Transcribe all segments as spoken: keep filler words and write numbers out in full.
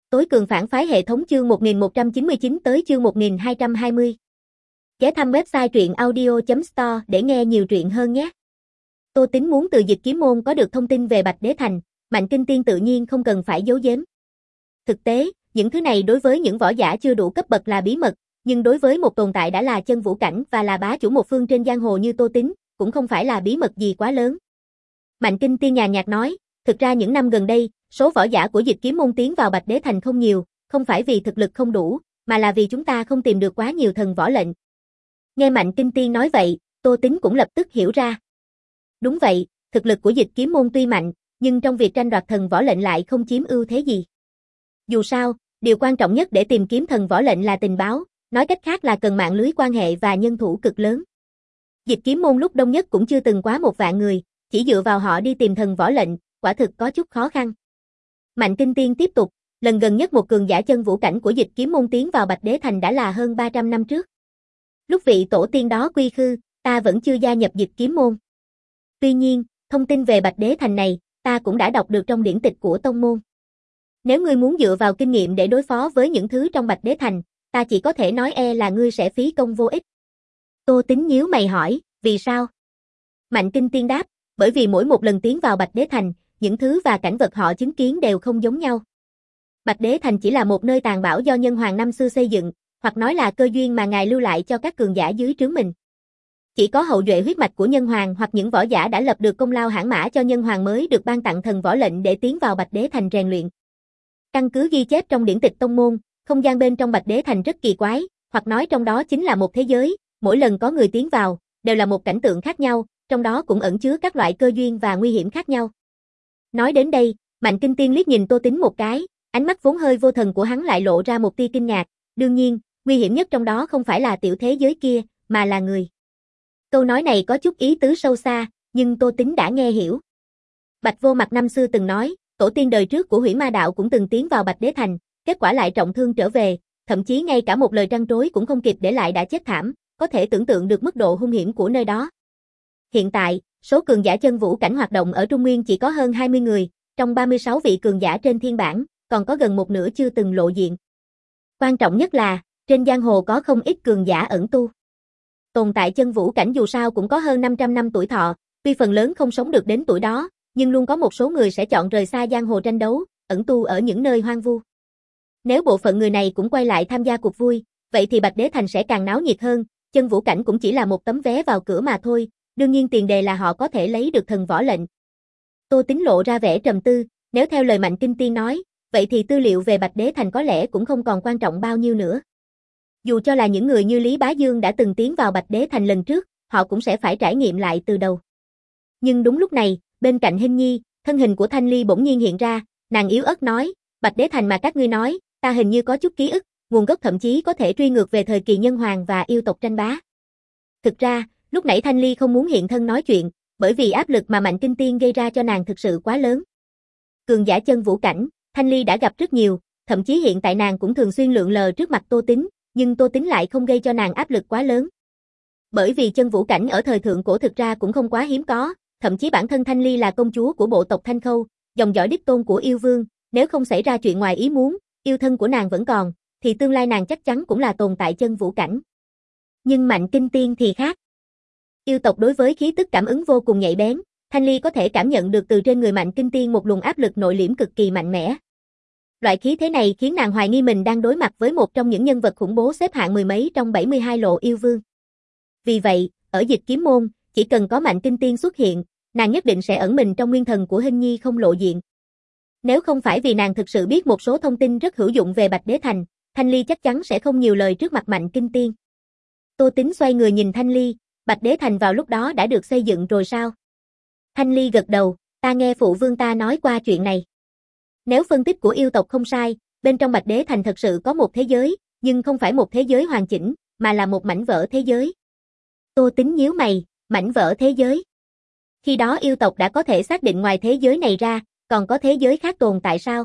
Tối cường phản phái hệ thống chương một nghìn một trăm chín mươi chín tới chương một nghìn hai trăm hai mươi. Ghé thăm website truyện audio chấm store để nghe nhiều truyện hơn nhé. Tô Tín muốn từ Dịch Kiếm Môn có được thông tin về Bạch Đế Thành, Mạnh Kinh Tiên tự nhiên không cần phải giấu giếm. Thực tế, những thứ này đối với những võ giả chưa đủ cấp bậc là bí mật, nhưng đối với một tồn tại đã là chân vũ cảnh và là bá chủ một phương trên giang hồ như Tô Tín, cũng không phải là bí mật gì quá lớn. Mạnh Kinh Tiên nhàn nhạt nói, thực ra những năm gần đây, số võ giả của Dịch Kiếm Môn tiến vào Bạch Đế Thành không nhiều, không phải vì thực lực không đủ, mà là vì chúng ta không tìm được quá nhiều thần võ lệnh. Nghe Mạnh Kinh Tiên nói vậy, Tô Tín cũng lập tức hiểu ra. Đúng vậy, thực lực của Dịch Kiếm Môn tuy mạnh, nhưng trong việc tranh đoạt thần võ lệnh lại không chiếm ưu thế gì. Dù sao, điều quan trọng nhất để tìm kiếm thần võ lệnh là tình báo, nói cách khác là cần mạng lưới quan hệ và nhân thủ cực lớn. Dịch Kiếm Môn lúc đông nhất cũng chưa từng quá một vạn người, chỉ dựa vào họ đi tìm thần võ lệnh, quả thực có chút khó khăn. Mạnh Kinh Tiên tiếp tục, lần gần nhất một cường giả chân vũ cảnh của Dịch Kiếm Môn tiến vào Bạch Đế Thành đã là hơn ba trăm năm trước. Lúc vị tổ tiên đó quy khư, ta vẫn chưa gia nhập Dịch Kiếm Môn. Tuy nhiên, thông tin về Bạch Đế Thành này, ta cũng đã đọc được trong điển tịch của tông môn. Nếu ngươi muốn dựa vào kinh nghiệm để đối phó với những thứ trong Bạch Đế Thành, ta chỉ có thể nói e là ngươi sẽ phí công vô ích. Tô Tín nhíu mày hỏi, vì sao? Mạnh Kinh Tiên đáp, bởi vì mỗi một lần tiến vào Bạch Đế Thành, những thứ và cảnh vật họ chứng kiến đều không giống nhau. Bạch Đế Thành chỉ là một nơi tàn bạo do Nhân Hoàng năm xưa xây dựng, hoặc nói là cơ duyên mà ngài lưu lại cho các cường giả dưới trướng mình. Chỉ có hậu duệ huyết mạch của Nhân Hoàng hoặc những võ giả đã lập được công lao hãn mã cho Nhân Hoàng mới được ban tặng thần võ lệnh để tiến vào Bạch Đế Thành rèn luyện. Căn cứ ghi chép trong điển tịch tông môn, không gian bên trong Bạch Đế Thành rất kỳ quái, hoặc nói trong đó chính là một thế giới, mỗi lần có người tiến vào, đều là một cảnh tượng khác nhau, trong đó cũng ẩn chứa các loại cơ duyên và nguy hiểm khác nhau. Nói đến đây, Mạnh Kinh Tiên liếc nhìn Tô Tín một cái, ánh mắt vốn hơi vô thần của hắn lại lộ ra một tia kinh ngạc, đương nhiên, nguy hiểm nhất trong đó không phải là tiểu thế giới kia, mà là người. Câu nói này có chút ý tứ sâu xa, nhưng Tô Tín đã nghe hiểu. Bạch Vô Mặt năm xưa từng nói, tổ tiên đời trước của Hủy Ma đạo cũng từng tiến vào Bạch Đế Thành, kết quả lại trọng thương trở về, thậm chí ngay cả một lời trăn trối cũng không kịp để lại đã chết thảm, có thể tưởng tượng được mức độ hung hiểm của nơi đó. Hiện tại, số cường giả chân vũ cảnh hoạt động ở Trung Nguyên chỉ có hơn hai mươi người, trong ba mươi sáu vị cường giả trên thiên bảng, còn có gần một nửa chưa từng lộ diện. Quan trọng nhất là, trên giang hồ có không ít cường giả ẩn tu. Tồn tại chân vũ cảnh dù sao cũng có hơn năm trăm năm tuổi thọ, tuy phần lớn không sống được đến tuổi đó, nhưng luôn có một số người sẽ chọn rời xa giang hồ tranh đấu, ẩn tu ở những nơi hoang vu. Nếu bộ phận người này cũng quay lại tham gia cuộc vui, vậy thì Bạch Đế Thành sẽ càng náo nhiệt hơn, chân vũ cảnh cũng chỉ là một tấm vé vào cửa mà thôi, đương nhiên tiền đề là họ có thể lấy được thần võ lệnh. Tô Tín lộ ra vẻ trầm tư, nếu theo lời Mạnh Kinh Tiên nói, vậy thì tư liệu về Bạch Đế Thành có lẽ cũng không còn quan trọng bao nhiêu nữa. Dù cho là những người như Lý Bá Dương đã từng tiến vào Bạch Đế Thành lần trước, họ cũng sẽ phải trải nghiệm lại từ đầu. Nhưng đúng lúc này, bên cạnh Hinh Nhi, thân hình của Thanh Ly bỗng nhiên hiện ra, nàng yếu ớt nói, Bạch Đế Thành mà các ngươi nói, ta hình như có chút ký ức, nguồn gốc thậm chí có thể truy ngược về thời kỳ Nhân Hoàng và yêu tộc tranh bá. Thực ra, lúc nãy Thanh Ly không muốn hiện thân nói chuyện, bởi vì áp lực mà Mạnh Kinh Tiên gây ra cho nàng thực sự quá lớn. Cường giả chân vũ cảnh, Thanh Ly đã gặp rất nhiều, thậm chí hiện tại nàng cũng thường xuyên lượn lờ trước mặt Tô Tín, nhưng Tô Tín lại không gây cho nàng áp lực quá lớn. Bởi vì chân vũ cảnh ở thời thượng cổ thực ra cũng không quá hiếm có, thậm chí bản thân Thanh Ly là công chúa của bộ tộc Thanh Khâu, dòng dõi đích tôn của yêu vương, nếu không xảy ra chuyện ngoài ý muốn, yêu thân của nàng vẫn còn, thì tương lai nàng chắc chắn cũng là tồn tại chân vũ cảnh. Nhưng Mạnh Kinh Tiên thì khác. Yêu tộc đối với khí tức cảm ứng vô cùng nhạy bén, Thanh Ly có thể cảm nhận được từ trên người Mạnh Kinh Tiên một luồng áp lực nội liễm cực kỳ mạnh mẽ. Loại khí thế này khiến nàng hoài nghi mình đang đối mặt với một trong những nhân vật khủng bố xếp hạng mười mấy trong bảy mươi hai lộ yêu vương. Vì vậy, ở Dịch Kiếm Môn, chỉ cần có Mạnh Kinh Tiên xuất hiện, nàng nhất định sẽ ẩn mình trong nguyên thần của Hinh Nhi không lộ diện. Nếu không phải vì nàng thực sự biết một số thông tin rất hữu dụng về Bạch Đế Thành, Thanh Ly chắc chắn sẽ không nhiều lời trước mặt Mạnh Kinh Tiên. Tô Tín xoay người nhìn Thanh Ly, Bạch Đế Thành vào lúc đó đã được xây dựng rồi sao? Thanh Ly gật đầu, ta nghe phụ vương ta nói qua chuyện này. Nếu phân tích của yêu tộc không sai, bên trong Bạch Đế Thành thật sự có một thế giới, nhưng không phải một thế giới hoàn chỉnh, mà là một mảnh vỡ thế giới. Tô Tín nhíu mày, mảnh vỡ thế giới. Khi đó yêu tộc đã có thể xác định ngoài thế giới này ra, còn có thế giới khác tồn tại sao?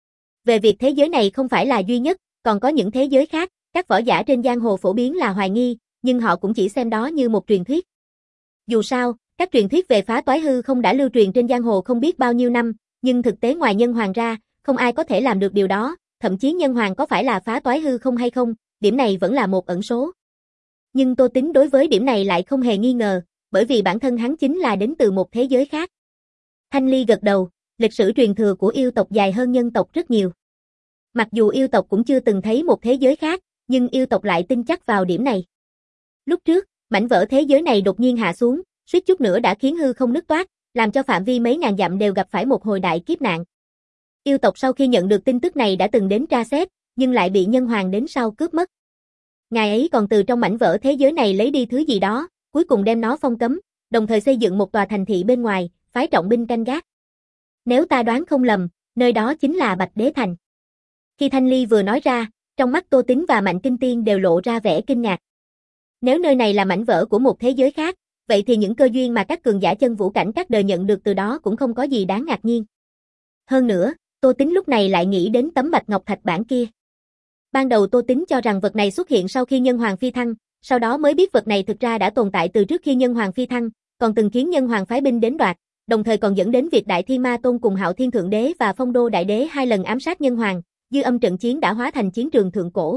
Về việc thế giới này không phải là duy nhất, còn có những thế giới khác, các võ giả trên giang hồ phổ biến là hoài nghi, nhưng họ cũng chỉ xem đó như một truyền thuyết. Dù sao, các truyền thuyết về phá toái hư không đã lưu truyền trên giang hồ không biết bao nhiêu năm, nhưng thực tế ngoài Nhân Hoàng ra, không ai có thể làm được điều đó, thậm chí nhân hoàng có phải là phá toái hư không hay không, điểm này vẫn là một ẩn số. Nhưng Tô Tính đối với điểm này lại không hề nghi ngờ, bởi vì bản thân hắn chính là đến từ một thế giới khác. Thanh Ly gật đầu, lịch sử truyền thừa của yêu tộc dài hơn nhân tộc rất nhiều. Mặc dù yêu tộc cũng chưa từng thấy một thế giới khác, nhưng yêu tộc lại tin chắc vào điểm này. Lúc trước, mảnh vỡ thế giới này đột nhiên hạ xuống, suýt chút nữa đã khiến hư không nứt toát, làm cho phạm vi mấy ngàn dặm đều gặp phải một hồi đại kiếp nạn. Yêu tộc sau khi nhận được tin tức này đã từng đến tra xét, nhưng lại bị nhân hoàng đến sau cướp mất. Ngài ấy còn từ trong mảnh vỡ thế giới này lấy đi thứ gì đó, cuối cùng đem nó phong cấm, đồng thời xây dựng một tòa thành thị bên ngoài, phái trọng binh canh gác. Nếu ta đoán không lầm, nơi đó chính là Bạch Đế Thành. Khi Thanh Ly vừa nói ra, trong mắt Tô Tính và Mạnh Kinh Tiên đều lộ ra vẻ kinh ngạc. Nếu nơi này là mảnh vỡ của một thế giới khác, vậy thì những cơ duyên mà các cường giả chân vũ cảnh các đời nhận được từ đó cũng không có gì đáng ngạc nhiên. Hơn nữa, Tô Tính lúc này lại nghĩ đến tấm bạch ngọc thạch bản kia. Ban đầu Tô Tính cho rằng vật này xuất hiện sau khi nhân hoàng phi thăng, sau đó mới biết vật này thực ra đã tồn tại từ trước khi nhân hoàng phi thăng, còn từng khiến nhân hoàng phái binh đến đoạt, đồng thời còn dẫn đến việc Đại Thiên Ma Tôn cùng Hạo Thiên Thượng Đế và Phong Đô Đại Đế hai lần ám sát nhân hoàng, dư âm trận chiến đã hóa thành chiến trường thượng cổ.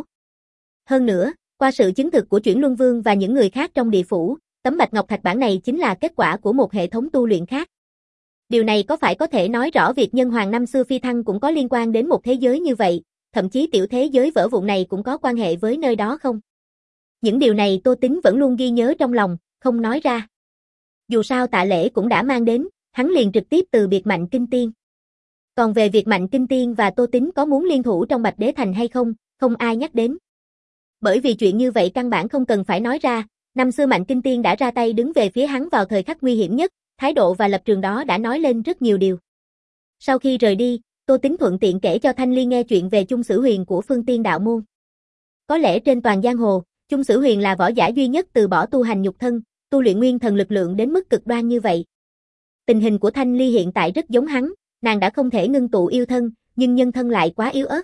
Hơn nữa, qua sự chứng thực của Chuyển Luân Vương và những người khác trong địa phủ, tấm bạch ngọc thạch bản này chính là kết quả của một hệ thống tu luyện khác. Điều này có phải có thể nói rõ việc nhân hoàng năm xưa phi thăng cũng có liên quan đến một thế giới như vậy, thậm chí tiểu thế giới vỡ vụn này cũng có quan hệ với nơi đó không? Những điều này Tô Tính vẫn luôn ghi nhớ trong lòng, không nói ra. Dù sao Tạ Lễ cũng đã mang đến, hắn liền trực tiếp từ biệt Mạnh Kinh Tiên. Còn về việc Mạnh Kinh Tiên và Tô Tính có muốn liên thủ trong Bạch Đế Thành hay không, không ai nhắc đến. Bởi vì chuyện như vậy căn bản không cần phải nói ra, năm xưa Mạnh Kinh Tiên đã ra tay đứng về phía hắn vào thời khắc nguy hiểm nhất, thái độ và lập trường đó đã nói lên rất nhiều điều. Sau khi rời đi, Tô Tính thuận tiện kể cho Thanh Ly nghe chuyện về Chung Sử Huyền của Phương Tiên Đạo Môn. Có lẽ trên toàn giang hồ, Chung Sử Huyền là võ giả duy nhất từ bỏ tu hành nhục thân, tu luyện nguyên thần lực lượng đến mức cực đoan như vậy. Tình hình của Thanh Ly hiện tại rất giống hắn, nàng đã không thể ngưng tụ yêu thân, nhưng nhân thân lại quá yếu ớt.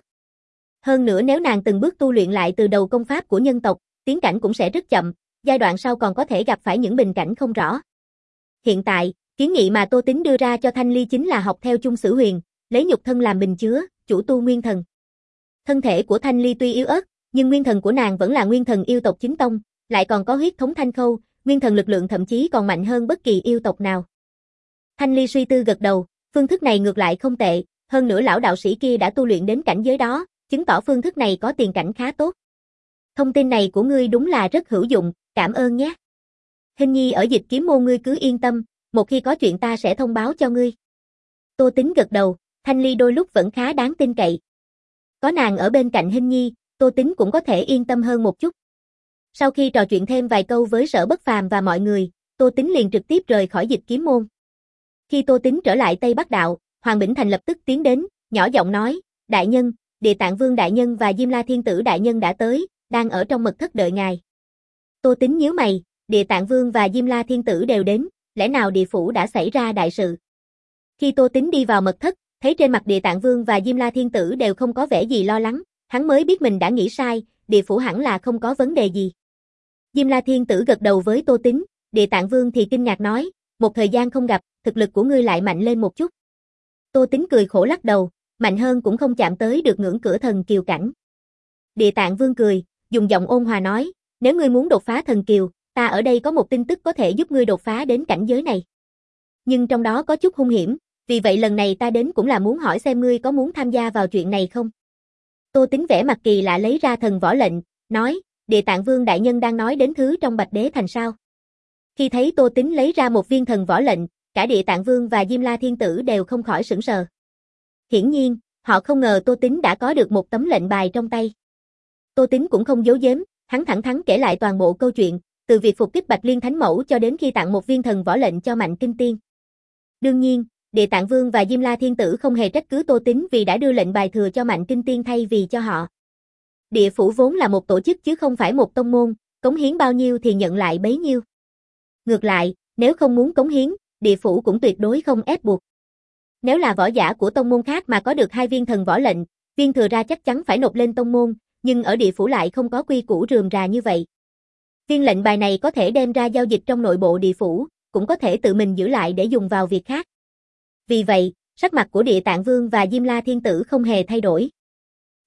Hơn nữa nếu nàng từng bước tu luyện lại từ đầu công pháp của nhân tộc, tiến cảnh cũng sẽ rất chậm, giai đoạn sau còn có thể gặp phải những bình cảnh không rõ. Hiện tại, kiến nghị mà Tô Tính đưa ra cho Thanh Ly chính là học theo Chung Sử Huyền, lấy nhục thân làm bình chứa, chủ tu nguyên thần. Thân thể của Thanh Ly tuy yếu ớt, nhưng nguyên thần của nàng vẫn là nguyên thần yêu tộc chính tông, lại còn có huyết thống Thanh Khâu, nguyên thần lực lượng thậm chí còn mạnh hơn bất kỳ yêu tộc nào. Thanh Ly suy tư gật đầu, phương thức này ngược lại không tệ, hơn nữa lão đạo sĩ kia đã tu luyện đến cảnh giới đó, chứng tỏ phương thức này có tiền cảnh khá tốt. Thông tin này của ngươi đúng là rất hữu dụng, cảm ơn nhé. Hình nhi ở Dịch Kiếm Môn ngươi cứ yên tâm, một khi có chuyện ta sẽ thông báo cho ngươi. Tô Tính gật đầu, Thanh Ly đôi lúc vẫn khá đáng tin cậy. Có nàng ở bên cạnh Hình nhi, Tô Tính cũng có thể yên tâm hơn một chút. Sau khi trò chuyện thêm vài câu với Sở Bất Phàm và mọi người, Tô Tính liền trực tiếp rời khỏi Dịch Kiếm Môn. Khi Tô Tính trở lại Tây Bắc Đạo, Hoàng Bỉnh Thành lập tức tiến đến, nhỏ giọng nói, đại nhân, Địa Tạng Vương đại nhân và Diêm La Thiên Tử đại nhân đã tới, đang ở trong mật thất đợi ngài. Tô Tính nhíu mày, Địa Tạng Vương và Diêm La Thiên Tử đều đến, lẽ nào địa phủ đã xảy ra đại sự? Khi Tô Tính đi vào mật thất, thấy trên mặt Địa Tạng Vương và Diêm La Thiên Tử đều không có vẻ gì lo lắng, hắn mới biết mình đã nghĩ sai, địa phủ hẳn là không có vấn đề gì. Diêm La Thiên Tử gật đầu với Tô Tính, Địa Tạng Vương thì kinh ngạc nói, một thời gian không gặp, thực lực của ngươi lại mạnh lên một chút. Tô Tính cười khổ lắc đầu, mạnh hơn cũng không chạm tới được ngưỡng cửa thần kiều cảnh. Địa Tạng Vương cười, dùng giọng ôn hòa nói, nếu ngươi muốn đột phá thần kiều, ta ở đây có một tin tức có thể giúp ngươi đột phá đến cảnh giới này. Nhưng trong đó có chút hung hiểm, vì vậy lần này ta đến cũng là muốn hỏi xem ngươi có muốn tham gia vào chuyện này không. Tô Tính vẻ mặt kỳ lạ lấy ra thần võ lệnh, nói, Địa Tạng Vương đại nhân đang nói đến thứ trong Bạch Đế Thành sao. Khi thấy Tô Tính lấy ra một viên thần võ lệnh, cả Địa Tạng Vương và Diêm La Thiên Tử đều không khỏi sửng sờ. Hiển nhiên, họ không ngờ Tô Tính đã có được một tấm lệnh bài trong tay. Tô Tính cũng không giấu giếm, hắn thẳng thắn kể lại toàn bộ câu chuyện, từ việc phục kích Bạch Liên Thánh Mẫu cho đến khi tặng một viên thần võ lệnh cho Mạnh Kinh Tiên. Đương nhiên, Địa Tạng Vương và Diêm La Thiên Tử không hề trách cứ Tô Tính vì đã đưa lệnh bài thừa cho Mạnh Kinh Tiên thay vì cho họ. Địa phủ vốn là một tổ chức chứ không phải một tông môn, cống hiến bao nhiêu thì nhận lại bấy nhiêu. Ngược lại, nếu không muốn cống hiến, địa phủ cũng tuyệt đối không ép buộc. Nếu là võ giả của tông môn khác mà có được hai viên thần võ lệnh, viên thừa ra chắc chắn phải nộp lên tông môn, nhưng ở địa phủ lại không có quy củ rườm rà như vậy. Viên lệnh bài này có thể đem ra giao dịch trong nội bộ địa phủ, cũng có thể tự mình giữ lại để dùng vào việc khác. Vì vậy, sắc mặt của Địa Tạng Vương và Diêm La Thiên Tử không hề thay đổi.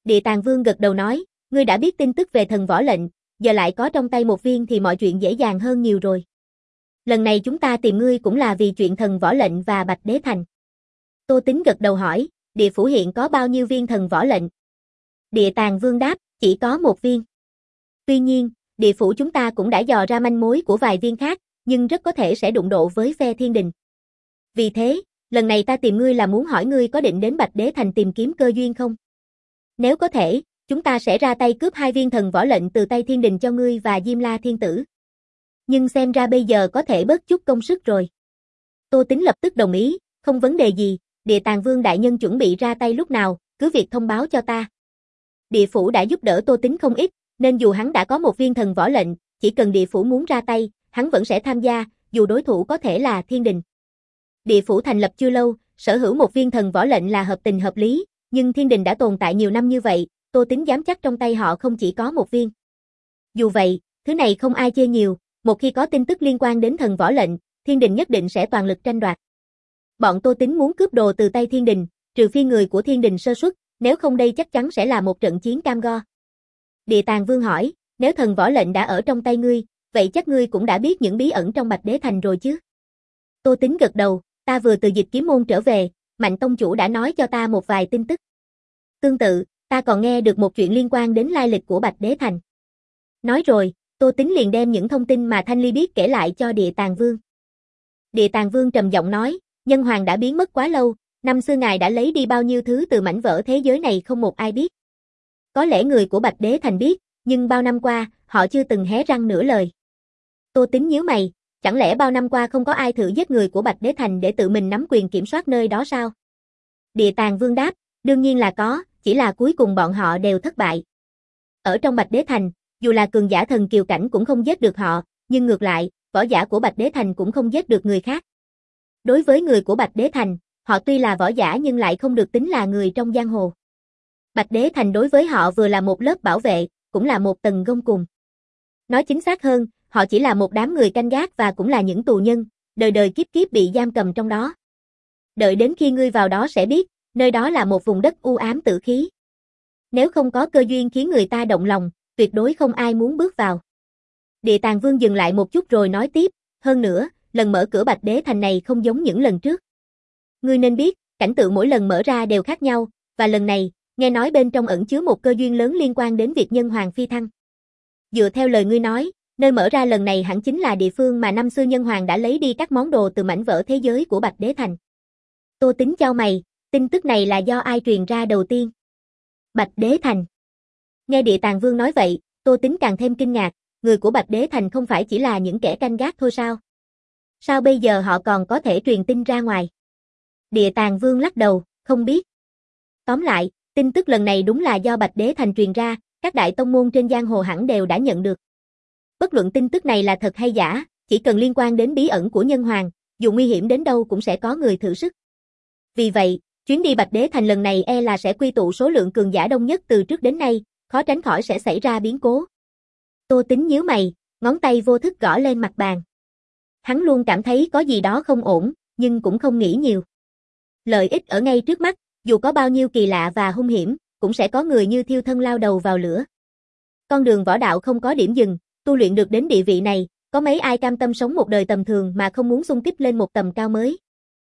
Địa Tàng Vương gật đầu nói, ngươi đã biết tin tức về thần võ lệnh, giờ lại có trong tay một viên thì mọi chuyện dễ dàng hơn nhiều rồi. Lần này chúng ta tìm ngươi cũng là vì chuyện thần võ lệnh và Bạch Đế Thành. Tô Tính gật đầu hỏi, địa phủ hiện có bao nhiêu viên thần võ lệnh? Địa Tàng Vương đáp, chỉ có một viên. Tuy nhiên, địa phủ chúng ta cũng đã dò ra manh mối của vài viên khác, nhưng rất có thể sẽ đụng độ với phe Thiên Đình. Vì thế, lần này ta tìm ngươi là muốn hỏi ngươi có định đến Bạch Đế Thành tìm kiếm cơ duyên không? Nếu có thể, chúng ta sẽ ra tay cướp hai viên thần võ lệnh từ tay Thiên Đình cho ngươi và Diêm La Thiên Tử. Nhưng xem ra bây giờ có thể bớt chút công sức rồi. Tô Tính lập tức đồng ý, không vấn đề gì, Địa Tàng Vương đại nhân chuẩn bị ra tay lúc nào, cứ việc thông báo cho ta. Địa phủ đã giúp đỡ Tô Tính không ít, nên dù hắn đã có một viên thần võ lệnh, chỉ cần địa phủ muốn ra tay, hắn vẫn sẽ tham gia, dù đối thủ có thể là Thiên Đình. Địa phủ thành lập chưa lâu, sở hữu một viên thần võ lệnh là hợp tình hợp lý, nhưng Thiên Đình đã tồn tại nhiều năm như vậy, Tô Tính dám chắc trong tay họ không chỉ có một viên. Dù vậy, thứ này không ai chê nhiều, một khi có tin tức liên quan đến thần võ lệnh, Thiên Đình nhất định sẽ toàn lực tranh đoạt. Bọn Tô Tính muốn cướp đồ từ tay Thiên Đình, trừ phi người của Thiên Đình sơ suất, nếu không đây chắc chắn sẽ là một trận chiến cam go. Địa Tàng Vương hỏi, nếu thần võ lệnh đã ở trong tay ngươi, vậy chắc ngươi cũng đã biết những bí ẩn trong Bạch Đế Thành rồi chứ? Tô Tính gật đầu, ta vừa từ Dịch Kiếm Môn trở về, Mạnh Tông Chủ đã nói cho ta một vài tin tức. Tương tự, ta còn nghe được một chuyện liên quan đến lai lịch của Bạch Đế Thành. Nói rồi, Tô Tính liền đem những thông tin mà Thanh Ly biết kể lại cho Địa Tàng Vương. Địa Tàng Vương trầm giọng nói, Nhân Hoàng đã biến mất quá lâu, năm xưa ngài đã lấy đi bao nhiêu thứ từ mảnh vỡ thế giới này không một ai biết. Có lẽ người của Bạch Đế Thành biết, nhưng bao năm qua, họ chưa từng hé răng nửa lời. Tô Tính nhíu mày, chẳng lẽ bao năm qua không có ai thử giết người của Bạch Đế Thành để tự mình nắm quyền kiểm soát nơi đó sao? Địa Tàng Vương đáp, đương nhiên là có, chỉ là cuối cùng bọn họ đều thất bại. Ở trong Bạch Đế Thành, dù là cường giả thần kiều cảnh cũng không giết được họ, nhưng ngược lại, võ giả của Bạch Đế Thành cũng không giết được người khác. Đối với người của Bạch Đế Thành, họ tuy là võ giả nhưng lại không được tính là người trong giang hồ. Bạch Đế Thành đối với họ vừa là một lớp bảo vệ, cũng là một tầng gông cùm. Nói chính xác hơn, họ chỉ là một đám người canh gác và cũng là những tù nhân, đời đời kiếp kiếp bị giam cầm trong đó. Đợi đến khi ngươi vào đó sẽ biết, nơi đó là một vùng đất u ám tử khí. Nếu không có cơ duyên khiến người ta động lòng, tuyệt đối không ai muốn bước vào. Địa Tàng Vương dừng lại một chút rồi nói tiếp, hơn nữa, lần mở cửa Bạch Đế Thành này không giống những lần trước. Ngươi nên biết, cảnh tượng mỗi lần mở ra đều khác nhau, và lần này, nghe nói bên trong ẩn chứa một cơ duyên lớn liên quan đến việc Nhân Hoàng phi thăng. Dựa theo lời ngươi nói, nơi mở ra lần này hẳn chính là địa phương mà năm xưa Nhân Hoàng đã lấy đi các món đồ từ mảnh vỡ thế giới của Bạch Đế Thành. Tô Tính chau mày, tin tức này là do ai truyền ra đầu tiên? Bạch Đế Thành. Nghe Địa Tàng Vương nói vậy, Tô Tính càng thêm kinh ngạc, người của Bạch Đế Thành không phải chỉ là những kẻ canh gác thôi sao? Sao bây giờ họ còn có thể truyền tin ra ngoài? Địa Tàng Vương lắc đầu, không biết. Tóm lại, tin tức lần này đúng là do Bạch Đế Thành truyền ra, các đại tông môn trên giang hồ hẳn đều đã nhận được. Bất luận tin tức này là thật hay giả, chỉ cần liên quan đến bí ẩn của Nhân Hoàng, dù nguy hiểm đến đâu cũng sẽ có người thử sức. Vì vậy, chuyến đi Bạch Đế Thành lần này e là sẽ quy tụ số lượng cường giả đông nhất từ trước đến nay, khó tránh khỏi sẽ xảy ra biến cố. Tô Tính nhíu mày, ngón tay vô thức gõ lên mặt bàn. Hắn luôn cảm thấy có gì đó không ổn, nhưng cũng không nghĩ nhiều. Lợi ích ở ngay trước mắt, dù có bao nhiêu kỳ lạ và hung hiểm, cũng sẽ có người như thiêu thân lao đầu vào lửa. Con đường võ đạo không có điểm dừng, tu luyện được đến địa vị này, có mấy ai cam tâm sống một đời tầm thường mà không muốn xung kích lên một tầm cao mới.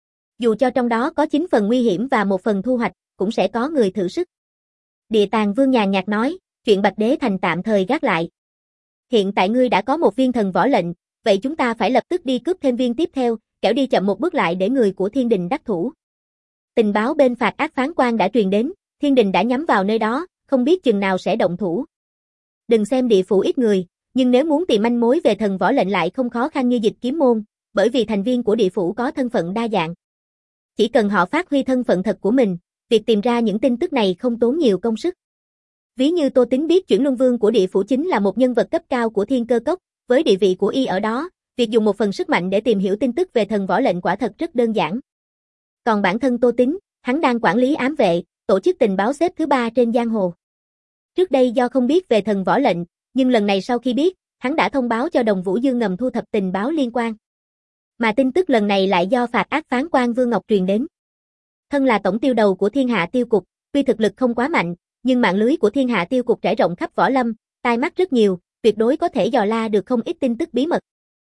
Dù cho trong đó có chín phần nguy hiểm và một phần thu hoạch, cũng sẽ có người thử sức. Địa Tàng Vương nhàn nhạt nói, chuyện Bạch Đế Thành tạm thời gác lại. Hiện tại ngươi đã có một viên thần võ lệnh, vậy chúng ta phải lập tức đi cướp thêm viên tiếp theo, kẻo đi chậm một bước lại để người của Thiên Đình đắc thủ. Tình báo bên Phạt Ác Phán Quan đã truyền đến, Thiên Đình đã nhắm vào nơi đó, không biết chừng nào sẽ động thủ. Đừng xem địa phủ ít người, nhưng nếu muốn tìm manh mối về thần võ lệnh lại không khó khăn như Dịch Kiếm Môn, bởi vì thành viên của địa phủ có thân phận đa dạng. Chỉ cần họ phát huy thân phận thật của mình, việc tìm ra những tin tức này không tốn nhiều công sức. Ví như Tô Tính biết Chuyển Luân Vương của địa phủ chính là một nhân vật cấp cao của Thiên Cơ Cốc, với địa vị của y ở đó, việc dùng một phần sức mạnh để tìm hiểu tin tức về thần võ lệnh quả thật rất đơn giản. Còn bản thân Tô Tính, hắn đang quản lý ám vệ, tổ chức tình báo xếp thứ ba trên giang hồ. Trước đây do không biết về thần võ lệnh, nhưng lần này sau khi biết, hắn đã thông báo cho Đồng Vũ Dương ngầm thu thập tình báo liên quan. Mà tin tức lần này lại do Phạt Ác Phán Quan Vương Ngọc truyền đến. Thân là tổng tiêu đầu của Thiên Hạ Tiêu Cục, tuy thực lực không quá mạnh, nhưng mạng lưới của Thiên Hạ Tiêu Cục trải rộng khắp võ lâm, tai mắt rất nhiều, tuyệt đối có thể dò la được không ít tin tức bí mật.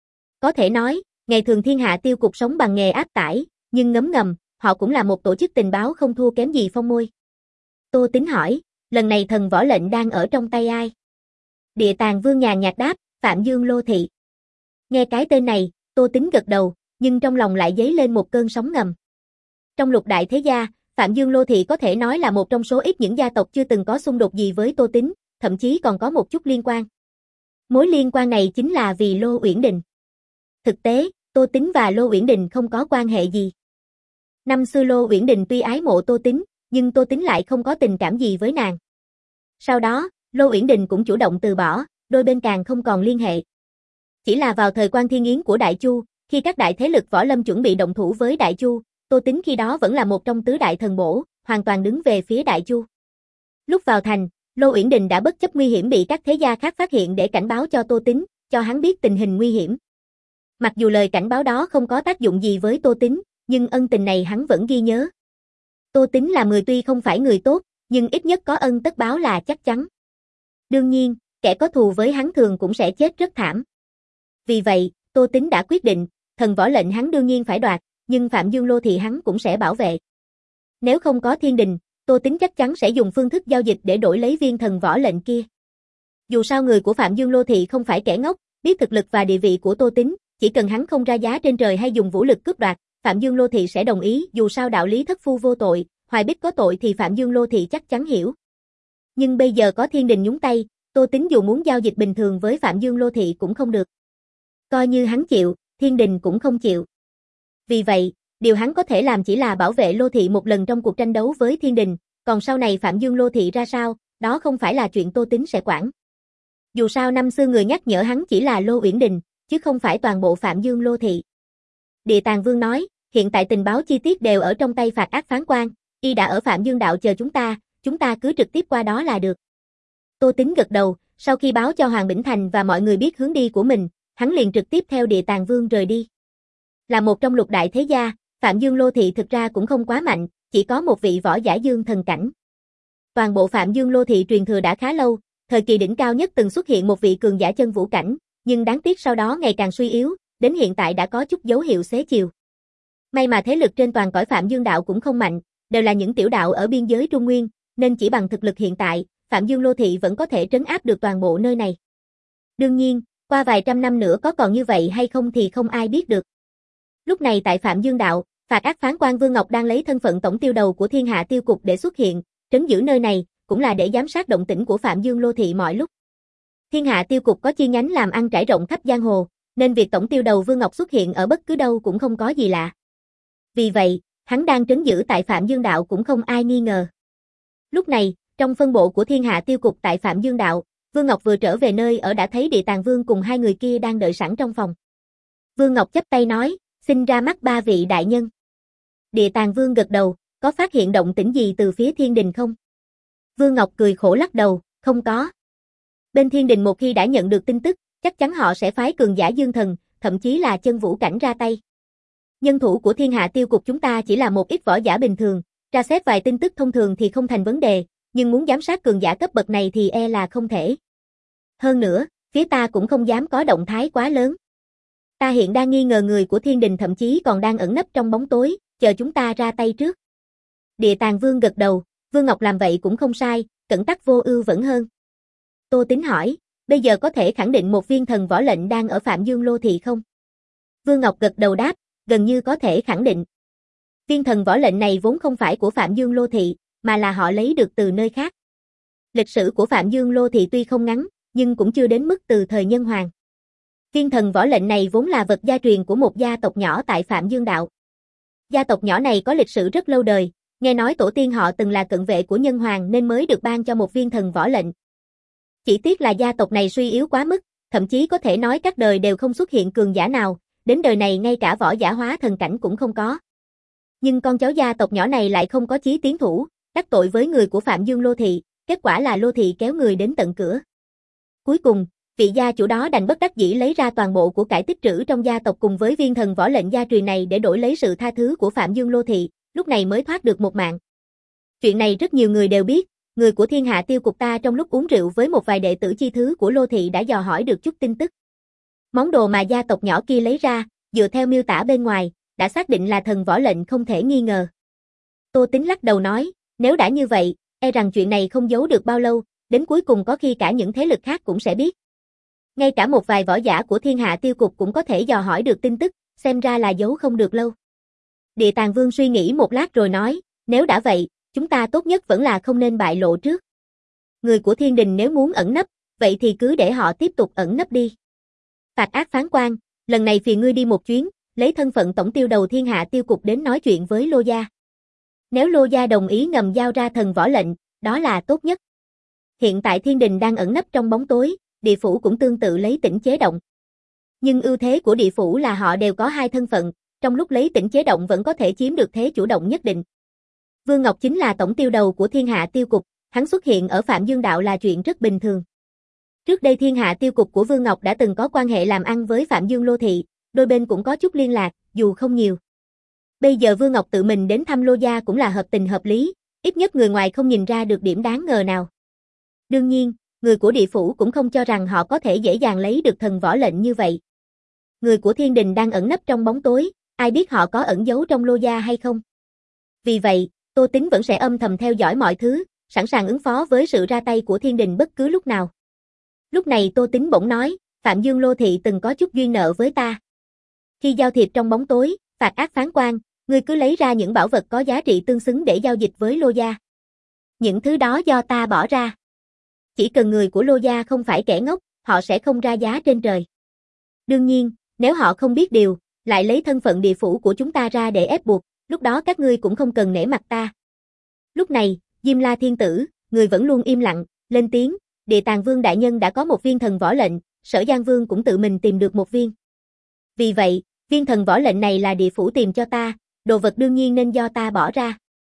Có thể nói, ngày thường Thiên Hạ Tiêu Cục sống bằng nghề áp tải, nhưng ngấm ngầm, họ cũng là một tổ chức tình báo không thua kém gì Phong Môi. Tô Tính hỏi, lần này thần võ lệnh đang ở trong tay ai? Địa Tàng Vương nhàn nhạt đáp, Phạm Dương Lô Thị. Nghe cái tên này, Tô Tính gật đầu, nhưng trong lòng lại dấy lên một cơn sóng ngầm. Trong lục đại thế gia, Phạm Dương Lô Thị có thể nói là một trong số ít những gia tộc chưa từng có xung đột gì với Tô Tính, thậm chí còn có một chút liên quan. Mối liên quan này chính là vì Lô Uyển Đình. Thực tế, Tô Tính và Lô Uyển Đình không có quan hệ gì. Năm xưa Lô Uyển Đình tuy ái mộ Tô Tính, nhưng Tô Tính lại không có tình cảm gì với nàng. Sau đó, Lô Uyển Đình cũng chủ động từ bỏ, đôi bên càng không còn liên hệ. Chỉ là vào thời Quan Thiên Yến của Đại Chu, khi các đại thế lực võ lâm chuẩn bị động thủ với Đại Chu, Tô Tính khi đó vẫn là một trong tứ đại thần bổ, hoàn toàn đứng về phía Đại Chu. Lúc vào thành, Lô Uyển Đình đã bất chấp nguy hiểm bị các thế gia khác phát hiện để cảnh báo cho Tô Tính, cho hắn biết tình hình nguy hiểm. Mặc dù lời cảnh báo đó không có tác dụng gì với Tô Tính, nhưng ân tình này hắn vẫn ghi nhớ. Tô Tính là người tuy không phải người tốt, nhưng ít nhất có ân tất báo là chắc chắn. Đương nhiên, kẻ có thù với hắn thường cũng sẽ chết rất thảm. Vì vậy, Tô Tính đã quyết định, thần võ lệnh hắn đương nhiên phải đoạt, nhưng Phạm Dương Lô Thị hắn cũng sẽ bảo vệ. Nếu không có thiên đình, Tô Tính chắc chắn sẽ dùng phương thức giao dịch để đổi lấy viên thần võ lệnh kia. Dù sao người của Phạm Dương Lô Thị không phải kẻ ngốc, biết thực lực và địa vị của Tô Tính, chỉ cần hắn không ra giá trên trời hay dùng vũ lực cướp đoạt, Phạm Dương Lô Thị sẽ đồng ý, dù sao đạo lý thất phu vô tội, Hoài Bích có tội thì Phạm Dương Lô Thị chắc chắn hiểu. Nhưng bây giờ có thiên đình nhúng tay, Tô Tính dù muốn giao dịch bình thường với Phạm Dương Lô Thị cũng không được. Coi như hắn chịu, thiên đình cũng không chịu. Vì vậy, điều hắn có thể làm chỉ là bảo vệ Lô Thị một lần trong cuộc tranh đấu với thiên đình, còn sau này Phạm Dương Lô Thị ra sao, đó không phải là chuyện Tô Tính sẽ quản. Dù sao năm xưa người nhắc nhở hắn chỉ là Lô Uyển Đình, chứ không phải toàn bộ Phạm Dương Lô Thị. Địa Tàng Vương nói, hiện tại tình báo chi tiết đều ở trong tay Phạt Ác Phán Quan, y đã ở Phạm Dương Đạo chờ chúng ta, chúng ta cứ trực tiếp qua đó là được. Tô Tính gật đầu, sau khi báo cho Hoàng Bỉnh Thành và mọi người biết hướng đi của mình, hắn liền trực tiếp theo Địa Tàng Vương rời đi. Là một trong lục đại thế gia, Phạm Dương Lô Thị thực ra cũng không quá mạnh, chỉ có một vị võ giả dương thần cảnh. Toàn bộ Phạm Dương Lô Thị truyền thừa đã khá lâu, thời kỳ đỉnh cao nhất từng xuất hiện một vị cường giả chân vũ cảnh, nhưng đáng tiếc sau đó ngày càng suy yếu, đến hiện tại đã có chút dấu hiệu xế chiều. May mà thế lực trên toàn cõi Phạm Dương Đạo cũng không mạnh, đều là những tiểu đạo ở biên giới Trung Nguyên, nên chỉ bằng thực lực hiện tại, Phạm Dương Lô Thị vẫn có thể trấn áp được toàn bộ nơi này. Đương nhiên, qua vài trăm năm nữa có còn như vậy hay không thì không ai biết được. Lúc này tại Phạm Dương Đạo, Phạt Ác Phán Quan Vương Ngọc đang lấy thân phận tổng tiêu đầu của Thiên Hạ Tiêu Cục để xuất hiện, trấn giữ nơi này, cũng là để giám sát động tĩnh của Phạm Dương Lô Thị mọi lúc. Thiên Hạ Tiêu Cục có chi nhánh làm ăn trải rộng khắp giang hồ, nên việc tổng tiêu đầu Vương Ngọc xuất hiện ở bất cứ đâu cũng không có gì lạ. Vì vậy, hắn đang trấn giữ tại Phạm Dương Đạo cũng không ai nghi ngờ. Lúc này, trong phân bộ của Thiên Hạ Tiêu Cục tại Phạm Dương Đạo, Vương Ngọc vừa trở về nơi ở đã thấy Địa Tàng Vương cùng hai người kia đang đợi sẵn trong phòng. Vương Ngọc chắp tay nói, xin ra mắt ba vị đại nhân. Địa Tàng Vương gật đầu, có phát hiện động tĩnh gì từ phía thiên đình không? Vương Ngọc cười khổ lắc đầu, không có. Bên thiên đình một khi đã nhận được tin tức, chắc chắn họ sẽ phái cường giả dương thần, thậm chí là chân vũ cảnh ra tay. Nhân thủ của Thiên Hạ Tiêu Cục chúng ta chỉ là một ít võ giả bình thường, tra xét vài tin tức thông thường thì không thành vấn đề, nhưng muốn giám sát cường giả cấp bậc này thì e là không thể. Hơn nữa, phía ta cũng không dám có động thái quá lớn. Ta hiện đang nghi ngờ người của thiên đình thậm chí còn đang ẩn nấp trong bóng tối, chờ chúng ta ra tay trước. Địa Tàng Vương gật đầu, Vương Ngọc làm vậy cũng không sai, cẩn tắc vô ưu vẫn hơn. Tô Tính hỏi, bây giờ có thể khẳng định một viên thần võ lệnh đang ở Phạm Dương Lô Thị không? Vương Ngọc gật đầu đáp, gần như có thể khẳng định. Viên thần võ lệnh này vốn không phải của Phạm Dương Lô Thị, mà là họ lấy được từ nơi khác. Lịch sử của Phạm Dương Lô Thị tuy không ngắn, nhưng cũng chưa đến mức từ thời Nhân Hoàng. Viên thần võ lệnh này vốn là vật gia truyền của một gia tộc nhỏ tại Phạm Dương Đạo. Gia tộc nhỏ này có lịch sử rất lâu đời, nghe nói tổ tiên họ từng là cận vệ của Nhân Hoàng nên mới được ban cho một viên thần võ lệnh. Chỉ tiếc là gia tộc này suy yếu quá mức, thậm chí có thể nói các đời đều không xuất hiện cường giả nào, đến đời này ngay cả võ giả hóa thần cảnh cũng không có. Nhưng con cháu gia tộc nhỏ này lại không có chí tiến thủ, đắc tội với người của Phạm Dương Lô Thị, kết quả là Lô Thị kéo người đến tận cửa. Cuối cùng, vị gia chủ đó đành bất đắc dĩ lấy ra toàn bộ của cải tích trữ trong gia tộc cùng với viên thần võ lệnh gia truyền này để đổi lấy sự tha thứ của Phạm Dương Lô Thị, lúc này mới thoát được một mạng. Chuyện này rất nhiều người đều biết, người của Thiên Hạ Tiêu cục ta trong lúc uống rượu với một vài đệ tử chi thứ của Lô thị đã dò hỏi được chút tin tức. Món đồ mà gia tộc nhỏ kia lấy ra, dựa theo miêu tả bên ngoài, đã xác định là thần võ lệnh không thể nghi ngờ. Tô Tính lắc đầu nói, nếu đã như vậy, e rằng chuyện này không giấu được bao lâu, đến cuối cùng có khi cả những thế lực khác cũng sẽ biết. Ngay cả một vài võ giả của Thiên Hạ Tiêu cục cũng có thể dò hỏi được tin tức, xem ra là giấu không được lâu. Địa Tàng Vương suy nghĩ một lát rồi nói, nếu đã vậy, chúng ta tốt nhất vẫn là không nên bại lộ trước. Người của Thiên Đình nếu muốn ẩn nấp, vậy thì cứ để họ tiếp tục ẩn nấp đi. Phạt Ác phán quan, lần này phiền ngươi đi một chuyến, lấy thân phận tổng tiêu đầu Thiên Hạ Tiêu cục đến nói chuyện với Lô gia. Nếu Lô gia đồng ý ngầm giao ra thần võ lệnh, đó là tốt nhất. Hiện tại Thiên Đình đang ẩn nấp trong bóng tối, địa phủ cũng tương tự lấy tỉnh chế động. Nhưng ưu thế của địa phủ là họ đều có hai thân phận, trong lúc lấy tỉnh chế động vẫn có thể chiếm được thế chủ động nhất định. Vương Ngọc chính là tổng tiêu đầu của Thiên Hạ Tiêu cục, hắn xuất hiện ở Phạm Dương Đạo là chuyện rất bình thường. Trước đây Thiên Hạ Tiêu cục của Vương Ngọc đã từng có quan hệ làm ăn với Phạm Dương Lô thị, đôi bên cũng có chút liên lạc, dù không nhiều. Bây giờ Vương Ngọc tự mình đến thăm Lô gia cũng là hợp tình hợp lý, ít nhất người ngoài không nhìn ra được điểm đáng ngờ nào. Đương nhiên, người của địa phủ cũng không cho rằng họ có thể dễ dàng lấy được thần võ lệnh như vậy. Người của Thiên Đình đang ẩn nấp trong bóng tối, ai biết họ có ẩn giấu trong Lô gia hay không. Vì vậy, Tô Tính vẫn sẽ âm thầm theo dõi mọi thứ, sẵn sàng ứng phó với sự ra tay của Thiên Đình bất cứ lúc nào. Lúc này Tô Tính bỗng nói, Phạm Dương Lô thị từng có chút duyên nợ với ta. Khi giao thiệp trong bóng tối, Phạt Ác phán quan, ngươi cứ lấy ra những bảo vật có giá trị tương xứng để giao dịch với Lô gia. Những thứ đó do ta bỏ ra. Chỉ cần người của Lô gia không phải kẻ ngốc, họ sẽ không ra giá trên trời. Đương nhiên, nếu họ không biết điều, lại lấy thân phận địa phủ của chúng ta ra để ép buộc, lúc đó các ngươi cũng không cần nể mặt ta. Lúc này, Diêm La Thiên Tử, người vẫn luôn im lặng, lên tiếng, Địa Tàng Vương đại nhân đã có một viên thần võ lệnh, Sở Giang Vương cũng tự mình tìm được một viên. Vì vậy, viên thần võ lệnh này là địa phủ tìm cho ta, đồ vật đương nhiên nên do ta bỏ ra.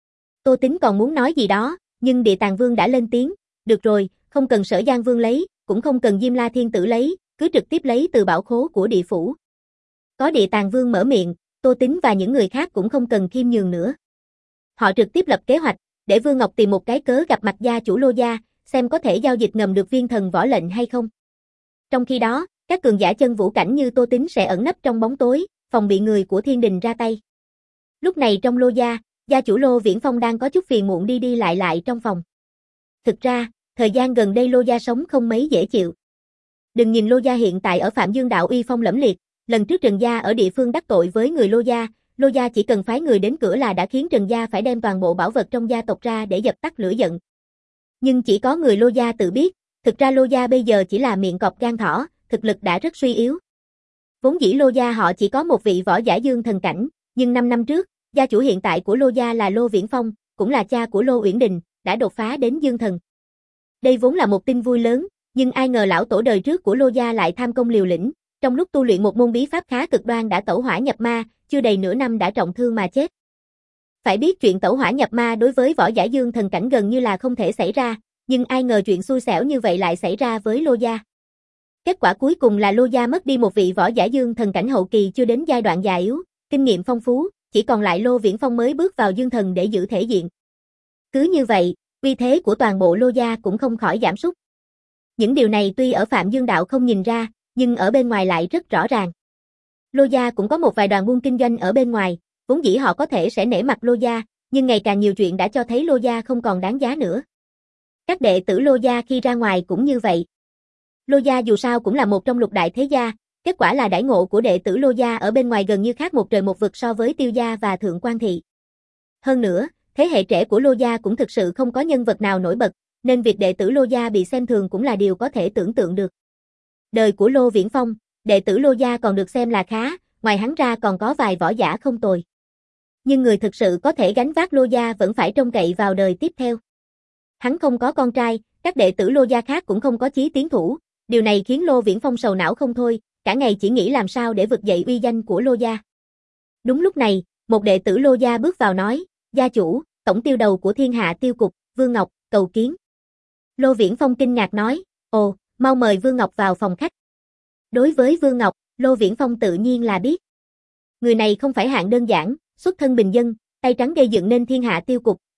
Tô Tính còn muốn nói gì đó, nhưng Địa Tàng Vương đã lên tiếng, được rồi, không cần Sở Giang Vương lấy, cũng không cần Diêm La Thiên Tử lấy, cứ trực tiếp lấy từ bảo khố của địa phủ. Có Địa Tàng Vương mở miệng, Tô Tính và những người khác cũng không cần khiêm nhường nữa. Họ trực tiếp lập kế hoạch, để Vương Ngọc tìm một cái cớ gặp mặt gia chủ Lô gia, xem có thể giao dịch ngầm được viên thần võ lệnh hay không. Trong khi đó, các cường giả chân vũ cảnh như Tô Tính sẽ ẩn nấp trong bóng tối, phòng bị người của Thiên Đình ra tay. Lúc này trong Lô gia, gia chủ Lô Viễn Phong đang có chút phiền muộn đi đi lại lại trong phòng. Thực ra, thời gian gần đây Lô gia sống không mấy dễ chịu. Đừng nhìn Lô gia hiện tại ở Phạm Dương Đạo uy phong lẫm liệt, lần trước Trần gia ở địa phương đắc tội với người Lô gia, Lô gia chỉ cần phái người đến cửa là đã khiến Trần gia phải đem toàn bộ bảo vật trong gia tộc ra để dập tắt lửa giận. Nhưng chỉ có người Lô gia tự biết, thực ra Lô gia bây giờ chỉ là miệng cọp gan thỏ, thực lực đã rất suy yếu. Vốn dĩ Lô gia họ chỉ có một vị võ giả dương thần cảnh, nhưng năm năm trước, gia chủ hiện tại của Lô gia là Lô Viễn Phong, cũng là cha của Lô Uyển Đình, đã đột phá đến dương thần. Đây vốn là một tin vui lớn, nhưng ai ngờ lão tổ đời trước của Lô gia lại tham công liều lĩnh, trong lúc tu luyện một môn bí pháp khá cực đoan đã tẩu hỏa nhập ma, chưa đầy nửa năm đã trọng thương mà chết. Phải biết chuyện tẩu hỏa nhập ma đối với võ giả dương thần cảnh gần như là không thể xảy ra, nhưng ai ngờ chuyện xui xẻo như vậy lại xảy ra với Lô gia. Kết quả cuối cùng là Lô gia mất đi một vị võ giả dương thần cảnh hậu kỳ chưa đến giai đoạn già yếu, kinh nghiệm phong phú, chỉ còn lại Lô Viễn Phong mới bước vào dương thần để giữ thể diện. Cứ như vậy, uy thế của toàn bộ Lô gia cũng không khỏi giảm sút. Những điều này tuy ở Phạm Dương Đạo không nhìn ra, nhưng ở bên ngoài lại rất rõ ràng. Lô gia cũng có một vài đoàn buôn kinh doanh ở bên ngoài, vốn dĩ họ có thể sẽ nể mặt Lô gia, nhưng ngày càng nhiều chuyện đã cho thấy Lô gia không còn đáng giá nữa. Các đệ tử Lô gia khi ra ngoài cũng như vậy. Lô gia dù sao cũng là một trong lục đại thế gia, kết quả là đãi ngộ của đệ tử Lô gia ở bên ngoài gần như khác một trời một vực so với Tiêu gia và Thượng Quan thị. Hơn nữa, thế hệ trẻ của Lô gia cũng thực sự không có nhân vật nào nổi bật, nên việc đệ tử Lô gia bị xem thường cũng là điều có thể tưởng tượng được. Đời của Lô Viễn Phong, đệ tử Lô gia còn được xem là khá, ngoài hắn ra còn có vài võ giả không tồi. Nhưng người thực sự có thể gánh vác Lô gia vẫn phải trông cậy vào đời tiếp theo. Hắn không có con trai, các đệ tử Lô gia khác cũng không có chí tiến thủ, điều này khiến Lô Viễn Phong sầu não không thôi, cả ngày chỉ nghĩ làm sao để vực dậy uy danh của Lô gia. Đúng lúc này, một đệ tử Lô gia bước vào nói, gia chủ, tổng tiêu đầu của Thiên Hạ Tiêu cục, Vương Ngọc, cầu kiến. Lô Viễn Phong kinh ngạc nói, ồ, mau mời Vương Ngọc vào phòng khách. Đối với Vương Ngọc, Lô Viễn Phong tự nhiên là biết. Người này không phải hạng đơn giản, xuất thân bình dân, tay trắng gây dựng nên Thiên Hạ Tiêu cục,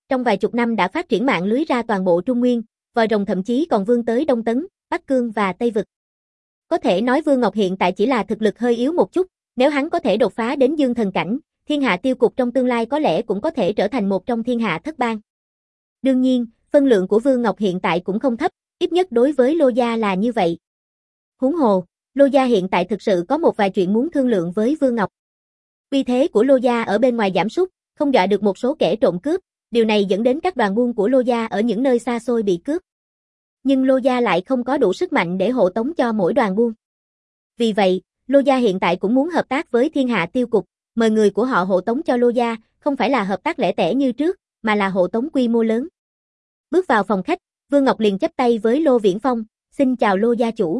trong vài chục năm đã phát triển mạng lưới ra toàn bộ Trung Nguyên, vòi rồng thậm chí còn vươn tới Đông Tấn, Bắc Cương và Tây Vực. Có thể nói Vương Ngọc hiện tại chỉ là thực lực hơi yếu một chút, nếu hắn có thể đột phá đến dương thần cảnh, thiên hạ tiêu cục trong tương lai có lẽ cũng có thể trở thành một trong thiên hạ thất bang. Đương nhiên, phân lượng của Vương Ngọc hiện tại cũng không thấp, ít nhất đối với Lô Gia là như vậy. Huống hồ, Lô Gia hiện tại thực sự có một vài chuyện muốn thương lượng với Vương Ngọc. Uy thế của Lô Gia ở bên ngoài giảm sút, không dọa được một số kẻ trộm cướp, điều này dẫn đến các đoàn buôn của Lô Gia ở những nơi xa xôi bị cướp. Nhưng Lô Gia lại không có đủ sức mạnh để hộ tống cho mỗi đoàn buôn. Vì vậy, Lô Gia hiện tại cũng muốn hợp tác với thiên hạ tiêu cục, mời người của họ hộ tống cho Lô Gia, không phải là hợp tác lẻ tẻ như trước, mà là hộ tống quy mô lớn. Bước vào phòng khách, Vương Ngọc liền chắp tay với Lô Viễn Phong, xin chào Lô gia chủ.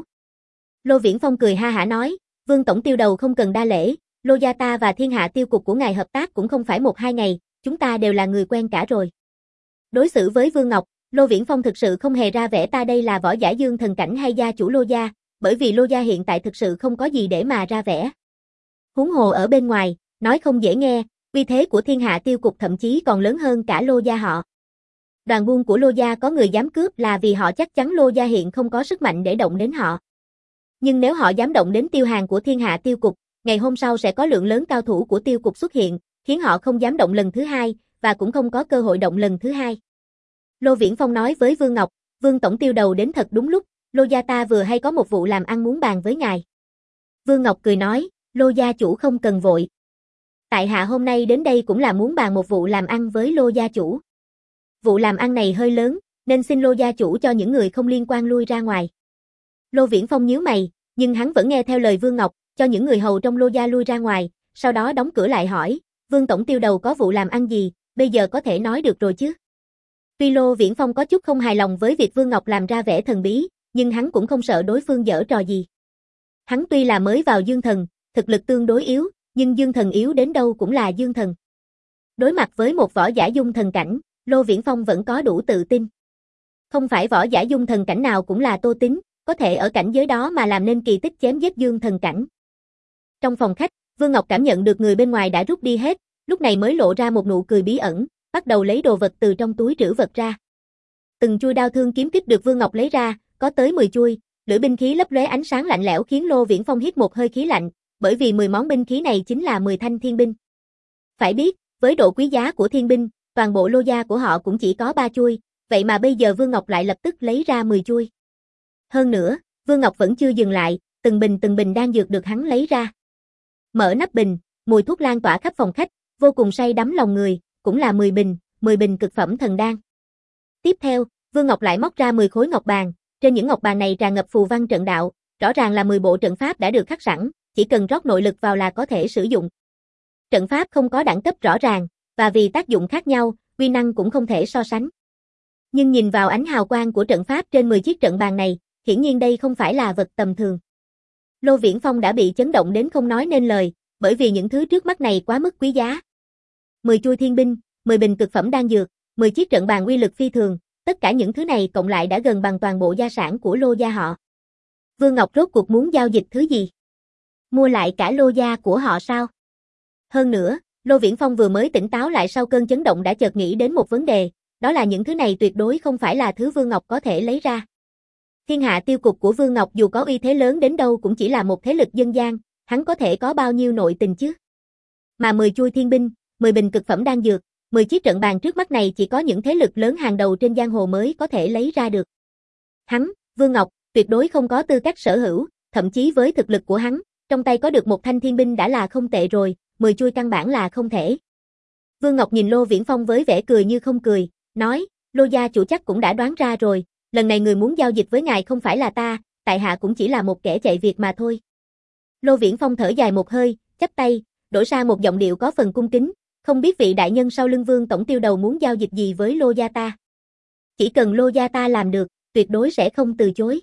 Lô Viễn Phong cười ha hả nói, Vương tổng tiêu đầu không cần đa lễ, Lô gia ta và thiên hạ tiêu cục của ngài hợp tác cũng không phải một hai ngày, chúng ta đều là người quen cả rồi. Đối xử với Vương Ngọc, Lô Viễn Phong thực sự không hề ra vẻ ta đây là võ giả dương thần cảnh hay gia chủ Lô gia, bởi vì Lô gia hiện tại thực sự không có gì để mà ra vẻ. Huống hồ ở bên ngoài, nói không dễ nghe, uy thế của thiên hạ tiêu cục thậm chí còn lớn hơn cả Lô gia họ. Đoàn buôn của Lô gia có người dám cướp là vì họ chắc chắn Lô gia hiện không có sức mạnh để động đến họ. Nhưng nếu họ dám động đến tiêu hàng của thiên hạ tiêu cục, ngày hôm sau sẽ có lượng lớn cao thủ của tiêu cục xuất hiện, khiến họ không dám động lần thứ hai, và cũng không có cơ hội động lần thứ hai. Lô Viễn Phong nói với Vương Ngọc, Vương tổng tiêu đầu đến thật đúng lúc, Lô gia ta vừa hay có một vụ làm ăn muốn bàn với ngài. Vương Ngọc cười nói, Lô gia chủ không cần vội. Tại hạ hôm nay đến đây cũng là muốn bàn một vụ làm ăn với Lô gia chủ. Vụ làm ăn này hơi lớn, nên xin Lô gia chủ cho những người không liên quan lui ra ngoài. Lô Viễn Phong nhíu mày, nhưng hắn vẫn nghe theo lời Vương Ngọc, cho những người hầu trong Lô gia lui ra ngoài, sau đó đóng cửa lại hỏi, Vương tổng tiêu đầu có vụ làm ăn gì, bây giờ có thể nói được rồi chứ? Tuy Lô Viễn Phong có chút không hài lòng với việc Vương Ngọc làm ra vẻ thần bí, nhưng hắn cũng không sợ đối phương giở trò gì. Hắn tuy là mới vào dương thần, thực lực tương đối yếu, nhưng dương thần yếu đến đâu cũng là dương thần. Đối mặt với một võ giả dung thần cảnh, Lô Viễn Phong vẫn có đủ tự tin. Không phải võ giả dung thần cảnh nào cũng là Tô Tín, có thể ở cảnh giới đó mà làm nên kỳ tích chém giết dương thần cảnh. Trong phòng khách, Vương Ngọc cảm nhận được người bên ngoài đã rút đi hết, lúc này mới lộ ra một nụ cười bí ẩn, bắt đầu lấy đồ vật từ trong túi trữ vật ra. Từng chuôi đao thương kiếm kích được Vương Ngọc lấy ra, có tới mười chuôi, lưỡi binh khí lấp lóe ánh sáng lạnh lẽo khiến Lô Viễn Phong hít một hơi khí lạnh, bởi vì mười món binh khí này chính là mười thanh thiên binh. Phải biết, với độ quý giá của thiên binh, toàn bộ Lô gia của họ cũng chỉ có ba chuôi, vậy mà bây giờ Vương Ngọc lại lập tức lấy ra mười chuôi. Hơn nữa, Vương Ngọc vẫn chưa dừng lại, từng bình từng bình đan dược được hắn lấy ra. Mở nắp bình, mùi thuốc lan tỏa khắp phòng khách, vô cùng say đắm lòng người, cũng là mười bình, mười bình cực phẩm thần đan. Tiếp theo, Vương Ngọc lại móc ra mười khối ngọc bàn, trên những ngọc bàn này tràn ngập phù văn trận đạo, rõ ràng là mười bộ trận pháp đã được khắc sẵn, chỉ cần rót nội lực vào là có thể sử dụng. Trận pháp không có đẳng cấp rõ ràng, và vì tác dụng khác nhau, uy năng cũng không thể so sánh. Nhưng nhìn vào ánh hào quang của trận pháp trên mười chiếc trận bàn này, hiển nhiên đây không phải là vật tầm thường. Lô Viễn Phong đã bị chấn động đến không nói nên lời, bởi vì những thứ trước mắt này quá mức quý giá. mười chuôi thiên binh, mười bình cực phẩm đan dược, mười chiếc trận bàn uy lực phi thường, tất cả những thứ này cộng lại đã gần bằng toàn bộ gia sản của Lô gia họ. Vương Ngọc rốt cuộc muốn giao dịch thứ gì? Mua lại cả Lô gia của họ sao? Hơn nữa, Lô Viễn Phong vừa mới tỉnh táo lại sau cơn chấn động đã chợt nghĩ đến một vấn đề, đó là những thứ này tuyệt đối không phải là thứ Vương Ngọc có thể lấy ra. Thiên hạ tiêu cục của Vương Ngọc dù có uy thế lớn đến đâu cũng chỉ là một thế lực dân gian, hắn có thể có bao nhiêu nội tình chứ? Mà mười chuôi thiên binh, mười bình cực phẩm đan dược, mười chiếc trận bàn trước mắt này chỉ có những thế lực lớn hàng đầu trên giang hồ mới có thể lấy ra được. Hắn, Vương Ngọc, tuyệt đối không có tư cách sở hữu, thậm chí với thực lực của hắn, trong tay có được một thanh thiên binh đã là không tệ rồi, mười chuôi căn bản là không thể. Vương Ngọc nhìn Lô Viễn Phong với vẻ cười như không cười, nói, Lô gia chủ chắc cũng đã đoán ra rồi, lần này người muốn giao dịch với ngài không phải là ta, tại hạ cũng chỉ là một kẻ chạy việc mà thôi. Lô Viễn Phong thở dài một hơi, chắp tay, đổi sang một giọng điệu có phần cung kính, không biết vị đại nhân sau lưng Vương tổng tiêu đầu muốn giao dịch gì với Lô gia ta. Chỉ cần Lô gia ta làm được, tuyệt đối sẽ không từ chối.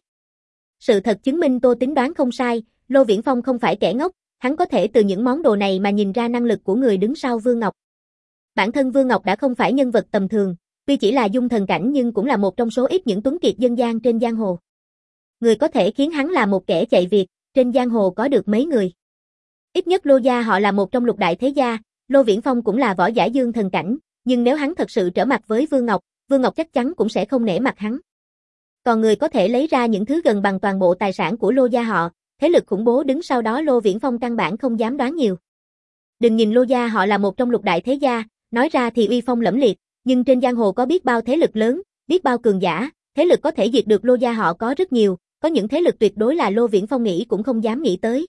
Sự thật chứng minh Tô Tín đoán không sai, Lô Viễn Phong không phải kẻ ngốc, hắn có thể từ những món đồ này mà nhìn ra năng lực của người đứng sau Vương Ngọc. Bản thân Vương Ngọc đã không phải nhân vật tầm thường, tuy chỉ là dung thần cảnh nhưng cũng là một trong số ít những tuấn kiệt dân gian trên giang hồ. Người có thể khiến hắn là một kẻ chạy việc, trên giang hồ có được mấy người. Ít nhất Lô gia họ là một trong lục đại thế gia, Lô Viễn Phong cũng là võ giả dương thần cảnh, nhưng nếu hắn thật sự trở mặt với Vương Ngọc, Vương Ngọc chắc chắn cũng sẽ không nể mặt hắn. Còn người có thể lấy ra những thứ gần bằng toàn bộ tài sản của Lô gia họ, thế lực khủng bố đứng sau đó Lô Viễn Phong căn bản không dám đoán nhiều. Đừng nhìn Lô gia họ là một trong lục đại thế gia, nói ra thì uy phong lẫm liệt, nhưng trên giang hồ có biết bao thế lực lớn, biết bao cường giả, thế lực có thể diệt được Lô gia họ có rất nhiều, có những thế lực tuyệt đối là Lô Viễn Phong nghĩ cũng không dám nghĩ tới.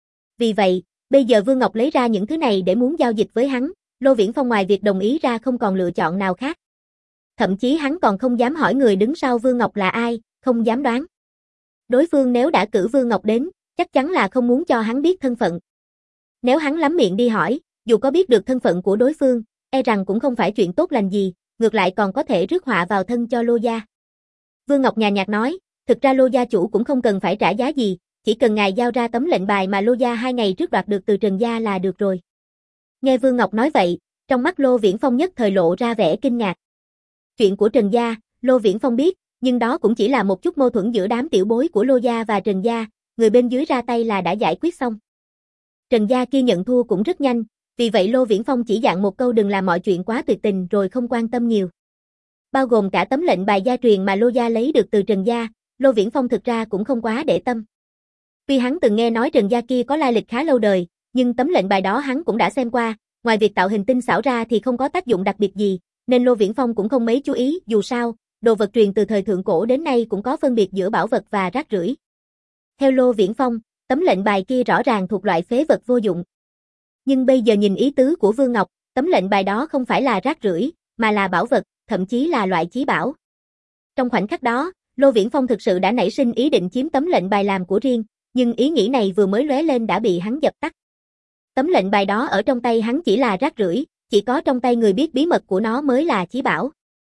Vì vậy, bây giờ Vương Ngọc lấy ra những thứ này để muốn giao dịch với hắn, Lô Viễn Phong ngoài việc đồng ý ra không còn lựa chọn nào khác. Thậm chí hắn còn không dám hỏi người đứng sau Vương Ngọc là ai, không dám đoán. Đối phương nếu đã cử Vương Ngọc đến, chắc chắn là không muốn cho hắn biết thân phận. Nếu hắn lắm miệng đi hỏi, dù có biết được thân phận của đối phương, e rằng cũng không phải chuyện tốt lành gì, ngược lại còn có thể rước họa vào thân cho Lô gia. Vương Ngọc nhàn nhạt nói, thực ra Lô gia chủ cũng không cần phải trả giá gì, chỉ cần ngài giao ra tấm lệnh bài mà Lô gia hai ngày trước đoạt được từ Trần gia là được rồi. Nghe Vương Ngọc nói vậy, trong mắt Lô Viễn Phong nhất thời lộ ra vẻ kinh ngạc. Chuyện của Trần gia, Lô Viễn Phong biết, nhưng đó cũng chỉ là một chút mâu thuẫn giữa đám tiểu bối của Lô gia và Trần gia, người bên dưới ra tay là đã giải quyết xong. Trần gia kia nhận thua cũng rất nhanh, vì vậy Lô Viễn Phong chỉ dặn một câu đừng làm mọi chuyện quá tuyệt tình rồi không quan tâm nhiều. Bao gồm cả tấm lệnh bài gia truyền mà Lô gia lấy được từ Trần gia, Lô Viễn Phong thực ra cũng không quá để tâm. Tuy hắn từng nghe nói Trần gia kia có lai lịch khá lâu đời, nhưng tấm lệnh bài đó hắn cũng đã xem qua, ngoài việc tạo hình tinh xảo ra thì không có tác dụng đặc biệt gì, nên Lô Viễn Phong cũng không mấy chú ý, dù sao, đồ vật truyền từ thời thượng cổ đến nay cũng có phân biệt giữa bảo vật và rác rưởi. Theo Lô Viễn Phong, tấm lệnh bài kia rõ ràng thuộc loại phế vật vô dụng. Nhưng bây giờ nhìn ý tứ của Vương Ngọc, tấm lệnh bài đó không phải là rác rưởi, mà là bảo vật, thậm chí là loại chí bảo. Trong khoảnh khắc đó, Lô Viễn Phong thực sự đã nảy sinh ý định chiếm tấm lệnh bài làm của riêng, nhưng ý nghĩ này vừa mới lóe lên đã bị hắn dập tắt. Tấm lệnh bài đó ở trong tay hắn chỉ là rác rưởi, chỉ có trong tay người biết bí mật của nó mới là chí bảo.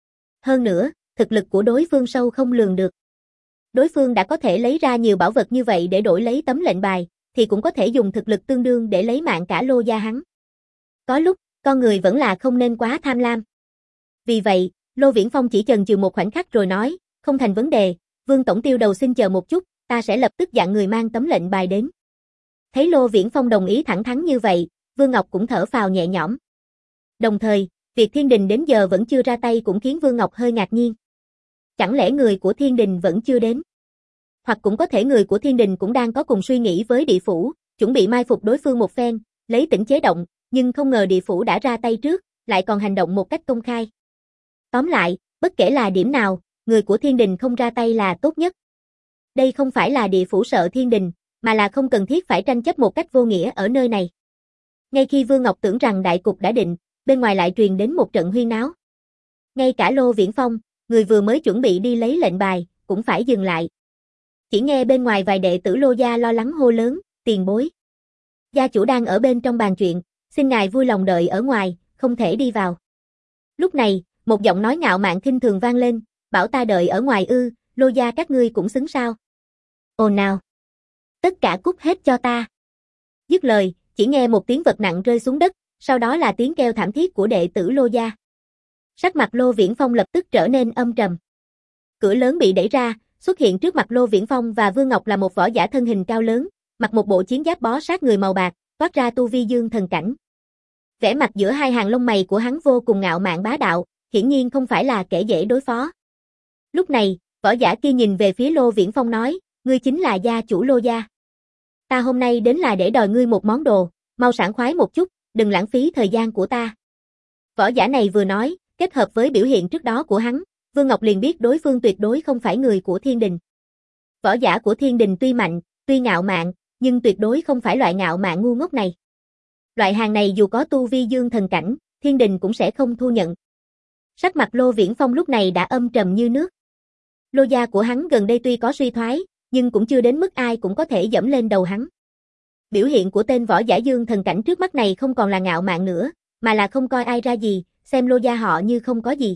Hơn nữa, thực lực của đối phương sâu không lường được. Đối phương đã có thể lấy ra nhiều bảo vật như vậy để đổi lấy tấm lệnh bài, thì cũng có thể dùng thực lực tương đương để lấy mạng cả Lô gia hắn. Có lúc, con người vẫn là không nên quá tham lam. Vì vậy, Lô Viễn Phong chỉ chần chừ một khoảnh khắc rồi nói, không thành vấn đề, Vương tổng tiêu đầu xin chờ một chút, ta sẽ lập tức dặn người mang tấm lệnh bài đến. Thấy Lô Viễn Phong đồng ý thẳng thắn như vậy, Vương Ngọc cũng thở phào nhẹ nhõm. Đồng thời, việc Thiên Đình đến giờ vẫn chưa ra tay cũng khiến Vương Ngọc hơi ngạc nhiên. Chẳng lẽ người của Thiên Đình vẫn chưa đến? Hoặc cũng có thể người của Thiên Đình cũng đang có cùng suy nghĩ với địa phủ, chuẩn bị mai phục đối phương một phen, lấy tỉnh chế động, nhưng không ngờ địa phủ đã ra tay trước, lại còn hành động một cách công khai. Tóm lại, bất kể là điểm nào, người của Thiên Đình không ra tay là tốt nhất. Đây không phải là địa phủ sợ Thiên Đình, mà là không cần thiết phải tranh chấp một cách vô nghĩa ở nơi này. Ngay khi Vương Ngọc tưởng rằng đại cục đã định, bên ngoài lại truyền đến một trận huyên náo. Ngay cả Lô Viễn Phong, người vừa mới chuẩn bị đi lấy lệnh bài, cũng phải dừng lại. Chỉ nghe bên ngoài vài đệ tử Lô gia lo lắng hô lớn, tiền bối. Gia chủ đang ở bên trong bàn chuyện, xin ngài vui lòng đợi ở ngoài, không thể đi vào. Lúc này, một giọng nói ngạo mạn khinh thường vang lên, bảo ta đợi ở ngoài ư, Lô gia các ngươi cũng xứng sao. Ồn nào. Tất cả cút hết cho ta. Dứt lời, chỉ nghe một tiếng vật nặng rơi xuống đất, sau đó là tiếng kêu thảm thiết của đệ tử Lô gia. Sắc mặt Lô Viễn Phong lập tức trở nên âm trầm. Cửa lớn bị đẩy ra, xuất hiện trước mặt Lô Viễn Phong và Vương Ngọc là một võ giả thân hình cao lớn, mặc một bộ chiến giáp bó sát người màu bạc, toát ra tu vi dương thần cảnh. Vẻ mặt giữa hai hàng lông mày của hắn vô cùng ngạo mạn bá đạo, hiển nhiên không phải là kẻ dễ đối phó. Lúc này, võ giả kia nhìn về phía Lô Viễn Phong nói, ngươi chính là gia chủ Lô gia. Ta hôm nay đến là để đòi ngươi một món đồ, mau sảng khoái một chút, đừng lãng phí thời gian của ta. Võ giả này vừa nói, kết hợp với biểu hiện trước đó của hắn, Vương Ngọc liền biết đối phương tuyệt đối không phải người của Thiên Đình. Võ giả của Thiên Đình tuy mạnh, tuy ngạo mạn, nhưng tuyệt đối không phải loại ngạo mạn ngu ngốc này. Loại hàng này dù có tu vi dương thần cảnh, Thiên Đình cũng sẽ không thu nhận. Sắc mặt Lô Viễn Phong lúc này đã âm trầm như nước. Lô gia của hắn gần đây tuy có suy thoái, nhưng cũng chưa đến mức ai cũng có thể dẫm lên đầu hắn. Biểu hiện của tên võ giả dương thần cảnh trước mắt này không còn là ngạo mạn nữa, mà là không coi ai ra gì, xem Lô gia họ như không có gì.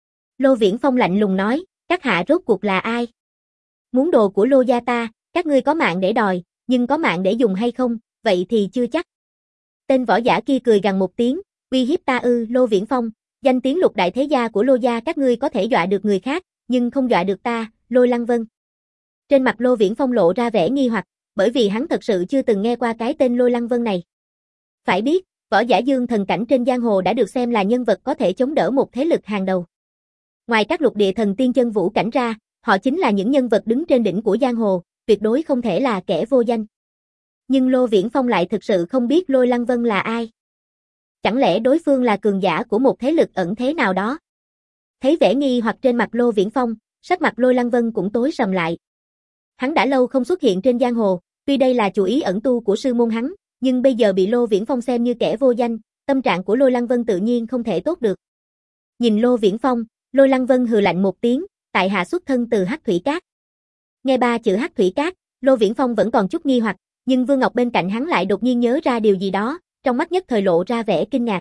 Lô Viễn Phong lạnh lùng nói, các hạ rốt cuộc là ai? Muốn đồ của Lô gia ta, các ngươi có mạng để đòi, nhưng có mạng để dùng hay không, vậy thì chưa chắc. Tên võ giả kia cười gằn một tiếng, uy hiếp ta ư? Lô Viễn Phong, danh tiếng lục đại thế gia của Lô gia các ngươi có thể dọa được người khác, nhưng không dọa được ta, Lô Lăng Vân. Trên mặt Lô Viễn Phong lộ ra vẻ nghi hoặc, bởi vì hắn thật sự chưa từng nghe qua cái tên Lô Lăng Vân này. Phải biết, võ giả dương thần cảnh trên giang hồ đã được xem là nhân vật có thể chống đỡ một thế lực hàng đầu. Ngoài các lục địa thần tiên chân vũ cảnh ra, họ chính là những nhân vật đứng trên đỉnh của giang hồ, tuyệt đối không thể là kẻ vô danh. Nhưng Lô Viễn Phong lại thực sự không biết Lôi Lăng Vân là ai. Chẳng lẽ đối phương là cường giả của một thế lực ẩn thế nào đó? Thấy vẻ nghi hoặc trên mặt Lô Viễn Phong, sắc mặt Lôi Lăng Vân cũng tối sầm lại. Hắn đã lâu không xuất hiện trên giang hồ, tuy đây là chủ ý ẩn tu của sư môn hắn, nhưng bây giờ bị Lô Viễn Phong xem như kẻ vô danh, tâm trạng của Lôi Lăng Vân tự nhiên không thể tốt được. Nhìn Lô Viễn Phong, Lôi Lăng Vân hừ lạnh một tiếng, tại hạ xuất thân từ Hắc Thủy Cát. Nghe ba chữ Hắc Thủy Cát, Lô Viễn Phong vẫn còn chút nghi hoặc, nhưng Vương Ngọc bên cạnh hắn lại đột nhiên nhớ ra điều gì đó, trong mắt nhất thời lộ ra vẻ kinh ngạc.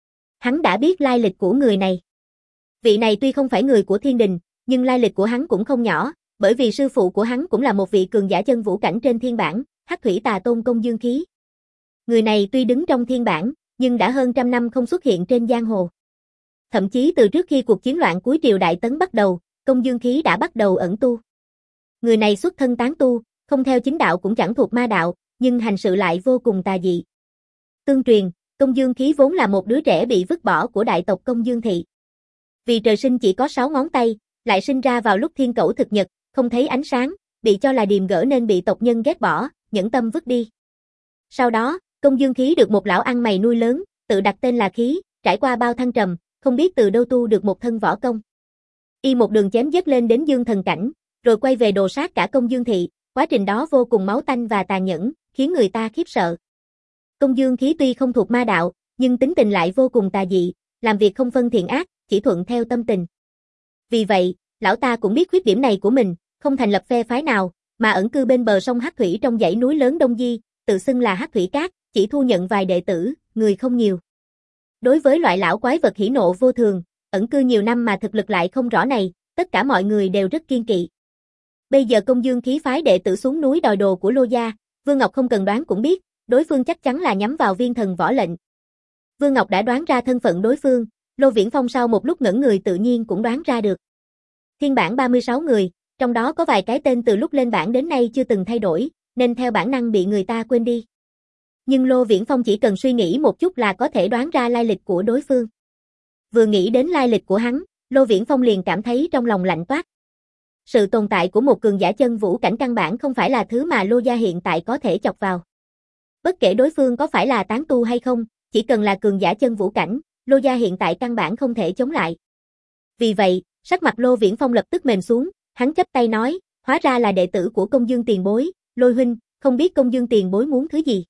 Hắn đã biết lai lịch của người này. Vị này tuy không phải người của thiên đình, nhưng lai lịch của hắn cũng không nhỏ, bởi vì sư phụ của hắn cũng là một vị cường giả chân vũ cảnh trên thiên bảng, Hắc Thủy Tà Tôn Công Dương Khí. Người này tuy đứng trong thiên bảng, nhưng đã hơn trăm năm không xuất hiện trên giang hồ. Thậm chí từ trước khi cuộc chiến loạn cuối triều Đại Tấn bắt đầu, Công Dương Khí đã bắt đầu ẩn tu. Người này xuất thân tán tu, không theo chính đạo cũng chẳng thuộc ma đạo, nhưng hành sự lại vô cùng tà dị. Tương truyền, Công Dương Khí vốn là một đứa trẻ bị vứt bỏ của đại tộc Công Dương Thị. Vì trời sinh chỉ có sáu ngón tay, lại sinh ra vào lúc thiên cẩu thực nhật, không thấy ánh sáng, bị cho là điềm gỡ nên bị tộc nhân ghét bỏ, nhẫn tâm vứt đi. Sau đó, Công Dương Khí được một lão ăn mày nuôi lớn, tự đặt tên là Khí, trải qua bao thăng trầm, không biết từ đâu tu được một thân võ công. Y một đường chém giết lên đến dương thần cảnh, rồi quay về đồ sát cả Công Dương Thị, quá trình đó vô cùng máu tanh và tàn nhẫn, khiến người ta khiếp sợ. Công Dương Khí tuy không thuộc ma đạo, nhưng tính tình lại vô cùng tà dị, làm việc không phân thiện ác, chỉ thuận theo tâm tình. Vì vậy, lão ta cũng biết khuyết điểm này của mình, không thành lập phe phái nào, mà ẩn cư bên bờ sông Hắc Thủy trong dãy núi lớn Đông Di, tự xưng là Hắc Thủy Cát, chỉ thu nhận vài đệ tử, người không nhiều. Đối với loại lão quái vật hỉ nộ vô thường, ẩn cư nhiều năm mà thực lực lại không rõ này, tất cả mọi người đều rất kiêng kỵ. Bây giờ Công Dương Khí phái đệ tử xuống núi đòi đồ của Lô gia, Vương Ngọc không cần đoán cũng biết, đối phương chắc chắn là nhắm vào Viên Thần Võ Lệnh. Vương Ngọc đã đoán ra thân phận đối phương, Lô Viễn Phong sau một lúc ngẩn người tự nhiên cũng đoán ra được. Thiên bảng ba mươi sáu người, trong đó có vài cái tên từ lúc lên bảng đến nay chưa từng thay đổi, nên theo bản năng bị người ta quên đi. Nhưng Lô Viễn Phong chỉ cần suy nghĩ một chút là có thể đoán ra lai lịch của đối phương. Vừa nghĩ đến lai lịch của hắn, Lô Viễn Phong liền cảm thấy trong lòng lạnh toát. Sự tồn tại của một cường giả chân vũ cảnh căn bản không phải là thứ mà Lô gia hiện tại có thể chọc vào. Bất kể đối phương có phải là tán tu hay không, chỉ cần là cường giả chân vũ cảnh, Lô gia hiện tại căn bản không thể chống lại. Vì vậy, sắc mặt Lô Viễn Phong lập tức mềm xuống, hắn chắp tay nói, hóa ra là đệ tử của Công Dương tiền bối, Lôi huynh, không biết Công Dương tiền bối muốn thứ gì.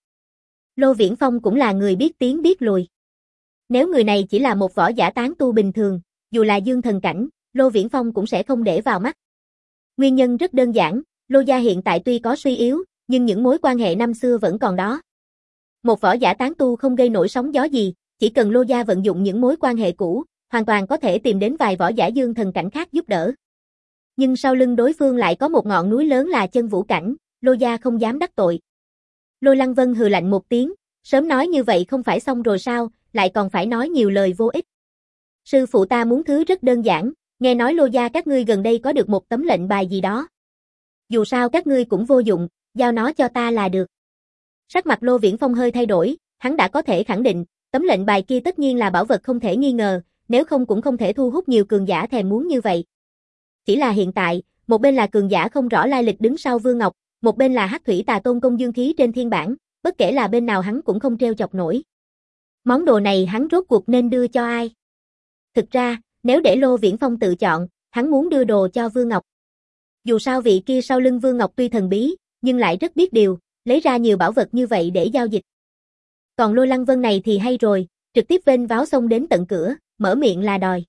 Lô Viễn Phong cũng là người biết tiếng biết lùi. Nếu người này chỉ là một võ giả tán tu bình thường, dù là dương thần cảnh, Lô Viễn Phong cũng sẽ không để vào mắt. Nguyên nhân rất đơn giản, Lô gia hiện tại tuy có suy yếu, nhưng những mối quan hệ năm xưa vẫn còn đó. Một võ giả tán tu không gây nổi sóng gió gì, chỉ cần Lô gia vận dụng những mối quan hệ cũ, hoàn toàn có thể tìm đến vài võ giả dương thần cảnh khác giúp đỡ. Nhưng sau lưng đối phương lại có một ngọn núi lớn là chân vũ cảnh, Lô gia không dám đắc tội. Lôi Lăng Vân hừ lạnh một tiếng, sớm nói như vậy không phải xong rồi sao, lại còn phải nói nhiều lời vô ích. Sư phụ ta muốn thứ rất đơn giản, nghe nói Lô gia các ngươi gần đây có được một tấm lệnh bài gì đó. Dù sao các ngươi cũng vô dụng, giao nó cho ta là được. Sắc mặt Lô Viễn Phong hơi thay đổi, hắn đã có thể khẳng định, tấm lệnh bài kia tất nhiên là bảo vật không thể nghi ngờ, nếu không cũng không thể thu hút nhiều cường giả thèm muốn như vậy. Chỉ là hiện tại, một bên là cường giả không rõ lai lịch đứng sau Vương Ngọc, một bên là Hắc Thủy Tà Tôn Công Dương Khí trên thiên bảng, bất kể là bên nào hắn cũng không treo chọc nổi. Món đồ này hắn rốt cuộc nên đưa cho ai? Thực ra, nếu để Lô Viễn Phong tự chọn, hắn muốn đưa đồ cho Vương Ngọc. Dù sao vị kia sau lưng Vương Ngọc tuy thần bí, nhưng lại rất biết điều, lấy ra nhiều bảo vật như vậy để giao dịch. Còn Lôi Lăng Vân này thì hay rồi, trực tiếp vênh váo xông đến tận cửa, mở miệng là đòi.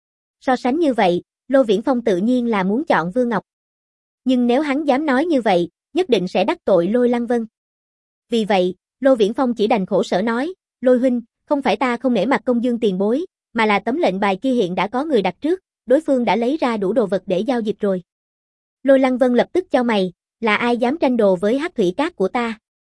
So sánh như vậy, Lô Viễn Phong tự nhiên là muốn chọn Vương Ngọc. Nhưng nếu hắn dám nói như vậy, nhất định sẽ đắc tội Lôi Lăng Vân. Vì vậy, Lô Viễn Phong chỉ đành khổ sở nói, Lôi huynh, không phải ta không nể mặt Công Dương tiền bối, mà là tấm lệnh bài kia hiện đã có người đặt trước, đối phương đã lấy ra đủ đồ vật để giao dịch rồi. Lôi Lăng Vân lập tức chau mày, là ai dám tranh đồ với Hắc Thủy Cát của ta?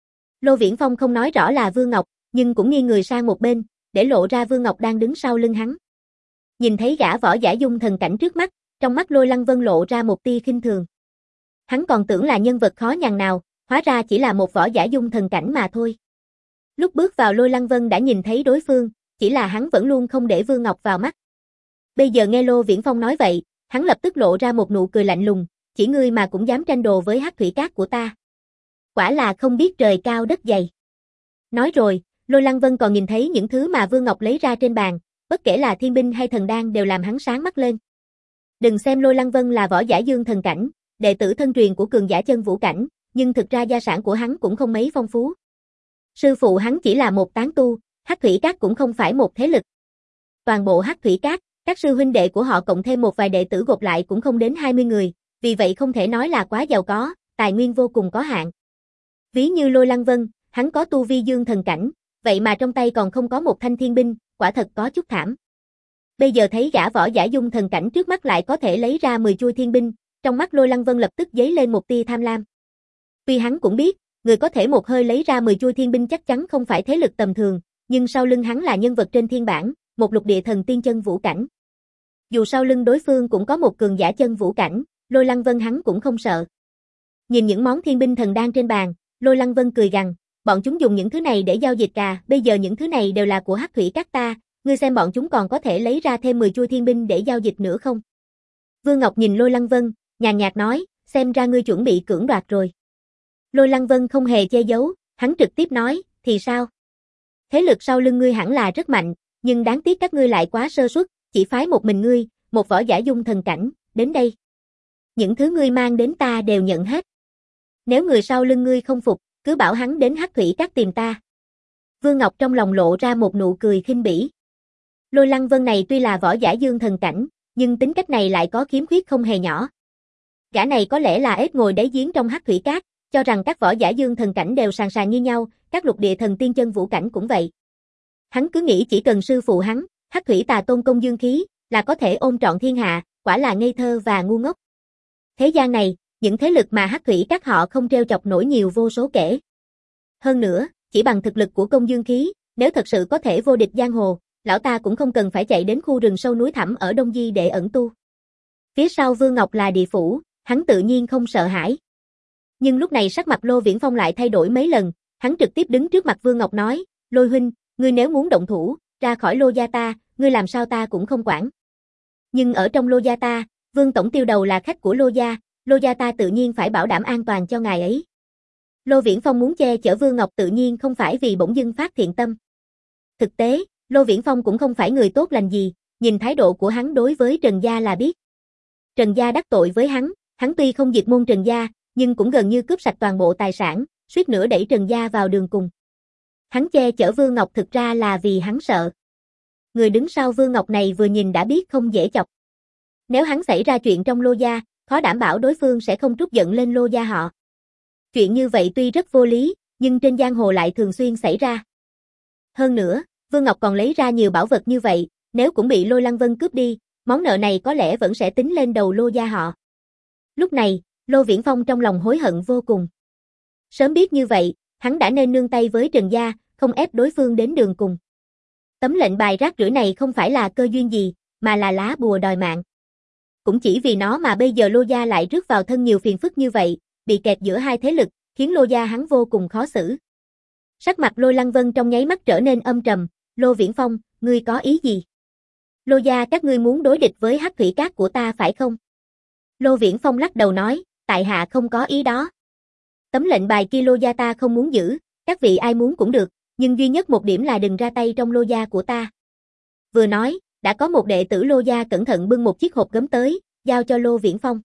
Lô Viễn Phong không nói rõ là Vương Ngọc, nhưng cũng nghiêng người sang một bên, để lộ ra Vương Ngọc đang đứng sau lưng hắn. Nhìn thấy gã võ giả dung thần cảnh trước mắt, trong mắt Lôi Lăng Vân lộ ra một tia khinh thường. Hắn còn tưởng là nhân vật khó nhằn nào, hóa ra chỉ là một võ giả dung thần cảnh mà thôi. Lúc bước vào Lôi Lăng Vân đã nhìn thấy đối phương, chỉ là hắn vẫn luôn không để Vương Ngọc vào mắt. Bây giờ nghe Lô Viễn Phong nói vậy, hắn lập tức lộ ra một nụ cười lạnh lùng, chỉ ngươi mà cũng dám tranh đồ với Hắc Thủy Các của ta. Quả là không biết trời cao đất dày. Nói rồi, Lôi Lăng Vân còn nhìn thấy những thứ mà Vương Ngọc lấy ra trên bàn, bất kể là thiên binh hay thần đan đều làm hắn sáng mắt lên. Đừng xem Lôi Lăng Vân là võ giả dương thần cảnh, đệ tử thân truyền của cường giả chân vũ cảnh, nhưng thực ra gia sản của hắn cũng không mấy phong phú. Sư phụ hắn chỉ là một tán tu, Hắc Thủy Các cũng không phải một thế lực. Toàn bộ Hắc Thủy Các, các sư huynh đệ của họ cộng thêm một vài đệ tử gộp lại cũng không đến hai mươi người, vì vậy không thể nói là quá giàu có, tài nguyên vô cùng có hạn. Ví như Lôi Lăng Vân, hắn có tu vi dương thần cảnh, vậy mà trong tay còn không có một thanh thiên binh, quả thật có chút thảm. Bây giờ thấy gã võ giả dung thần cảnh trước mắt lại có thể lấy ra mười chuôi thiên binh, trong mắt Lôi Lăng Vân lập tức dấy lên một tia tham lam. Tuy hắn cũng biết, người có thể một hơi lấy ra mười chuôi thiên binh chắc chắn không phải thế lực tầm thường, nhưng sau lưng hắn là nhân vật trên thiên bảng, một lục địa thần tiên chân vũ cảnh. Dù sau lưng đối phương cũng có một cường giả chân vũ cảnh, Lôi Lăng Vân hắn cũng không sợ. Nhìn những món thiên binh thần đan trên bàn, Lôi Lăng Vân cười gằn, bọn chúng dùng những thứ này để giao dịch à, bây giờ những thứ này đều là của Hắc Thủy Các ta, ngươi xem bọn chúng còn có thể lấy ra thêm mười chuôi thiên binh để giao dịch nữa không? Vương Ngọc nhìn Lôi Lăng Vân, nhàn nhạt nói, xem ra ngươi chuẩn bị cưỡng đoạt rồi. Lôi Lăng Vân không hề che giấu, hắn trực tiếp nói, thì sao? Thế lực sau lưng ngươi hẳn là rất mạnh, nhưng đáng tiếc các ngươi lại quá sơ suất, chỉ phái một mình ngươi, một võ giả dung thần cảnh, đến đây. Những thứ ngươi mang đến ta đều nhận hết. Nếu người sau lưng ngươi không phục, cứ bảo hắn đến Hắc Thủy Các tìm ta. Vương Ngọc trong lòng lộ ra một nụ cười khinh bỉ. Lôi Lăng Vân này tuy là võ giả dương thần cảnh, nhưng tính cách này lại có khiếm khuyết không hề nhỏ. Gã này có lẽ là ếch ngồi đáy giếng trong Hắc Thủy Các, cho rằng các võ giả dương thần cảnh đều sàn sàn như nhau, các lục địa thần tiên chân vũ cảnh cũng vậy. Hắn cứ nghĩ chỉ cần sư phụ hắn, Hắc Thủy Tà Tôn công dương khí, là có thể ôm trọn thiên hạ, quả là ngây thơ và ngu ngốc. Thế gian này, những thế lực mà Hắc Thủy Các họ không trêu chọc nổi nhiều vô số kể. Hơn nữa, chỉ bằng thực lực của công dương khí, nếu thật sự có thể vô địch giang hồ, lão ta cũng không cần phải chạy đến khu rừng sâu núi thẳm ở Đông Di để ẩn tu. Phía sau Vương Ngọc là địa phủ, hắn tự nhiên không sợ hãi. Nhưng lúc này sắc mặt Lô Viễn Phong lại thay đổi mấy lần, hắn trực tiếp đứng trước mặt Vương Ngọc nói, Lôi huynh, ngươi nếu muốn động thủ, ra khỏi Lô gia ta, ngươi làm sao ta cũng không quản. Nhưng ở trong Lô gia ta, Vương tổng tiêu đầu là khách của Lô gia, Lô gia ta tự nhiên phải bảo đảm an toàn cho ngài ấy. Lô Viễn Phong muốn che chở Vương Ngọc tự nhiên không phải vì bỗng dưng phát thiện tâm. Thực tế, Lô Viễn Phong cũng không phải người tốt lành gì, nhìn thái độ của hắn đối với Trần gia là biết. Trần gia đắc tội với hắn, hắn tuy không diệt môn Trần gia, nhưng cũng gần như cướp sạch toàn bộ tài sản, suýt nữa đẩy Trần gia vào đường cùng. Hắn che chở Vương Ngọc thực ra là vì hắn sợ. Người đứng sau Vương Ngọc này vừa nhìn đã biết không dễ chọc. Nếu hắn xảy ra chuyện trong Lô gia, khó đảm bảo đối phương sẽ không trút giận lên Lô gia họ. Chuyện như vậy tuy rất vô lý, nhưng trên giang hồ lại thường xuyên xảy ra. Hơn nữa, Vương Ngọc còn lấy ra nhiều bảo vật như vậy, nếu cũng bị Lôi Lăng Vân cướp đi, món nợ này có lẽ vẫn sẽ tính lên đầu Lô gia họ. Lúc này, Lô Viễn Phong trong lòng hối hận vô cùng. Sớm biết như vậy, hắn đã nên nương tay với Trần gia, không ép đối phương đến đường cùng. Tấm lệnh bài rác rưởi này không phải là cơ duyên gì, mà là lá bùa đòi mạng. Cũng chỉ vì nó mà bây giờ Lô gia lại rước vào thân nhiều phiền phức như vậy, bị kẹt giữa hai thế lực, khiến Lô gia hắn vô cùng khó xử. Sắc mặt Lôi Lăng Vân trong nháy mắt trở nên âm trầm, Lô Viễn Phong, ngươi có ý gì? Lô gia các ngươi muốn đối địch với Hắc Thủy Các của ta phải không? Lô Viễn Phong lắc đầu nói, tại hạ không có ý đó. Tấm lệnh bài kia Lô gia ta không muốn giữ, các vị ai muốn cũng được, nhưng duy nhất một điểm là đừng ra tay trong Lô gia của ta. Vừa nói, đã có một đệ tử Lô gia cẩn thận bưng một chiếc hộp gấm tới, giao cho Lô Viễn Phong.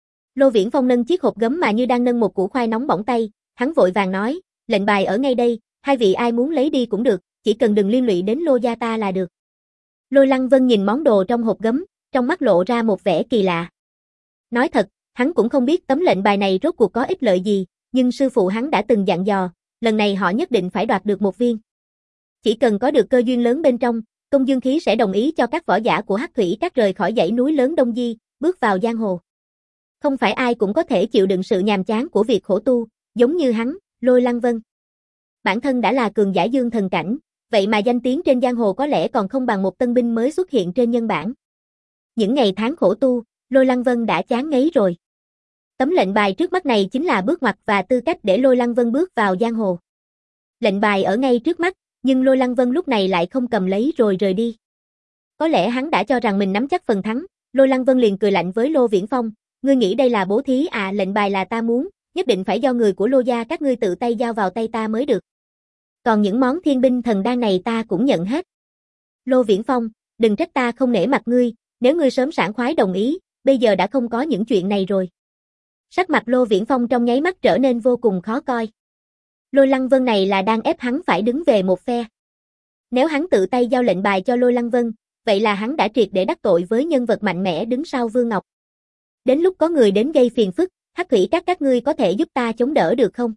Lô Viễn Phong nâng chiếc hộp gấm mà như đang nâng một củ khoai nóng bỏng tay, hắn vội vàng nói, lệnh bài ở ngay đây, hai vị ai muốn lấy đi cũng được, chỉ cần đừng liên lụy đến Lô gia ta là được. Lôi Lăng Vân nhìn món đồ trong hộp gấm, trong mắt lộ ra một vẻ kỳ lạ. Nói thật, hắn cũng không biết tấm lệnh bài này rốt cuộc có ích lợi gì, nhưng sư phụ hắn đã từng dặn dò, lần này họ nhất định phải đoạt được một viên. Chỉ cần có được cơ duyên lớn bên trong, Công Dương Khí sẽ đồng ý cho các võ giả của Hắc Thủy Các rời khỏi dãy núi lớn Đông Di, bước vào giang hồ. Không phải ai cũng có thể chịu đựng sự nhàm chán của việc khổ tu, giống như hắn, Lôi Lăng Vân. Bản thân đã là cường giả dương thần cảnh, vậy mà danh tiếng trên giang hồ có lẽ còn không bằng một tân binh mới xuất hiện trên nhân bản. Những ngày tháng khổ tu, Lôi Lăng Vân đã chán ngấy rồi. Tấm lệnh bài trước mắt này chính là bước ngoặt và tư cách để Lôi Lăng Vân bước vào giang hồ. Lệnh bài ở ngay trước mắt, nhưng Lôi Lăng Vân lúc này lại không cầm lấy rồi rời đi. Có lẽ hắn đã cho rằng mình nắm chắc phần thắng, Lôi Lăng Vân liền cười lạnh với Lô Viễn Phong, ngươi nghĩ đây là bố thí à, lệnh bài là ta muốn, nhất định phải do người của Lô gia các ngươi tự tay giao vào tay ta mới được. Còn những món thiên binh thần đan này ta cũng nhận hết. Lô Viễn Phong, đừng trách ta không nể mặt ngươi, nếu ngươi sớm sảng khoái đồng ý, bây giờ đã không có những chuyện này rồi. Sắc mặt Lô Viễn Phong trong nháy mắt trở nên vô cùng khó coi. Lôi Lăng Vân này là đang ép hắn phải đứng về một phe. Nếu hắn tự tay giao lệnh bài cho Lôi Lăng Vân, vậy là hắn đã triệt để đắc tội với nhân vật mạnh mẽ đứng sau Vương Ngọc. Đến lúc có người đến gây phiền phức, Hắc Thủy các các ngươi có thể giúp ta chống đỡ được không?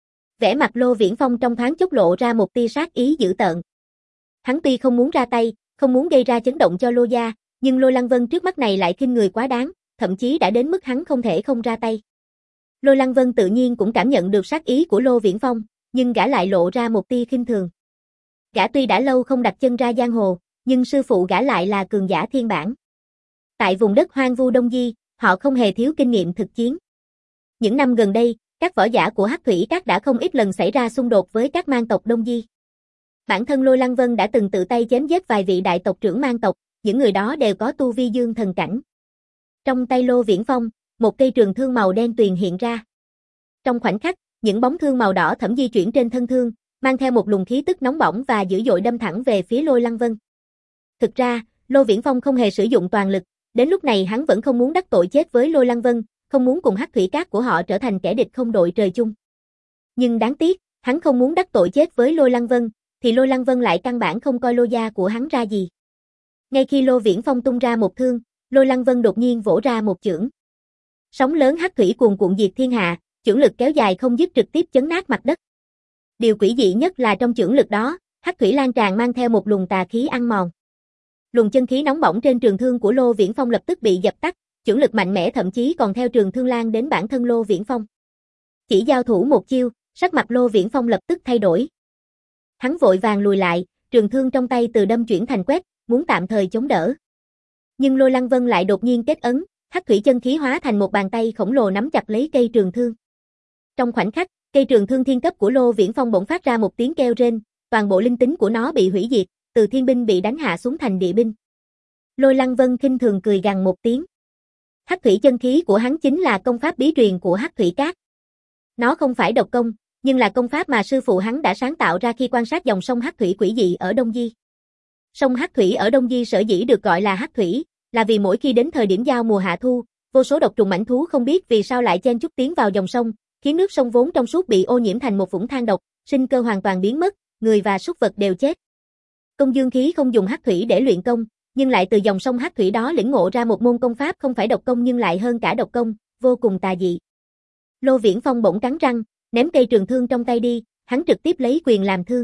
Vẻ mặt Lô Viễn Phong trong thoáng chốc lộ ra một tia sát ý dữ tợn. Hắn tuy không muốn ra tay, không muốn gây ra chấn động cho Lô gia, nhưng Lôi Lăng Vân trước mắt này lại khinh người quá đáng, thậm chí đã đến mức hắn không thể không ra tay. Lôi Lăng Vân tự nhiên cũng cảm nhận được sát ý của Lô Viễn Phong, nhưng gã lại lộ ra một tia khinh thường. Gã tuy đã lâu không đặt chân ra giang hồ, nhưng sư phụ gã lại là cường giả thiên bản. Tại vùng đất hoang vu Đông Di, họ không hề thiếu kinh nghiệm thực chiến. Những năm gần đây, các võ giả của Hắc Thủy Các đã không ít lần xảy ra xung đột với các mang tộc Đông Di. Bản thân Lôi Lăng Vân đã từng tự tay chém giết vài vị đại tộc trưởng mang tộc, những người đó đều có tu vi dương thần cảnh. Trong tay Lô Viễn Phong, một cây trường thương màu đen tuyền hiện ra. Trong khoảnh khắc, những bóng thương màu đỏ thẫm di chuyển trên thân thương, mang theo một luồng khí tức nóng bỏng và dữ dội đâm thẳng về phía Lôi Lăng Vân. Thực ra, Lô Viễn Phong không hề sử dụng toàn lực, đến lúc này hắn vẫn không muốn đắc tội chết với Lôi Lăng Vân, không muốn cùng Hắc Thủy Các của họ trở thành kẻ địch không đội trời chung. Nhưng đáng tiếc, hắn không muốn đắc tội chết với Lôi Lăng Vân, thì Lôi Lăng Vân lại căn bản không coi Lô gia của hắn ra gì. Ngay khi Lô Viễn Phong tung ra một thương, Lôi Lăng Vân đột nhiên vỗ ra một chưởng. Sóng lớn hắc thủy cuồn cuộn diệt thiên hạ, chưởng lực kéo dài không dứt trực tiếp chấn nát mặt đất. Điều quỷ dị nhất là trong chưởng lực đó, hắc thủy lan tràn mang theo một luồng tà khí ăn mòn. Luồng chân khí nóng bỏng trên trường thương của Lô Viễn Phong lập tức bị dập tắt, chưởng lực mạnh mẽ thậm chí còn theo trường thương lan đến bản thân Lô Viễn Phong. Chỉ giao thủ một chiêu, sắc mặt Lô Viễn Phong lập tức thay đổi. Hắn vội vàng lùi lại, trường thương trong tay từ đâm chuyển thành quét, muốn tạm thời chống đỡ. Nhưng Lôi Lăng Vân lại đột nhiên kết ấn, hắc thủy chân khí hóa thành một bàn tay khổng lồ nắm chặt lấy cây trường thương. Trong khoảnh khắc, cây trường thương thiên cấp của Lô Viễn Phong bỗng phát ra một tiếng kêu rên, toàn bộ linh tính của nó bị hủy diệt, từ thiên binh bị đánh hạ xuống thành địa binh. Lôi Lăng Vân khinh thường cười gằn một tiếng. Hắc thủy chân khí của hắn chính là công pháp bí truyền của Hắc Thủy Các. Nó không phải độc công, nhưng là công pháp mà sư phụ hắn đã sáng tạo ra khi quan sát dòng sông Hắc Thủy quỷ dị ở Đông Di. Sông Hắc Thủy ở Đông Di sở dĩ được gọi là Hắc Thủy, là vì mỗi khi đến thời điểm giao mùa hạ thu, vô số độc trùng mãnh thú không biết vì sao lại chen chúc tiến vào dòng sông, khiến nước sông vốn trong suốt bị ô nhiễm thành một vũng than độc, sinh cơ hoàn toàn biến mất, người và súc vật đều chết. Công Dương Khí không dùng Hắc Thủy để luyện công, nhưng lại từ dòng sông Hắc Thủy đó lĩnh ngộ ra một môn công pháp không phải độc công nhưng lại hơn cả độc công, vô cùng tà dị. Lô Viễn Phong bỗng cắn răng, ném cây trường thương trong tay đi, hắn trực tiếp lấy quyền làm thương.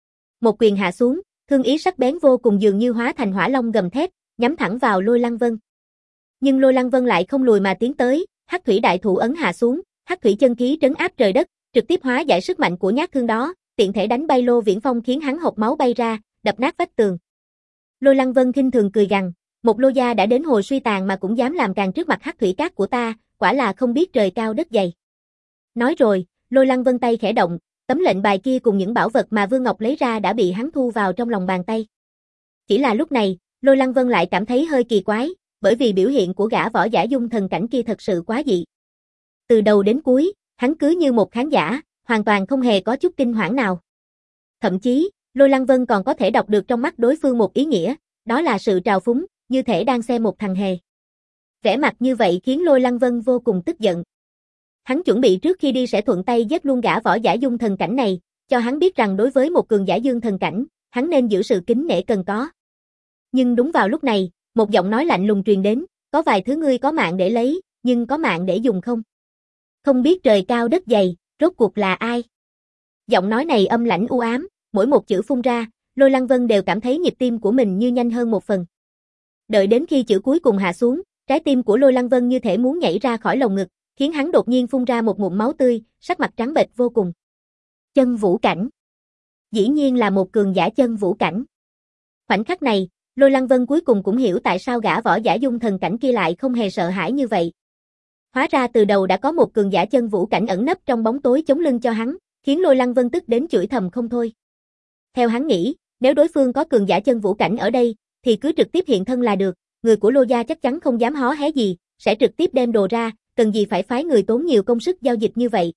Một quyền hạ xuống, thương ý sắc bén vô cùng dường như hóa thành hỏa long gầm thét, nhắm thẳng vào Lôi Lăng Vân. Nhưng Lôi Lăng Vân lại không lùi mà tiến tới, Hắc Thủy đại thủ ấn hạ xuống, Hắc Thủy chân khí trấn áp trời đất, trực tiếp hóa giải sức mạnh của nhát thương đó, tiện thể đánh bay Lô Viễn Phong khiến hắn hộc máu bay ra, đập nát vách tường. Lôi Lăng Vân khinh thường cười gằn, một Lô gia đã đến hồi suy tàn mà cũng dám làm càn trước mặt Hắc Thủy Các của ta, quả là không biết trời cao đất dày. Nói rồi, Lôi Lăng Vân tay khẽ động, tấm lệnh bài kia cùng những bảo vật mà Vương Ngọc lấy ra đã bị hắn thu vào trong lòng bàn tay. Chỉ là lúc này, Lôi Lăng Vân lại cảm thấy hơi kỳ quái, bởi vì biểu hiện của gã võ giả dung thần cảnh kia thật sự quá dị. Từ đầu đến cuối, hắn cứ như một khán giả, hoàn toàn không hề có chút kinh hoảng nào. Thậm chí, Lôi Lăng Vân còn có thể đọc được trong mắt đối phương một ý nghĩa, đó là sự trào phúng, như thể đang xem một thằng hề. Vẻ mặt như vậy khiến Lôi Lăng Vân vô cùng tức giận. Hắn chuẩn bị trước khi đi sẽ thuận tay giết luôn gã võ giả dung thần cảnh này, cho hắn biết rằng đối với một cường giả dương thần cảnh, hắn nên giữ sự kính nể cần có. Nhưng đúng vào lúc này, một giọng nói lạnh lùng truyền đến, có vài thứ ngươi có mạng để lấy, nhưng có mạng để dùng không? Không biết trời cao đất dày, rốt cuộc là ai? Giọng nói này âm lãnh u ám, mỗi một chữ phun ra, Lôi Lăng Vân đều cảm thấy nhịp tim của mình như nhanh hơn một phần. Đợi đến khi chữ cuối cùng hạ xuống, trái tim của Lôi Lăng Vân như thể muốn nhảy ra khỏi lồng ngực, khiến hắn đột nhiên phun ra một ngụm máu tươi, sắc mặt trắng bệch vô cùng. Chân vũ cảnh. Dĩ nhiên là một cường giả chân vũ cảnh. Khoảnh khắc này, Lôi Lăng Vân cuối cùng cũng hiểu tại sao gã võ giả dung thần cảnh kia lại không hề sợ hãi như vậy. Hóa ra từ đầu đã có một cường giả chân vũ cảnh ẩn nấp trong bóng tối chống lưng cho hắn, khiến Lôi Lăng Vân tức đến chửi thầm không thôi. Theo hắn nghĩ, nếu đối phương có cường giả chân vũ cảnh ở đây, thì cứ trực tiếp hiện thân là được, người của Lô gia chắc chắn không dám hó hé gì, sẽ trực tiếp đem đồ ra, cần gì phải phái người tốn nhiều công sức giao dịch như vậy.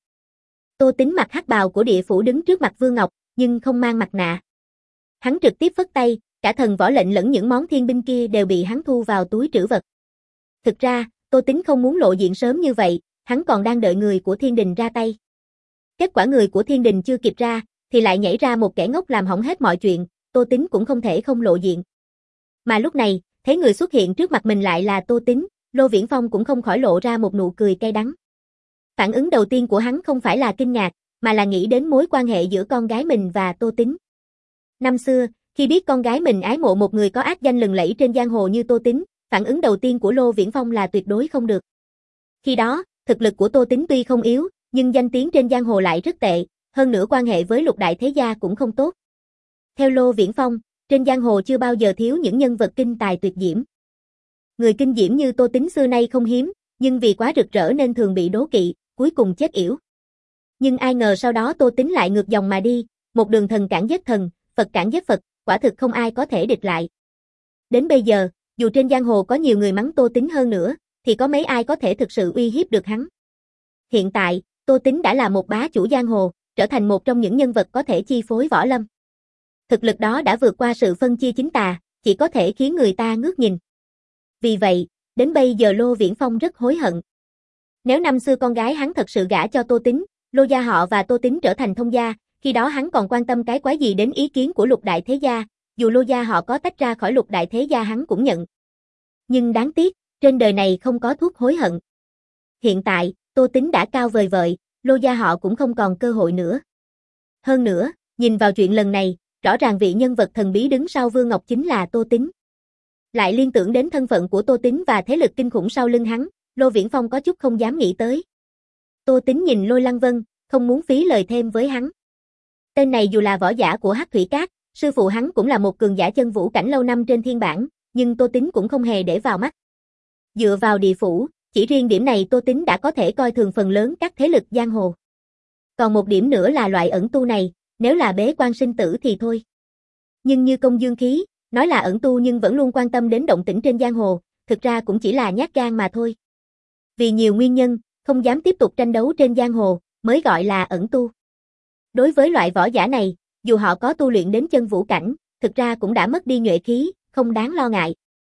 Tô Tính mặc hắc bào của địa phủ đứng trước mặt Vương Ngọc, nhưng không mang mặt nạ. Hắn trực tiếp phất tay, cả thần võ lệnh lẫn những món thiên binh kia đều bị hắn thu vào túi trữ vật. Thực ra, Tô Tính không muốn lộ diện sớm như vậy, hắn còn đang đợi người của Thiên Đình ra tay. Kết quả người của Thiên Đình chưa kịp ra, thì lại nhảy ra một kẻ ngốc làm hỏng hết mọi chuyện, Tô Tính cũng không thể không lộ diện. Mà lúc này, thấy người xuất hiện trước mặt mình lại là Tô Tính, Lô Viễn Phong cũng không khỏi lộ ra một nụ cười cay đắng. Phản ứng đầu tiên của hắn không phải là kinh ngạc, mà là nghĩ đến mối quan hệ giữa con gái mình và Tô Tính. Năm xưa, khi biết con gái mình ái mộ một người có ác danh lừng lẫy trên giang hồ như Tô Tính, phản ứng đầu tiên của Lô Viễn Phong là tuyệt đối không được. Khi đó, thực lực của Tô Tính tuy không yếu, nhưng danh tiếng trên giang hồ lại rất tệ, hơn nữa quan hệ với lục đại thế gia cũng không tốt. Theo Lô Viễn Phong, trên giang hồ chưa bao giờ thiếu những nhân vật kinh tài tuyệt diễm. Người kinh diễm như Tô Tính xưa nay không hiếm, nhưng vì quá rực rỡ nên thường bị đố kỵ, cuối cùng chết yểu. Nhưng ai ngờ sau đó Tô Tính lại ngược dòng mà đi, một đường thần cản giết thần, Phật cản giết Phật, quả thực không ai có thể địch lại. Đến bây giờ, dù trên giang hồ có nhiều người mắng Tô Tính hơn nữa, thì có mấy ai có thể thực sự uy hiếp được hắn. Hiện tại, Tô Tính đã là một bá chủ giang hồ, trở thành một trong những nhân vật có thể chi phối võ lâm. Thực lực đó đã vượt qua sự phân chia chính tà, chỉ có thể khiến người ta ngước nhìn. Vì vậy, đến bây giờ Lô Viễn Phong rất hối hận. Nếu năm xưa con gái hắn thật sự gả cho Tô Tính, Lô gia họ và Tô Tính trở thành thông gia, khi đó hắn còn quan tâm cái quái gì đến ý kiến của lục đại thế gia, dù Lô gia họ có tách ra khỏi lục đại thế gia hắn cũng nhận. Nhưng đáng tiếc, trên đời này không có thuốc hối hận. Hiện tại, Tô Tính đã cao vời vợi, Lô gia họ cũng không còn cơ hội nữa. Hơn nữa, nhìn vào chuyện lần này, rõ ràng vị nhân vật thần bí đứng sau Vương Ngọc chính là Tô Tính. Lại liên tưởng đến thân phận của Tô Tính và thế lực kinh khủng sau lưng hắn, Lô Viễn Phong có chút không dám nghĩ tới. Tô Tính nhìn Lôi Lăng Vân, không muốn phí lời thêm với hắn. Tên này dù là võ giả của Hắc Thủy Cát, sư phụ hắn cũng là một cường giả chân vũ cảnh lâu năm trên thiên bảng, nhưng Tô Tính cũng không hề để vào mắt. Dựa vào địa phủ, chỉ riêng điểm này Tô Tính đã có thể coi thường phần lớn các thế lực giang hồ. Còn một điểm nữa là loại ẩn tu này, nếu là bế quan sinh tử thì thôi. Nhưng như Công Dương Khí, nói là ẩn tu nhưng vẫn luôn quan tâm đến động tĩnh trên giang hồ, thực ra cũng chỉ là nhát gan mà thôi. Vì nhiều nguyên nhân, không dám tiếp tục tranh đấu trên giang hồ, mới gọi là ẩn tu. Đối với loại võ giả này, dù họ có tu luyện đến chân vũ cảnh, thực ra cũng đã mất đi nhuệ khí, không đáng lo ngại.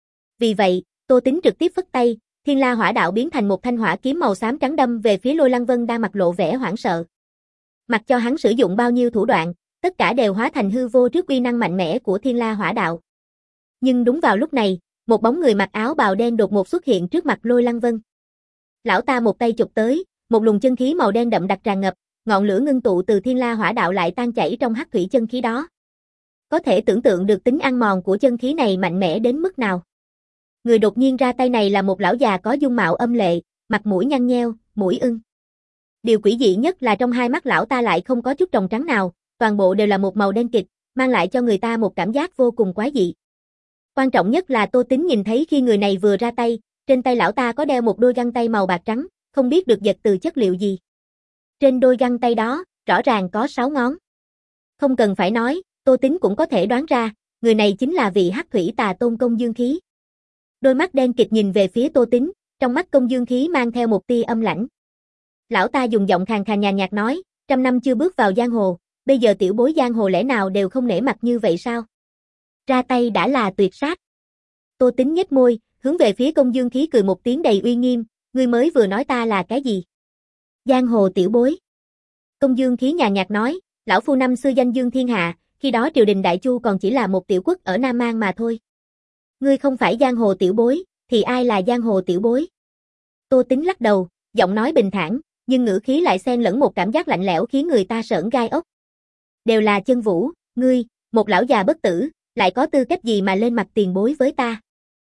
Vì vậy, Tô Tính trực tiếp phất tay, Thiên La Hỏa Đạo biến thành một thanh hỏa kiếm màu xám trắng đâm về phía Lôi Lăng Vân đang mặt lộ vẻ hoảng sợ. Mặc cho hắn sử dụng bao nhiêu thủ đoạn, tất cả đều hóa thành hư vô trước uy năng mạnh mẽ của Thiên La Hỏa Đạo. Nhưng đúng vào lúc này, một bóng người mặc áo bào đen đột ngột xuất hiện trước mặt Lôi Lăng Vân. Lão ta một tay chụp tới, một luồng chân khí màu đen đậm đặc tràn ngập, ngọn lửa ngưng tụ từ Thiên La Hỏa Đạo lại tan chảy trong hắc thủy chân khí đó. Có thể tưởng tượng được tính ăn mòn của chân khí này mạnh mẽ đến mức nào. Người đột nhiên ra tay này là một lão già có dung mạo âm lệ, mặt mũi nhăn nheo, mũi ưng. Điều quỷ dị nhất là trong hai mắt lão ta lại không có chút tròng trắng nào, toàn bộ đều là một màu đen kịt, mang lại cho người ta một cảm giác vô cùng quái dị. Quan trọng nhất là Tô Tính nhìn thấy khi người này vừa ra tay, trên tay lão ta có đeo một đôi găng tay màu bạc trắng, không biết được dệt từ chất liệu gì. Trên đôi găng tay đó, rõ ràng có sáu ngón. Không cần phải nói, Tô Tính cũng có thể đoán ra, người này chính là vị hắc thủy tà tôn Công Dương Khí. Đôi mắt đen kịt nhìn về phía Tô Tính, trong mắt Công Dương Khí mang theo một tia âm lãnh. Lão ta dùng giọng khàn khàn nhàn nhạt nói, trăm năm chưa bước vào giang hồ, bây giờ tiểu bối giang hồ lẽ nào đều không nể mặt như vậy sao? Ra tay đã là tuyệt sát. Tô Tính nhếch môi, hướng về phía Công Dương Khí cười một tiếng đầy uy nghiêm, ngươi mới vừa nói ta là cái gì? Giang hồ tiểu bối. Công Dương Khí nhàn nhạt nói, lão phu năm xưa danh dương thiên hạ, khi đó triều đình Đại Chu còn chỉ là một tiểu quốc ở Nam Mang mà thôi. Ngươi không phải giang hồ tiểu bối, thì ai là giang hồ tiểu bối? Tô Tính lắc đầu, giọng nói bình thản, nhưng ngữ khí lại xen lẫn một cảm giác lạnh lẽo khiến người ta sởn gai ốc. Đều là chân vũ, ngươi, một lão già bất tử, lại có tư cách gì mà lên mặt tiền bối với ta?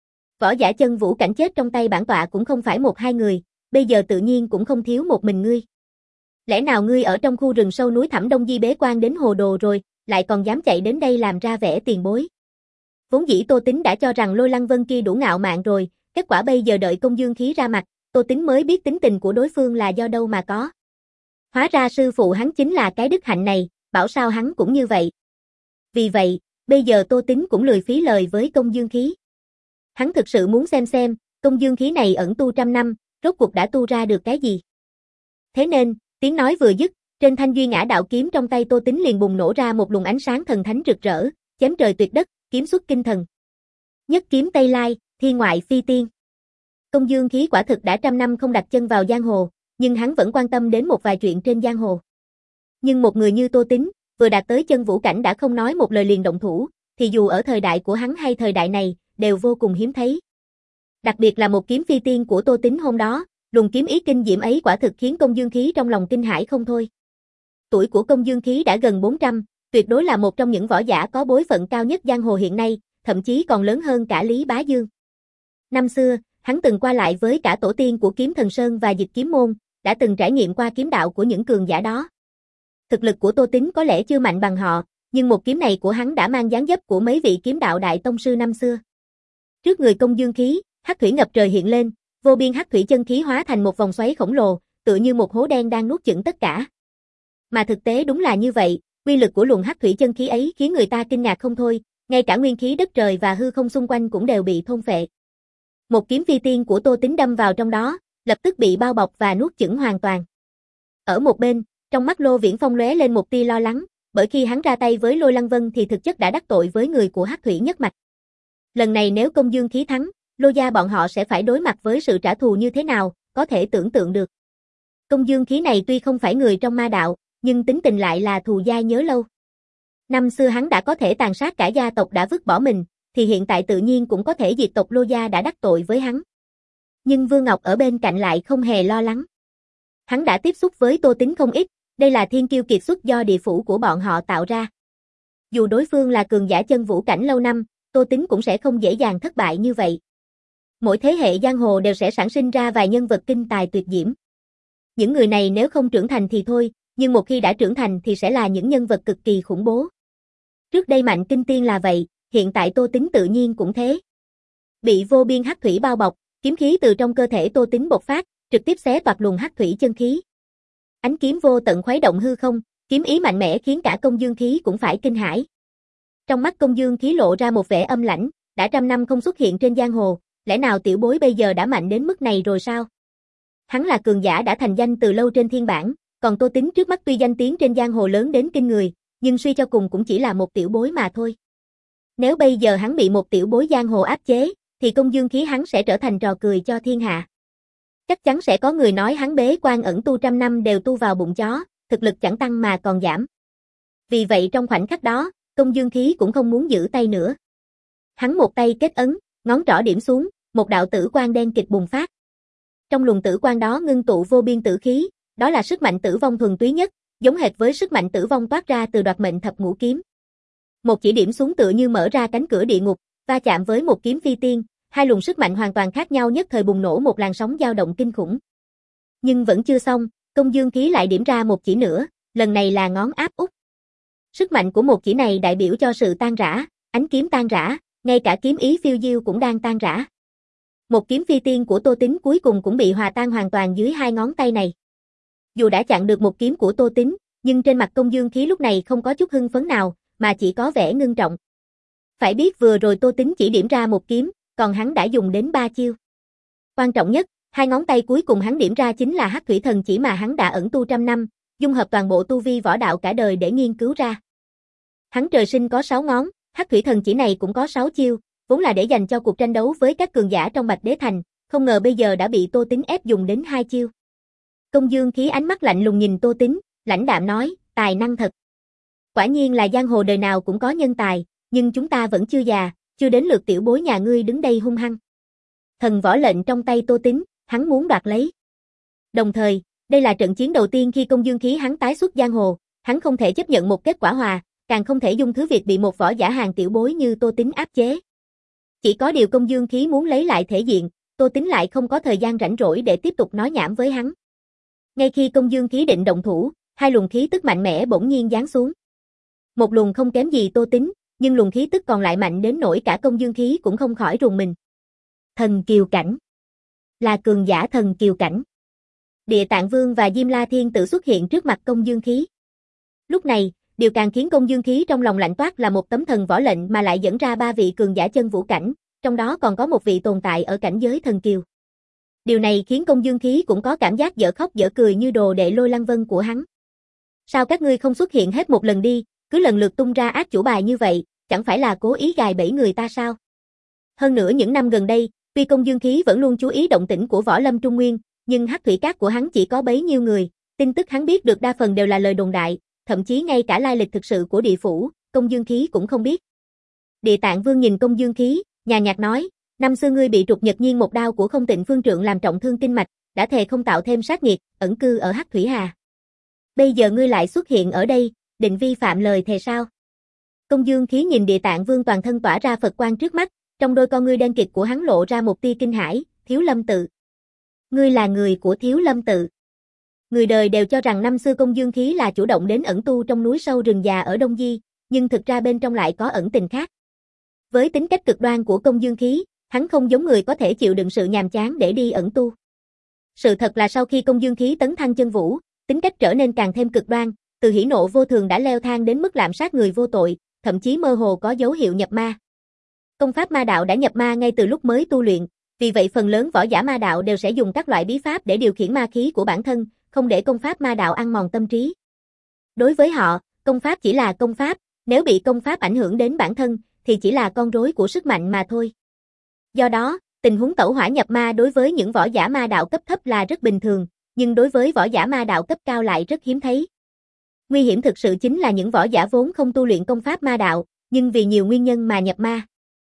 Võ giả chân vũ cảnh chết trong tay bản tọa cũng không phải một hai người, bây giờ tự nhiên cũng không thiếu một mình ngươi. Lẽ nào ngươi ở trong khu rừng sâu núi thẳm Đông Di bế quan đến hồ đồ rồi, lại còn dám chạy đến đây làm ra vẻ tiền bối? Vốn dĩ Tô Tính đã cho rằng Lôi Lăng Vân kia đủ ngạo mạn rồi, kết quả bây giờ đợi Công Dương Khí ra mặt, Tô Tính mới biết tính tình của đối phương là do đâu mà có. Hóa ra sư phụ hắn chính là cái đức hạnh này, bảo sao hắn cũng như vậy. Vì vậy, bây giờ Tô Tín cũng lười phí lời với công dương khí. Hắn thực sự muốn xem xem, công dương khí này ẩn tu trăm năm, rốt cuộc đã tu ra được cái gì. Thế nên, tiếng nói vừa dứt, trên thanh duy ngã đạo kiếm trong tay Tô Tín liền bùng nổ ra một luồng ánh sáng thần thánh rực rỡ, chém trời tuyệt đất, kiếm xuất kinh thần. Nhất kiếm Tây Lai, thiên ngoại phi tiên. Công dương khí quả thực đã trăm năm không đặt chân vào giang hồ, nhưng hắn vẫn quan tâm đến một vài chuyện trên giang hồ. Nhưng một người như Tô Tín, vừa đạt tới chân vũ cảnh đã không nói một lời liền động thủ, thì dù ở thời đại của hắn hay thời đại này, đều vô cùng hiếm thấy. Đặc biệt là một kiếm phi tiên của Tô Tín hôm đó, luồng kiếm ý kinh diễm ấy quả thực khiến công dương khí trong lòng kinh hãi không thôi. Tuổi của công dương khí đã gần bốn trăm, tuyệt đối là một trong những võ giả có bối phận cao nhất giang hồ hiện nay, thậm chí còn lớn hơn cả Lý Bá Dương. Năm xưa, hắn từng qua lại với cả tổ tiên của Kiếm Thần Sơn và Dịch Kiếm Môn, đã từng trải nghiệm qua kiếm đạo của những cường giả đó. Thực lực của Tô Tín có lẽ chưa mạnh bằng họ, nhưng một kiếm này của hắn đã mang dáng dấp của mấy vị kiếm đạo đại tông sư năm xưa. Trước người công dương khí, hắc thủy ngập trời hiện lên, vô biên hắc thủy chân khí hóa thành một vòng xoáy khổng lồ, tựa như một hố đen đang nuốt chửng tất cả. Mà thực tế đúng là như vậy, uy lực của luồng hắc thủy chân khí ấy khiến người ta kinh ngạc không thôi, ngay cả nguyên khí đất trời và hư không xung quanh cũng đều bị thôn phệ. Một kiếm phi tiên của Tô Tín đâm vào trong đó, lập tức bị bao bọc và nuốt chửng hoàn toàn. Ở một bên, trong mắt Lô Viễn Phong lóe lên một tia lo lắng, bởi khi hắn ra tay với Lôi Lăng Vân thì thực chất đã đắc tội với người của Hắc Thủy nhất mạch. Lần này nếu công dương khí thắng, Lô gia bọn họ sẽ phải đối mặt với sự trả thù như thế nào, có thể tưởng tượng được. Công dương khí này tuy không phải người trong ma đạo, nhưng tính tình lại là thù dai nhớ lâu. Năm xưa hắn đã có thể tàn sát cả gia tộc đã vứt bỏ mình, thì hiện tại tự nhiên cũng có thể diệt tộc Lô gia đã đắc tội với hắn. Nhưng Vương Ngọc ở bên cạnh lại không hề lo lắng. Hắn đã tiếp xúc với Tô Tín không ít, đây là thiên kiêu kiệt xuất do địa phủ của bọn họ tạo ra. Dù đối phương là cường giả chân vũ cảnh lâu năm, Tô Tín cũng sẽ không dễ dàng thất bại như vậy. Mỗi thế hệ giang hồ đều sẽ sản sinh ra vài nhân vật kinh tài tuyệt diễm. Những người này nếu không trưởng thành thì thôi, nhưng một khi đã trưởng thành thì sẽ là những nhân vật cực kỳ khủng bố. Trước đây Mạnh Kinh Tiên là vậy, hiện tại Tô Tín tự nhiên cũng thế. Bị vô biên hắc thủy bao bọc, kiếm khí từ trong cơ thể Tô Tín bộc phát, trực tiếp xé toạc luồng hắc thủy chân khí. Ánh kiếm vô tận khuấy động hư không, kiếm ý mạnh mẽ khiến cả công dương khí cũng phải kinh hãi. Trong mắt công dương khí lộ ra một vẻ âm lãnh, đã trăm năm không xuất hiện trên giang hồ, lẽ nào tiểu bối bây giờ đã mạnh đến mức này rồi sao? Hắn là cường giả đã thành danh từ lâu trên thiên bảng, còn Tô Tín trước mắt tuy danh tiếng trên giang hồ lớn đến kinh người, nhưng suy cho cùng cũng chỉ là một tiểu bối mà thôi. Nếu bây giờ hắn bị một tiểu bối giang hồ áp chế, thì công dương khí hắn sẽ trở thành trò cười cho thiên hạ. Chắc chắn sẽ có người nói hắn bế quan ẩn tu trăm năm đều tu vào bụng chó, thực lực chẳng tăng mà còn giảm. Vì vậy trong khoảnh khắc đó, công dương khí cũng không muốn giữ tay nữa. Hắn một tay kết ấn, ngón trỏ điểm xuống, một đạo tử quang đen kịch bùng phát. Trong luồng tử quang đó ngưng tụ vô biên tử khí, đó là sức mạnh tử vong thuần túy nhất, giống hệt với sức mạnh tử vong toát ra từ đoạt mệnh thập ngũ kiếm. Một chỉ điểm xuống tựa như mở ra cánh cửa địa ngục, va chạm với một kiếm phi tiên, hai luồng sức mạnh hoàn toàn khác nhau nhất thời bùng nổ một làn sóng dao động kinh khủng. Nhưng vẫn chưa xong, công dương khí lại điểm ra một chỉ nữa, lần này là ngón áp út. Sức mạnh của một chỉ này đại biểu cho sự tan rã, ánh kiếm tan rã, ngay cả kiếm ý phiêu diêu cũng đang tan rã. Một kiếm phi tiên của Tô Tín cuối cùng cũng bị hòa tan hoàn toàn dưới hai ngón tay này. Dù đã chặn được một kiếm của Tô Tín, nhưng trên mặt công dương khí lúc này không có chút hưng phấn nào, mà chỉ có vẻ ngưng trọng. Phải biết vừa rồi Tô Tín chỉ điểm ra một kiếm, còn hắn đã dùng đến ba chiêu. Quan trọng nhất, hai ngón tay cuối cùng hắn điểm ra chính là Hắc Thủy Thần Chỉ mà hắn đã ẩn tu trăm năm, dung hợp toàn bộ tu vi võ đạo cả đời để nghiên cứu ra. Hắn trời sinh có sáu ngón, Hắc Thủy Thần Chỉ này cũng có sáu chiêu, vốn là để dành cho cuộc tranh đấu với các cường giả trong Bạch Đế Thành, không ngờ bây giờ đã bị Tô Tín ép dùng đến hai chiêu. Công dương khí ánh mắt lạnh lùng nhìn Tô Tín, lãnh đạm nói, tài năng thật. Quả nhiên là giang hồ đời nào cũng có nhân tài, nhưng chúng ta vẫn chưa già, chưa đến lượt tiểu bối nhà ngươi đứng đây hung hăng. Thần võ lệnh trong tay Tô Tín, hắn muốn đoạt lấy. Đồng thời, đây là trận chiến đầu tiên khi công dương khí hắn tái xuất giang hồ, hắn không thể chấp nhận một kết quả hòa, càng không thể dung thứ việc bị một võ giả hàng tiểu bối như Tô Tín áp chế. Chỉ có điều công dương khí muốn lấy lại thể diện, Tô Tín lại không có thời gian rảnh rỗi để tiếp tục nói nhảm với hắn. Ngay khi công dương khí định động thủ, hai luồng khí tức mạnh mẽ bỗng nhiên giáng xuống. Một luồng không kém gì Tô Tín, nhưng luồng khí tức còn lại mạnh đến nỗi cả công dương khí cũng không khỏi rùng mình. Thần kiều cảnh. Là cường giả thần kiều cảnh. Địa Tạng Vương và Diêm La Thiên tự xuất hiện trước mặt Công Dương Khí. Lúc này, điều càng khiến Công Dương Khí trong lòng lạnh toát là một tấm thần võ lệnh mà lại dẫn ra ba vị cường giả chân vũ cảnh, trong đó còn có một vị tồn tại ở cảnh giới thần kiều. Điều này khiến Công Dương Khí cũng có cảm giác dở khóc dở cười như đồ đệ Lôi Lăng Vân của hắn. Sao các ngươi không xuất hiện hết một lần đi, cứ lần lượt tung ra ác chủ bài như vậy, chẳng phải là cố ý gài bẫy người ta sao? Hơn nữa những năm gần đây, tuy Công Dương Khí vẫn luôn chú ý động tĩnh của Võ Lâm Trung Nguyên, nhưng hắc thủy cát của hắn chỉ có bấy nhiêu người, tin tức hắn biết được đa phần đều là lời đồn đại, thậm chí ngay cả lai lịch thực sự của địa phủ, Công Dương Khí cũng không biết. Địa Tạng Vương nhìn Công Dương Khí, nhàn nhạt nói, năm xưa ngươi bị trục nhật nhiên một đao của Không Tịnh Phương Trượng làm trọng thương kinh mạch, đã thề không tạo thêm sát nghiệt, ẩn cư ở Hắc Thủy Hà. Bây giờ ngươi lại xuất hiện ở đây, định vi phạm lời thề sao? Công Dương Khí nhìn Địa Tạng Vương toàn thân tỏa ra Phật quang trước mắt, trong đôi con ngươi đen kịt của hắn lộ ra một tia kinh hãi, Thiếu Lâm Tự. Ngươi là người của Thiếu Lâm Tự. Người đời đều cho rằng năm xưa Công Dương Khí là chủ động đến ẩn tu trong núi sâu rừng già ở Đông Di, nhưng thực ra bên trong lại có ẩn tình khác. Với tính cách cực đoan của Công Dương Khí, hắn không giống người có thể chịu đựng sự nhàm chán để đi ẩn tu. Sự thật là sau khi Công Dương Khí tấn thăng chân vũ, tính cách trở nên càng thêm cực đoan, từ hỉ nộ vô thường đã leo thang đến mức lạm sát người vô tội, thậm chí mơ hồ có dấu hiệu nhập ma. Công pháp ma đạo đã nhập ma ngay từ lúc mới tu luyện, vì vậy phần lớn võ giả ma đạo đều sẽ dùng các loại bí pháp để điều khiển ma khí của bản thân, không để công pháp ma đạo ăn mòn tâm trí. Đối với họ, công pháp chỉ là công pháp, nếu bị công pháp ảnh hưởng đến bản thân, thì chỉ là con rối của sức mạnh mà thôi. Do đó, tình huống tẩu hỏa nhập ma đối với những võ giả ma đạo cấp thấp là rất bình thường, nhưng đối với võ giả ma đạo cấp cao lại rất hiếm thấy. Nguy hiểm thực sự chính là những võ giả vốn không tu luyện công pháp ma đạo, nhưng vì nhiều nguyên nhân mà nhập ma.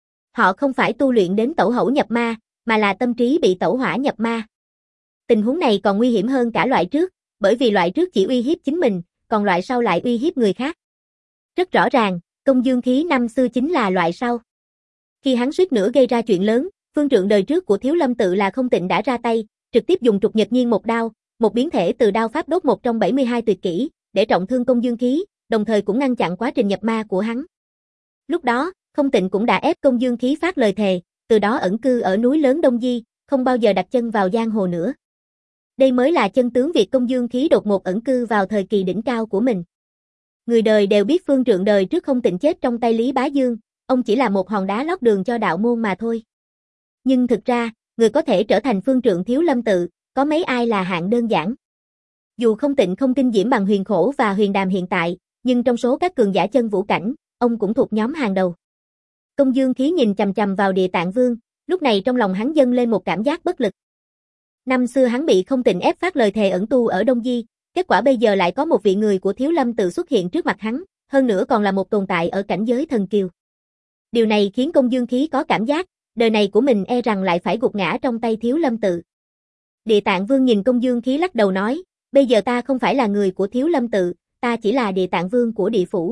Họ không phải tu luyện đến tẩu hẩu nhập ma, mà là tâm trí bị tẩu hỏa nhập ma. Tình huống này còn nguy hiểm hơn cả loại trước, bởi vì loại trước chỉ uy hiếp chính mình, còn loại sau lại uy hiếp người khác. Rất rõ ràng, Công Dương Khí năm xưa chính là loại sau. Khi hắn suýt nữa gây ra chuyện lớn, phương trượng đời trước của Thiếu Lâm Tự là Không Tịnh đã ra tay, trực tiếp dùng trục nhật nhiên một đao, một biến thể từ đao pháp đốt một trong bảy mươi hai tuyệt kỹ, để trọng thương Công Dương Khí, đồng thời cũng ngăn chặn quá trình nhập ma của hắn. Lúc đó, Không Tịnh cũng đã ép Công Dương Khí phát lời thề, từ đó ẩn cư ở núi lớn Đông Di, không bao giờ đặt chân vào giang hồ nữa. Đây mới là chân tướng việc Công Dương Khí đột ngột ẩn cư vào thời kỳ đỉnh cao của mình. Người đời đều biết phương trượng đời trước Không Tịnh chết trong tay Lý Bá Dương, ông chỉ là một hòn đá lót đường cho đạo môn mà thôi. Nhưng thực ra, người có thể trở thành phương trượng Thiếu Lâm Tự, có mấy ai là hạng đơn giản. Dù Không Tịnh không kinh diễm bằng Huyền Khổ và Huyền Đàm hiện tại, nhưng trong số các cường giả chân vũ cảnh, ông cũng thuộc nhóm hàng đầu. Công Dương Khí nhìn chằm chằm vào Địa Tạng Vương, lúc này trong lòng hắn dâng lên một cảm giác bất lực. Năm xưa hắn bị Không Tịnh ép phát lời thề ẩn tu ở Đông Di, kết quả bây giờ lại có một vị người của Thiếu Lâm Tự xuất hiện trước mặt hắn, hơn nữa còn là một tồn tại ở cảnh giới thần kiều. Điều này khiến Công Dương Khí có cảm giác, đời này của mình e rằng lại phải gục ngã trong tay Thiếu Lâm Tự. Địa Tạng Vương nhìn Công Dương Khí lắc đầu nói, bây giờ ta không phải là người của Thiếu Lâm Tự, ta chỉ là Địa Tạng Vương của địa phủ.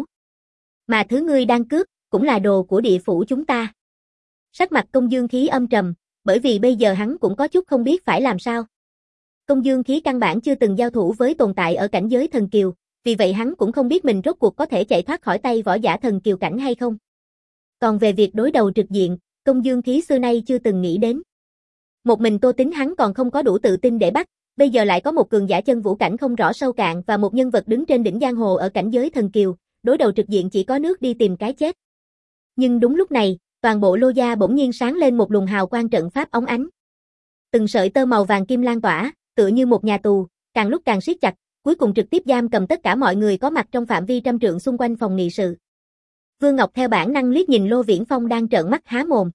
Mà thứ ngươi đang cướp, cũng là đồ của địa phủ chúng ta. Sắc mặt Công Dương Khí âm trầm, bởi vì bây giờ hắn cũng có chút không biết phải làm sao. Công Dương Khí căn bản chưa từng giao thủ với tồn tại ở cảnh giới thần kiều, vì vậy hắn cũng không biết mình rốt cuộc có thể chạy thoát khỏi tay võ giả thần kiều cảnh hay không. Còn về việc đối đầu trực diện, Công Dương Khí xưa nay chưa từng nghĩ đến. Một mình Tô Tín hắn còn không có đủ tự tin để bắt, bây giờ lại có một cường giả chân vũ cảnh không rõ sâu cạn và một nhân vật đứng trên đỉnh giang hồ ở cảnh giới thần kiều, đối đầu trực diện chỉ có nước đi tìm cái chết. Nhưng đúng lúc này, toàn bộ Lô gia bỗng nhiên sáng lên một luồng hào quang trận pháp óng ánh. Từng sợi tơ màu vàng kim lan tỏa, tựa như một nhà tù, càng lúc càng siết chặt, cuối cùng trực tiếp giam cầm tất cả mọi người có mặt trong phạm vi trăm trượng xung quanh phòng nghị sự. Vương Ngọc theo bản năng liếc nhìn Lô Viễn Phong đang trợn mắt há mồm.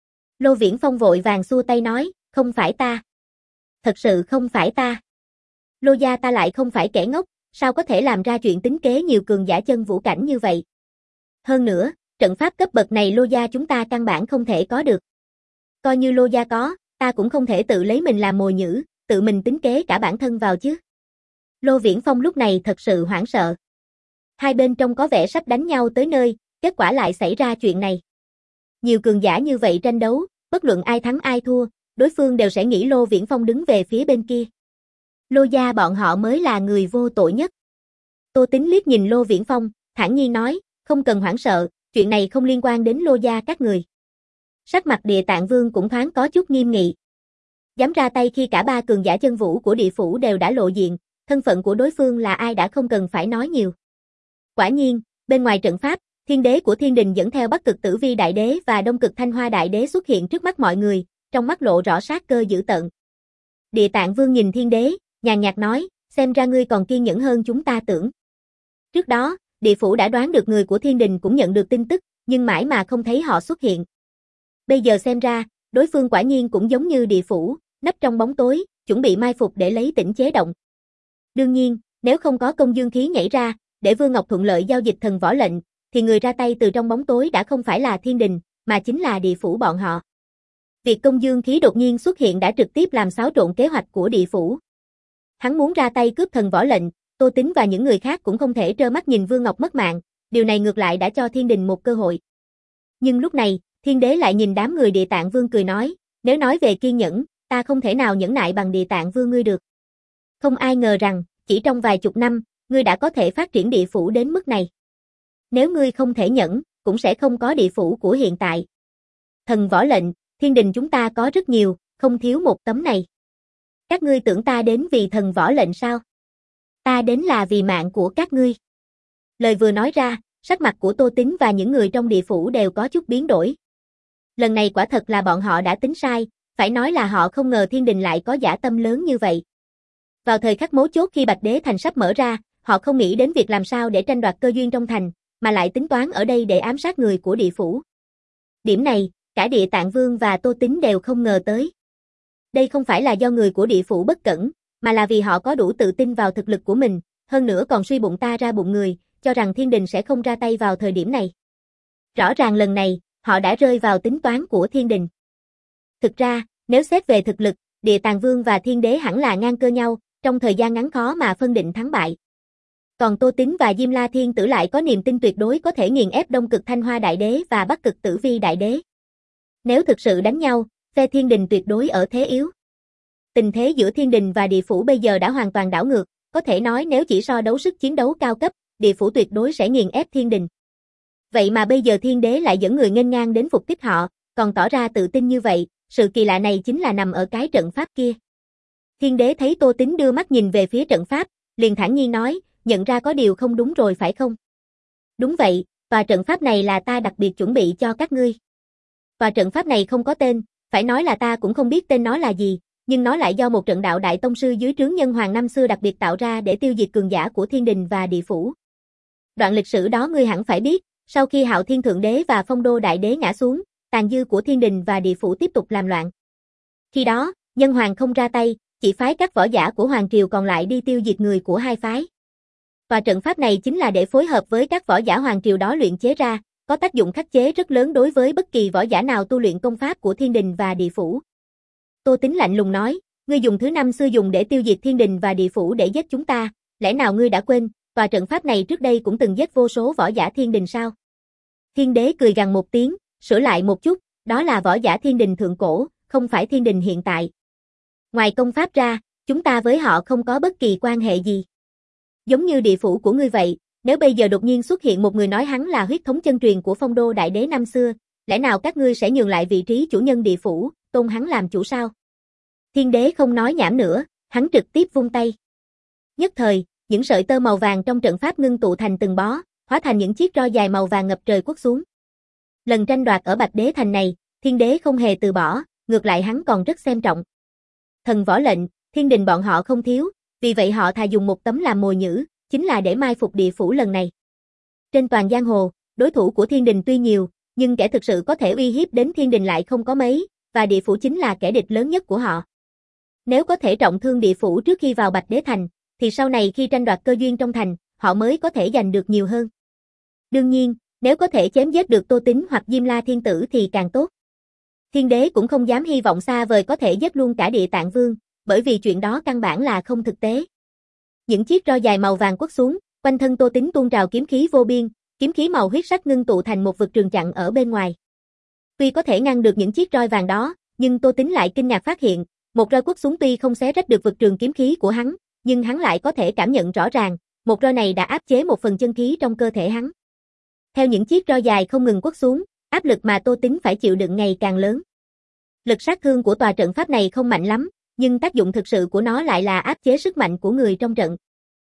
Lô Viễn Phong vội vàng xua tay nói, không phải ta. Thật sự không phải ta. Lô gia ta lại không phải kẻ ngốc, sao có thể làm ra chuyện tính kế nhiều cường giả chân vũ cảnh như vậy. Hơn nữa, trận pháp cấp bậc này Lô gia chúng ta căn bản không thể có được. Coi như Lô gia có, ta cũng không thể tự lấy mình làm mồi nhử, tự mình tính kế cả bản thân vào chứ. Lô Viễn Phong lúc này thật sự hoảng sợ. Hai bên trong có vẻ sắp đánh nhau tới nơi, kết quả lại xảy ra chuyện này. Nhiều cường giả như vậy tranh đấu, bất luận ai thắng ai thua, đối phương đều sẽ nghĩ Lô Viễn Phong đứng về phía bên kia. Lô gia bọn họ mới là người vô tội nhất. Tô Tín liếc nhìn Lô Viễn Phong, thản nhiên nói, không cần hoảng sợ, chuyện này không liên quan đến Lô gia các người. Sắc mặt Địa Tạng Vương cũng thoáng có chút nghiêm nghị. Dám ra tay khi cả ba cường giả chân vũ của địa phủ đều đã lộ diện, thân phận của đối phương là ai đã không cần phải nói nhiều. Quả nhiên, bên ngoài trận pháp, thiên đế của thiên đình dẫn theo Bắc Cực Tử Vi Đại Đế và Đông Cực Thanh Hoa Đại Đế xuất hiện trước mắt mọi người, trong mắt lộ rõ sát cơ dữ tợn. Địa Tạng Vương nhìn thiên đế, nhàn nhạt nói, xem ra ngươi còn kiên nhẫn hơn chúng ta tưởng. Trước đó, địa phủ đã đoán được người của thiên đình cũng nhận được tin tức, nhưng mãi mà không thấy họ xuất hiện. Bây giờ xem ra, đối phương quả nhiên cũng giống như địa phủ, nấp trong bóng tối, chuẩn bị mai phục để lấy tỉnh chế động. Đương nhiên, nếu không có công dương khí nhảy ra, để Vương Ngọc thuận lợi giao dịch thần võ lệnh, thì người ra tay từ trong bóng tối đã không phải là thiên đình, mà chính là địa phủ bọn họ. Việc công dương khí đột nhiên xuất hiện đã trực tiếp làm xáo trộn kế hoạch của địa phủ. Hắn muốn ra tay cướp thần võ lệnh, Tô Tính và những người khác cũng không thể trơ mắt nhìn Vương Ngọc mất mạng, điều này ngược lại đã cho thiên đình một cơ hội. Nhưng lúc này, thiên đế lại nhìn đám người Địa Tạng Vương cười nói, nếu nói về kiên nhẫn, ta không thể nào nhẫn nại bằng Địa Tạng Vương ngươi được. Không ai ngờ rằng, chỉ trong vài chục năm, ngươi đã có thể phát triển địa phủ đến mức này. Nếu ngươi không thể nhẫn, cũng sẽ không có địa phủ của hiện tại. Thần võ lệnh, thiên đình chúng ta có rất nhiều, không thiếu một tấm này. Các ngươi tưởng ta đến vì thần võ lệnh sao? Ta đến là vì mạng của các ngươi. Lời vừa nói ra, sắc mặt của Tô Tính và những người trong địa phủ đều có chút biến đổi. Lần này quả thật là bọn họ đã tính sai, phải nói là họ không ngờ thiên đình lại có dã tâm lớn như vậy. Vào thời khắc mấu chốt khi Bạch Đế Thành sắp mở ra, họ không nghĩ đến việc làm sao để tranh đoạt cơ duyên trong thành, mà lại tính toán ở đây để ám sát người của địa phủ. Điểm này, cả Địa Tạng Vương và Tô Tính đều không ngờ tới. Đây không phải là do người của địa phủ bất cẩn, mà là vì họ có đủ tự tin vào thực lực của mình, hơn nữa còn suy bụng ta ra bụng người, cho rằng thiên đình sẽ không ra tay vào thời điểm này. Rõ ràng lần này, họ đã rơi vào tính toán của thiên đình. Thực ra, nếu xét về thực lực, Địa Tạng Vương và thiên đế hẳn là ngang cơ nhau, trong thời gian ngắn khó mà phân định thắng bại. Còn Tô Tính và Diêm La Thiên Tử lại có niềm tin tuyệt đối có thể nghiền ép Đông Cực Thanh Hoa Đại Đế và Bắc Cực Tử Vi Đại Đế. Nếu thực sự đánh nhau, phe thiên đình tuyệt đối ở thế yếu. Tình thế giữa thiên đình và địa phủ bây giờ đã hoàn toàn đảo ngược, có thể nói nếu chỉ so đấu sức chiến đấu cao cấp, địa phủ tuyệt đối sẽ nghiền ép thiên đình. Vậy mà bây giờ thiên đế lại dẫn người nghênh ngang đến phục kích họ, còn tỏ ra tự tin như vậy, sự kỳ lạ này chính là nằm ở cái trận pháp kia. Thiên đế thấy Tô Tính đưa mắt nhìn về phía trận pháp, liền thản nhiên nói, nhận ra có điều không đúng rồi phải không? Đúng vậy, tòa trận pháp này là ta đặc biệt chuẩn bị cho các ngươi. Tòa trận pháp này không có tên, phải nói là ta cũng không biết tên nó là gì, nhưng nó lại do một trận đạo đại tông sư dưới trướng Nhân Hoàng năm xưa đặc biệt tạo ra để tiêu diệt cường giả của thiên đình và địa phủ. Đoạn lịch sử đó ngươi hẳn phải biết, sau khi Hạo Thiên Thượng Đế và Phong Đô Đại Đế ngã xuống, tàn dư của thiên đình và địa phủ tiếp tục làm loạn. Khi đó, Nhân Hoàng không ra tay, chỉ phái các võ giả của Hoàng Triều còn lại đi tiêu diệt người của hai phái. Tòa trận pháp này chính là để phối hợp với các võ giả Hoàng Triều đó luyện chế ra, có tác dụng khắc chế rất lớn đối với bất kỳ võ giả nào tu luyện công pháp của thiên đình và địa phủ. Tô Tính lạnh lùng nói, ngươi dùng thứ năm xưa dùng để tiêu diệt thiên đình và địa phủ để giết chúng ta, lẽ nào ngươi đã quên, tòa trận pháp này trước đây cũng từng giết vô số võ giả thiên đình sao? Thiên đế cười gằn một tiếng, sửa lại một chút, đó là võ giả thiên đình thượng cổ, không phải thiên đình hiện tại. Ngoài công pháp ra, chúng ta với họ không có bất kỳ quan hệ gì. Giống như địa phủ của ngươi vậy, nếu bây giờ đột nhiên xuất hiện một người nói hắn là huyết thống chân truyền của Phong Đô Đại Đế năm xưa, lẽ nào các ngươi sẽ nhường lại vị trí chủ nhân địa phủ, tôn hắn làm chủ sao? Thiên đế không nói nhảm nữa, hắn trực tiếp vung tay. Nhất thời, những sợi tơ màu vàng trong trận pháp ngưng tụ thành từng bó, hóa thành những chiếc roi dài màu vàng ngập trời quất xuống. Lần tranh đoạt ở Bạch Đế Thành này, thiên đế không hề từ bỏ, ngược lại hắn còn rất xem trọng. Thần võ lệnh, thiên đình bọn họ không thiếu, vì vậy họ thà dùng một tấm làm mồi nhử, chính là để mai phục địa phủ lần này. Trên toàn giang hồ, đối thủ của thiên đình tuy nhiều, nhưng kẻ thực sự có thể uy hiếp đến thiên đình lại không có mấy, và địa phủ chính là kẻ địch lớn nhất của họ. Nếu có thể trọng thương địa phủ trước khi vào Bạch Đế Thành, thì sau này khi tranh đoạt cơ duyên trong thành, họ mới có thể giành được nhiều hơn. Đương nhiên, nếu có thể chém giết được Tô Tính hoặc Diêm La Thiên Tử thì càng tốt. Thiên đế cũng không dám hy vọng xa vời có thể giết luôn cả Địa Tạng Vương, bởi vì chuyện đó căn bản là không thực tế. Những chiếc roi dài màu vàng quất xuống, quanh thân Tô Tính tuôn trào kiếm khí vô biên, kiếm khí màu huyết sắc ngưng tụ thành một vực trường chặn ở bên ngoài. Tuy có thể ngăn được những chiếc roi vàng đó, nhưng Tô Tính lại kinh ngạc phát hiện, một roi quất xuống tuy không xé rách được vực trường kiếm khí của hắn, nhưng hắn lại có thể cảm nhận rõ ràng, một roi này đã áp chế một phần chân khí trong cơ thể hắn. Theo những chiếc roi dài không ngừng quất xuống, áp lực mà Tô Tính phải chịu đựng ngày càng lớn. Lực sát thương của tòa trận pháp này không mạnh lắm, nhưng tác dụng thực sự của nó lại là áp chế sức mạnh của người trong trận.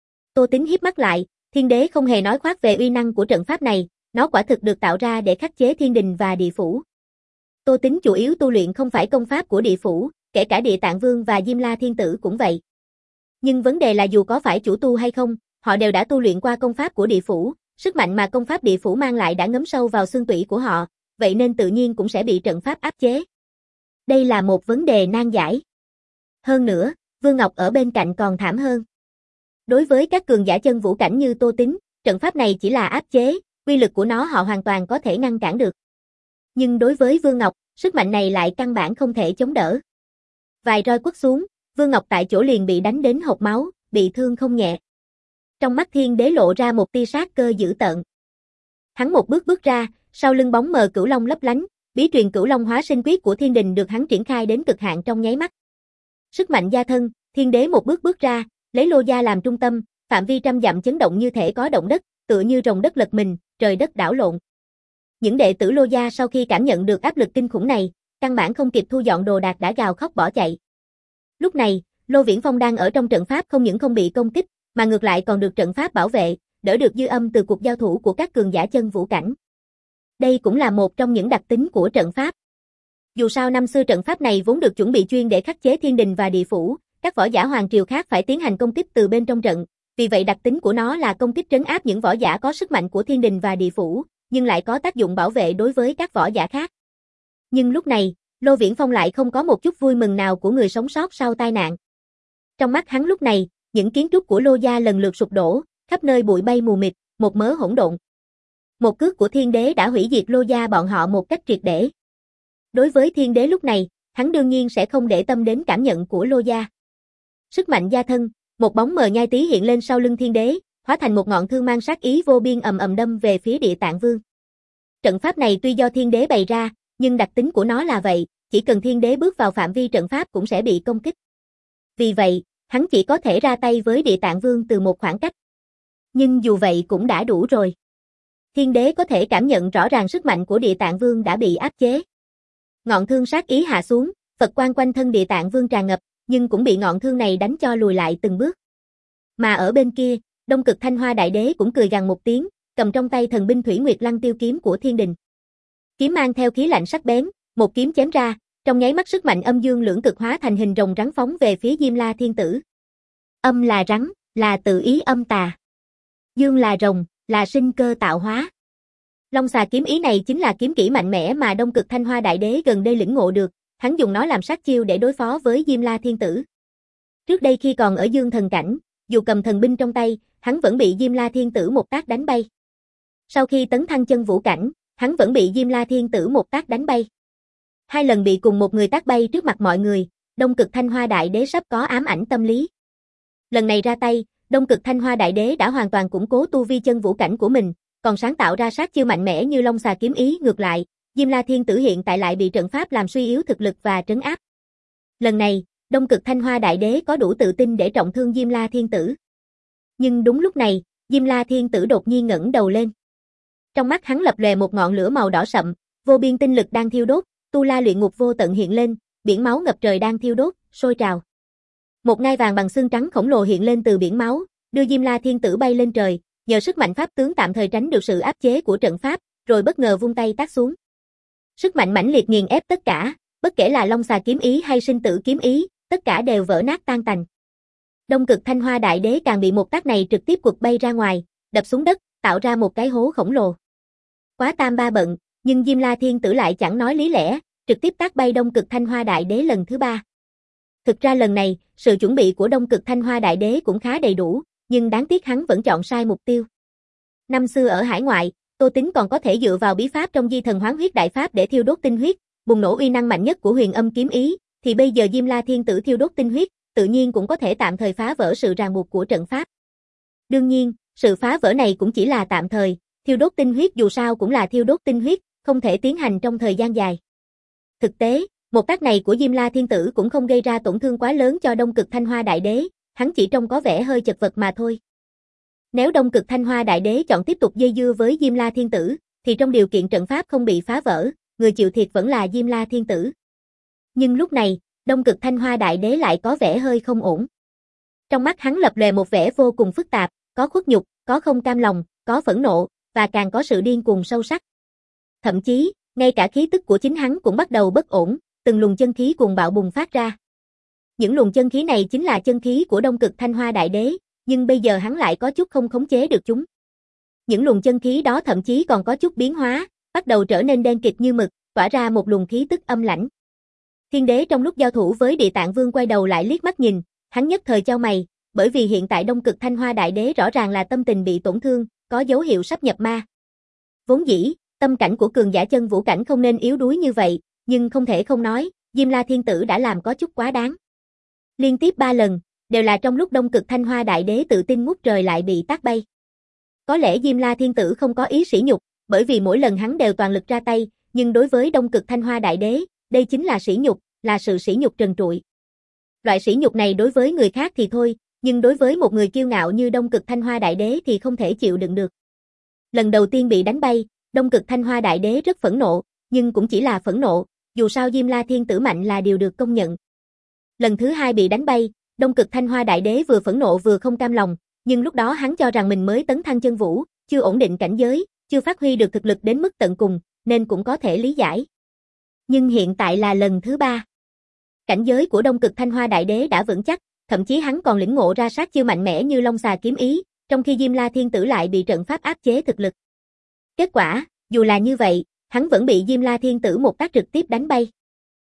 Tô Tính híp mắt lại, Thiên Đế không hề nói khoác về uy năng của trận pháp này, nó quả thực được tạo ra để khắc chế thiên đình và địa phủ. Tô Tính chủ yếu tu luyện không phải công pháp của địa phủ, kể cả Địa Tạng Vương và Diêm La Thiên Tử cũng vậy. Nhưng vấn đề là dù có phải chủ tu hay không, họ đều đã tu luyện qua công pháp của địa phủ, sức mạnh mà công pháp địa phủ mang lại đã ngấm sâu vào xương tủy của họ, vậy nên tự nhiên cũng sẽ bị trận pháp áp chế. Đây là một vấn đề nan giải. Hơn nữa, Vương Ngọc ở bên cạnh còn thảm hơn. Đối với các cường giả chân vũ cảnh như Tô Tính, trận pháp này chỉ là áp chế, uy lực của nó họ hoàn toàn có thể ngăn cản được. Nhưng đối với Vương Ngọc, sức mạnh này lại căn bản không thể chống đỡ. Vài roi quất xuống, Vương Ngọc tại chỗ liền bị đánh đến hộc máu, bị thương không nhẹ. Trong mắt Thiên Đế lộ ra một tia sát cơ dữ tợn. Hắn một bước bước ra, sau lưng bóng mờ Cửu Long lấp lánh, bí truyền Cửu Long Hóa Sinh Quyết của Thiên Đình được hắn triển khai đến cực hạn trong nháy mắt. Sức mạnh gia thân, Thiên Đế một bước bước ra, lấy Lô Gia làm trung tâm, phạm vi trăm dặm chấn động như thể có động đất, tựa như rồng đất lật mình, trời đất đảo lộn. Những đệ tử Lô Gia sau khi cảm nhận được áp lực kinh khủng này, căn bản không kịp thu dọn đồ đạc đã gào khóc bỏ chạy. Lúc này, Lô Viễn Phong đang ở trong trận pháp không những không bị công kích, mà ngược lại còn được trận pháp bảo vệ, đỡ được dư âm từ cuộc giao thủ của các cường giả chân vũ cảnh. Đây cũng là một trong những đặc tính của trận pháp. Dù sao năm xưa trận pháp này vốn được chuẩn bị chuyên để khắc chế thiên đình và địa phủ, các võ giả hoàng triều khác phải tiến hành công kích từ bên trong trận, vì vậy đặc tính của nó là công kích trấn áp những võ giả có sức mạnh của thiên đình và địa phủ, nhưng lại có tác dụng bảo vệ đối với các võ giả khác. Nhưng lúc này, Lô Viễn Phong lại không có một chút vui mừng nào của người sống sót sau tai nạn. Trong mắt hắn lúc này, những kiến trúc của Lô Gia lần lượt sụp đổ, khắp nơi bụi bay mù mịt, một mớ hỗn độn. Một cước của Thiên Đế đã hủy diệt Lô Gia bọn họ một cách triệt để. Đối với Thiên Đế lúc này, hắn đương nhiên sẽ không để tâm đến cảm nhận của Lô Gia. Sức mạnh gia thân, một bóng mờ nhai tí hiện lên sau lưng Thiên Đế, hóa thành một ngọn thương mang sát ý vô biên ầm ầm đâm về phía Địa Tạng Vương. Trận pháp này tuy do Thiên Đế bày ra, nhưng đặc tính của nó là vậy, chỉ cần Thiên Đế bước vào phạm vi trận pháp cũng sẽ bị công kích. Vì vậy, hắn chỉ có thể ra tay với Địa Tạng Vương từ một khoảng cách. Nhưng dù vậy cũng đã đủ rồi. Thiên Đế có thể cảm nhận rõ ràng sức mạnh của Địa Tạng Vương đã bị áp chế. Ngọn thương sát ý hạ xuống, Phật quang quanh thân Địa Tạng Vương tràn ngập, nhưng cũng bị ngọn thương này đánh cho lùi lại từng bước. Mà ở bên kia, Đông Cực Thanh Hoa Đại Đế cũng cười gằn một tiếng, cầm trong tay thần binh Thủy Nguyệt Lăng Tiêu kiếm của Thiên Đình. Kiếm mang theo khí lạnh sắc bén, một kiếm chém ra, trong nháy mắt sức mạnh âm dương lưỡng cực hóa thành hình rồng rắn phóng về phía Diêm La Thiên Tử. Âm là rắn, là tự ý âm tà. Dương là rồng, là sinh cơ tạo hóa. Long xà kiếm ý này chính là kiếm kỹ mạnh mẽ mà Đông Cực Thanh Hoa Đại Đế gần đây lĩnh ngộ được, hắn dùng nó làm sát chiêu để đối phó với Diêm La Thiên Tử. Trước đây khi còn ở Dương Thần cảnh, dù cầm thần binh trong tay, hắn vẫn bị Diêm La Thiên Tử một tác đánh bay. Sau khi tấn thăng chân vũ cảnh, hắn vẫn bị Diêm La Thiên Tử một tác đánh bay. Hai lần bị cùng một người tác bay trước mặt mọi người, Đông Cực Thanh Hoa Đại Đế sắp có ám ảnh tâm lý. Lần này ra tay, Đông Cực Thanh Hoa Đại Đế đã hoàn toàn củng cố tu vi chân vũ cảnh của mình, còn sáng tạo ra sát chiêu mạnh mẽ như Long xà kiếm ý. Ngược lại, Diêm La Thiên Tử hiện tại lại bị trận pháp làm suy yếu thực lực và trấn áp. Lần này, Đông Cực Thanh Hoa Đại Đế có đủ tự tin để trọng thương Diêm La Thiên Tử. Nhưng đúng lúc này, Diêm La Thiên Tử đột nhiên ngẩng đầu lên. Trong mắt hắn lập lòe một ngọn lửa màu đỏ sậm, vô biên tinh lực đang thiêu đốt, tu la luyện ngục vô tận hiện lên, biển máu ngập trời đang thiêu đốt, sôi trào. Một ngai vàng bằng xương trắng khổng lồ hiện lên từ biển máu, đưa Diêm La Thiên Tử bay lên trời, nhờ sức mạnh pháp tướng tạm thời tránh được sự áp chế của trận pháp, rồi bất ngờ vung tay tát xuống. Sức mạnh mãnh liệt nghiền ép tất cả, bất kể là Long xà kiếm ý hay sinh tử kiếm ý, tất cả đều vỡ nát tan tành. Đông Cực Thanh Hoa Đại Đế càng bị một tác này trực tiếp quật bay ra ngoài, đập xuống đất, tạo ra một cái hố khổng lồ. Quá tam ba bận, nhưng Diêm La Thiên Tử lại chẳng nói lý lẽ, trực tiếp tác bay Đông Cực Thanh Hoa Đại Đế lần thứ ba. Thực ra lần này, sự chuẩn bị của Đông Cực Thanh Hoa Đại Đế cũng khá đầy đủ, nhưng đáng tiếc hắn vẫn chọn sai mục tiêu. Năm xưa ở hải ngoại, Tô Tính còn có thể dựa vào bí pháp trong Di Thần Hoán Huyết Đại Pháp để thiêu đốt tinh huyết, bùng nổ uy năng mạnh nhất của Huyền Âm kiếm ý, thì bây giờ Diêm La Thiên Tử thiêu đốt tinh huyết, tự nhiên cũng có thể tạm thời phá vỡ sự ràng buộc của trận pháp. Đương nhiên, sự phá vỡ này cũng chỉ là tạm thời, thiêu đốt tinh huyết dù sao cũng là thiêu đốt tinh huyết, không thể tiến hành trong thời gian dài. Thực tế, một tác này của Diêm La Thiên Tử cũng không gây ra tổn thương quá lớn cho Đông Cực Thanh Hoa Đại Đế, hắn chỉ trông có vẻ hơi chật vật mà thôi. Nếu Đông Cực Thanh Hoa Đại Đế chọn tiếp tục dây dưa với Diêm La Thiên Tử, thì trong điều kiện trận pháp không bị phá vỡ, người chịu thiệt vẫn là Diêm La Thiên Tử. Nhưng lúc này, Đông Cực Thanh Hoa Đại Đế lại có vẻ hơi không ổn. Trong mắt hắn lập lòe một vẻ vô cùng phức tạp, có khuất nhục, có không cam lòng, có phẫn nộ, và càng có sự điên cuồng sâu sắc. Thậm chí, ngay cả khí tức của chính hắn cũng bắt đầu bất ổn, từng luồng chân khí cuồng bạo bùng phát ra. Những luồng chân khí này chính là chân khí của Đông Cực Thanh Hoa Đại Đế, nhưng bây giờ hắn lại có chút không khống chế được chúng. Những luồng chân khí đó thậm chí còn có chút biến hóa, bắt đầu trở nên đen kịt như mực, tỏa ra một luồng khí tức âm lãnh. Thiên Đế trong lúc giao thủ với Địa Tạng Vương quay đầu lại liếc mắt nhìn, hắn nhất thời chau mày, bởi vì hiện tại Đông Cực Thanh Hoa Đại Đế rõ ràng là tâm tình bị tổn thương, có dấu hiệu sắp nhập ma. Vốn dĩ, tâm cảnh của cường giả chân vũ cảnh không nên yếu đuối như vậy, nhưng không thể không nói, Diêm La Thiên Tử đã làm có chút quá đáng. Liên tiếp ba lần, đều là trong lúc Đông Cực Thanh Hoa Đại Đế tự tin ngút trời lại bị tát bay. Có lẽ Diêm La Thiên Tử không có ý sỉ nhục, bởi vì mỗi lần hắn đều toàn lực ra tay, nhưng đối với Đông Cực Thanh Hoa Đại Đế, đây chính là sỉ nhục, là sự sỉ nhục trần trụi. Loại sỉ nhục này đối với người khác thì thôi, nhưng đối với một người kiêu ngạo như Đông Cực Thanh Hoa Đại Đế thì không thể chịu đựng được. Lần đầu tiên bị đánh bay, Đông Cực Thanh Hoa Đại Đế rất phẫn nộ, nhưng cũng chỉ là phẫn nộ, dù sao Diêm La Thiên Tử mạnh là điều được công nhận. Lần thứ hai bị đánh bay, Đông Cực Thanh Hoa Đại Đế vừa phẫn nộ vừa không cam lòng, nhưng lúc đó hắn cho rằng mình mới tấn thăng chân vũ, chưa ổn định cảnh giới, chưa phát huy được thực lực đến mức tận cùng, nên cũng có thể lý giải. Nhưng hiện tại là lần thứ ba. Cảnh giới của Đông Cực Thanh Hoa Đại Đế đã vững chắc, thậm chí hắn còn lĩnh ngộ ra sát chiêu mạnh mẽ như Long Xà Kiếm Ý, trong khi Diêm La Thiên Tử lại bị trận pháp áp chế thực lực. Kết quả, dù là như vậy, hắn vẫn bị Diêm La Thiên Tử một tác trực tiếp đánh bay.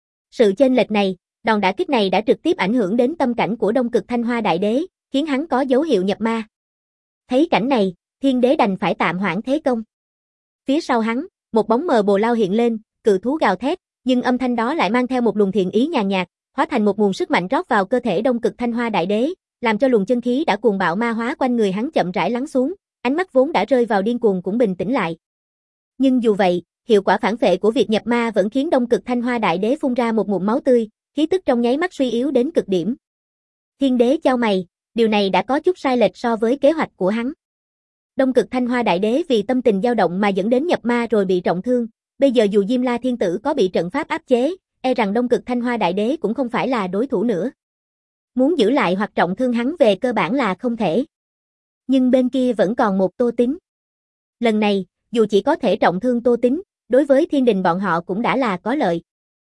Sự chênh lệch này, đòn đả kích này đã trực tiếp ảnh hưởng đến tâm cảnh của Đông Cực Thanh Hoa Đại Đế, khiến hắn có dấu hiệu nhập ma. Thấy cảnh này, Thiên Đế đành phải tạm hoãn thế công. Phía sau hắn, một bóng mờ bồ lao hiện lên, cự thú gào thét, nhưng âm thanh đó lại mang theo một luồng thiện ý nhàn nhạt, hóa thành một nguồn sức mạnh rót vào cơ thể Đông Cực Thanh Hoa Đại Đế, làm cho luồng chân khí đã cuồng bạo ma hóa quanh người hắn chậm rãi lắng xuống, ánh mắt vốn đã rơi vào điên cuồng cũng bình tĩnh lại. Nhưng dù vậy, hiệu quả phản phệ của việc nhập ma vẫn khiến Đông Cực Thanh Hoa Đại Đế phun ra một ngụm máu tươi, khí tức trong nháy mắt suy yếu đến cực điểm. Thiên Đế chau mày, điều này đã có chút sai lệch so với kế hoạch của hắn. Đông Cực Thanh Hoa Đại Đế vì tâm tình dao động mà dẫn đến nhập ma rồi bị trọng thương, bây giờ dù Diêm La Thiên Tử có bị trận pháp áp chế, e rằng Đông Cực Thanh Hoa Đại Đế cũng không phải là đối thủ nữa. Muốn giữ lại hoặc trọng thương hắn về cơ bản là không thể. Nhưng bên kia vẫn còn một Tô Tín. Lần này, dù chỉ có thể trọng thương Tô Tín, đối với thiên đình bọn họ cũng đã là có lợi.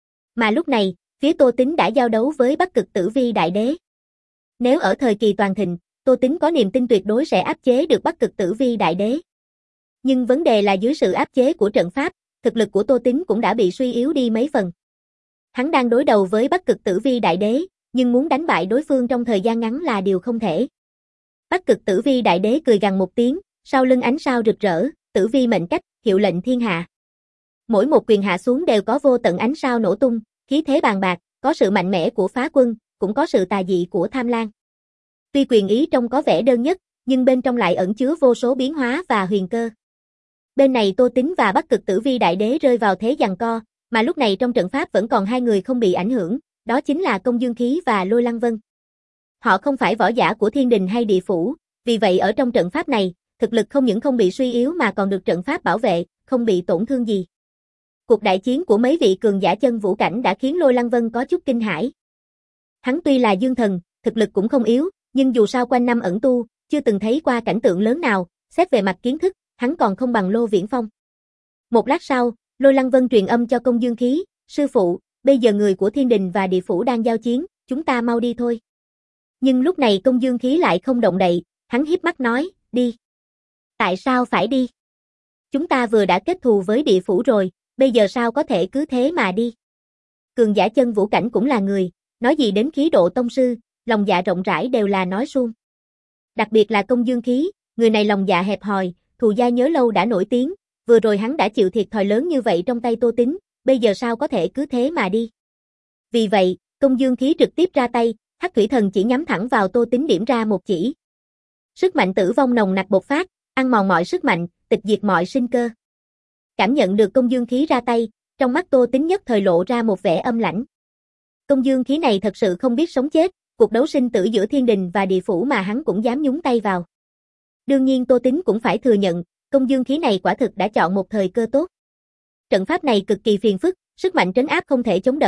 Mà lúc này, phía Tô Tín đã giao đấu với Bắc Cực Tử Vi Đại Đế. Nếu ở thời kỳ toàn thịnh, Tô Tín có niềm tin tuyệt đối sẽ áp chế được Bắc Cực Tử Vi Đại Đế. Nhưng vấn đề là dưới sự áp chế của trận pháp, thực lực của Tô Tín cũng đã bị suy yếu đi mấy phần. Hắn đang đối đầu với Bắc Cực Tử Vi Đại Đế, nhưng muốn đánh bại đối phương trong thời gian ngắn là điều không thể. Bắc Cực Tử Vi Đại Đế cười gằn một tiếng, sau lưng ánh sao rực rỡ, Tử Vi mệnh cách, hiệu lệnh thiên hạ. Mỗi một quyền hạ xuống đều có vô tận ánh sao nổ tung, khí thế bàn bạc, có sự mạnh mẽ của phá quân, cũng có sự tà dị của tham lang. Tuy quyền ý trông có vẻ đơn nhất, nhưng bên trong lại ẩn chứa vô số biến hóa và huyền cơ. Bên này Tô Tín và Bắc Cực Tử Vi Đại Đế rơi vào thế giằng co, mà lúc này trong trận pháp vẫn còn hai người không bị ảnh hưởng, đó chính là Công Dương Khí và Lôi Lăng Vân. Họ không phải võ giả của thiên đình hay địa phủ, vì vậy ở trong trận pháp này, thực lực không những không bị suy yếu mà còn được trận pháp bảo vệ, không bị tổn thương gì. Cuộc đại chiến của mấy vị cường giả chân vũ cảnh đã khiến Lôi Lăng Vân có chút kinh hãi. Hắn tuy là dương thần, thực lực cũng không yếu, nhưng dù sao quanh năm ẩn tu, chưa từng thấy qua cảnh tượng lớn nào, xét về mặt kiến thức, hắn còn không bằng Lô Viễn Phong. Một lát sau, Lôi Lăng Vân truyền âm cho Công Dương Khí, sư phụ, bây giờ người của thiên đình và địa phủ đang giao chiến, chúng ta mau đi thôi. Nhưng lúc này Công Dương Khí lại không động đậy, hắn híp mắt nói, đi. Tại sao phải đi? Chúng ta vừa đã kết thù với địa phủ rồi, bây giờ sao có thể cứ thế mà đi? Cường giả chân vũ cảnh cũng là người, nói gì đến khí độ tông sư, lòng dạ rộng rãi đều là nói suông. Đặc biệt là Công Dương Khí, người này lòng dạ hẹp hòi, thù gia nhớ lâu đã nổi tiếng, vừa rồi hắn đã chịu thiệt thòi lớn như vậy trong tay Tô Tín, bây giờ sao có thể cứ thế mà đi? Vì vậy, Công Dương Khí trực tiếp ra tay, Hắc Thủy Thần chỉ nhắm thẳng vào Tô Tín điểm ra một chỉ. Sức mạnh tử vong nồng nặc bộc phát, ăn mòn mọi sức mạnh, tịch diệt mọi sinh cơ. Cảm nhận được Công Dương Khí ra tay, trong mắt Tô Tín nhất thời lộ ra một vẻ âm lãnh. Công Dương Khí này thật sự không biết sống chết, cuộc đấu sinh tử giữa thiên đình và địa phủ mà hắn cũng dám nhúng tay vào. Đương nhiên Tô Tín cũng phải thừa nhận, Công Dương Khí này quả thực đã chọn một thời cơ tốt. Trận pháp này cực kỳ phiền phức, sức mạnh trấn áp không thể chống đỡ,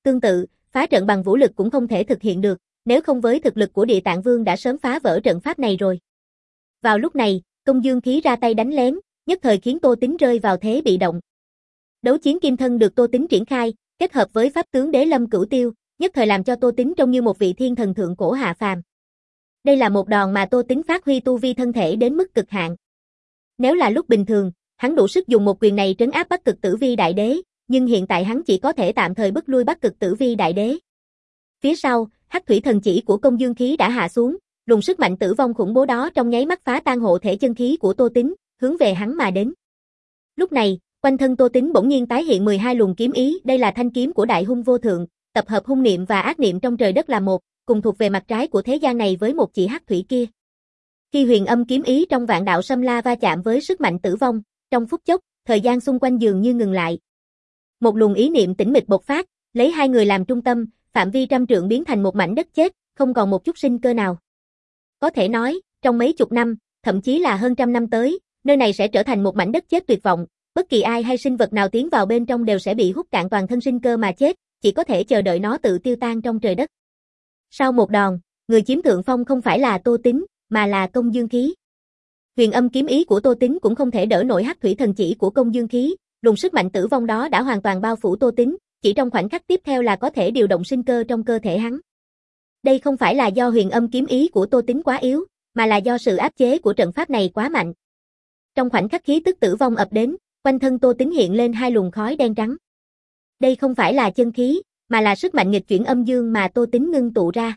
Tương tự, phá trận bằng vũ lực cũng không thể thực hiện được, nếu không với thực lực của Địa Tạng Vương đã sớm phá vỡ trận pháp này rồi. Vào lúc này, Công Dương Khí ra tay đánh lén, nhất thời khiến Tô Tín rơi vào thế bị động. Đấu chiến kim thân được Tô Tín triển khai, kết hợp với pháp tướng Đế Lâm Cửu Tiêu, nhất thời làm cho Tô Tín trông như một vị thiên thần thượng cổ hạ phàm. Đây là một đòn mà Tô Tín phát huy tu vi thân thể đến mức cực hạn. Nếu là lúc bình thường, hắn đủ sức dùng một quyền này trấn áp Bắc Cực Tử Vi Đại Đế, nhưng hiện tại hắn chỉ có thể tạm thời bức lui Bắc Cực Tử Vi Đại Đế. Phía sau, Hắc Thủy Thần Chỉ của Công Dương Khí đã hạ xuống, luồng sức mạnh tử vong khủng bố đó trong nháy mắt phá tan hộ thể chân khí của Tô Tín, hướng về hắn mà đến. Lúc này, quanh thân Tô Tín bỗng nhiên tái hiện mười hai luồng kiếm ý, đây là thanh kiếm của Đại Hung Vô Thượng, tập hợp hung niệm và ác niệm trong trời đất là một, cùng thuộc về mặt trái của thế gian này với một chỉ hắc thủy kia. Khi huyền âm kiếm ý trong vạn đạo xâm la va chạm với sức mạnh tử vong, trong phút chốc, thời gian xung quanh dường như ngừng lại. Một luồng ý niệm tĩnh mịch bộc phát, lấy hai người làm trung tâm, phạm vi trăm trượng biến thành một mảnh đất chết, không còn một chút sinh cơ nào. Có thể nói, trong mấy chục năm, thậm chí là hơn trăm năm tới, nơi này sẽ trở thành một mảnh đất chết tuyệt vọng, bất kỳ ai hay sinh vật nào tiến vào bên trong đều sẽ bị hút cạn toàn thân sinh cơ mà chết, chỉ có thể chờ đợi nó tự tiêu tan trong trời đất. Sau một đòn, người chiếm thượng phong không phải là Tô Tín, mà là Công Dương Khí. Huyền âm kiếm ý của Tô Tín cũng không thể đỡ nổi Hắc Thủy Thần Chỉ của Công Dương Khí, luồng sức mạnh tử vong đó đã hoàn toàn bao phủ Tô Tín, chỉ trong khoảnh khắc tiếp theo là có thể điều động sinh cơ trong cơ thể hắn. Đây không phải là do huyền âm kiếm ý của Tô Tín quá yếu, mà là do sự áp chế của trận pháp này quá mạnh. Trong khoảnh khắc khí tức tử vong ập đến, quanh thân Tô Tín hiện lên hai luồng khói đen trắng. Đây không phải là chân khí, mà là sức mạnh nghịch chuyển âm dương mà Tô Tín ngưng tụ ra.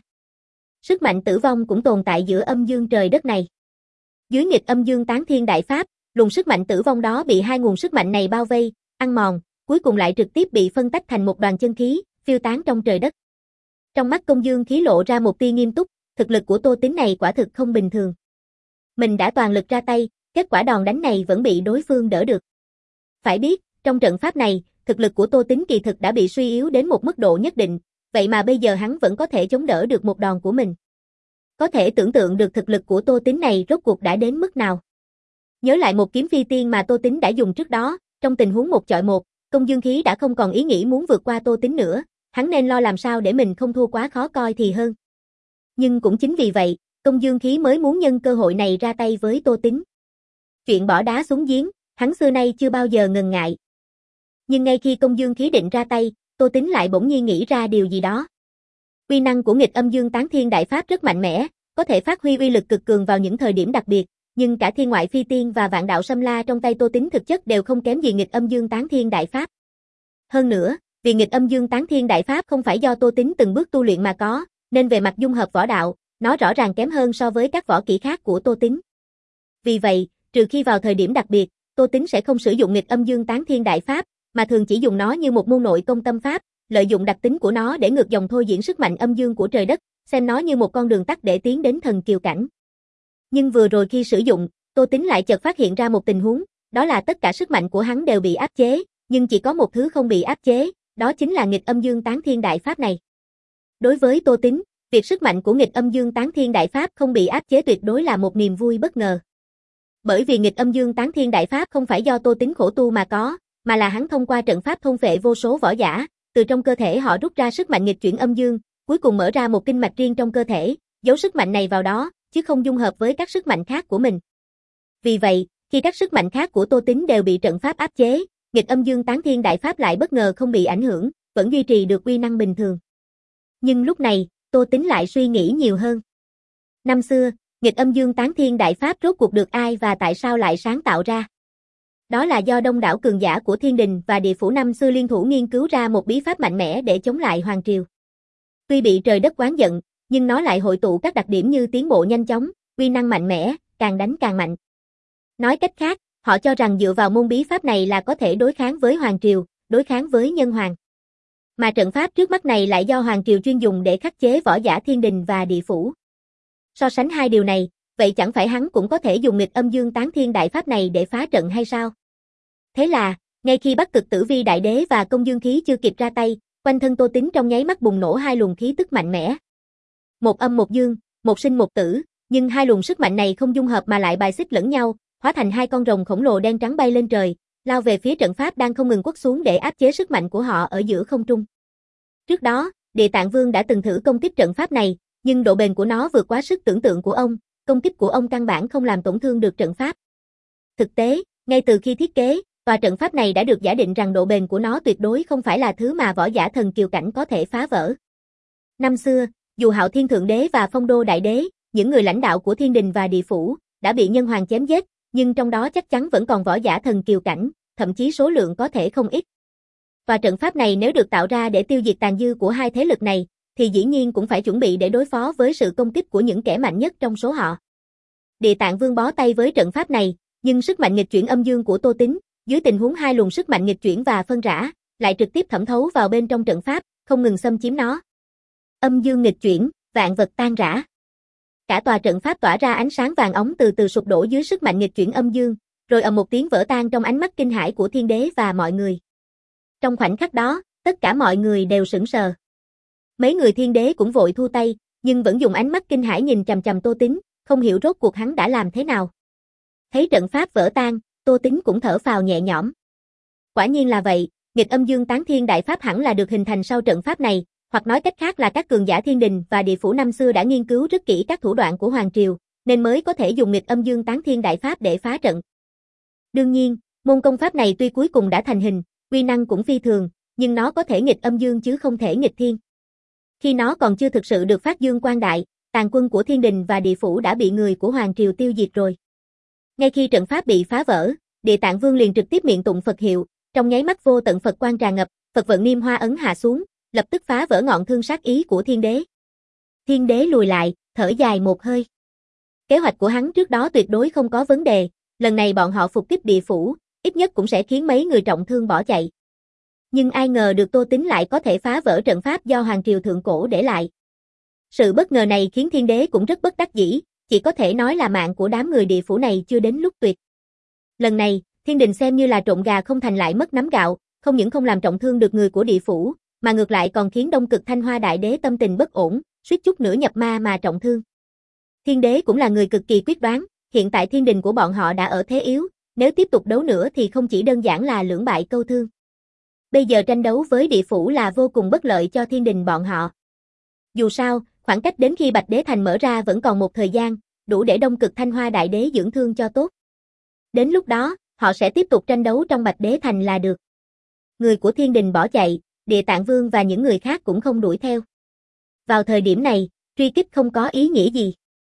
Sức mạnh tử vong cũng tồn tại giữa âm dương trời đất này. Dưới nghịch âm dương tán thiên đại pháp, luồng sức mạnh tử vong đó bị hai nguồn sức mạnh này bao vây, ăn mòn, cuối cùng lại trực tiếp bị phân tách thành một đoàn chân khí, phiêu tán trong trời đất. Trong mắt Công Dương Khí lộ ra một tia nghiêm túc, thực lực của Tô Tín này quả thực không bình thường. Mình đã toàn lực ra tay, kết quả đòn đánh này vẫn bị đối phương đỡ được. Phải biết, trong trận pháp này, thực lực của Tô Tín kỳ thực đã bị suy yếu đến một mức độ nhất định, vậy mà bây giờ hắn vẫn có thể chống đỡ được một đòn của mình. Có thể tưởng tượng được thực lực của Tô Tín này rốt cuộc đã đến mức nào. Nhớ lại một kiếm phi tiên mà Tô Tín đã dùng trước đó, trong tình huống một chọi một, Công Dương Khí đã không còn ý nghĩ muốn vượt qua Tô Tín nữa, hắn nên lo làm sao để mình không thua quá khó coi thì hơn. Nhưng cũng chính vì vậy, Công Dương Khí mới muốn nhân cơ hội này ra tay với Tô Tín. Chuyện bỏ đá xuống giếng, hắn xưa nay chưa bao giờ ngần ngại. Nhưng ngay khi Công Dương Khí định ra tay, Tô Tín lại bỗng nhiên nghĩ ra điều gì đó. Uy năng của nghịch âm dương tán thiên đại pháp rất mạnh mẽ, có thể phát huy uy lực cực cường vào những thời điểm đặc biệt, nhưng cả thiên ngoại phi tiên và vạn đạo xâm la trong tay Tô Tín thực chất đều không kém gì nghịch âm dương tán thiên đại pháp. Hơn nữa, vì nghịch âm dương tán thiên đại pháp không phải do Tô Tín từng bước tu luyện mà có, nên về mặt dung hợp võ đạo, nó rõ ràng kém hơn so với các võ kỹ khác của Tô Tín. Vì vậy, trừ khi vào thời điểm đặc biệt, Tô Tín sẽ không sử dụng nghịch âm dương tán thiên đại pháp, mà thường chỉ dùng nó như một môn nội công tâm pháp, lợi dụng đặc tính của nó để ngược dòng thôi diễn sức mạnh âm dương của trời đất, xem nó như một con đường tắt để tiến đến thần kiều cảnh. Nhưng vừa rồi khi sử dụng, Tô Tín lại chợt phát hiện ra một tình huống, đó là tất cả sức mạnh của hắn đều bị áp chế, nhưng chỉ có một thứ không bị áp chế, đó chính là nghịch âm dương tán thiên đại pháp này. Đối với Tô Tín, việc sức mạnh của nghịch âm dương tán thiên đại pháp không bị áp chế tuyệt đối là một niềm vui bất ngờ. Bởi vì nghịch âm dương tán thiên đại pháp không phải do Tô Tín khổ tu mà có, mà là hắn thông qua trận pháp thôn phệ vô số võ giả, từ trong cơ thể họ rút ra sức mạnh nghịch chuyển âm dương, cuối cùng mở ra một kinh mạch riêng trong cơ thể, giấu sức mạnh này vào đó, chứ không dung hợp với các sức mạnh khác của mình. Vì vậy, khi các sức mạnh khác của Tô Tín đều bị trận pháp áp chế, nghịch âm dương tán thiên đại pháp lại bất ngờ không bị ảnh hưởng, vẫn duy trì được uy năng bình thường. Nhưng lúc này, Tô Tín lại suy nghĩ nhiều hơn. Năm xưa, nghịch âm dương tán thiên đại pháp rốt cuộc được ai và tại sao lại sáng tạo ra? Đó là do đông đảo cường giả của thiên đình và địa phủ năm xưa liên thủ nghiên cứu ra một bí pháp mạnh mẽ để chống lại hoàng triều. Tuy bị trời đất oán giận, nhưng nó lại hội tụ các đặc điểm như tiến bộ nhanh chóng, uy năng mạnh mẽ, càng đánh càng mạnh. Nói cách khác, họ cho rằng dựa vào môn bí pháp này là có thể đối kháng với hoàng triều, đối kháng với nhân hoàng. Mà trận pháp trước mắt này lại do hoàng triều chuyên dùng để khắc chế võ giả thiên đình và địa phủ. So sánh hai điều này, vậy chẳng phải hắn cũng có thể dùng nghịch âm dương tán thiên đại pháp này để phá trận hay sao? Thế là, ngay khi Bắc Cực Tử Vi Đại Đế và Công Dương Khí chưa kịp ra tay, quanh thân Tô Tín trong nháy mắt bùng nổ hai luồng khí tức mạnh mẽ. Một âm một dương, một sinh một tử, nhưng hai luồng sức mạnh này không dung hợp mà lại bài xích lẫn nhau, hóa thành hai con rồng khổng lồ đen trắng bay lên trời, lao về phía trận pháp đang không ngừng quất xuống để áp chế sức mạnh của họ ở giữa không trung. Trước đó, Địa Tạng Vương đã từng thử công kích trận pháp này, nhưng độ bền của nó vượt quá sức tưởng tượng của ông, công kích của ông căn bản không làm tổn thương được trận pháp. Thực tế, ngay từ khi thiết kế, tòa trận pháp này đã được giả định rằng độ bền của nó tuyệt đối không phải là thứ mà võ giả thần kiều cảnh có thể phá vỡ. Năm xưa, dù Hạo Thiên Thượng Đế và Phong Đô Đại Đế, những người lãnh đạo của thiên đình và địa phủ, đã bị nhân hoàng chém giết, nhưng trong đó chắc chắn vẫn còn võ giả thần kiều cảnh, thậm chí số lượng có thể không ít. Và trận pháp này nếu được tạo ra để tiêu diệt tàn dư của hai thế lực này, thì dĩ nhiên cũng phải chuẩn bị để đối phó với sự công kích của những kẻ mạnh nhất trong số họ. Địa Tạng Vương bó tay với trận pháp này, nhưng sức mạnh nghịch chuyển âm dương của Tô Tín, dưới tình huống hai luồng sức mạnh nghịch chuyển và phân rã, lại trực tiếp thẩm thấu vào bên trong trận pháp, không ngừng xâm chiếm nó. Âm dương nghịch chuyển, vạn vật tan rã. Cả tòa trận pháp tỏa ra ánh sáng vàng óng từ từ sụp đổ dưới sức mạnh nghịch chuyển âm dương, rồi ầm một tiếng vỡ tan trong ánh mắt kinh hãi của thiên đế và mọi người. Trong khoảnh khắc đó, tất cả mọi người đều sững sờ. Mấy người thiên đế cũng vội thu tay, nhưng vẫn dùng ánh mắt kinh hãi nhìn chằm chằm Tô Tín, không hiểu rốt cuộc hắn đã làm thế nào. Thấy trận pháp vỡ tan, Tô Tín cũng thở phào nhẹ nhõm. Quả nhiên là vậy, nghịch âm dương tán thiên đại pháp hẳn là được hình thành sau trận pháp này, hoặc nói cách khác là các cường giả thiên đình và địa phủ năm xưa đã nghiên cứu rất kỹ các thủ đoạn của hoàng triều, nên mới có thể dùng nghịch âm dương tán thiên đại pháp để phá trận. Đương nhiên, môn công pháp này tuy cuối cùng đã thành hình, uy năng cũng phi thường, nhưng nó có thể nghịch âm dương chứ không thể nghịch thiên. Khi nó còn chưa thực sự được phát dương quang đại, tàn quân của thiên đình và địa phủ đã bị người của hoàng triều tiêu diệt rồi. Ngay khi trận pháp bị phá vỡ, Địa Tạng Vương liền trực tiếp miệng tụng Phật hiệu, trong nháy mắt vô tận Phật quang tràn ngập, Phật vận niêm hoa ấn hạ xuống, lập tức phá vỡ ngọn thương sát ý của thiên đế. Thiên đế lùi lại, thở dài một hơi. Kế hoạch của hắn trước đó tuyệt đối không có vấn đề, lần này bọn họ phục kích địa phủ, ít nhất cũng sẽ khiến mấy người trọng thương bỏ chạy. Nhưng ai ngờ được Tô Tín lại có thể phá vỡ trận pháp do hoàng triều thượng cổ để lại. Sự bất ngờ này khiến thiên đế cũng rất bất đắc dĩ, chỉ có thể nói là mạng của đám người địa phủ này chưa đến lúc tuyệt. Lần này, thiên đình xem như là trộn gà không thành lại mất nắm gạo, không những không làm trọng thương được người của địa phủ, mà ngược lại còn khiến Đông Cực Thanh Hoa Đại Đế tâm tình bất ổn, suýt chút nữa nhập ma mà trọng thương. Thiên đế cũng là người cực kỳ quyết đoán, hiện tại thiên đình của bọn họ đã ở thế yếu, nếu tiếp tục đấu nữa thì không chỉ đơn giản là lưỡng bại câu thương. Bây giờ tranh đấu với địa phủ là vô cùng bất lợi cho thiên đình bọn họ. Dù sao, khoảng cách đến khi Bạch Đế Thành mở ra vẫn còn một thời gian, đủ để Đông Cực Thanh Hoa Đại Đế dưỡng thương cho tốt. Đến lúc đó, họ sẽ tiếp tục tranh đấu trong Bạch Đế Thành là được. Người của thiên đình bỏ chạy, Địa Tạng Vương và những người khác cũng không đuổi theo. Vào thời điểm này, truy kích không có ý nghĩa gì.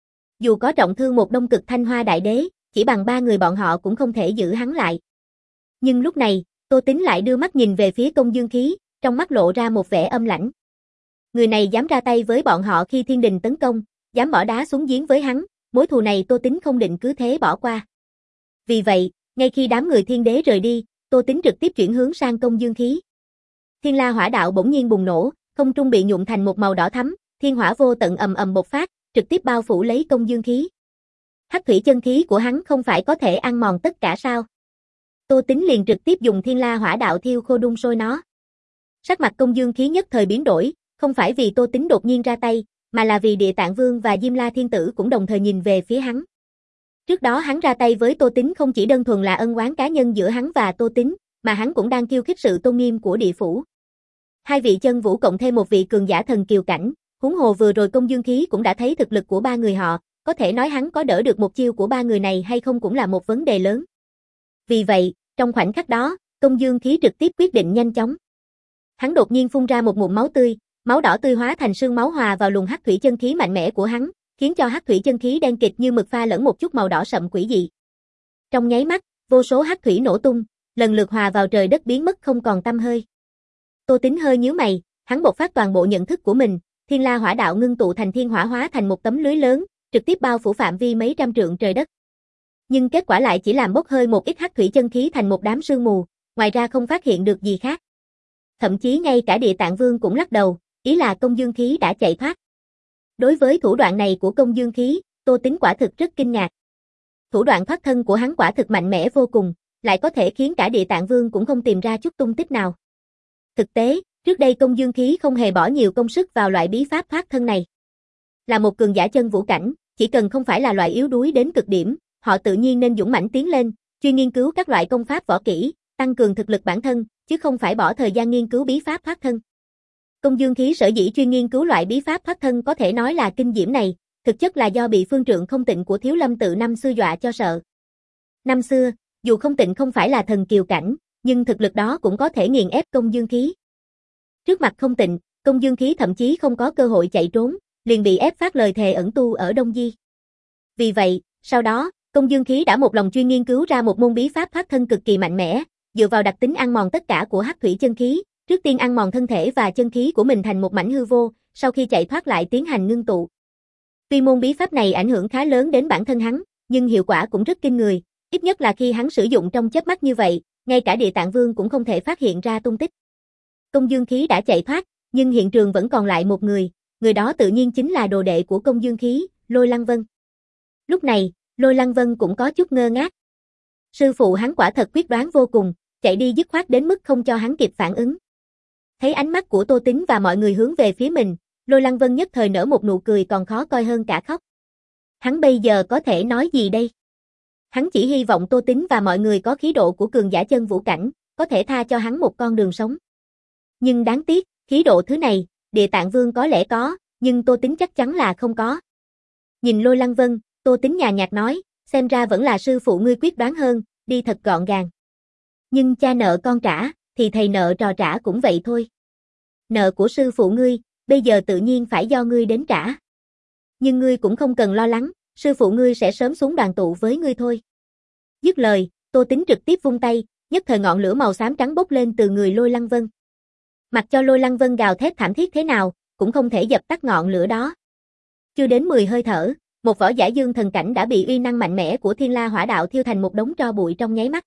Dù có trọng thương một Đông Cực Thanh Hoa Đại Đế, chỉ bằng ba người bọn họ cũng không thể giữ hắn lại. Nhưng lúc này, Tô Tín lại đưa mắt nhìn về phía Công Dương Khí, trong mắt lộ ra một vẻ âm lãnh. Người này dám ra tay với bọn họ khi thiên đình tấn công, dám bỏ đá xuống giếng với hắn, mối thù này Tô Tín không định cứ thế bỏ qua. Vì vậy, ngay khi đám người thiên đế rời đi, Tô Tín trực tiếp chuyển hướng sang Công Dương Khí. Thiên La Hỏa Đạo bỗng nhiên bùng nổ, không trung bị nhuộm thành một màu đỏ thắm, thiên hỏa vô tận ầm ầm bộc phát, trực tiếp bao phủ lấy Công Dương Khí. Hắc thủy chân khí của hắn không phải có thể ăn mòn tất cả sao? Tô Tín liền trực tiếp dùng Thiên La Hỏa Đạo thiêu khô đun sôi nó. Sắc mặt Công Dương Khí nhất thời biến đổi, không phải vì Tô Tín đột nhiên ra tay, mà là vì Địa Tạng Vương và Diêm La Thiên Tử cũng đồng thời nhìn về phía hắn. Trước đó hắn ra tay với Tô Tín không chỉ đơn thuần là ân oán cá nhân giữa hắn và Tô Tín, mà hắn cũng đang khiêu khích sự tôn nghiêm của địa phủ. Hai vị chân vũ cộng thêm một vị cường giả thần kiều cảnh, huống hồ vừa rồi Công Dương Khí cũng đã thấy thực lực của ba người họ, có thể nói hắn có đỡ được một chiêu của ba người này hay không cũng là một vấn đề lớn. Vì vậy, trong khoảnh khắc đó, Công Dương Khí trực tiếp quyết định nhanh chóng. Hắn đột nhiên phun ra một ngụm máu tươi, máu đỏ tươi hóa thành sương máu hòa vào luồng hắc thủy chân khí mạnh mẽ của hắn, khiến cho hắc thủy chân khí đen kịt như mực pha lẫn một chút màu đỏ sậm quỷ dị. Trong nháy mắt, vô số hắc thủy nổ tung, lần lượt hòa vào trời đất biến mất không còn tăm hơi. Tô Tín hơi nhíu mày, hắn bộc phát toàn bộ nhận thức của mình, Thiên La Hỏa Đạo ngưng tụ thành thiên hỏa hóa thành một tấm lưới lớn, trực tiếp bao phủ phạm vi mấy trăm trượng trời đất. Nhưng kết quả lại chỉ làm bốc hơi một ít hắc thủy chân khí thành một đám sương mù, ngoài ra không phát hiện được gì khác. Thậm chí ngay cả Địa Tạng Vương cũng lắc đầu, ý là Công Dương Khí đã chạy thoát. Đối với thủ đoạn này của Công Dương Khí, Tô Tín quả thực rất kinh ngạc. Thủ đoạn thoát thân của hắn quả thực mạnh mẽ vô cùng, lại có thể khiến cả Địa Tạng Vương cũng không tìm ra chút tung tích nào. Thực tế, trước đây Công Dương Khí không hề bỏ nhiều công sức vào loại bí pháp thoát thân này. Là một cường giả chân vũ cảnh, chỉ cần không phải là loại yếu đuối đến cực điểm, họ tự nhiên nên dũng mãnh tiến lên, chuyên nghiên cứu các loại công pháp võ kỹ, tăng cường thực lực bản thân, chứ không phải bỏ thời gian nghiên cứu bí pháp thoát thân. Công Dương Khí sở dĩ chuyên nghiên cứu loại bí pháp thoát thân có thể nói là kinh diễm này, thực chất là do bị phương trượng không tịnh của Thiếu Lâm tự năm xưa dọa cho sợ. Năm xưa, dù không tịnh không phải là thần kiều cảnh, nhưng thực lực đó cũng có thể nghiền ép Công Dương Khí. Trước mặt không tịnh, Công Dương Khí thậm chí không có cơ hội chạy trốn, liền bị ép phát lời thề ẩn tu ở Đông Di. Vì vậy, sau đó, Công Dương Khí đã một lòng chuyên nghiên cứu ra một môn bí pháp thoát thân cực kỳ mạnh mẽ, dựa vào đặc tính ăn mòn tất cả của hắc thủy chân khí, trước tiên ăn mòn thân thể và chân khí của mình thành một mảnh hư vô, sau khi chạy thoát lại tiến hành ngưng tụ. Tuy môn bí pháp này ảnh hưởng khá lớn đến bản thân hắn, nhưng hiệu quả cũng rất kinh người, ít nhất là khi hắn sử dụng trong chớp mắt như vậy, ngay cả Địa Tạng Vương cũng không thể phát hiện ra tung tích. Công Dương Khí đã chạy thoát, nhưng hiện trường vẫn còn lại một người, người đó tự nhiên chính là đồ đệ của Công Dương Khí, Lôi Lăng Vân. Lúc này, Lôi Lăng Vân cũng có chút ngơ ngác. Sư phụ hắn quả thật quyết đoán vô cùng, chạy đi dứt khoát đến mức không cho hắn kịp phản ứng. Thấy ánh mắt của Tô Tín và mọi người hướng về phía mình, Lôi Lăng Vân nhất thời nở một nụ cười còn khó coi hơn cả khóc. Hắn bây giờ có thể nói gì đây? Hắn chỉ hy vọng Tô Tín và mọi người có khí độ của cường giả chân vũ cảnh, có thể tha cho hắn một con đường sống. Nhưng đáng tiếc, khí độ thứ này, Địa Tạng Vương có lẽ có, nhưng Tô Tín chắc chắn là không có. Nhìn Lôi Lăng Vân, Tô Tín nhàn nhạt nói, xem ra vẫn là sư phụ ngươi quyết đoán hơn, đi thật gọn gàng. Nhưng cha nợ con trả, thì thầy nợ trò trả cũng vậy thôi. Nợ của sư phụ ngươi, bây giờ tự nhiên phải do ngươi đến trả. Nhưng ngươi cũng không cần lo lắng, sư phụ ngươi sẽ sớm xuống đoàn tụ với ngươi thôi. Dứt lời, Tô Tín trực tiếp vung tay, nhất thời ngọn lửa màu xám trắng bốc lên từ người Lôi Lăng Vân. Mặc cho Lôi Lăng Vân gào thét thảm thiết thế nào, cũng không thể dập tắt ngọn lửa đó. Chưa đến mười hơi thở, một võ giả dương thần cảnh đã bị uy năng mạnh mẽ của Thiên La Hỏa Đạo thiêu thành một đống tro bụi trong nháy mắt.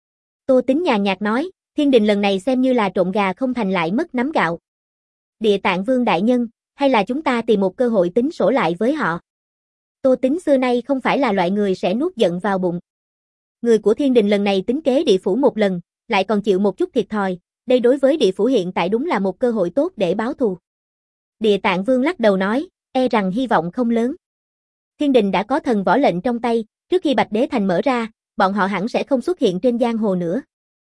Tô Tín nhàn nhạt nói, Thiên Đình lần này xem như là trộn gà không thành lại mất nắm gạo. Địa Tạng Vương đại nhân, hay là chúng ta tìm một cơ hội tính sổ lại với họ. Tô Tín xưa nay không phải là loại người sẽ nuốt giận vào bụng. Người của Thiên Đình lần này tính kế địa phủ một lần, lại còn chịu một chút thiệt thòi, đây đối với địa phủ hiện tại đúng là một cơ hội tốt để báo thù. Địa Tạng Vương lắc đầu nói, e rằng hy vọng không lớn. Thiên Đình đã có thần võ lệnh trong tay, trước khi Bạch Đế Thành mở ra, bọn họ hẳn sẽ không xuất hiện trên giang hồ nữa.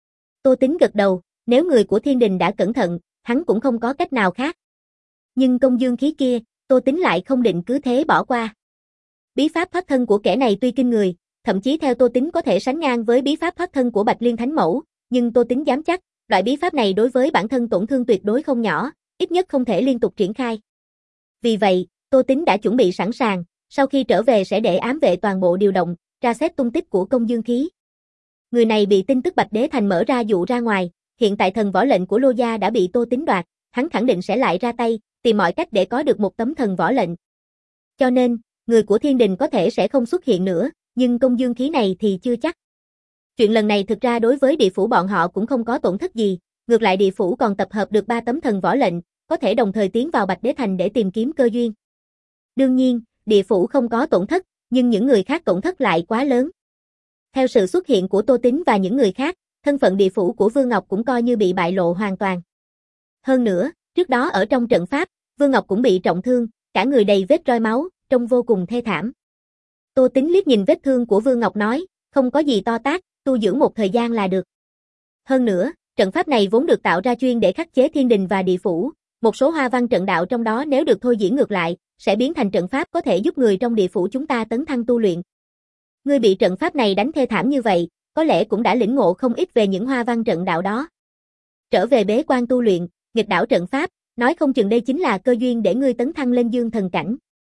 Tô Tín gật đầu, nếu người của Thiên Đình đã cẩn thận, hắn cũng không có cách nào khác. Nhưng Công Dương Khí kia, Tô Tín lại không định cứ thế bỏ qua. Bí pháp thoát thân của kẻ này tuy kinh người, thậm chí theo Tô Tín có thể sánh ngang với bí pháp thoát thân của Bạch Liên Thánh Mẫu, nhưng Tô Tín dám chắc, loại bí pháp này đối với bản thân tổn thương tuyệt đối không nhỏ, ít nhất không thể liên tục triển khai. Vì vậy, Tô Tín đã chuẩn bị sẵn sàng, sau khi trở về sẽ để ám vệ toàn bộ điều động, tra xét tung tích của Công Dương Khí. Người này bị tin tức Bạch Đế Thành mở ra dụ ra ngoài, hiện tại thần võ lệnh của Lô gia đã bị Tô Tín đoạt, hắn khẳng định sẽ lại ra tay, tìm mọi cách để có được một tấm thần võ lệnh. Cho nên, người của Thiên Đình có thể sẽ không xuất hiện nữa, nhưng Công Dương Khí này thì chưa chắc. Chuyện lần này thực ra đối với địa phủ bọn họ cũng không có tổn thất gì, ngược lại địa phủ còn tập hợp được ba tấm thần võ lệnh, có thể đồng thời tiến vào Bạch Đế Thành để tìm kiếm cơ duyên. Đương nhiên, địa phủ không có tổn thất, nhưng những người khác tổn thất lại quá lớn. Theo sự xuất hiện của Tô Tín và những người khác, thân phận địa phủ của Vương Ngọc cũng coi như bị bại lộ hoàn toàn. Hơn nữa, trước đó ở trong trận pháp, Vương Ngọc cũng bị trọng thương, cả người đầy vết roi máu, trông vô cùng thê thảm. Tô Tín liếc nhìn vết thương của Vương Ngọc nói, không có gì to tát, tu dưỡng một thời gian là được. Hơn nữa, trận pháp này vốn được tạo ra chuyên để khắc chế Thiên Đình và địa phủ, một số hoa văn trận đạo trong đó nếu được thôi diễn ngược lại, sẽ biến thành trận pháp có thể giúp người trong địa phủ chúng ta tấn thăng tu luyện. Ngươi bị trận pháp này đánh thê thảm như vậy, có lẽ cũng đã lĩnh ngộ không ít về những hoa văn trận đạo đó. Trở về bế quan tu luyện, nghịch đảo trận pháp, nói không chừng đây chính là cơ duyên để ngươi tấn thăng lên dương thần cảnh.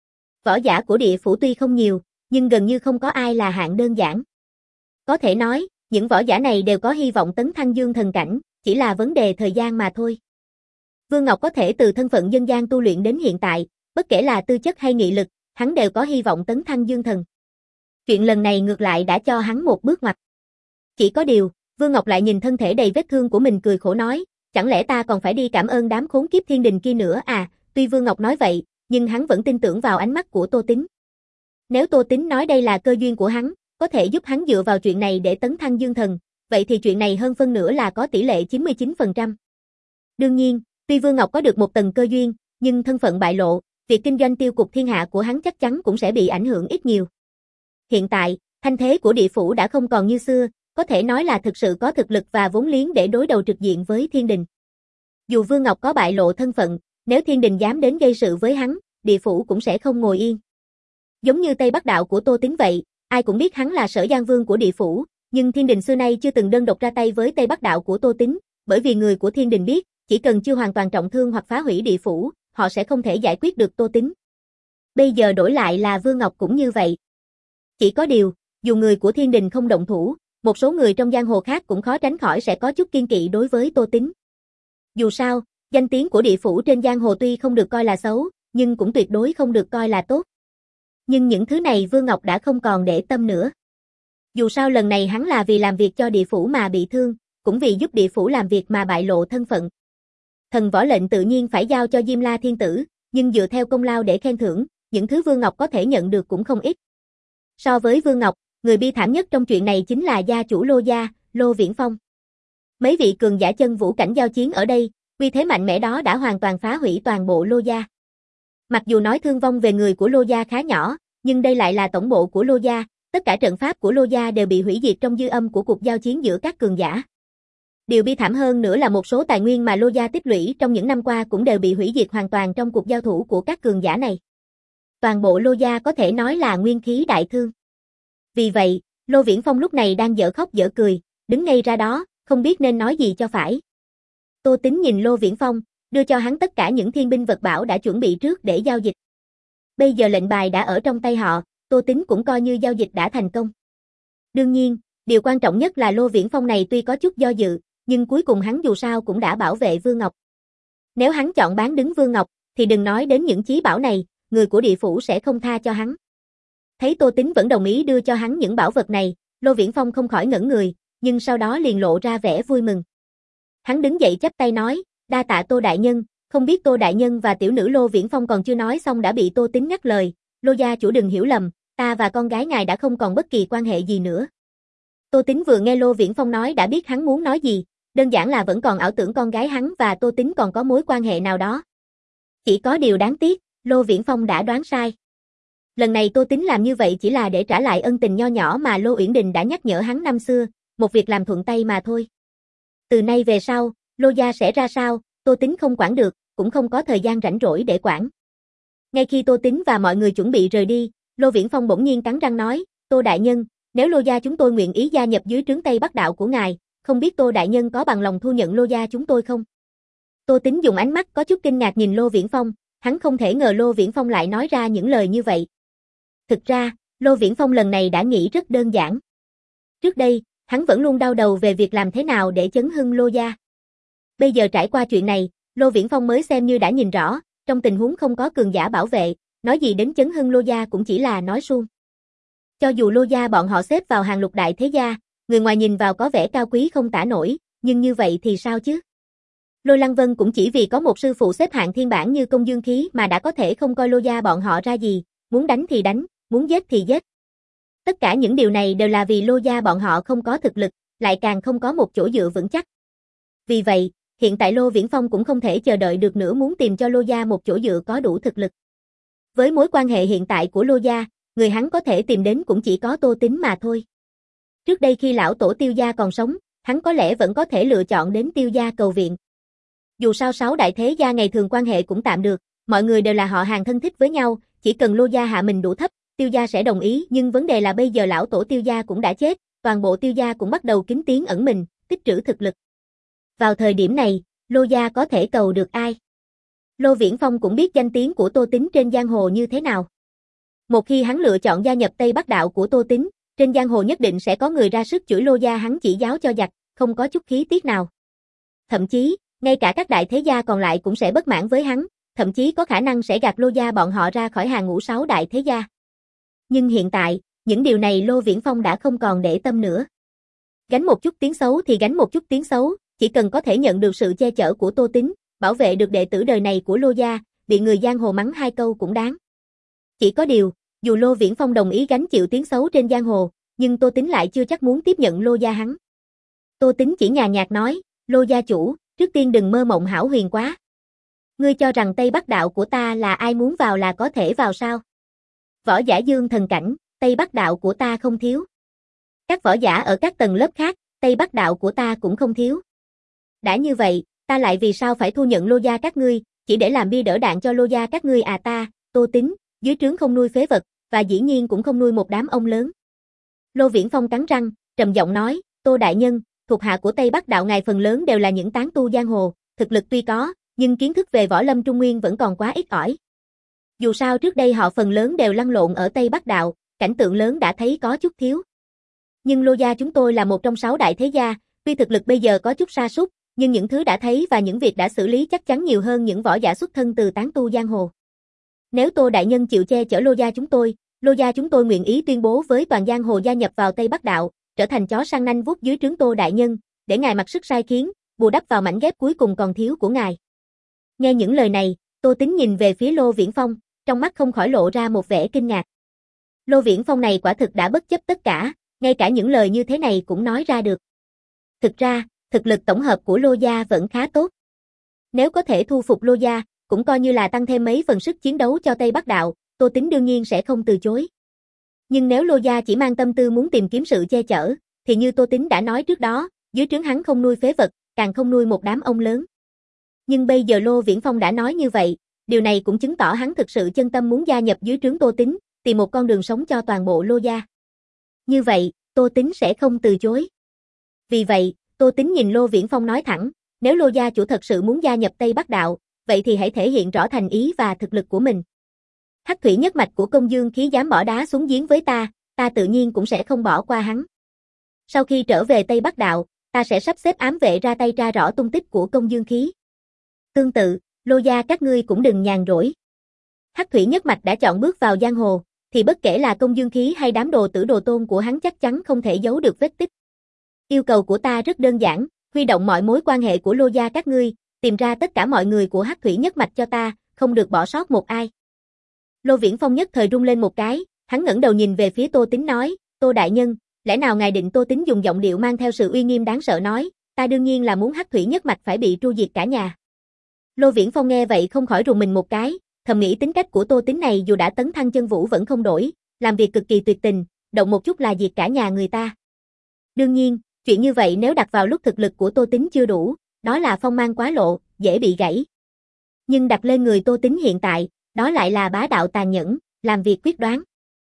Võ giả của địa phủ tuy không nhiều, nhưng gần như không có ai là hạng đơn giản. Có thể nói, những võ giả này đều có hy vọng tấn thăng dương thần cảnh, chỉ là vấn đề thời gian mà thôi. Vương Ngọc có thể từ thân phận dân gian tu luyện đến hiện tại, bất kể là tư chất hay nghị lực, hắn đều có hy vọng tấn thăng dương thần. Chuyện lần này ngược lại đã cho hắn một bước ngoặt. Chỉ có điều, Vương Ngọc lại nhìn thân thể đầy vết thương của mình cười khổ nói, chẳng lẽ ta còn phải đi cảm ơn đám khốn kiếp Thiên Đình kia nữa à, tuy Vương Ngọc nói vậy, nhưng hắn vẫn tin tưởng vào ánh mắt của Tô Tín. Nếu Tô Tín nói đây là cơ duyên của hắn, có thể giúp hắn dựa vào chuyện này để tấn thăng dương thần, vậy thì chuyện này hơn phân nửa là có tỷ lệ chín mươi chín phần trăm. Đương nhiên, tuy Vương Ngọc có được một tầng cơ duyên, nhưng thân phận bại lộ, việc kinh doanh tiêu cục thiên hạ của hắn chắc chắn cũng sẽ bị ảnh hưởng ít nhiều. Hiện tại, thanh thế của địa phủ đã không còn như xưa, có thể nói là thực sự có thực lực và vốn liếng để đối đầu trực diện với Thiên Đình. Dù Vương Ngọc có bại lộ thân phận, Nếu thiên đình dám đến gây sự với hắn, địa phủ cũng sẽ không ngồi yên. Giống như Tây Bắc đạo của Tô Tín vậy, ai cũng biết hắn là Sở Giang Vương của địa phủ, nhưng thiên đình xưa nay chưa từng đơn độc ra tay với Tây Bắc đạo của Tô Tín, bởi vì người của thiên đình biết, chỉ cần chưa hoàn toàn trọng thương hoặc phá hủy địa phủ, họ sẽ không thể giải quyết được Tô Tín. Bây giờ đổi lại là Vương Ngọc cũng như vậy. Chỉ có điều, dù người của thiên đình không động thủ, một số người trong giang hồ khác cũng khó tránh khỏi sẽ có chút kiên kỵ đối với Tô Tín. Dù sao, danh tiếng của địa phủ trên giang hồ tuy không được coi là xấu, nhưng cũng tuyệt đối không được coi là tốt. Nhưng những thứ này Vương Ngọc đã không còn để tâm nữa. Dù sao lần này hắn là vì làm việc cho địa phủ mà bị thương, cũng vì giúp địa phủ làm việc mà bại lộ thân phận. Thần võ lệnh tự nhiên phải giao cho Diêm La Thiên Tử, nhưng dựa theo công lao để khen thưởng, những thứ Vương Ngọc có thể nhận được cũng không ít. So với Vương Ngọc, người bi thảm nhất trong chuyện này chính là gia chủ Lô gia, Lô Viễn Phong. Mấy vị cường giả chân vũ cảnh giao chiến ở đây, uy thế mạnh mẽ đó đã hoàn toàn phá hủy toàn bộ Lô gia. Mặc dù nói thương vong về người của Lô gia khá nhỏ, nhưng đây lại là tổng bộ của Lô gia, tất cả trận pháp của Lô gia đều bị hủy diệt trong dư âm của cuộc giao chiến giữa các cường giả. Điều bi thảm hơn nữa là một số tài nguyên mà Lô gia tích lũy trong những năm qua cũng đều bị hủy diệt hoàn toàn trong cuộc giao thủ của các cường giả này. Toàn bộ Lô gia có thể nói là nguyên khí đại thương. Vì vậy, Lô Viễn Phong lúc này đang dở khóc dở cười, đứng ngay ra đó, không biết nên nói gì cho phải. Tô Tín nhìn Lô Viễn Phong, đưa cho hắn tất cả những thiên binh vật bảo đã chuẩn bị trước để giao dịch. Bây giờ lệnh bài đã ở trong tay họ, Tô Tín cũng coi như giao dịch đã thành công. Đương nhiên, điều quan trọng nhất là Lô Viễn Phong này tuy có chút do dự, nhưng cuối cùng hắn dù sao cũng đã bảo vệ Vương Ngọc. Nếu hắn chọn bán đứng Vương Ngọc, thì đừng nói đến những chí bảo này, người của địa phủ sẽ không tha cho hắn. Thấy Tô Tín vẫn đồng ý đưa cho hắn những bảo vật này, Lô Viễn Phong không khỏi ngẩn người, nhưng sau đó liền lộ ra vẻ vui mừng. Hắn đứng dậy chắp tay nói, đa tạ Tô đại nhân, không biết Tô đại nhân và tiểu nữ Lô Viễn Phong còn chưa nói xong đã bị Tô Tín ngắt lời, Lô gia chủ đừng hiểu lầm, ta và con gái ngài đã không còn bất kỳ quan hệ gì nữa. Tô Tín vừa nghe Lô Viễn Phong nói đã biết hắn muốn nói gì, đơn giản là vẫn còn ảo tưởng con gái hắn và Tô Tín còn có mối quan hệ nào đó. Chỉ có điều đáng tiếc, Lô Viễn Phong đã đoán sai. Lần này Tô Tín làm như vậy chỉ là để trả lại ân tình nho nhỏ mà Lô Uyển Đình đã nhắc nhở hắn năm xưa, một việc làm thuận tay mà thôi. Từ nay về sau, Lô gia sẽ ra sao, Tô Tín không quản được, cũng không có thời gian rảnh rỗi để quản. Ngay khi Tô Tín và mọi người chuẩn bị rời đi, Lô Viễn Phong bỗng nhiên cắn răng nói, Tô đại nhân, nếu Lô gia chúng tôi nguyện ý gia nhập dưới trướng Tây Bắc đạo của ngài, không biết Tô đại nhân có bằng lòng thu nhận Lô gia chúng tôi không? Tô Tín dùng ánh mắt có chút kinh ngạc nhìn Lô Viễn Phong, hắn không thể ngờ Lô Viễn Phong lại nói ra những lời như vậy. Thực ra, Lô Viễn Phong lần này đã nghĩ rất đơn giản. Trước đây, hắn vẫn luôn đau đầu về việc làm thế nào để chấn hưng Lô gia. Bây giờ trải qua chuyện này, Lô Viễn Phong mới xem như đã nhìn rõ, trong tình huống không có cường giả bảo vệ, nói gì đến chấn hưng Lô gia cũng chỉ là nói suông. Cho dù Lô gia bọn họ xếp vào hàng lục đại thế gia, người ngoài nhìn vào có vẻ cao quý không tả nổi, nhưng như vậy thì sao chứ? Lôi Lăng Vân cũng chỉ vì có một sư phụ xếp hạng thiên bản như Công Dương Khí mà đã có thể không coi Lô gia bọn họ ra gì, muốn đánh thì đánh, muốn giết thì giết. Tất cả những điều này đều là vì Lô gia bọn họ không có thực lực, lại càng không có một chỗ dựa vững chắc. Vì vậy, hiện tại Lô Viễn Phong cũng không thể chờ đợi được nữa muốn tìm cho Lô gia một chỗ dựa có đủ thực lực. Với mối quan hệ hiện tại của Lô gia, người hắn có thể tìm đến cũng chỉ có Tô Tín mà thôi. Trước đây khi lão tổ Tiêu gia còn sống, hắn có lẽ vẫn có thể lựa chọn đến Tiêu gia cầu viện. Dù sao sáu đại thế gia ngày thường quan hệ cũng tạm được, mọi người đều là họ hàng thân thích với nhau, chỉ cần Lô gia hạ mình đủ thấp, Tiêu gia sẽ đồng ý, nhưng vấn đề là bây giờ lão tổ Tiêu gia cũng đã chết, toàn bộ Tiêu gia cũng bắt đầu kín tiếng ẩn mình, tích trữ thực lực. Vào thời điểm này, Lô gia có thể cầu được ai? Lô Viễn Phong cũng biết danh tiếng của Tô Tín trên giang hồ như thế nào. Một khi hắn lựa chọn gia nhập Tây Bắc đạo của Tô Tín, trên giang hồ nhất định sẽ có người ra sức chửi Lô gia hắn chỉ giáo cho giặc, không có chút khí tiết nào. Thậm chí, ngay cả các đại thế gia còn lại cũng sẽ bất mãn với hắn, thậm chí có khả năng sẽ gạt Lô gia bọn họ ra khỏi hàng ngũ sáu đại thế gia. Nhưng hiện tại, những điều này Lô Viễn Phong đã không còn để tâm nữa. Gánh một chút tiếng xấu thì gánh một chút tiếng xấu, chỉ cần có thể nhận được sự che chở của Tô Tín, bảo vệ được đệ tử đời này của Lô gia, bị người giang hồ mắng hai câu cũng đáng. Chỉ có điều, dù Lô Viễn Phong đồng ý gánh chịu tiếng xấu trên giang hồ, nhưng Tô Tín lại chưa chắc muốn tiếp nhận Lô gia hắn. Tô Tín chỉ nhàn nhạt nói, Lô gia chủ, trước tiên đừng mơ mộng hão huyền quá. Ngươi cho rằng Tây Bắc đạo của ta là ai muốn vào là có thể vào sao? Võ giả dương thần cảnh, Tây Bắc đạo của ta không thiếu. Các võ giả ở các tầng lớp khác, Tây Bắc đạo của ta cũng không thiếu. Đã như vậy, ta lại vì sao phải thu nhận Lô gia các ngươi, chỉ để làm bia đỡ đạn cho Lô gia các ngươi à? Ta, Tô Tín, dưới trướng không nuôi phế vật, và dĩ nhiên cũng không nuôi một đám ông lớn. Lô Viễn Phong cắn răng, trầm giọng nói, Tô đại nhân, thuộc hạ của Tây Bắc đạo ngài phần lớn đều là những tán tu giang hồ, thực lực tuy có, nhưng kiến thức về võ lâm trung nguyên vẫn còn quá ít ỏi. Dù sao trước đây họ phần lớn đều lăn lộn ở Tây Bắc đạo, cảnh tượng lớn đã thấy có chút thiếu. Nhưng Lô gia chúng tôi là một trong sáu đại thế gia, tuy thực lực bây giờ có chút sa sút, nhưng những thứ đã thấy và những việc đã xử lý chắc chắn nhiều hơn những võ giả xuất thân từ tán tu giang hồ. Nếu Tô đại nhân chịu che chở Lô gia chúng tôi, Lô gia chúng tôi nguyện ý tuyên bố với toàn giang hồ gia nhập vào Tây Bắc đạo, trở thành chó săn nanh vuốt dưới trướng Tô đại nhân, để ngài mặc sức sai khiến, bù đắp vào mảnh ghép cuối cùng còn thiếu của ngài. Nghe những lời này, Tô Tín nhìn về phía Lô Viễn Phong, trong mắt không khỏi lộ ra một vẻ kinh ngạc. Lô Viễn Phong này quả thực đã bất chấp tất cả, ngay cả những lời như thế này cũng nói ra được. Thực ra, thực lực tổng hợp của Lô gia vẫn khá tốt. Nếu có thể thu phục Lô gia, cũng coi như là tăng thêm mấy phần sức chiến đấu cho Tây Bắc đạo, Tô Tín đương nhiên sẽ không từ chối. Nhưng nếu Lô gia chỉ mang tâm tư muốn tìm kiếm sự che chở, thì như Tô Tín đã nói trước đó, dưới trướng hắn không nuôi phế vật, càng không nuôi một đám ông lớn. Nhưng bây giờ Lô Viễn Phong đã nói như vậy, điều này cũng chứng tỏ hắn thực sự chân tâm muốn gia nhập dưới trướng Tô Tín, tìm một con đường sống cho toàn bộ Lô gia. Như vậy, Tô Tín sẽ không từ chối. Vì vậy, Tô Tín nhìn Lô Viễn Phong nói thẳng, nếu Lô gia chủ thật sự muốn gia nhập Tây Bắc đạo, vậy thì hãy thể hiện rõ thành ý và thực lực của mình. Hắc thủy nhất mạch của Công Dương Khí dám bỏ đá xuống giếng với ta, ta tự nhiên cũng sẽ không bỏ qua hắn. Sau khi trở về Tây Bắc đạo, ta sẽ sắp xếp ám vệ ra tay tra rõ tung tích của Công Dương Khí. Tương tự, Lô gia các ngươi cũng đừng nhàn rỗi. Hắc thủy nhất mạch đã chọn bước vào giang hồ, thì bất kể là Công Dương Khí hay đám đồ tử đồ tôn của hắn chắc chắn không thể giấu được vết tích. Yêu cầu của ta rất đơn giản, huy động mọi mối quan hệ của Lô gia các ngươi, tìm ra tất cả mọi người của Hắc thủy nhất mạch cho ta, không được bỏ sót một ai. Lô Viễn Phong nhất thời rung lên một cái, hắn ngẩng đầu nhìn về phía Tô Tín nói, Tô đại nhân, lẽ nào ngài định? Tô Tín dùng giọng điệu mang theo sự uy nghiêm đáng sợ nói, ta đương nhiên là muốn Hắc thủy nhất mạch phải bị tru diệt cả nhà. Lô Viễn Phong nghe vậy không khỏi rùng mình một cái, thầm nghĩ tính cách của Tô Tín này dù đã tấn thăng chân vũ vẫn không đổi, làm việc cực kỳ tuyệt tình, động một chút là diệt cả nhà người ta. Đương nhiên, chuyện như vậy nếu đặt vào lúc thực lực của Tô Tín chưa đủ, đó là phong mang quá lộ, dễ bị gãy. Nhưng đặt lên người Tô Tín hiện tại, đó lại là bá đạo tàn nhẫn, làm việc quyết đoán.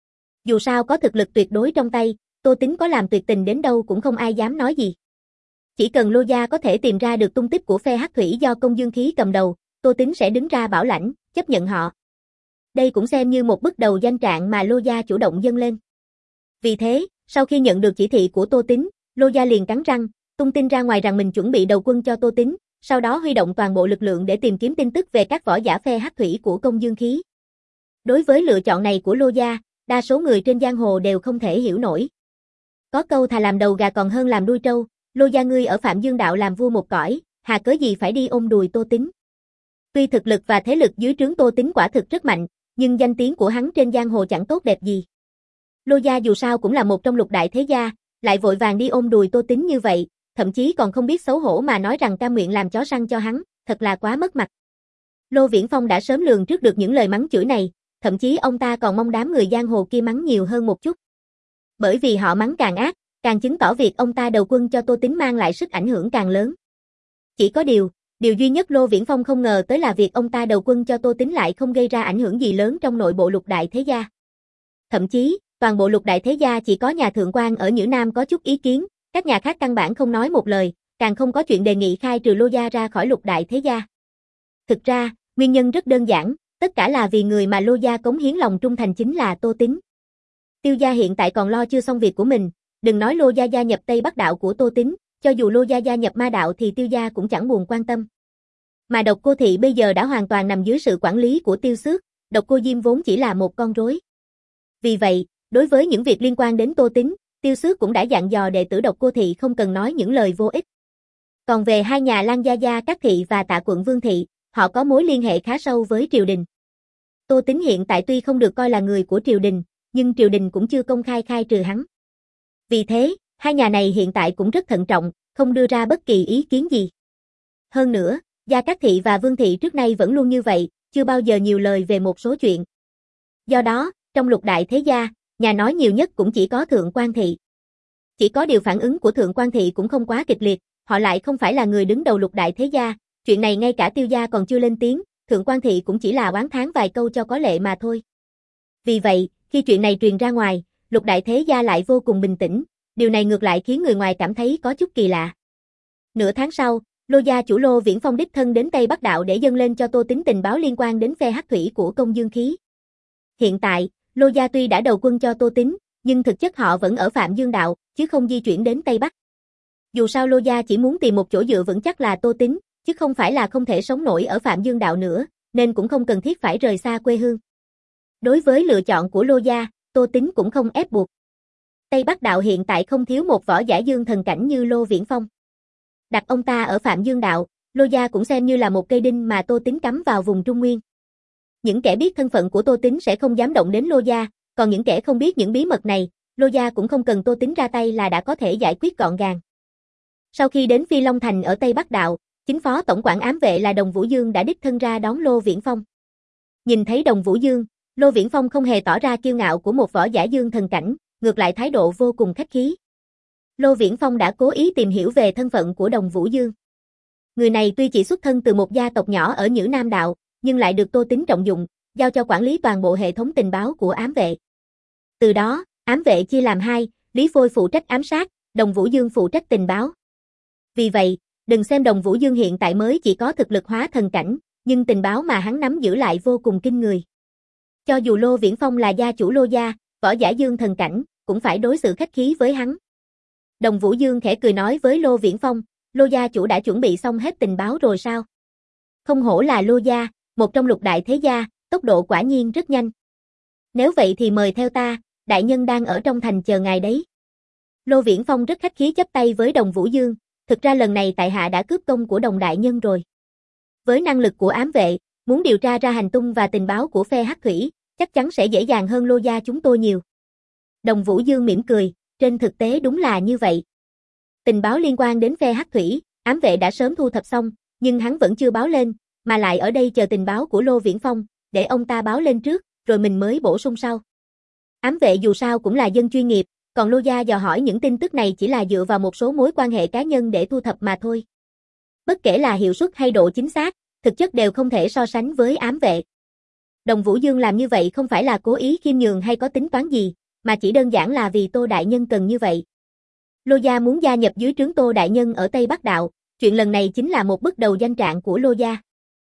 Dù sao có thực lực tuyệt đối trong tay, Tô Tín có làm tuyệt tình đến đâu cũng không ai dám nói gì. Chỉ cần Lô gia có thể tìm ra được tung tích của phe Hắc thủy do Công Dương Khí cầm đầu, Tô Tín sẽ đứng ra bảo lãnh, chấp nhận họ. Đây cũng xem như một bước đầu danh trạng mà Lô gia chủ động dâng lên. Vì thế, sau khi nhận được chỉ thị của Tô Tín, Lô gia liền cắn răng, tung tin ra ngoài rằng mình chuẩn bị đầu quân cho Tô Tín, sau đó huy động toàn bộ lực lượng để tìm kiếm tin tức về các võ giả phe Hắc thủy của Công Dương Khí. Đối với lựa chọn này của Lô gia, đa số người trên giang hồ đều không thể hiểu nổi. Có câu thà làm đầu gà còn hơn làm đuôi trâu, Lô gia ngươi ở Phạm Dương đạo làm vua một cõi, hà cớ gì phải đi ôm đùi Tô Tín. Tuy thực lực và thế lực dưới trướng Tô Tín quả thực rất mạnh, nhưng danh tiếng của hắn trên giang hồ chẳng tốt đẹp gì. Lô gia dù sao cũng là một trong lục đại thế gia, lại vội vàng đi ôm đùi Tô Tín như vậy, thậm chí còn không biết xấu hổ mà nói rằng cam nguyện làm chó săn cho hắn, thật là quá mất mặt. Lô Viễn Phong đã sớm lường trước được những lời mắng chửi này, thậm chí ông ta còn mong đám người giang hồ kia mắng nhiều hơn một chút. Bởi vì họ mắng càng ác, càng chứng tỏ việc ông ta đầu quân cho Tô Tín mang lại sức ảnh hưởng càng lớn. Chỉ có điều, điều duy nhất Lô Viễn Phong không ngờ tới là việc ông ta đầu quân cho Tô Tín lại không gây ra ảnh hưởng gì lớn trong nội bộ lục đại thế gia. Thậm chí, toàn bộ lục đại thế gia chỉ có nhà thượng quan ở Nhữ Nam có chút ý kiến, các nhà khác căn bản không nói một lời, càng không có chuyện đề nghị khai trừ Lô gia ra khỏi lục đại thế gia. Thực ra, nguyên nhân rất đơn giản, tất cả là vì người mà Lô gia cống hiến lòng trung thành chính là Tô Tín. Tiêu gia hiện tại còn lo chưa xong việc của mình, đừng nói Lô gia gia nhập Tây Bắc đạo của Tô Tín, cho dù Lô gia gia nhập ma đạo thì Tiêu gia cũng chẳng buồn quan tâm. Mà Độc Cô thị bây giờ đã hoàn toàn nằm dưới sự quản lý của Tiêu Xước, Độc Cô Diêm vốn chỉ là một con rối. Vì vậy, đối với những việc liên quan đến Tô Tín, Tiêu Xước cũng đã dặn dò đệ tử Độc Cô thị không cần nói những lời vô ích. Còn về hai nhà Lan gia gia Cát thị và Tạ quận Vương thị, họ có mối liên hệ khá sâu với triều đình. Tô Tín hiện tại tuy không được coi là người của triều đình, nhưng triều đình cũng chưa công khai khai trừ hắn. Vì thế, hai nhà này hiện tại cũng rất thận trọng, không đưa ra bất kỳ ý kiến gì. Hơn nữa, Gia Cát thị và Vương thị trước nay vẫn luôn như vậy, chưa bao giờ nhiều lời về một số chuyện. Do đó, trong lục đại thế gia, nhà nói nhiều nhất cũng chỉ có Thượng quan thị. Chỉ có điều phản ứng của Thượng quan thị cũng không quá kịch liệt, họ lại không phải là người đứng đầu lục đại thế gia, chuyện này ngay cả Tiêu gia còn chưa lên tiếng, Thượng quan thị cũng chỉ là oán thán vài câu cho có lệ mà thôi. Vì vậy, khi chuyện này truyền ra ngoài, Lục đại thế gia lại vô cùng bình tĩnh, điều này ngược lại khiến người ngoài cảm thấy có chút kỳ lạ. Nửa tháng sau, Lô gia chủ Lô Viễn Phong đích thân đến Tây Bắc Đạo để dâng lên cho Tô Tín tình báo liên quan đến phe hắc thủy của Công Dương Khí. Hiện tại, Lô gia tuy đã đầu quân cho Tô Tín, nhưng thực chất họ vẫn ở Phạm Dương Đạo, chứ không di chuyển đến Tây Bắc. Dù sao Lô gia chỉ muốn tìm một chỗ dựa vững chắc là Tô Tín, chứ không phải là không thể sống nổi ở Phạm Dương Đạo nữa, nên cũng không cần thiết phải rời xa quê hương. Đối với lựa chọn của Lô gia, Tô Tín cũng không ép buộc. Tây Bắc Đạo hiện tại không thiếu một võ giả dương thần cảnh như Lô Viễn Phong. Đặt ông ta ở Phạm Dương Đạo, Lô gia cũng xem như là một cây đinh mà Tô Tín cắm vào vùng Trung Nguyên. Những kẻ biết thân phận của Tô Tín sẽ không dám động đến Lô gia, còn những kẻ không biết những bí mật này, Lô gia cũng không cần Tô Tín ra tay là đã có thể giải quyết gọn gàng. Sau khi đến Phi Long Thành ở Tây Bắc Đạo, chính phó tổng quản ám vệ là Đồng Vũ Dương đã đích thân ra đón Lô Viễn Phong. Nhìn thấy Đồng Vũ Dương, Lô Viễn Phong không hề tỏ ra kiêu ngạo của một võ giả dương thần cảnh, ngược lại thái độ vô cùng khách khí. Lô Viễn Phong đã cố ý tìm hiểu về thân phận của Đồng Vũ Dương. Người này tuy chỉ xuất thân từ một gia tộc nhỏ ở Nhữ Nam Đạo, nhưng lại được Tô Tín trọng dụng, giao cho quản lý toàn bộ hệ thống tình báo của ám vệ. Từ đó, ám vệ chia làm hai, Lý Phôi phụ trách ám sát, Đồng Vũ Dương phụ trách tình báo. Vì vậy, đừng xem Đồng Vũ Dương hiện tại mới chỉ có thực lực hóa thần cảnh, nhưng tình báo mà hắn nắm giữ lại vô cùng kinh người. Cho dù Lô Viễn Phong là gia chủ Lô gia, võ giả dương thần cảnh, cũng phải đối xử khách khí với hắn. Đồng Vũ Dương khẽ cười nói với Lô Viễn Phong, Lô gia chủ đã chuẩn bị xong hết tình báo rồi sao? Không hổ là Lô gia, một trong lục đại thế gia, tốc độ quả nhiên rất nhanh. Nếu vậy thì mời theo ta, đại nhân đang ở trong thành chờ ngài đấy. Lô Viễn Phong rất khách khí chắp tay với Đồng Vũ Dương, thực ra lần này tại hạ đã cướp công của Đồng đại nhân rồi. Với năng lực của ám vệ, muốn điều tra ra hành tung và tình báo của phe hắc thủy, chắc chắn sẽ dễ dàng hơn Lô gia chúng tôi nhiều. Đồng Vũ Dương mỉm cười, trên thực tế đúng là như vậy. Tình báo liên quan đến phe hắc thủy, ám vệ đã sớm thu thập xong, nhưng hắn vẫn chưa báo lên, mà lại ở đây chờ tình báo của Lô Viễn Phong, để ông ta báo lên trước, rồi mình mới bổ sung sau. Ám vệ dù sao cũng là dân chuyên nghiệp, còn Lô gia dò hỏi những tin tức này chỉ là dựa vào một số mối quan hệ cá nhân để thu thập mà thôi. Bất kể là hiệu suất hay độ chính xác, thực chất đều không thể so sánh với ám vệ. Đồng Vũ Dương làm như vậy không phải là cố ý khiêm nhường hay có tính toán gì, mà chỉ đơn giản là vì Tô đại nhân cần như vậy. Lô gia muốn gia nhập dưới trướng Tô đại nhân ở Tây Bắc Đạo, chuyện lần này chính là một bước đầu danh trạng của Lô gia.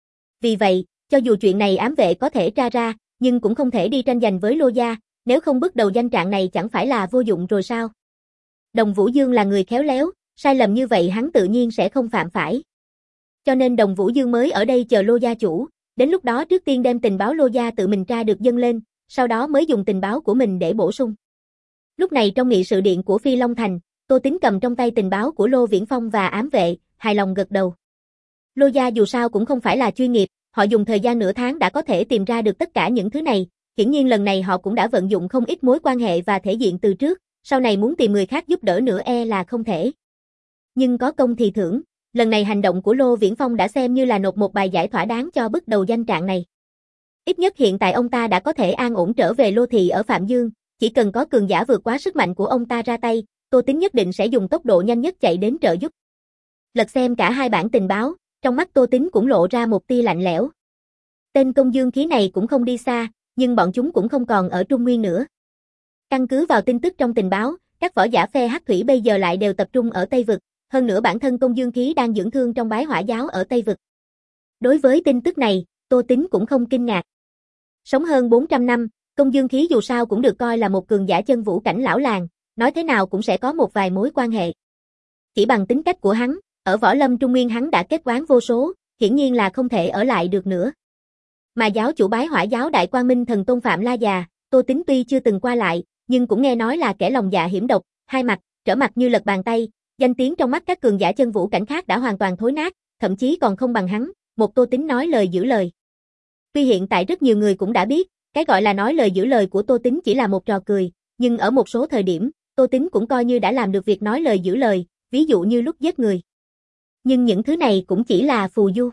Vì vậy, cho dù chuyện này ám vệ có thể tra ra, nhưng cũng không thể đi tranh giành với Lô gia, nếu không bước đầu danh trạng này chẳng phải là vô dụng rồi sao? Đồng Vũ Dương là người khéo léo, sai lầm như vậy hắn tự nhiên sẽ không phạm phải. Cho nên Đồng Vũ Dương mới ở đây chờ Lô gia chủ, đến lúc đó trước tiên đem tình báo Lô gia tự mình tra được dâng lên, sau đó mới dùng tình báo của mình để bổ sung. Lúc này trong nghị sự điện của Phi Long Thành, Tô Tín cầm trong tay tình báo của Lô Viễn Phong và ám vệ, hài lòng gật đầu. Lô gia dù sao cũng không phải là chuyên nghiệp, họ dùng thời gian nửa tháng đã có thể tìm ra được tất cả những thứ này, hiển nhiên lần này họ cũng đã vận dụng không ít mối quan hệ và thể diện từ trước, sau này muốn tìm người khác giúp đỡ nữa e là không thể. Nhưng có công thì thưởng, lần này hành động của Lô Viễn Phong đã xem như là nộp một bài giải thỏa đáng cho bước đầu danh trạng này. Ít nhất hiện tại ông ta đã có thể an ổn trở về Lô thị ở Phạm Dương, chỉ cần có cường giả vượt quá sức mạnh của ông ta ra tay, Tô Tín nhất định sẽ dùng tốc độ nhanh nhất chạy đến trợ giúp. Lật xem cả hai bản tình báo, trong mắt Tô Tín cũng lộ ra một tia lạnh lẽo. Tên Công Dương Khí này cũng không đi xa, nhưng bọn chúng cũng không còn ở Trung Nguyên nữa. Căn cứ vào tin tức trong tình báo, các võ giả phe hắc thủy bây giờ lại đều tập trung ở Tây Vực, hơn nữa bản thân Công Dương Khí đang dưỡng thương trong bái hỏa giáo ở Tây Vực. Đối với tin tức này, Tô Tín cũng không kinh ngạc. Sống hơn bốn trăm năm, Công Dương Khí dù sao cũng được coi là một cường giả chân vũ cảnh lão làng, nói thế nào cũng sẽ có một vài mối quan hệ. Chỉ bằng tính cách của hắn, ở Võ Lâm Trung Nguyên hắn đã kết oán vô số, hiển nhiên là không thể ở lại được nữa. Mà giáo chủ bái hỏa giáo Đại Quang Minh Thần Tôn Phạm La Già, Tô Tín tuy chưa từng qua lại, nhưng cũng nghe nói là kẻ lòng dạ hiểm độc, hai mặt, trở mặt như lật bàn tay, danh tiếng trong mắt các cường giả chân vũ cảnh khác đã hoàn toàn thối nát, thậm chí còn không bằng hắn, một Tô Tín nói lời giữ lời. Tuy hiện tại rất nhiều người cũng đã biết, cái gọi là nói lời giữ lời của Tô Tín chỉ là một trò cười, nhưng ở một số thời điểm, Tô Tín cũng coi như đã làm được việc nói lời giữ lời, ví dụ như lúc giết người. Nhưng những thứ này cũng chỉ là phù du.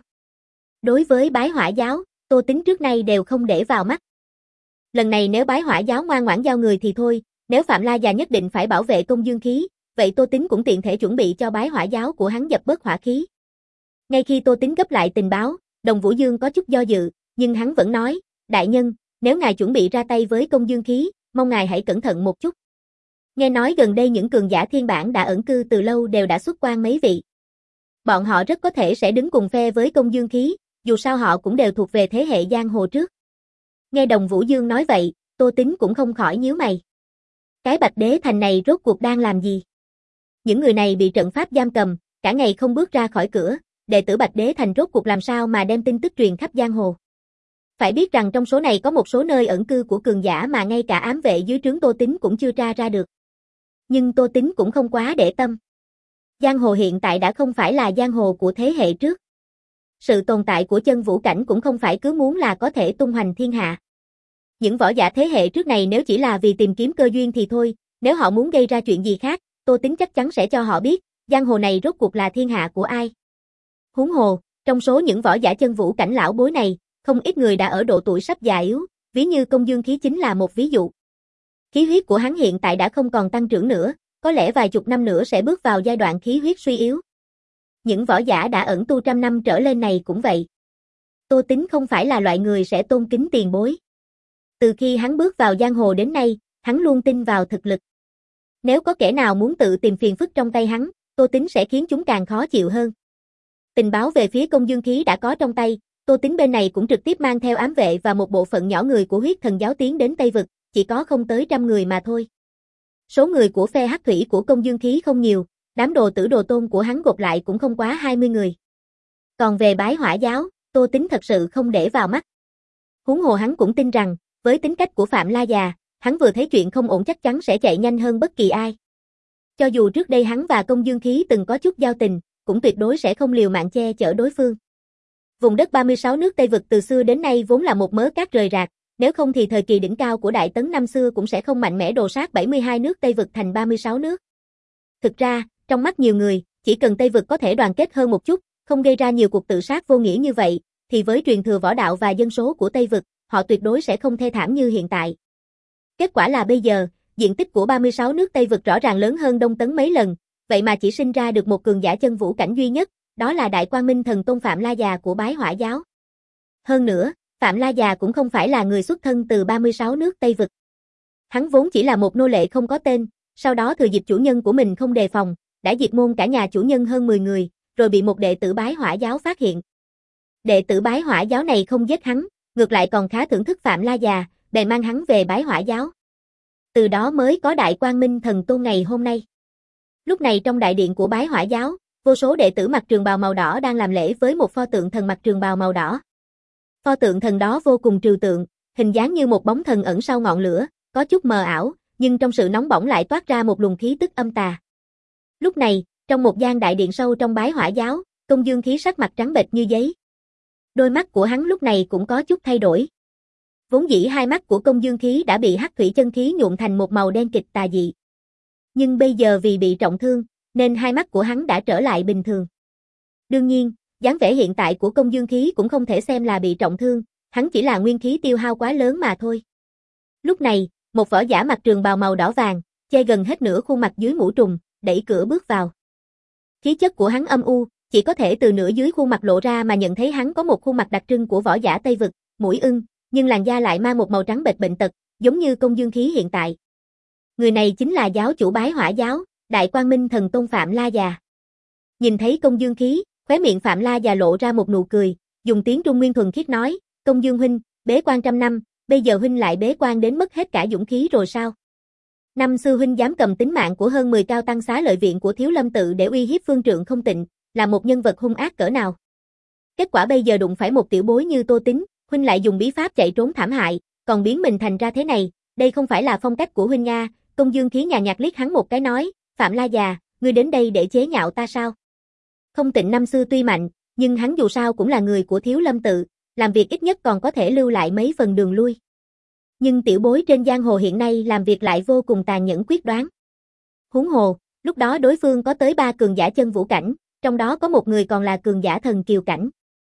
Đối với bái hỏa giáo, Tô Tín trước nay đều không để vào mắt. Lần này nếu bái hỏa giáo ngoan ngoãn giao người thì thôi, nếu Phạm La Già nhất định phải bảo vệ Công Dương Khí, vậy Tô Tín cũng tiện thể chuẩn bị cho bái hỏa giáo của hắn dập bớt hỏa khí. Ngay khi Tô Tín gấp lại tình báo, Đồng Vũ Dương có chút do dự, nhưng hắn vẫn nói, đại nhân, nếu ngài chuẩn bị ra tay với công dương khí, mong ngài hãy cẩn thận một chút. Nghe nói gần đây những cường giả thiên bản đã ẩn cư từ lâu đều đã xuất quan mấy vị. Bọn họ rất có thể sẽ đứng cùng phe với công dương khí, dù sao họ cũng đều thuộc về thế hệ giang hồ trước. Nghe Đồng Vũ Dương nói vậy, Tô Tính cũng không khỏi nhíu mày. Cái Bạch Đế Thành này rốt cuộc đang làm gì? Những người này bị trận pháp giam cầm, cả ngày không bước ra khỏi cửa, đệ tử Bạch Đế Thành rốt cuộc làm sao mà đem tin tức truyền khắp giang hồ. Phải biết rằng trong số này có một số nơi ẩn cư của cường giả mà ngay cả ám vệ dưới trướng Tô Tính cũng chưa tra ra được. Nhưng Tô Tính cũng không quá để tâm. Giang hồ hiện tại đã không phải là giang hồ của thế hệ trước. Sự tồn tại của chân vũ cảnh cũng không phải cứ muốn là có thể tung hoành thiên hạ. Những võ giả thế hệ trước này nếu chỉ là vì tìm kiếm cơ duyên thì thôi, nếu họ muốn gây ra chuyện gì khác, Tô Tính chắc chắn sẽ cho họ biết, giang hồ này rốt cuộc là thiên hạ của ai. Huống hồ, trong số những võ giả chân vũ cảnh lão bối này, không ít người đã ở độ tuổi sắp già yếu, ví như công dương khí chính là một ví dụ. Khí huyết của hắn hiện tại đã không còn tăng trưởng nữa, có lẽ vài chục năm nữa sẽ bước vào giai đoạn khí huyết suy yếu. Những võ giả đã ẩn tu trăm năm trở lên này cũng vậy. Tô Tính không phải là loại người sẽ tôn kính tiền bối. Từ khi hắn bước vào giang hồ đến nay, hắn luôn tin vào thực lực. Nếu có kẻ nào muốn tự tìm phiền phức trong tay hắn, Tô Tính sẽ khiến chúng càng khó chịu hơn. Tình báo về phía công dương khí đã có trong tay, Tô Tính bên này cũng trực tiếp mang theo ám vệ và một bộ phận nhỏ người của huyết thần giáo tiến đến Tây Vực, chỉ có không tới trăm người mà thôi. Số người của phe hắc thủy của công dương khí không nhiều, đám đồ tử đồ tôn của hắn gộp lại cũng không quá hai mươi người. Còn về bái hỏa giáo, Tô Tính thật sự không để vào mắt. Huống hồ hắn cũng tin rằng, với tính cách của Phạm La Già, hắn vừa thấy chuyện không ổn chắc chắn sẽ chạy nhanh hơn bất kỳ ai. Cho dù trước đây hắn và công dương khí từng có chút giao tình, cũng tuyệt đối sẽ không liều mạng che chở đối phương. Vùng đất ba mươi sáu nước Tây Vực từ xưa đến nay vốn là một mớ cát rời rạc, nếu không thì thời kỳ đỉnh cao của Đại Tấn năm xưa cũng sẽ không mạnh mẽ đồ sát bảy mươi hai nước Tây Vực thành ba mươi sáu nước. Thực ra, trong mắt nhiều người, chỉ cần Tây Vực có thể đoàn kết hơn một chút, không gây ra nhiều cuộc tự sát vô nghĩa như vậy, thì với truyền thừa võ đạo và dân số của Tây Vực, họ tuyệt đối sẽ không thê thảm như hiện tại. Kết quả là bây giờ, diện tích của ba mươi sáu nước Tây Vực rõ ràng lớn hơn Đông Tấn mấy lần, vậy mà chỉ sinh ra được một cường giả chân vũ cảnh duy nhất, đó là Đại Quang Minh Thần Tôn Phạm La Già của bái hỏa giáo. Hơn nữa, Phạm La Già cũng không phải là người xuất thân từ ba mươi sáu nước Tây Vực. Hắn vốn chỉ là một nô lệ không có tên, sau đó thừa dịp chủ nhân của mình không đề phòng, đã diệt môn cả nhà chủ nhân hơn mười người, rồi bị một đệ tử bái hỏa giáo phát hiện. Đệ tử bái hỏa giáo này không giết hắn, ngược lại còn khá thưởng thức Phạm La Già, bèn mang hắn về bái hỏa giáo. Từ đó mới có Đại Quang Minh Thần Tôn ngày hôm nay. Lúc này trong đại điện của bái hỏa giáo, vô số đệ tử mặc trường bào màu đỏ đang làm lễ với một pho tượng thần mặc trường bào màu đỏ. Pho tượng thần đó vô cùng trừu tượng, hình dáng như một bóng thần ẩn sau ngọn lửa, có chút mờ ảo, nhưng trong sự nóng bỏng lại toát ra một luồng khí tức âm tà. Lúc này, trong một gian đại điện sâu trong bái hỏa giáo, công dương khí sắc mặt trắng bệch như giấy. Đôi mắt của hắn lúc này cũng có chút thay đổi. Vốn dĩ hai mắt của công dương khí đã bị hắc thủy chân khí nhuộm thành một màu đen kịch tà dị. Nhưng bây giờ vì bị trọng thương, nên hai mắt của hắn đã trở lại bình thường. Đương nhiên, dáng vẻ hiện tại của công dương khí cũng không thể xem là bị trọng thương, hắn chỉ là nguyên khí tiêu hao quá lớn mà thôi. Lúc này, một võ giả mặc trường bào màu đỏ vàng, che gần hết nửa khuôn mặt dưới mũ trùng, đẩy cửa bước vào. Khí chất của hắn âm u, chỉ có thể từ nửa dưới khuôn mặt lộ ra mà nhận thấy hắn có một khuôn mặt đặc trưng của võ giả Tây Vực, mũi ưng, nhưng làn da lại mang một màu trắng bệch bệnh tật, giống như công dương khí hiện tại. Người này chính là giáo chủ bái hỏa giáo, Đại Quang Minh Thần Tôn Phạm La Già. Nhìn thấy công dương khí, khóe miệng Phạm La Già lộ ra một nụ cười, dùng tiếng Trung Nguyên thuần khiết nói, công dương huynh, bế quan trăm năm, bây giờ huynh lại bế quan đến mất hết cả dũng khí rồi sao? Năm xưa huynh dám cầm tính mạng của hơn mười cao tăng xá lợi viện của Thiếu Lâm tự để uy hiếp phương trượng không tịnh, là một nhân vật hung ác cỡ nào? Kết quả bây giờ đụng phải một tiểu bối như Tô Tính, huynh lại dùng bí pháp chạy trốn thảm hại, còn biến mình thành ra thế này, đây không phải là phong cách của huynh nga. Công dương khí nhàn nhạt liếc hắn một cái nói, Phạm La Già, ngươi đến đây để chế nhạo ta sao? Không tịnh năm xưa tuy mạnh, nhưng hắn dù sao cũng là người của Thiếu Lâm tự, làm việc ít nhất còn có thể lưu lại mấy phần đường lui. Nhưng tiểu bối trên giang hồ hiện nay làm việc lại vô cùng tàn nhẫn quyết đoán. Huống hồ, lúc đó đối phương có tới ba cường giả chân vũ cảnh, trong đó có một người còn là cường giả thần kiều cảnh.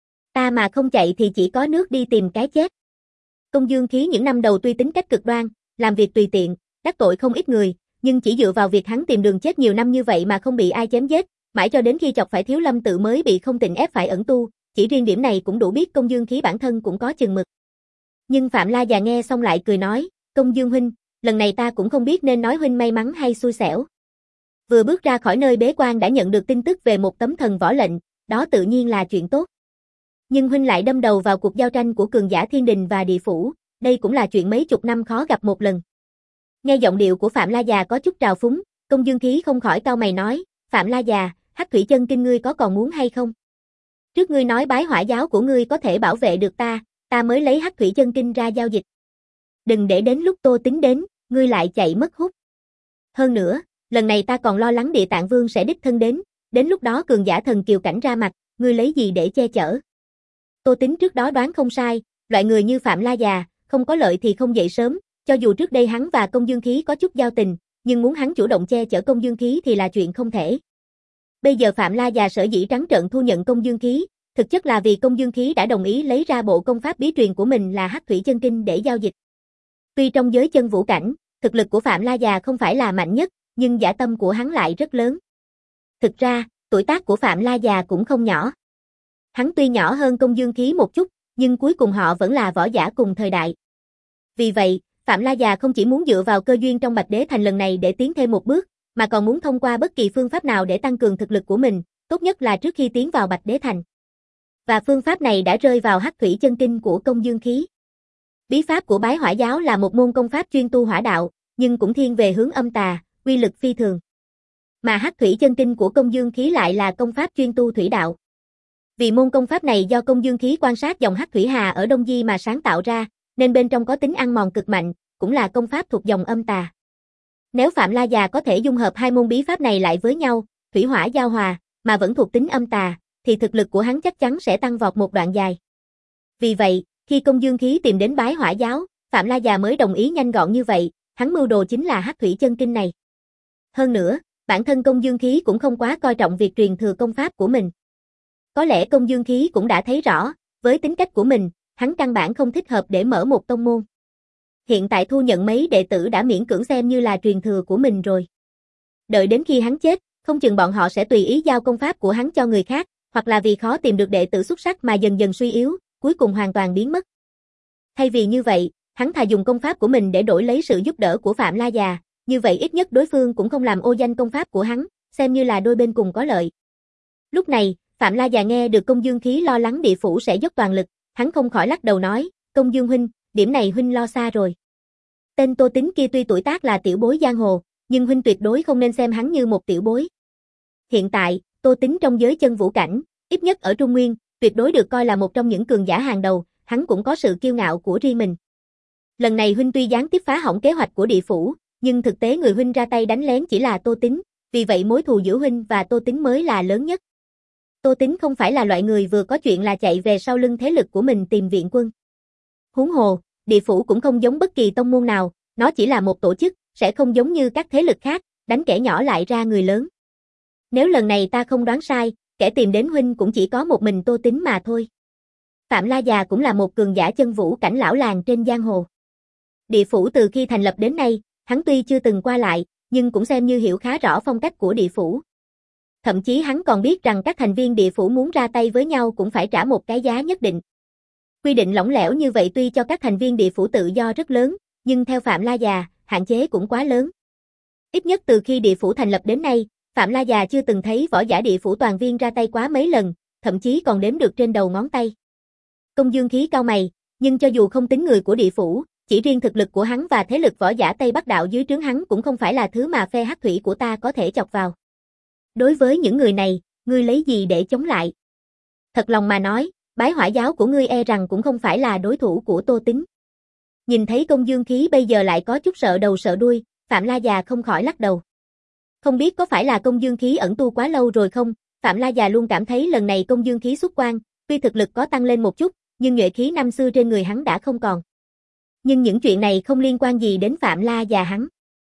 Ta mà không chạy thì chỉ có nước đi tìm cái chết. Công dương khí những năm đầu tuy tính cách cực đoan, làm việc tùy tiện, đắc tội không ít người, nhưng chỉ dựa vào việc hắn tìm đường chết nhiều năm như vậy mà không bị ai chém giết, mãi cho đến khi chọc phải Thiếu Lâm tự mới bị không tịnh ép phải ẩn tu, chỉ riêng điểm này cũng đủ biết Công Dương Khí bản thân cũng có chừng mực. Nhưng Phạm La già nghe xong lại cười nói, Công Dương huynh, lần này ta cũng không biết nên nói huynh may mắn hay xui xẻo. Vừa bước ra khỏi nơi bế quan đã nhận được tin tức về một tấm thần võ lệnh, đó tự nhiên là chuyện tốt. Nhưng huynh lại đâm đầu vào cuộc giao tranh của cường giả thiên đình và địa phủ, đây cũng là chuyện mấy chục năm khó gặp một lần. Nghe giọng điệu của Phạm La già có chút trào phúng, Công Dương Khí không khỏi cau mày nói, Phạm La già, Hắc Thủy Chân Kinh ngươi có còn muốn hay không? Trước ngươi nói bái hỏa giáo của ngươi có thể bảo vệ được ta, ta mới lấy Hắc Thủy Chân Kinh ra giao dịch. Đừng để đến lúc Tô Tính đến, ngươi lại chạy mất hút. Hơn nữa, lần này ta còn lo lắng Địa Tạng Vương sẽ đích thân đến, đến lúc đó cường giả thần kiều cảnh ra mặt, ngươi lấy gì để che chở? Tô Tính trước đó đoán không sai, loại người như Phạm La già, không có lợi thì không dậy sớm, cho dù trước đây hắn và Công Dương Khí có chút giao tình, nhưng muốn hắn chủ động che chở Công Dương Khí thì là chuyện không thể. Bây giờ Phạm La già sở dĩ trắng trợn thu nhận Công Dương Khí, thực chất là vì Công Dương Khí đã đồng ý lấy ra bộ công pháp bí truyền của mình là Hắc Thủy Chân Kinh để giao dịch. Tuy trong giới chân vũ cảnh, thực lực của Phạm La già không phải là mạnh nhất, nhưng dã tâm của hắn lại rất lớn. Thực ra, tuổi tác của Phạm La già cũng không nhỏ. Hắn tuy nhỏ hơn Công Dương Khí một chút, nhưng cuối cùng họ vẫn là võ giả cùng thời đại. Vì vậy, Phạm La già không chỉ muốn dựa vào cơ duyên trong Bạch Đế Thành lần này để tiến thêm một bước, mà còn muốn thông qua bất kỳ phương pháp nào để tăng cường thực lực của mình, tốt nhất là trước khi tiến vào Bạch Đế Thành. Và phương pháp này đã rơi vào Hắc Thủy Chân Kinh của Công Dương Khí. Bí pháp của Bái Hỏa giáo là một môn công pháp chuyên tu hỏa đạo, nhưng cũng thiên về hướng âm tà, uy lực phi thường. Mà Hắc Thủy Chân Kinh của Công Dương Khí lại là công pháp chuyên tu thủy đạo. Vì môn công pháp này do Công Dương Khí quan sát dòng Hắc Thủy Hà ở Đông Di mà sáng tạo ra, nên bên trong có tính ăn mòn cực mạnh, cũng là công pháp thuộc dòng âm tà. Nếu Phạm La già có thể dung hợp hai môn bí pháp này lại với nhau, thủy hỏa giao hòa, mà vẫn thuộc tính âm tà, thì thực lực của hắn chắc chắn sẽ tăng vọt một đoạn dài. Vì vậy, khi Công Dương Khí tìm đến Bái Hỏa giáo, Phạm La già mới đồng ý nhanh gọn như vậy, hắn mưu đồ chính là Hắc Thủy Chân Kinh này. Hơn nữa, bản thân Công Dương Khí cũng không quá coi trọng việc truyền thừa công pháp của mình. Có lẽ Công Dương Khí cũng đã thấy rõ, với tính cách của mình, hắn căn bản không thích hợp để mở một tông môn. Hiện tại thu nhận mấy đệ tử đã miễn cưỡng xem như là truyền thừa của mình rồi. Đợi đến khi hắn chết, không chừng bọn họ sẽ tùy ý giao công pháp của hắn cho người khác, hoặc là vì khó tìm được đệ tử xuất sắc mà dần dần suy yếu, cuối cùng hoàn toàn biến mất. Thay vì như vậy, hắn thà dùng công pháp của mình để đổi lấy sự giúp đỡ của Phạm La già, như vậy ít nhất đối phương cũng không làm ô danh công pháp của hắn, xem như là đôi bên cùng có lợi. Lúc này, Phạm La già nghe được Công Dương Khí lo lắng địa phủ sẽ dốc toàn lực, hắn không khỏi lắc đầu nói, Công Dương huynh, điểm này huynh lo xa rồi. Tên Tô Tính kia tuy tuổi tác là tiểu bối giang hồ, nhưng huynh tuyệt đối không nên xem hắn như một tiểu bối. Hiện tại, Tô Tính trong giới chân vũ cảnh, ít nhất ở Trung Nguyên, tuyệt đối được coi là một trong những cường giả hàng đầu, hắn cũng có sự kiêu ngạo của riêng mình. Lần này huynh tuy gián tiếp phá hỏng kế hoạch của địa phủ, nhưng thực tế người huynh ra tay đánh lén chỉ là Tô Tính, vì vậy mối thù giữa huynh và Tô Tính mới là lớn nhất. Tô Tính không phải là loại người vừa có chuyện là chạy về sau lưng thế lực của mình tìm viện quân. Huống hồ, địa phủ cũng không giống bất kỳ tông môn nào, nó chỉ là một tổ chức, sẽ không giống như các thế lực khác, đánh kẻ nhỏ lại ra người lớn. Nếu lần này ta không đoán sai, kẻ tìm đến huynh cũng chỉ có một mình Tô Tính mà thôi. Phạm La già cũng là một cường giả chân vũ cảnh lão làng trên giang hồ. Địa phủ từ khi thành lập đến nay, hắn tuy chưa từng qua lại, nhưng cũng xem như hiểu khá rõ phong cách của địa phủ. Thậm chí hắn còn biết rằng các thành viên địa phủ muốn ra tay với nhau cũng phải trả một cái giá nhất định. Quy định lỏng lẻo như vậy tuy cho các thành viên địa phủ tự do rất lớn, nhưng theo Phạm La già, hạn chế cũng quá lớn. Ít nhất từ khi địa phủ thành lập đến nay, Phạm La già chưa từng thấy võ giả địa phủ toàn viên ra tay quá mấy lần, thậm chí còn đếm được trên đầu ngón tay. Công Dương Khí cau mày, nhưng cho dù không tính người của địa phủ, chỉ riêng thực lực của hắn và thế lực võ giả Tây Bắc đạo dưới trướng hắn cũng không phải là thứ mà phe hắc thủy của ta có thể chọc vào. Đối với những người này, ngươi lấy gì để chống lại? Thật lòng mà nói, Bái Hỏa giáo của ngươi e rằng cũng không phải là đối thủ của Tô Tính. Nhìn thấy Công Dương Khí bây giờ lại có chút sợ đầu sợ đuôi, Phạm La già không khỏi lắc đầu. Không biết có phải là Công Dương Khí ẩn tu quá lâu rồi không? Phạm La già luôn cảm thấy lần này Công Dương Khí xuất quan, tuy thực lực có tăng lên một chút, nhưng nhuệ khí năm xưa trên người hắn đã không còn. Nhưng những chuyện này không liên quan gì đến Phạm La già hắn.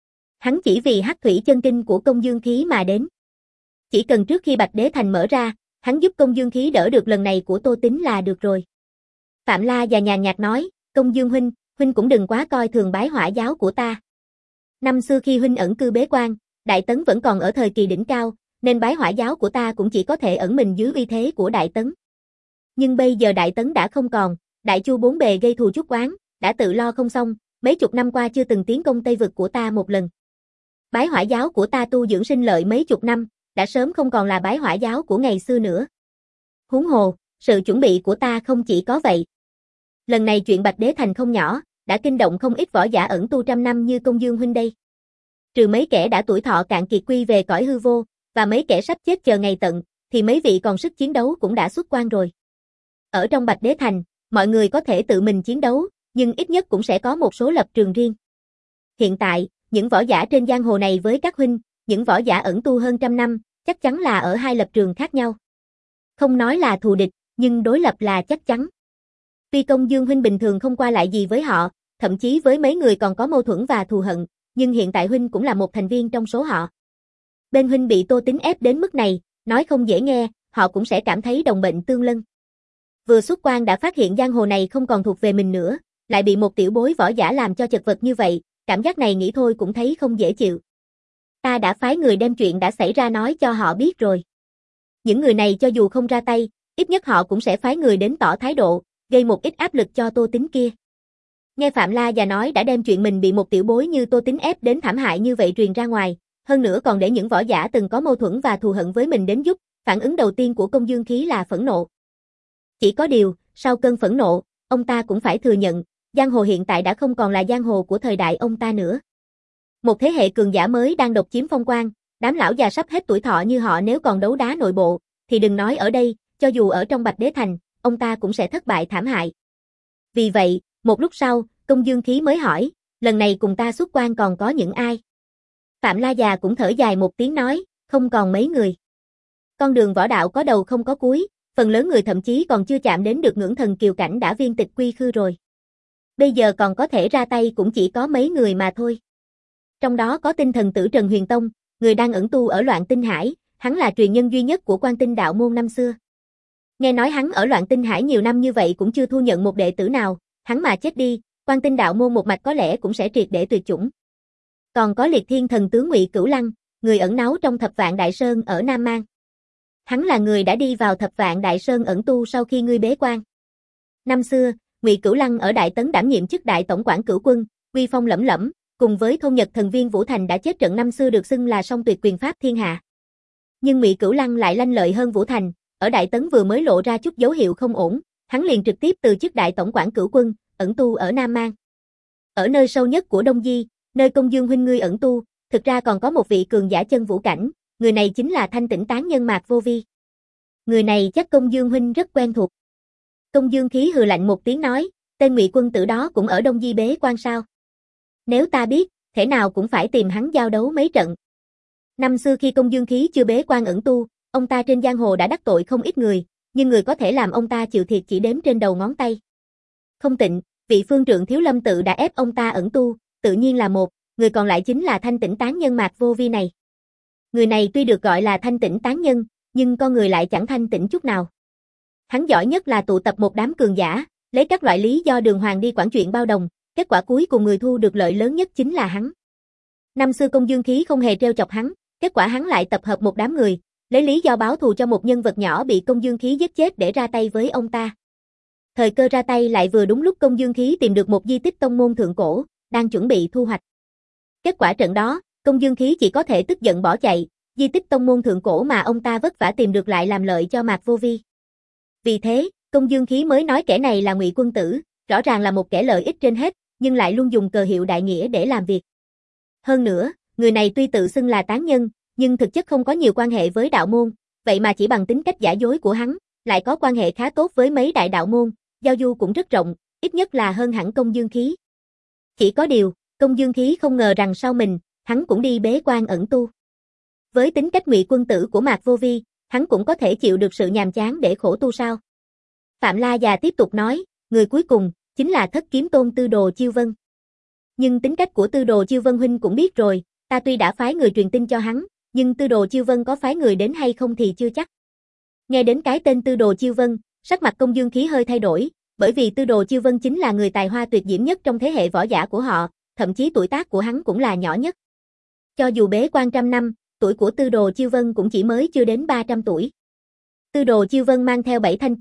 Hắn chỉ vì Hắc Thủy Chân Kinh của Công Dương Khí mà đến. Chỉ cần trước khi Bạch Đế Thành mở ra, hắn giúp Công Dương Khí đỡ được lần này của Tô Tính là được rồi. Phạm La già nhàn nhạt nói, Công Dương huynh, huynh cũng đừng quá coi thường Bái Hỏa giáo của ta. Năm xưa khi huynh ẩn cư bế quan, Đại Tấn vẫn còn ở thời kỳ đỉnh cao, nên Bái Hỏa giáo của ta cũng chỉ có thể ẩn mình dưới uy thế của Đại Tấn. Nhưng bây giờ Đại Tấn đã không còn, Đại Chu bốn bề gây thù chuốc oán, đã tự lo không xong, mấy chục năm qua chưa từng tiến công Tây vực của ta một lần. Bái Hỏa giáo của ta tu dưỡng sinh lợi mấy chục năm, đã sớm không còn là Bái Hỏa giáo của ngày xưa nữa. Huống hồ, sự chuẩn bị của ta không chỉ có vậy. Lần này chuyện Bạch Đế Thành không nhỏ, đã kinh động không ít võ giả ẩn tu trăm năm như Công Dương huynh đây. Trừ mấy kẻ đã tuổi thọ cạn kiệt quy về cõi hư vô, và mấy kẻ sắp chết chờ ngày tận, thì mấy vị còn sức chiến đấu cũng đã xuất quan rồi. Ở trong Bạch Đế Thành, mọi người có thể tự mình chiến đấu, nhưng ít nhất cũng sẽ có một số lập trường riêng. Hiện tại, những võ giả trên giang hồ này với các huynh, những võ giả ẩn tu hơn trăm năm, chắc chắn là ở hai lập trường khác nhau. Không nói là thù địch, nhưng đối lập là chắc chắn. Tuy Công Dương huynh bình thường không qua lại gì với họ, thậm chí với mấy người còn có mâu thuẫn và thù hận, nhưng hiện tại huynh cũng là một thành viên trong số họ. Bên huynh bị Tô Tín ép đến mức này, nói không dễ nghe, họ cũng sẽ cảm thấy đồng bệnh tương lân. Vừa xuất quan đã phát hiện giang hồ này không còn thuộc về mình nữa, lại bị một tiểu bối võ giả làm cho chật vật như vậy, cảm giác này nghĩ thôi cũng thấy không dễ chịu. Ta đã phái người đem chuyện đã xảy ra nói cho họ biết rồi. Những người này cho dù không ra tay, ít nhất họ cũng sẽ phái người đến tỏ thái độ, gây một ít áp lực cho Tô Tín kia. Nghe Phạm La già nói đã đem chuyện mình bị một tiểu bối như Tô Tín ép đến thảm hại như vậy truyền ra ngoài, hơn nữa còn để những võ giả từng có mâu thuẫn và thù hận với mình đến giúp, phản ứng đầu tiên của Công Dương Khí là phẫn nộ. Chỉ có điều, sau cơn phẫn nộ, ông ta cũng phải thừa nhận, giang hồ hiện tại đã không còn là giang hồ của thời đại ông ta nữa. Một thế hệ cường giả mới đang độc chiếm phong quan, đám lão già sắp hết tuổi thọ như họ nếu còn đấu đá nội bộ, thì đừng nói ở đây, cho dù ở trong Bạch Đế Thành, ông ta cũng sẽ thất bại thảm hại. Vì vậy, một lúc sau, Công Dương Khí mới hỏi, lần này cùng ta xuất quan còn có những ai? Phạm La già cũng thở dài một tiếng nói, không còn mấy người. Con đường võ đạo có đầu không có cuối, phần lớn người thậm chí còn chưa chạm đến được ngưỡng thần kiều cảnh đã viên tịch quy khư rồi. Bây giờ còn có thể ra tay cũng chỉ có mấy người mà thôi. Trong đó có tinh thần tử Trần Huyền Tông, người đang ẩn tu ở Loạn Tinh Hải, hắn là truyền nhân duy nhất của Quan Tinh đạo môn năm xưa. Nghe nói hắn ở Loạn Tinh Hải nhiều năm như vậy cũng chưa thu nhận một đệ tử nào, hắn mà chết đi, Quan Tinh đạo môn một mạch có lẽ cũng sẽ triệt để tuyệt chủng. Còn có Liệt Thiên thần tướng Ngụy Cửu Lăng, người ẩn náu trong Thập Vạn Đại Sơn ở Nam Mang. Hắn là người đã đi vào Thập Vạn Đại Sơn ẩn tu sau khi ngươi bế quan. Năm xưa, Ngụy Cửu Lăng ở Đại Tấn đảm nhiệm chức đại tổng quản cửu quân, uy phong lẫm lẫm, cùng với Thôn Nhật thần viên Vũ Thành đã chết trận năm xưa được xưng là song tuyệt quyền pháp thiên hạ. Nhưng Ngụy Cửu Lăng lại lanh lợi hơn Vũ Thành, ở Đại Tấn vừa mới lộ ra chút dấu hiệu không ổn, hắn liền trực tiếp từ chức đại tổng quản cửu quân, ẩn tu ở Nam Mang. Ở nơi sâu nhất của Đông Di, nơi Công Dương huynh ngươi ẩn tu, thực ra còn có một vị cường giả chân vũ cảnh, người này chính là Thanh Tĩnh tán nhân Mạc Vô Vi. Người này chắc Công Dương huynh rất quen thuộc. Công Dương Khí hừ lạnh một tiếng nói, tên Ngụy quân tử đó cũng ở Đông Di bế quan sao? Nếu ta biết, thể nào cũng phải tìm hắn giao đấu mấy trận. Năm xưa khi Công Dương Khí chưa bế quan ẩn tu, ông ta trên giang hồ đã đắc tội không ít người, nhưng người có thể làm ông ta chịu thiệt chỉ đếm trên đầu ngón tay. Không Tịnh, vị phương trượng Thiếu Lâm tự đã ép ông ta ẩn tu, tự nhiên là một, người còn lại chính là Thanh Tĩnh tán nhân Mạc Vô Vi này. Người này tuy được gọi là Thanh Tĩnh tán nhân, nhưng con người lại chẳng thanh tĩnh chút nào. Hắn giỏi nhất là tụ tập một đám cường giả, lấy các loại lý do đường hoàng đi quản chuyện bao đồng, kết quả cuối cùng người thu được lợi lớn nhất chính là hắn. Năm xưa Công Dương Khí không hề trêu chọc hắn, kết quả hắn lại tập hợp một đám người, lấy lý do báo thù cho một nhân vật nhỏ bị Công Dương Khí giết chết để ra tay với ông ta. Thời cơ ra tay lại vừa đúng lúc Công Dương Khí tìm được một di tích tông môn thượng cổ, đang chuẩn bị thu hoạch. Kết quả trận đó, Công Dương Khí chỉ có thể tức giận bỏ chạy, di tích tông môn thượng cổ mà ông ta vất vả tìm được lại làm lợi cho Mạc Vô Vi. Vì thế, Công Dương Khí mới nói kẻ này là Ngụy quân tử, rõ ràng là một kẻ lợi ích trên hết, nhưng lại luôn dùng cờ hiệu đại nghĩa để làm việc. Hơn nữa, người này tuy tự xưng là tán nhân, nhưng thực chất không có nhiều quan hệ với đạo môn, vậy mà chỉ bằng tính cách giả dối của hắn, lại có quan hệ khá tốt với mấy đại đạo môn, giao du cũng rất rộng, ít nhất là hơn hẳn Công Dương Khí. Chỉ có điều, Công Dương Khí không ngờ rằng sau mình, hắn cũng đi bế quan ẩn tu. Với tính cách Ngụy quân tử của Mạc Vô Vi, hắn cũng có thể chịu được sự nhàm chán để khổ tu sao? Phạm La già tiếp tục nói, người cuối cùng, chính là Thất Kiếm Tôn Tư Đồ Chiêu Vân. Nhưng tính cách của Tư Đồ Chiêu Vân huynh cũng biết rồi, ta tuy đã phái người truyền tin cho hắn, nhưng Tư Đồ Chiêu Vân có phái người đến hay không thì chưa chắc. Nghe đến cái tên Tư Đồ Chiêu Vân, sắc mặt Công Dương Khí hơi thay đổi, bởi vì Tư Đồ Chiêu Vân chính là người tài hoa tuyệt diễm nhất trong thế hệ võ giả của họ, thậm chí tuổi tác của hắn cũng là nhỏ nhất. Cho dù bế quan trăm năm, tuổi của Tư Đồ Chiêu Vân cũng chỉ mới chưa đến ba trăm tuổi. Tư Đồ Chiêu Vân mang theo bảy thanh kiếm,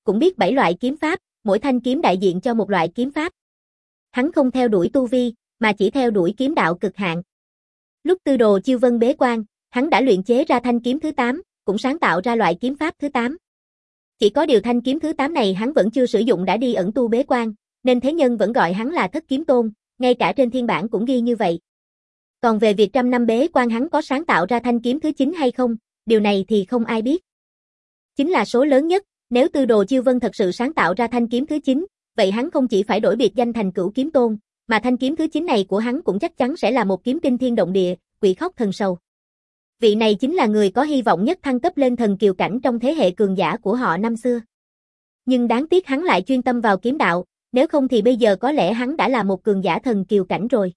cũng biết bảy loại kiếm pháp, mỗi thanh kiếm đại diện cho một loại kiếm pháp. Hắn không theo đuổi tu vi, mà chỉ theo đuổi kiếm đạo cực hạn. Lúc Tư Đồ Chiêu Vân bế quan, hắn đã luyện chế ra thanh kiếm thứ tám, cũng sáng tạo ra loại kiếm pháp thứ tám. Chỉ có điều thanh kiếm thứ tám này hắn vẫn chưa sử dụng đã đi ẩn tu bế quan, nên thế nhân vẫn gọi hắn là Thất Kiếm Tôn, ngay cả trên thiên bản cũng ghi như vậy. Còn về việc trăm năm bế quan hắn có sáng tạo ra thanh kiếm thứ chín hay không, điều này thì không ai biết. Chính là số lớn nhất, nếu Tư Đồ Chiêu Vân thật sự sáng tạo ra thanh kiếm thứ chín, vậy hắn không chỉ phải đổi biệt danh thành Cửu Kiếm Tôn, mà thanh kiếm thứ chín này của hắn cũng chắc chắn sẽ là một kiếm kinh thiên động địa, quỷ khóc thần sầu. Vị này chính là người có hy vọng nhất thăng cấp lên thần kiều cảnh trong thế hệ cường giả của họ năm xưa. Nhưng đáng tiếc hắn lại chuyên tâm vào kiếm đạo, nếu không thì bây giờ có lẽ hắn đã là một cường giả thần kiều cảnh rồi.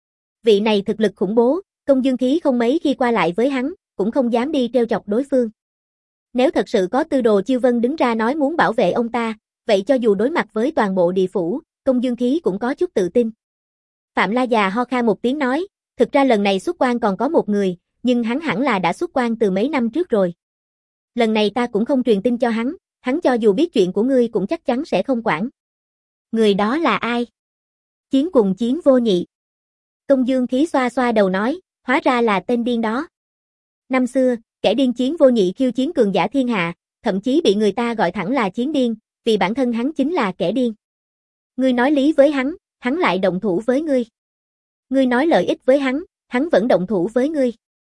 Vị này thực lực khủng bố, Công Dương Khí không mấy khi qua lại với hắn, cũng không dám đi trêu chọc đối phương. Nếu thật sự có Tư Đồ Chiêu Vân đứng ra nói muốn bảo vệ ông ta, vậy cho dù đối mặt với toàn bộ địa phủ, Công Dương Khí cũng có chút tự tin. Phạm La già ho khan một tiếng nói, thực ra lần này xuất quan còn có một người, nhưng hắn hẳn là đã xuất quan từ mấy năm trước rồi. Lần này ta cũng không truyền tin cho hắn, hắn cho dù biết chuyện của ngươi cũng chắc chắn sẽ không quản. Người đó là ai? Chiến cùng Chiến Vô Nhị. Công Dương Khí xoa xoa đầu nói, hóa ra là tên điên đó. Năm xưa, kẻ điên Chiến Vô Nhị khiêu chiến cường giả thiên hạ, thậm chí bị người ta gọi thẳng là Chiến Điên, vì bản thân hắn chính là kẻ điên. Ngươi nói lý với hắn, hắn lại động thủ với ngươi. Ngươi nói lợi ích với hắn, hắn vẫn động thủ với ngươi.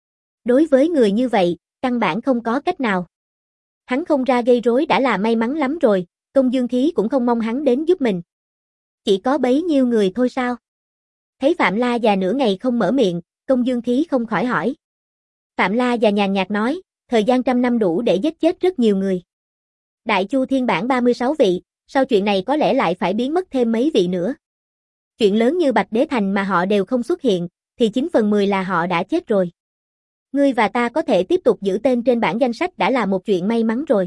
Đối với người như vậy, căn bản không có cách nào. Hắn không ra gây rối đã là may mắn lắm rồi, Công Dương Khí cũng không mong hắn đến giúp mình. Chỉ có bấy nhiêu người thôi sao? Thấy Phạm La già nửa ngày không mở miệng, Công Dương Khí không khỏi hỏi. Phạm La già nhàn nhạt nói, thời gian trăm năm đủ để giết chết rất nhiều người. Đại Chu Thiên bản ba mươi sáu vị, sau chuyện này có lẽ lại phải biến mất thêm mấy vị nữa. Chuyện lớn như Bạch Đế Thành mà họ đều không xuất hiện, thì chín phần mười là họ đã chết rồi. Ngươi và ta có thể tiếp tục giữ tên trên bảng danh sách đã là một chuyện may mắn rồi.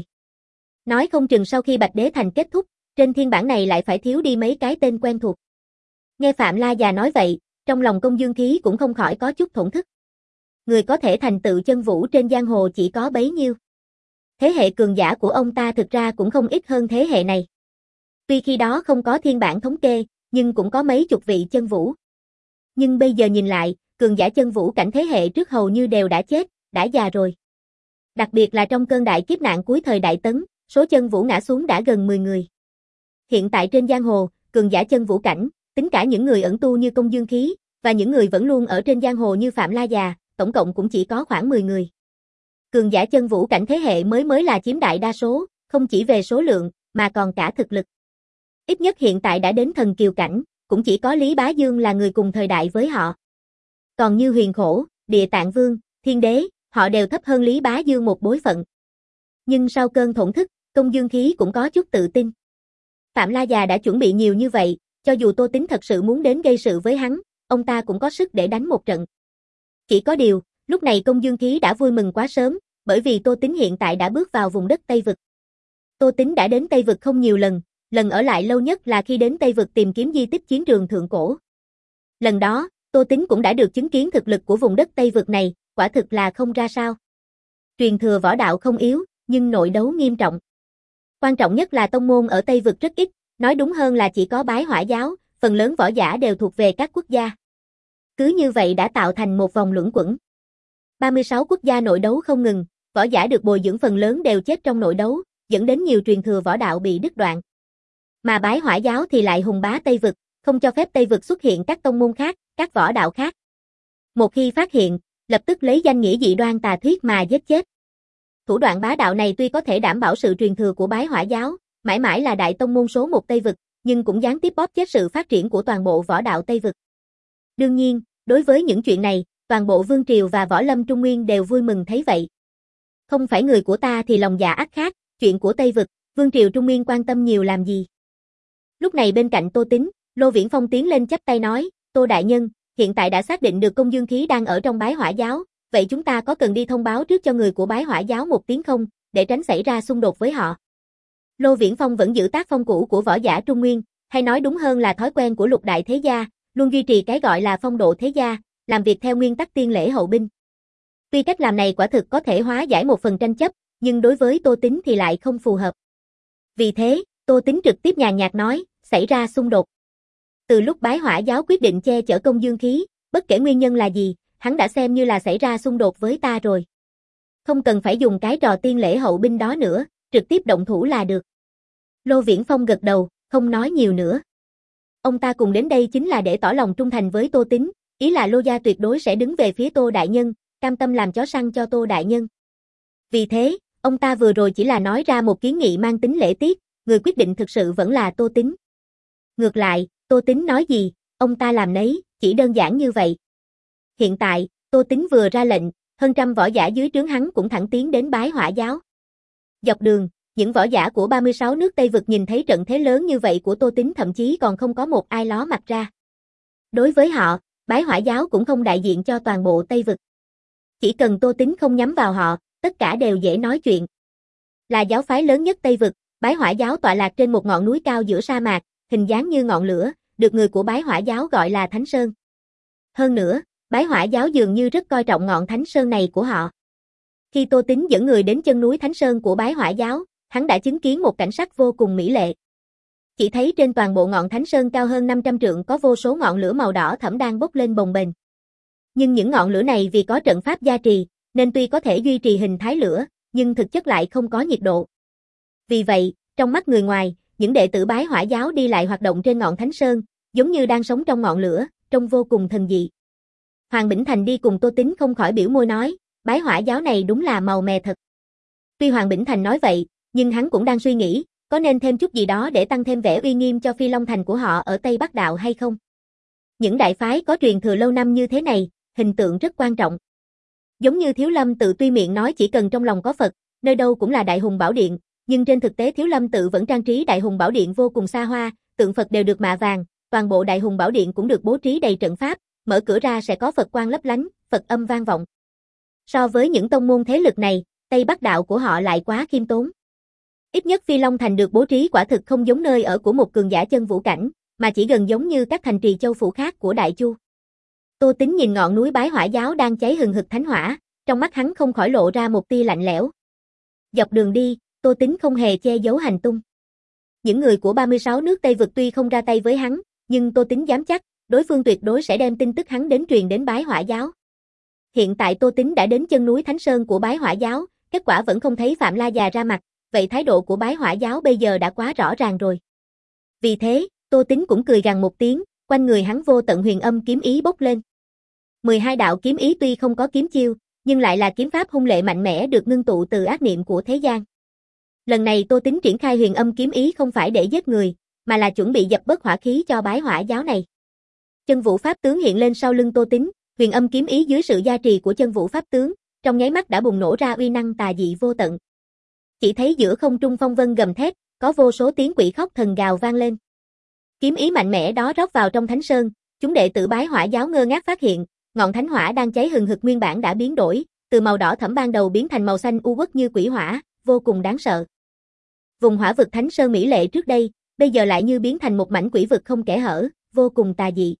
Nói không chừng sau khi Bạch Đế Thành kết thúc, trên thiên bản này lại phải thiếu đi mấy cái tên quen thuộc. Nghe Phạm La già nói vậy, trong lòng Công Dương Khí cũng không khỏi có chút thổn thức. Người có thể thành tựu chân vũ trên giang hồ chỉ có bấy nhiêu. Thế hệ cường giả của ông ta thực ra cũng không ít hơn thế hệ này. Tuy khi đó không có thiên bản thống kê, nhưng cũng có mấy chục vị chân vũ. Nhưng bây giờ nhìn lại, cường giả chân vũ cảnh thế hệ trước hầu như đều đã chết, đã già rồi. Đặc biệt là trong cơn đại kiếp nạn cuối thời Đại Tấn, số chân vũ ngã xuống đã gần mười người. Hiện tại trên giang hồ, cường giả chân vũ cảnh, tính cả những người ẩn tu như Công Dương Khí, và những người vẫn luôn ở trên giang hồ như Phạm La già, tổng cộng cũng chỉ có khoảng mười người. Cường giả chân vũ cảnh thế hệ mới mới là chiếm đại đa số, không chỉ về số lượng, mà còn cả thực lực. Ít nhất hiện tại đã đến thần kiều cảnh, cũng chỉ có Lý Bá Dương là người cùng thời đại với họ. Còn như Huyền Khổ, Địa Tạng Vương, Thiên Đế, họ đều thấp hơn Lý Bá Dương một bối phận. Nhưng sau cơn thổn thức, Công Dương Khí cũng có chút tự tin. Phạm La già đã chuẩn bị nhiều như vậy, cho dù Tô Tín thật sự muốn đến gây sự với hắn, ông ta cũng có sức để đánh một trận. Chỉ có điều, lúc này Công Dương Khí đã vui mừng quá sớm, bởi vì Tô Tín hiện tại đã bước vào vùng đất Tây Vực. Tô Tín đã đến Tây Vực không nhiều lần, lần ở lại lâu nhất là khi đến Tây Vực tìm kiếm di tích chiến trường thượng cổ. Lần đó, Tô Tín cũng đã được chứng kiến thực lực của vùng đất Tây Vực này, quả thực là không ra sao. Truyền thừa võ đạo không yếu, nhưng nội đấu nghiêm trọng. Quan trọng nhất là tông môn ở Tây Vực rất ít, nói đúng hơn là chỉ có Bái Hỏa giáo, phần lớn võ giả đều thuộc về các quốc gia. Cứ như vậy đã tạo thành một vòng luẩn quẩn. ba mươi sáu quốc gia nội đấu không ngừng, võ giả được bồi dưỡng phần lớn đều chết trong nội đấu, dẫn đến nhiều truyền thừa võ đạo bị đứt đoạn. Mà Bái Hỏa giáo thì lại hùng bá Tây Vực, không cho phép Tây Vực xuất hiện các tông môn khác, các võ đạo khác. Một khi phát hiện, lập tức lấy danh nghĩa dị đoan tà thuyết mà giết chết. Thủ đoạn bá đạo này tuy có thể đảm bảo sự truyền thừa của Bái Hỏa giáo, mãi mãi là đại tông môn số một Tây Vực, nhưng cũng gián tiếp bóp chết sự phát triển của toàn bộ võ đạo Tây Vực. Đương nhiên, đối với những chuyện này, toàn bộ Vương Triều và Võ Lâm Trung Nguyên đều vui mừng thấy vậy. Không phải người của ta thì lòng dạ ắt khác, chuyện của Tây Vực, Vương Triều Trung Nguyên quan tâm nhiều làm gì. Lúc này bên cạnh Tô Tín, Lô Viễn Phong tiến lên chắp tay nói, Tô Đại Nhân, hiện tại đã xác định được Công Dương Khí đang ở trong Bái Hỏa giáo, vậy chúng ta có cần đi thông báo trước cho người của Bái Hỏa giáo một tiếng không, để tránh xảy ra xung đột với họ. Lô Viễn Phong vẫn giữ tác phong cũ của võ giả Trung Nguyên, hay nói đúng hơn là thói quen của lục đại thế gia, luôn duy trì cái gọi là phong độ thế gia, làm việc theo nguyên tắc tiên lễ hậu binh. Tuy cách làm này quả thực có thể hóa giải một phần tranh chấp, nhưng đối với Tô Tín thì lại không phù hợp. Vì thế, Tô Tính trực tiếp nhàn nhạt nói, xảy ra xung đột. Từ lúc Bái Hỏa giáo quyết định che chở Công Dương Khí, bất kể nguyên nhân là gì, hắn đã xem như là xảy ra xung đột với ta rồi. Không cần phải dùng cái trò tiên lễ hậu binh đó nữa, trực tiếp động thủ là được. Lô Viễn Phong gật đầu, không nói nhiều nữa. Ông ta cùng đến đây chính là để tỏ lòng trung thành với Tô Tính, ý là Lô gia tuyệt đối sẽ đứng về phía Tô đại nhân, cam tâm làm chó săn cho Tô đại nhân. Vì thế, ông ta vừa rồi chỉ là nói ra một kiến nghị mang tính lễ tiết, người quyết định thực sự vẫn là Tô Tính. Ngược lại, Tô Tính nói gì, ông ta làm nấy, chỉ đơn giản như vậy. Hiện tại, Tô Tính vừa ra lệnh, hơn trăm võ giả dưới trướng hắn cũng thẳng tiến đến Bái Hỏa giáo. Dọc đường, những võ giả của ba mươi sáu nước Tây vực nhìn thấy trận thế lớn như vậy của Tô Tính thậm chí còn không có một ai ló mặt ra. Đối với họ, Bái Hỏa giáo cũng không đại diện cho toàn bộ Tây vực. Chỉ cần Tô Tính không nhắm vào họ, tất cả đều dễ nói chuyện. Là giáo phái lớn nhất Tây vực, Bái Hỏa giáo tọa lạc trên một ngọn núi cao giữa sa mạc, hình dáng như ngọn lửa, được người của Bái Hỏa giáo gọi là Thánh Sơn. Hơn nữa, Bái Hỏa giáo dường như rất coi trọng ngọn Thánh Sơn này của họ. Khi Tô Tính dẫn người đến chân núi Thánh Sơn của Bái Hỏa giáo, hắn đã chứng kiến một cảnh sắc vô cùng mỹ lệ. Chỉ thấy trên toàn bộ ngọn Thánh Sơn cao hơn năm trăm trượng có vô số ngọn lửa màu đỏ thẫm đang bốc lên bồng bềnh. Nhưng những ngọn lửa này vì có trận pháp gia trì, nên tuy có thể duy trì hình thái lửa, nhưng thực chất lại không có nhiệt độ. Vì vậy, trong mắt người ngoài, những đệ tử Bái Hỏa giáo đi lại hoạt động trên ngọn Thánh Sơn, giống như đang sống trong ngọn lửa, trông vô cùng thần dị. Hoàng Bỉnh Thành đi cùng Tô Tính không khỏi biểu môi nói, Bái Hỏa giáo này đúng là màu mè thật. Tuy Hoàng Bỉnh Thành nói vậy, nhưng hắn cũng đang suy nghĩ, có nên thêm chút gì đó để tăng thêm vẻ uy nghiêm cho Phi Long Thành của họ ở Tây Bắc Đạo hay không? Những đại phái có truyền thừa lâu năm như thế này, hình tượng rất quan trọng. Giống như Thiếu Lâm tự tuy miệng nói chỉ cần trong lòng có Phật, nơi đâu cũng là Đại Hùng Bảo Điện, nhưng trên thực tế Thiếu Lâm tự vẫn trang trí Đại Hùng Bảo Điện vô cùng xa hoa, tượng Phật đều được mạ vàng, toàn bộ Đại Hùng Bảo Điện cũng được bố trí đầy trận pháp, mở cửa ra sẽ có Phật quang lấp lánh, Phật âm vang vọng. So với những tông môn thế lực này, Tây Bắc đạo của họ lại quá khiêm tốn. Ít nhất Phi Long Thành được bố trí quả thực không giống nơi ở của một cường giả chân vũ cảnh, mà chỉ gần giống như các thành trì châu phủ khác của Đại Chu. Tô Tính nhìn ngọn núi Bái Hỏa giáo đang cháy hừng hực thánh hỏa, trong mắt hắn không khỏi lộ ra một tia lạnh lẽo. Dọc đường đi, Tô Tính không hề che giấu hành tung. Những người của ba mươi sáu nước Tây vực tuy không ra tay với hắn, nhưng Tô Tính dám chắc, đối phương tuyệt đối sẽ đem tin tức hắn đến truyền đến Bái Hỏa giáo. Hiện tại Tô Tính đã đến chân núi Thánh Sơn của Bái Hỏa giáo, kết quả vẫn không thấy Phạm La già ra mặt, vậy thái độ của Bái Hỏa giáo bây giờ đã quá rõ ràng rồi. Vì thế, Tô Tính cũng cười gằn một tiếng, quanh người hắn vô tận huyền âm kiếm ý bốc lên. mười hai đạo kiếm ý tuy không có kiếm chiêu, nhưng lại là kiếm pháp hung lệ mạnh mẽ được ngưng tụ từ ác niệm của thế gian. Lần này Tô Tính triển khai huyền âm kiếm ý không phải để giết người, mà là chuẩn bị dập bớt hỏa khí cho Bái Hỏa giáo này. Chân vũ pháp tướng hiện lên sau lưng Tô Tính, huyền âm kiếm ý dưới sự gia trì của chân vũ pháp tướng, trong nháy mắt đã bùng nổ ra uy năng tà dị vô tận. Chỉ thấy giữa không trung phong vân gầm thét, có vô số tiếng quỷ khóc thần gào vang lên. Kiếm ý mạnh mẽ đó rót vào trong Thánh Sơn, chúng đệ tử Bái Hỏa giáo ngơ ngác phát hiện, ngọn thánh hỏa đang cháy hừng hực nguyên bản đã biến đổi, từ màu đỏ thẫm ban đầu biến thành màu xanh u uất như quỷ hỏa, vô cùng đáng sợ. Vùng hỏa vực Thánh Sơn mỹ lệ trước đây, bây giờ lại như biến thành một mảnh quỷ vực không kẽ hở, vô cùng tà dị.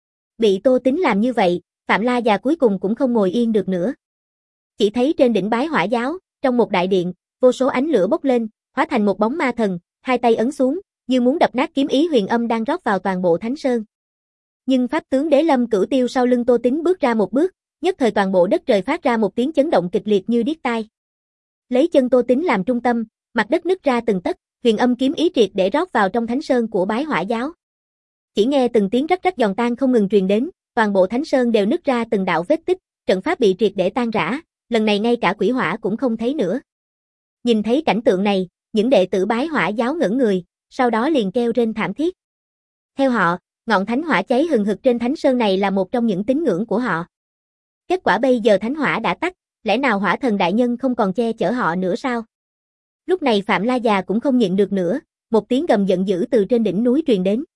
Bị Tô Tính làm như vậy, Phạm La già cuối cùng cũng không ngồi yên được nữa. Chỉ thấy trên đỉnh Bái Hỏa giáo, trong một đại điện, vô số ánh lửa bốc lên, hóa thành một bóng ma thần, hai tay ấn xuống, như muốn đập nát kiếm ý huyền âm đang rót vào toàn bộ Thánh Sơn. Nhưng pháp tướng Đế Lâm Cửu Tiêu sau lưng Tô Tính bước ra một bước, nhất thời toàn bộ đất trời phát ra một tiếng chấn động kịch liệt như điếc tai. Lấy chân Tô Tính làm trung tâm, mặt đất nứt ra từng tấc, huyền âm kiếm ý triệt để rót vào trong Thánh Sơn của Bái Hỏa giáo. Chỉ nghe từng tiếng rắc rắc giòn tan không ngừng truyền đến, toàn bộ Thánh Sơn đều nứt ra từng đạo vết tích, trận pháp bị triệt để tan rã, lần này ngay cả quỷ hỏa cũng không thấy nữa. Nhìn thấy cảnh tượng này, những đệ tử Bái Hỏa giáo ngẩn người, sau đó liền kêu rên thảm thiết. Theo họ, ngọn thánh hỏa cháy hừng hực trên Thánh Sơn này là một trong những tín ngưỡng của họ. Kết quả bây giờ thánh hỏa đã tắt, lẽ nào hỏa thần đại nhân không còn che chở họ nữa sao? Lúc này Phạm La già cũng không nhịn được nữa, một tiếng gầm giận dữ từ trên đỉnh núi truyền đến.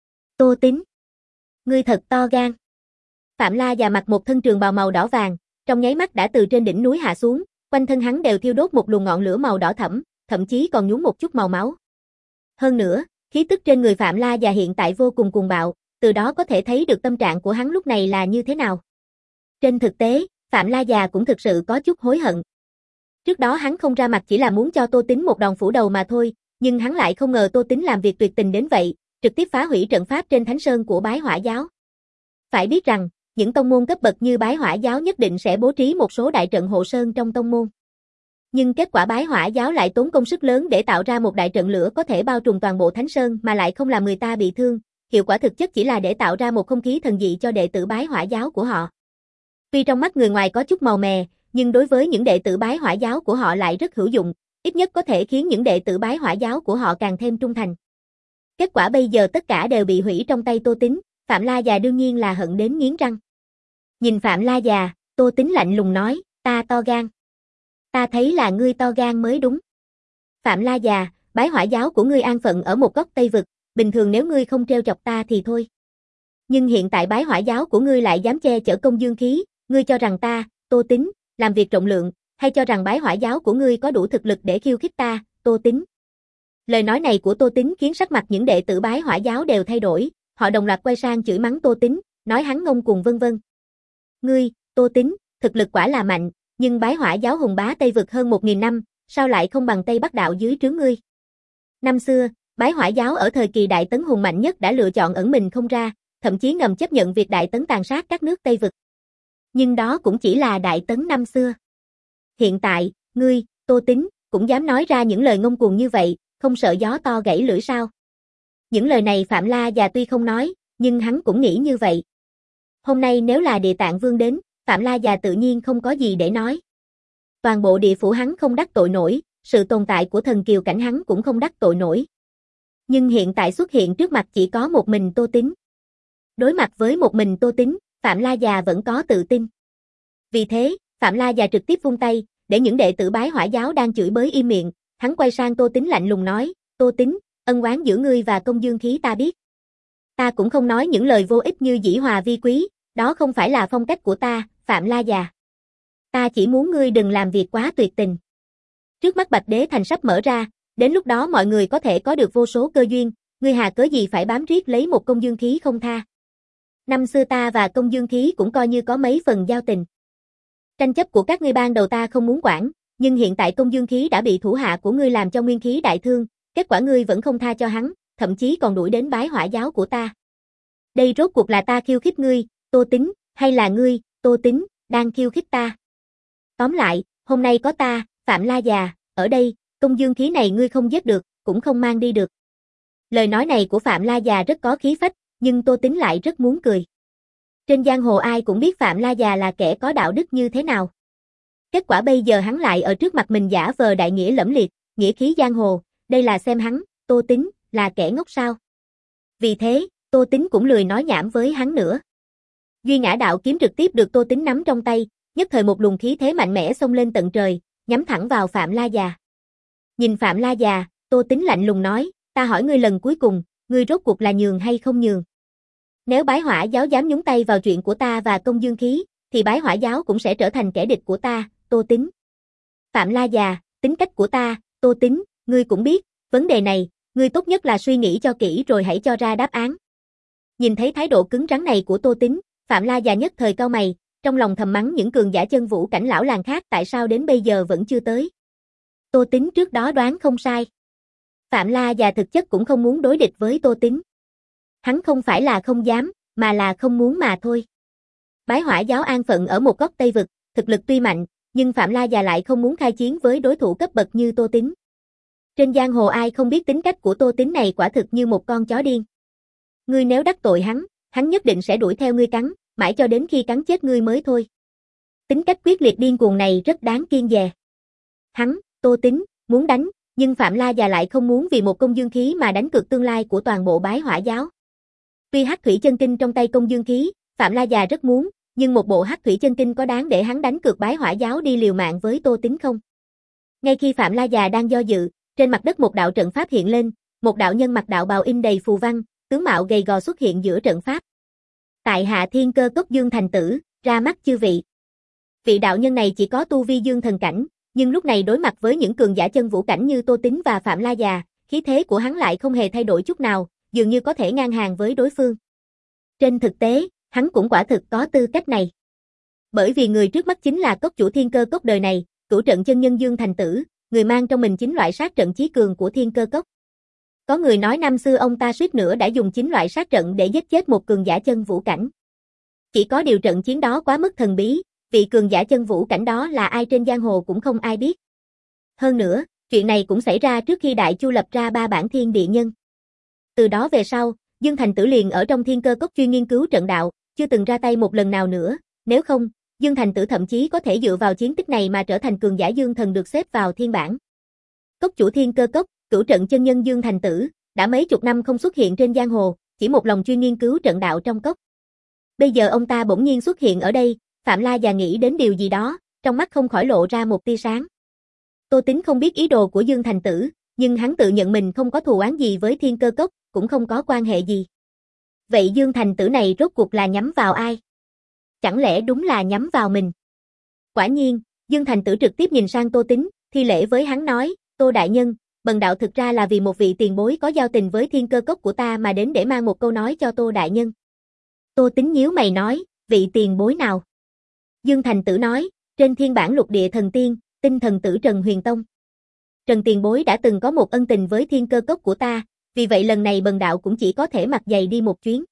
Tô Tính, ngươi thật to gan. Phạm La già mặc một thân trường bào màu đỏ vàng, trong nháy mắt đã từ trên đỉnh núi hạ xuống, quanh thân hắn đều thiêu đốt một luồng ngọn lửa màu đỏ thẫm, thậm chí còn nhuốm một chút màu máu. Hơn nữa, khí tức trên người Phạm La già hiện tại vô cùng cuồng bạo, từ đó có thể thấy được tâm trạng của hắn lúc này là như thế nào. Trên thực tế, Phạm La già cũng thực sự có chút hối hận. Trước đó hắn không ra mặt chỉ là muốn cho Tô Tính một đòn phủ đầu mà thôi, Nhưng hắn lại không ngờ Tô Tính làm việc tuyệt tình đến vậy, trực tiếp phá hủy trận pháp trên Thánh Sơn của Bái Hỏa giáo. Phải biết rằng, những tông môn cấp bậc như Bái Hỏa giáo nhất định sẽ bố trí một số đại trận hộ sơn trong tông môn. Nhưng kết quả Bái Hỏa giáo lại tốn công sức lớn để tạo ra một đại trận lửa có thể bao trùm toàn bộ Thánh Sơn mà lại không làm người ta bị thương, hiệu quả thực chất chỉ là để tạo ra một không khí thần dị cho đệ tử Bái Hỏa giáo của họ. Tuy trong mắt người ngoài có chút màu mè, nhưng đối với những đệ tử Bái Hỏa giáo của họ lại rất hữu dụng, ít nhất có thể khiến những đệ tử Bái Hỏa giáo của họ càng thêm trung thành. Kết quả bây giờ tất cả đều bị hủy trong tay Tô Tính, Phạm La già đương nhiên là hận đến nghiến răng. Nhìn Phạm La già, Tô Tính lạnh lùng nói, ta to gan. Ta thấy là ngươi to gan mới đúng. Phạm La già, Bái Hỏa giáo của ngươi an phận ở một góc Tây Vực, bình thường nếu ngươi không trêu chọc ta thì thôi. Nhưng hiện tại Bái Hỏa giáo của ngươi lại dám che chở công dương khí, ngươi cho rằng ta, Tô Tính, làm việc rộng lượng, hay cho rằng Bái Hỏa giáo của ngươi có đủ thực lực để khiêu khích ta, Tô Tính. Lời nói này của Tô Tính khiến sắc mặt những đệ tử Bái Hỏa giáo đều thay đổi, họ đồng loạt quay sang chửi mắng Tô Tính, nói hắn ngông cuồng vân vân. Ngươi, Tô Tính, thực lực quả là mạnh, nhưng Bái Hỏa giáo hùng bá Tây Vực hơn một nghìn năm, sao lại không bằng Tây Bắc đạo dưới trướng ngươi? Năm xưa, Bái Hỏa giáo ở thời kỳ Đại Tấn hùng mạnh nhất đã lựa chọn ẩn mình không ra, thậm chí ngầm chấp nhận việc Đại Tấn tàn sát các nước Tây Vực. Nhưng đó cũng chỉ là Đại Tấn năm xưa. Hiện tại, ngươi, Tô Tính, cũng dám nói ra những lời ngông cuồng như vậy, không sợ gió to gãy lưỡi sao? Những lời này Phạm La già tuy không nói, nhưng hắn cũng nghĩ như vậy. Hôm nay nếu là Địa Tạng Vương đến, Phạm La già tự nhiên không có gì để nói. Toàn bộ địa phủ hắn không đắc tội nổi, sự tồn tại của thần kiều cảnh hắn cũng không đắc tội nổi. Nhưng hiện tại xuất hiện trước mặt chỉ có một mình Tô Tính. Đối mặt với một mình Tô Tính, Phạm La già vẫn có tự tin. Vì thế, Phạm La già trực tiếp vung tay, để những đệ tử Bái Hỏa giáo đang chửi bới im miệng, hắn quay sang Tô Tính lạnh lùng nói, Tô Tính, ân oán giữa ngươi và công dương khí ta biết. Ta cũng không nói những lời vô ích như dĩ hòa vi quý, đó không phải là phong cách của ta, Phạm La già. Ta chỉ muốn ngươi đừng làm việc quá tuyệt tình. Trước mắt Bạch Đế Thành sắp mở ra, đến lúc đó mọi người có thể có được vô số cơ duyên, ngươi hà cớ gì phải bám riết lấy một công dương khí không tha. Năm xưa ta và công dương khí cũng coi như có mấy phần giao tình. Tranh chấp của các ngươi ban đầu ta không muốn quản, nhưng hiện tại công dương khí đã bị thủ hạ của ngươi làm cho nguyên khí đại thương, kết quả ngươi vẫn không tha cho hắn, thậm chí còn đuổi đến Bái Hỏa giáo của ta. Đây rốt cuộc là ta khiêu khích ngươi, Tô Tính, hay là ngươi, Tô Tính, đang khiêu khích ta? Tóm lại, hôm nay có ta, Phạm La già, ở đây, công dương khí này ngươi không giết được, cũng không mang đi được. Lời nói này của Phạm La già rất có khí phách, nhưng Tô Tính lại rất muốn cười. Trên giang hồ ai cũng biết Phạm La già là kẻ có đạo đức như thế nào. Kết quả bây giờ hắn lại ở trước mặt mình giả vờ đại nghĩa lẫm liệt, nghĩa khí giang hồ, đây là xem hắn, Tô Tính, là kẻ ngốc sao. Vì thế, Tô Tính cũng lười nói nhảm với hắn nữa. Duy Ngã đạo kiếm trực tiếp được Tô Tính nắm trong tay, nhất thời một luồng khí thế mạnh mẽ xông lên tận trời, nhắm thẳng vào Phạm La già. Nhìn Phạm La già, Tô Tính lạnh lùng nói, ta hỏi ngươi lần cuối cùng, ngươi rốt cuộc là nhường hay không nhường? Nếu Bái Hỏa giáo dám nhúng tay vào chuyện của ta và công dương khí, thì Bái Hỏa giáo cũng sẽ trở thành kẻ địch của ta, Tô Tính. Phạm La già, tính cách của ta, Tô Tính, ngươi cũng biết, vấn đề này, ngươi tốt nhất là suy nghĩ cho kỹ rồi hãy cho ra đáp án. Nhìn thấy thái độ cứng rắn này của Tô Tính, Phạm La già nhất thời cau mày, trong lòng thầm mắng những cường giả chân vũ cảnh lão làng khác tại sao đến bây giờ vẫn chưa tới. Tô Tính trước đó đoán không sai. Phạm La già thực chất cũng không muốn đối địch với Tô Tính. Hắn không phải là không dám, mà là không muốn mà thôi. Bái Hỏa giáo an phận ở một góc Tây Vực, thực lực tuy mạnh, nhưng Phạm La già lại không muốn khai chiến với đối thủ cấp bậc như Tô Tính. Trên giang hồ ai không biết tính cách của Tô Tính này quả thực như một con chó điên. Ngươi nếu đắc tội hắn, hắn nhất định sẽ đuổi theo ngươi cắn, mãi cho đến khi cắn chết ngươi mới thôi. Tính cách quyết liệt điên cuồng này rất đáng kiêng dè. Hắn, Tô Tính, muốn đánh, nhưng Phạm La già lại không muốn vì một công dương khí mà đánh cược tương lai của toàn bộ Bái Hỏa giáo. Tuy Hắc Thủy Chân Kinh trong tay công dương khí, Phạm La già rất muốn, nhưng một bộ Hắc Thủy Chân Kinh có đáng để hắn đánh cược Bái Hỏa giáo đi liều mạng với Tô Tính không? Ngay khi Phạm La già đang do dự, trên mặt đất một đạo trận pháp hiện lên, một đạo nhân mặc đạo bào in đầy phù văn, tướng mạo gầy gò xuất hiện giữa trận pháp. Tại hạ Thiên Cơ Cốc Dương thành tử, ra mắt chư vị. Vị đạo nhân này chỉ có tu vi dương thần cảnh, nhưng lúc này đối mặt với những cường giả chân vũ cảnh như Tô Tính và Phạm La già, khí thế của hắn lại không hề thay đổi chút nào, dường như có thể ngang hàng với đối phương. Trên thực tế, hắn cũng quả thực có tư cách này. Bởi vì người trước mắt chính là cốc chủ Thiên Cơ Cốc đời này, cửu trận chân nhân Dương thành tử, người mang trong mình chính loại sát trận chí cường của Thiên Cơ Cốc. Có người nói năm xưa ông ta suýt nữa đã dùng chín loại sát trận để giết chết một cường giả chân vũ cảnh. Chỉ có điều trận chiến đó quá mức thần bí, vị cường giả chân vũ cảnh đó là ai trên giang hồ cũng không ai biết. Hơn nữa, chuyện này cũng xảy ra trước khi Đại Chu lập ra ba bản thiên địa nhân. Từ đó về sau, Dương Thành Tử liền ở trong Thiên Cơ Cốc chuyên nghiên cứu trận đạo, chưa từng ra tay một lần nào nữa, nếu không, Dương Thành Tử thậm chí có thể dựa vào chiến tích này mà trở thành cường giả Dương Thần được xếp vào thiên bản. Cốc chủ Thiên Cơ Cốc, cửu trận chân nhân Dương Thành Tử, đã mấy chục năm không xuất hiện trên giang hồ, chỉ một lòng chuyên nghiên cứu trận đạo trong cốc. Bây giờ ông ta bỗng nhiên xuất hiện ở đây, Phạm La già nghĩ đến điều gì đó, trong mắt không khỏi lộ ra một tia sáng. Tô Tín không biết ý đồ của Dương Thành Tử, nhưng hắn tự nhận mình không có thù oán gì với Thiên Cơ Cốc, cũng không có quan hệ gì. Vậy Dương Thành Tử này rốt cuộc là nhắm vào ai? Chẳng lẽ đúng là nhắm vào mình? Quả nhiên, Dương Thành Tử trực tiếp nhìn sang Tô Tín, thi lễ với hắn nói, Tô đại nhân, bần đạo thực ra là vì một vị tiền bối có giao tình với Thiên Cơ Cốc của ta mà đến để mang một câu nói cho Tô đại nhân. Tô Tín nhíu mày nói, vị tiền bối nào? Dương Thành Tử nói, trên thiên bản lục địa thần tiên, tinh thần tử Trần Huyền Tông. Trần tiền bối đã từng có một ân tình với Thiên Cơ Cốc của ta, vì vậy lần này bần đạo cũng chỉ có thể mặc giày đi một chuyến.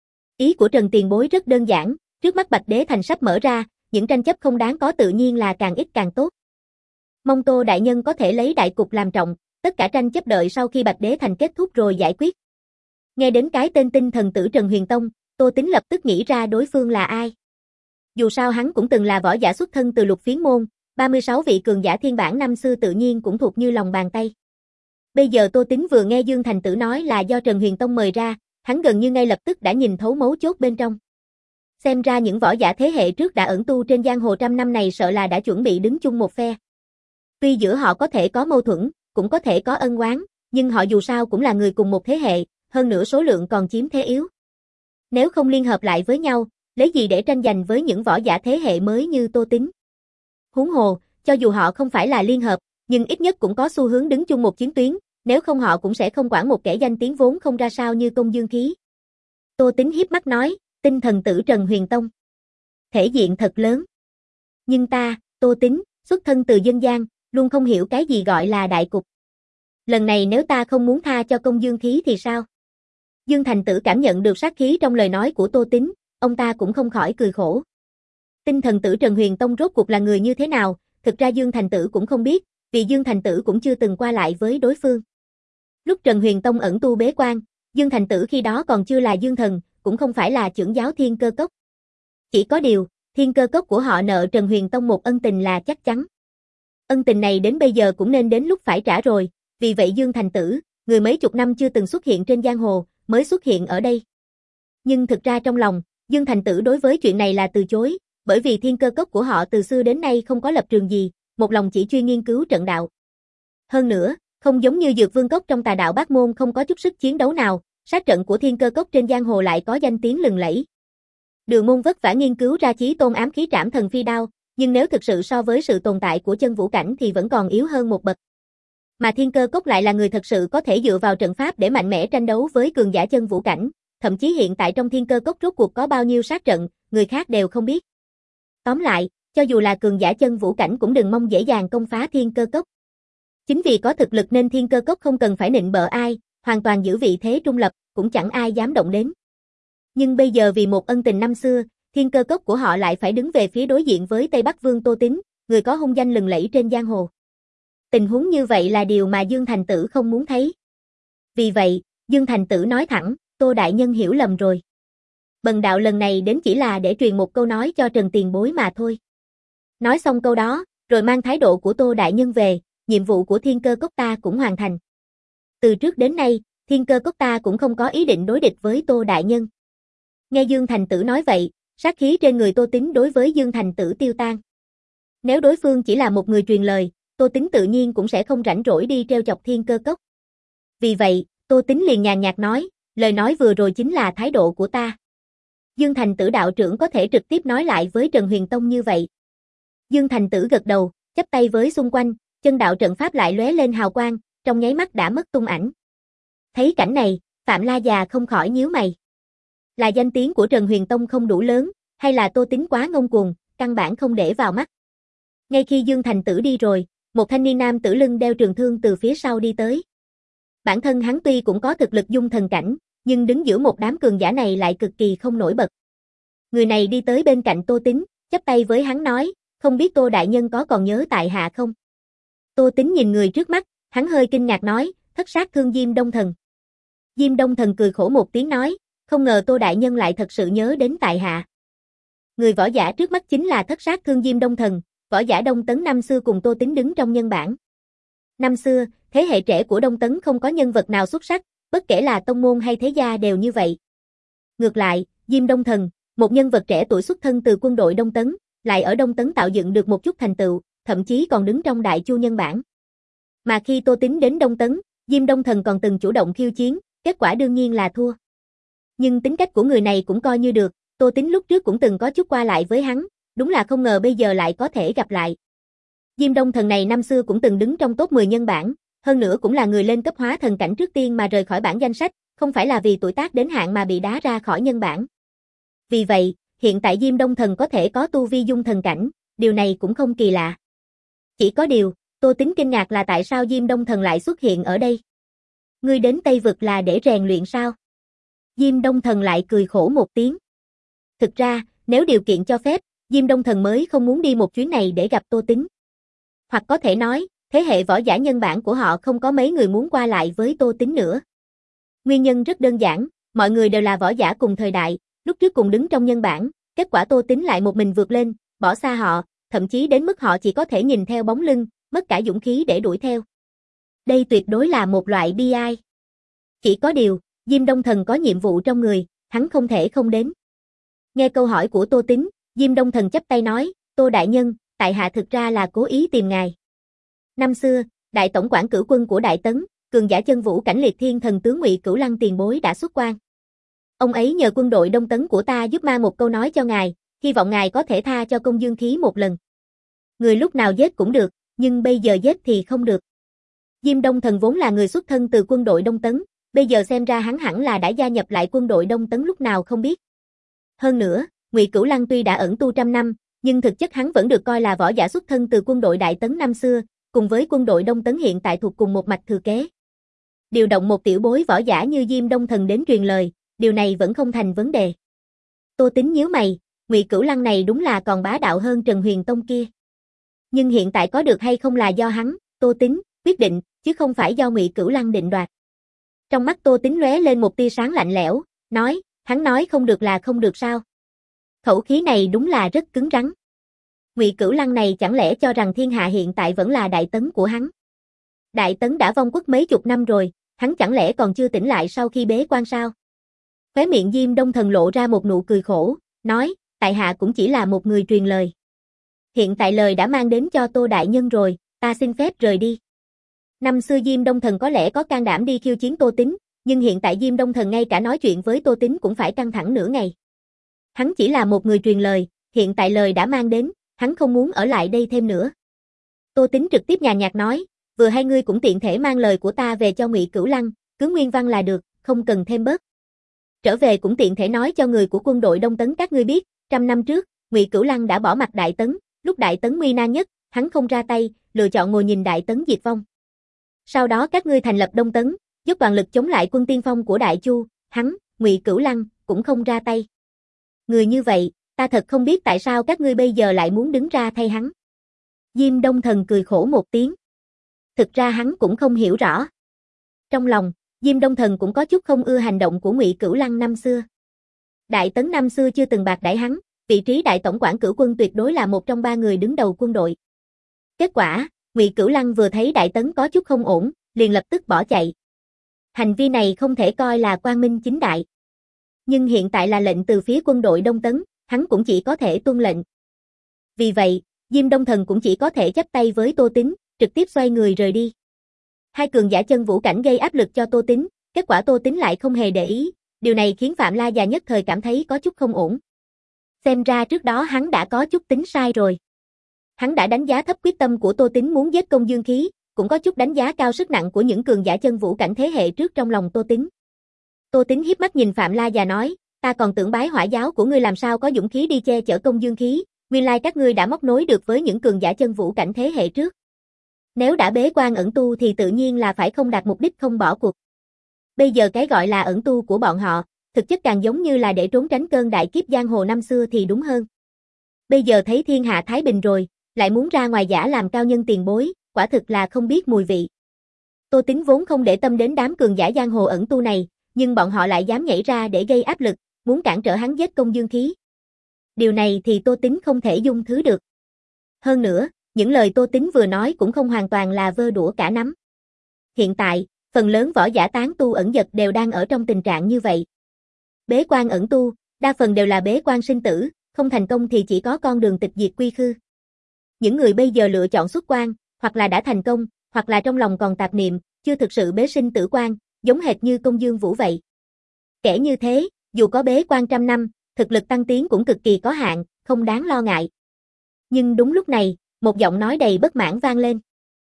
Ý của Trần tiền bối rất đơn giản, trước mắt Bạch Đế Thành sắp mở ra, những tranh chấp không đáng có tự nhiên là càng ít càng tốt. Mong Tô đại nhân có thể lấy đại cục làm trọng, tất cả tranh chấp đợi sau khi Bạch Đế Thành kết thúc rồi giải quyết. Nghe đến cái tên tinh thần tử Trần Huyền Tông, Tô Tín lập tức nghĩ ra đối phương là ai. Dù sao hắn cũng từng là võ giả xuất thân từ Lục Phiến môn, ba mươi sáu vị cường giả thiên bản năm xưa tự nhiên cũng thuộc như lòng bàn tay. Bây giờ Tô Tín vừa nghe Dương Thành Tử nói là do Trần Huyền Tông mời ra, hắn gần như ngay lập tức đã nhìn thấu mấu chốt bên trong. Xem ra những võ giả thế hệ trước đã ẩn tu trên giang hồ trăm năm này sợ là đã chuẩn bị đứng chung một phe. Tuy giữa họ có thể có mâu thuẫn, cũng có thể có ân oán, nhưng họ dù sao cũng là người cùng một thế hệ, hơn nữa số lượng còn chiếm thế yếu. Nếu không liên hợp lại với nhau, lấy gì để tranh giành với những võ giả thế hệ mới như Tô Tín? Huống hồ, cho dù họ không phải là liên hợp, nhưng ít nhất cũng có xu hướng đứng chung một chiến tuyến, nếu không họ cũng sẽ không quản một kẻ danh tiếng vốn không ra sao như Công Dương Khí. Tô Tín hiếp mắt nói, tinh thần tử Trần Huyền Tông. Thể diện thật lớn. Nhưng ta, Tô Tín, xuất thân từ dân gian, luôn không hiểu cái gì gọi là đại cục. Lần này nếu ta không muốn tha cho Công Dương Khí thì sao? Dương Thành Tử cảm nhận được sát khí trong lời nói của Tô Tín, ông ta cũng không khỏi cười khổ. Tinh thần tử Trần Huyền Tông rốt cuộc là người như thế nào, thực ra Dương Thành Tử cũng không biết, vì Dương Thành Tử cũng chưa từng qua lại với đối phương. Lúc Trần Huyền Tông ẩn tu bế quan, Dương Thành Tử khi đó còn chưa là Dương Thần, cũng không phải là trưởng giáo Thiên Cơ Cốc. Chỉ có điều, Thiên Cơ Cốc của họ nợ Trần Huyền Tông một ân tình là chắc chắn. Ân tình này đến bây giờ cũng nên đến lúc phải trả rồi, vì vậy Dương Thành Tử, người mấy chục năm chưa từng xuất hiện trên giang hồ, mới xuất hiện ở đây. Nhưng thực ra trong lòng, Dương Thành Tử đối với chuyện này là từ chối, bởi vì Thiên Cơ Cốc của họ từ xưa đến nay không có lập trường gì, một lòng chỉ chuyên nghiên cứu trận đạo. Hơn nữa, không giống như Dược Vương Cốc trong Tà Đạo Bát Môn không có chút sức chiến đấu nào, sát trận của Thiên Cơ Cốc trên giang hồ lại có danh tiếng lừng lẫy. Đường Môn vất vả nghiên cứu ra Chí Tôn ám khí trảm thần phi đao, nhưng nếu thực sự so với sự tồn tại của chân vũ cảnh thì vẫn còn yếu hơn một bậc. Mà Thiên Cơ Cốc lại là người thật sự có thể dựa vào trận pháp để mạnh mẽ tranh đấu với cường giả chân vũ cảnh, thậm chí hiện tại trong Thiên Cơ Cốc rốt cuộc có bao nhiêu sát trận, người khác đều không biết. Tóm lại, cho dù là cường giả chân vũ cảnh cũng đừng mong dễ dàng công phá Thiên Cơ Cốc. Chính vì có thực lực nên Thiên Cơ Cốc không cần phải nịnh bợ ai, hoàn toàn giữ vị thế trung lập, cũng chẳng ai dám động đến. Nhưng bây giờ vì một ân tình năm xưa, Thiên Cơ Cốc của họ lại phải đứng về phía đối diện với Tây Bắc Vương Tô Tín, người có hung danh lừng lẫy trên giang hồ. Tình huống như vậy là điều mà Dương Thành Tử không muốn thấy. Vì vậy, Dương Thành Tử nói thẳng, Tô đại nhân hiểu lầm rồi. Bần đạo lần này đến chỉ là để truyền một câu nói cho Trần tiền bối mà thôi. Nói xong câu đó, rồi mang thái độ của Tô đại nhân về, nhiệm vụ của Thiên Cơ Cốc ta cũng hoàn thành. Từ trước đến nay, Thiên Cơ Cốc ta cũng không có ý định đối địch với Tô đại nhân. Nghe Dương Thành Tử nói vậy, sát khí trên người Tô Tín đối với Dương Thành Tử tiêu tan. Nếu đối phương chỉ là một người truyền lời, Tô Tín tự nhiên cũng sẽ không rảnh rỗi đi treo chọc Thiên Cơ Cốc. Vì vậy, Tô Tín liền nhàn nhạt nói, lời nói vừa rồi chính là thái độ của ta. Dương Thành Tử đạo trưởng có thể trực tiếp nói lại với Trần Huyền Tông như vậy. Dương Thành Tử gật đầu, chắp tay với xung quanh, chân đạo trận pháp lại lóe lên hào quang, trong nháy mắt đã mất tung ảnh. Thấy cảnh này, Phạm La già không khỏi nhíu mày. Là danh tiếng của Trần Huyền Tông không đủ lớn, hay là Tô Tín quá ngông cuồng, căn bản không để vào mắt. Ngay khi Dương Thành Tử đi rồi, một thanh niên nam tử lưng đeo trường thương từ phía sau đi tới. Bản thân hắn tuy cũng có thực lực dung thần cảnh, nhưng đứng giữa một đám cường giả này lại cực kỳ không nổi bật. Người này đi tới bên cạnh Tô Tín, chắp tay với hắn nói, không biết Tô đại nhân có còn nhớ tại hạ không? Tô Tín nhìn người trước mắt, hắn hơi kinh ngạc nói, thất sát thương Diêm Đông Thần. Diêm Đông Thần cười khổ một tiếng nói, không ngờ Tô đại nhân lại thật sự nhớ đến tại hạ. Người võ giả trước mắt chính là thất sát thương Diêm Đông Thần, võ giả Đông Tấn năm xưa cùng Tô Tín đứng trong nhân bảng. Năm xưa, thế hệ trẻ của Đông Tấn không có nhân vật nào xuất sắc, bất kể là tông môn hay thế gia đều như vậy. Ngược lại, Diêm Đông Thần, một nhân vật trẻ tuổi xuất thân từ quân đội Đông Tấn, lại ở Đông Tấn tạo dựng được một chút thành tựu, thậm chí còn đứng trong đại chu nhân bảng. Mà khi Tô Tín đến Đông Tấn, Diêm Đông Thần còn từng chủ động khiêu chiến, kết quả đương nhiên là thua. Nhưng tính cách của người này cũng coi như được, Tô Tín lúc trước cũng từng có chút qua lại với hắn, đúng là không ngờ bây giờ lại có thể gặp lại. Diêm Đông Thần này năm xưa cũng từng đứng trong top mười nhân bảng, hơn nữa cũng là người lên cấp hóa thần cảnh trước tiên mà rời khỏi bảng danh sách, không phải là vì tuổi tác đến hạn mà bị đá ra khỏi nhân bảng. Vì vậy, hiện tại Diêm Đông Thần có thể có tu vi dung thần cảnh, điều này cũng không kỳ lạ. Chỉ có điều, Tô Tín kinh ngạc là tại sao Diêm Đông Thần lại xuất hiện ở đây. Ngươi đến Tây Vực là để rèn luyện sao? Diêm Đông Thần lại cười khổ một tiếng. Thực ra, nếu điều kiện cho phép, Diêm Đông Thần mới không muốn đi một chuyến này để gặp Tô Tín. Hoặc có thể nói, thế hệ võ giả nhân bản của họ không có mấy người muốn qua lại với Tô Tín nữa. Nguyên nhân rất đơn giản, mọi người đều là võ giả cùng thời đại, lúc trước cùng đứng trong nhân bản, kết quả Tô Tín lại một mình vượt lên, bỏ xa họ, thậm chí đến mức họ chỉ có thể nhìn theo bóng lưng, mất cả dũng khí để đuổi theo. Đây tuyệt đối là một loại bi ai. Chỉ có điều, Diêm Đông Thần có nhiệm vụ trong người, hắn không thể không đến. Nghe câu hỏi của Tô Tín, Diêm Đông Thần chắp tay nói, Tô đại nhân, tại hạ thực ra là cố ý tìm ngài. Năm xưa, đại tổng quản cử quân của Đại Tấn, cường giả chân vũ cảnh liệt thiên thần tướng Ngụy Cửu Lăng tiền bối đã xuất quan. Ông ấy nhờ quân đội Đông Tấn của ta giúp mang một câu nói cho ngài, hy vọng ngài có thể tha cho Công Dương Khí một lần. Người lúc nào giết cũng được, nhưng bây giờ giết thì không được. Diêm Đông Thần vốn là người xuất thân từ quân đội Đông Tấn, bây giờ xem ra hắn hẳn là đã gia nhập lại quân đội Đông Tấn lúc nào không biết. Hơn nữa, Ngụy Cửu Lăng tuy đã ẩn tu trăm năm, nhưng thực chất hắn vẫn được coi là võ giả xuất thân từ quân đội Đại Tấn năm xưa, cùng với quân đội Đông Tấn hiện tại thuộc cùng một mạch thừa kế. Điều động một tiểu bối võ giả như Diêm Đông Thần đến truyền lời, điều này vẫn không thành vấn đề. Tô Tín nhíu mày, Ngụy Cửu Lăng này đúng là còn bá đạo hơn Trần Huyền Tông kia. Nhưng hiện tại có được hay không là do hắn, Tô Tín, quyết định, chứ không phải do Ngụy Cửu Lăng định đoạt. Trong mắt Tô Tín lóe lên một tia sáng lạnh lẽo, nói, hắn nói không được là không được sao? Khẩu khí này đúng là rất cứng rắn. Ngụy Cửu Lăng này chẳng lẽ cho rằng thiên hạ hiện tại vẫn là Đại Tấn của hắn? Đại Tấn đã vong quốc mấy chục năm rồi, hắn chẳng lẽ còn chưa tỉnh lại sau khi bế quan sao? Khóe miệng Diêm Đông Thần lộ ra một nụ cười khổ, nói, tại hạ cũng chỉ là một người truyền lời. Hiện tại lời đã mang đến cho Tô đại nhân rồi, ta xin phép rời đi. Năm xưa Diêm Đông Thần có lẽ có can đảm đi khiêu chiến Tô Tín, nhưng hiện tại Diêm Đông Thần ngay cả nói chuyện với Tô Tín cũng phải căng thẳng nửa ngày. Hắn chỉ là một người truyền lời, hiện tại lời đã mang đến, hắn không muốn ở lại đây thêm nữa. Tô Tín trực tiếp nhàn nhạt nói, vừa hay ngươi cũng tiện thể mang lời của ta về cho Ngụy Cửu Lăng, cứ nguyên văn là được, không cần thêm bớt. Trở về cũng tiện thể nói cho người của quân đội Đông Tấn các ngươi biết, trăm năm trước, Ngụy Cửu Lăng đã bỏ mặt Đại Tấn, lúc Đại Tấn nguy nan nhất, hắn không ra tay, lựa chọn ngồi nhìn Đại Tấn diệt vong. Sau đó các ngươi thành lập Đông Tấn, dốc toàn lực chống lại quân tiên phong của Đại Chu, hắn, Ngụy Cửu Lăng, cũng không ra tay. Người như vậy, ta thật không biết tại sao các ngươi bây giờ lại muốn đứng ra thay hắn. Diêm Đông Thần cười khổ một tiếng. Thực ra hắn cũng không hiểu rõ. Trong lòng, Diêm Đông Thần cũng có chút không ưa hành động của Ngụy Cửu Lăng năm xưa. Đại Tấn năm xưa chưa từng bạc đãi hắn, vị trí đại tổng quản cử quân tuyệt đối là một trong ba người đứng đầu quân đội. Kết quả, Ngụy Cửu Lăng vừa thấy Đại Tấn có chút không ổn, liền lập tức bỏ chạy. Hành vi này không thể coi là quang minh chính đại. Nhưng hiện tại là lệnh từ phía quân đội Đông Tấn, hắn cũng chỉ có thể tuân lệnh. Vì vậy, Diêm Đông Thần cũng chỉ có thể chắp tay với Tô Tín, trực tiếp xoay người rời đi. Hai cường giả chân vũ cảnh gây áp lực cho Tô Tín, kết quả Tô Tín lại không hề để ý, điều này khiến Phạm La già nhất thời cảm thấy có chút không ổn. Xem ra trước đó hắn đã có chút tính sai rồi. Hắn đã đánh giá thấp quyết tâm của Tô Tín muốn giết Công Dương Khí, cũng có chút đánh giá cao sức nặng của những cường giả chân vũ cảnh thế hệ trước trong lòng Tô Tín. Tô Tín hiếp mắt nhìn Phạm La già nói, ta còn tưởng bái hỏa giáo của ngươi làm sao có dũng khí đi che chở Công Dương Khí, nguyên lai các ngươi đã móc nối được với những cường giả chân vũ cảnh thế hệ trước. Nếu đã bế quan ẩn tu thì tự nhiên là phải không đạt mục đích không bỏ cuộc. Bây giờ cái gọi là ẩn tu của bọn họ, thực chất càng giống như là để trốn tránh cơn đại kiếp giang hồ năm xưa thì đúng hơn. Bây giờ thấy thiên hạ thái bình rồi, lại muốn ra ngoài giả làm cao nhân tiền bối, quả thực là không biết mùi vị. Tô Tín vốn không để tâm đến đám cường giả giang hồ ẩn tu này, nhưng bọn họ lại dám nhảy ra để gây áp lực, muốn cản trở hắn giết Công Dương Khí. Điều này thì Tô Tín không thể dung thứ được. Hơn nữa, những lời Tô Tín vừa nói cũng không hoàn toàn là vơ đũa cả nắm. Hiện tại, phần lớn võ giả tán tu ẩn dật đều đang ở trong tình trạng như vậy. Bế quan ẩn tu, đa phần đều là bế quan sinh tử, không thành công thì chỉ có con đường tịch diệt quy khư. Những người bây giờ lựa chọn xuất quan, hoặc là đã thành công, hoặc là trong lòng còn tạp niệm, chưa thực sự bế sinh tử quan, giống hệt như Công Dương Vũ vậy. Kẻ như thế, dù có bế quan trăm năm, thực lực tăng tiến cũng cực kỳ có hạn, không đáng lo ngại. Nhưng đúng lúc này, một giọng nói đầy bất mãn vang lên.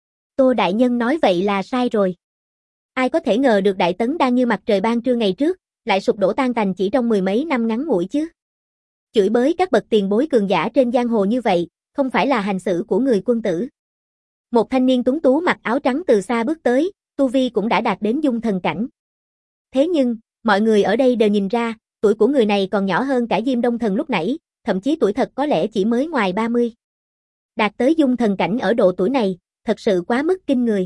Tô đại nhân nói vậy là sai rồi. Ai có thể ngờ được Đại Tấn đang như mặt trời ban trưa ngày trước, lại sụp đổ tan tành chỉ trong mười mấy năm ngắn ngủi chứ. Chửi bới các bậc tiền bối cường giả trên giang hồ như vậy, không phải là hành xử của người quân tử. Một thanh niên tuấn tú mặc áo trắng từ xa bước tới, tu vi cũng đã đạt đến dung thần cảnh. Thế nhưng, mọi người ở đây đều nhìn ra, tuổi của người này còn nhỏ hơn cả Diêm Đông Thần lúc nãy, thậm chí tuổi thật có lẽ chỉ mới ngoài ba mươi. Đạt tới dung thần cảnh ở độ tuổi này, thật sự quá mức kinh người.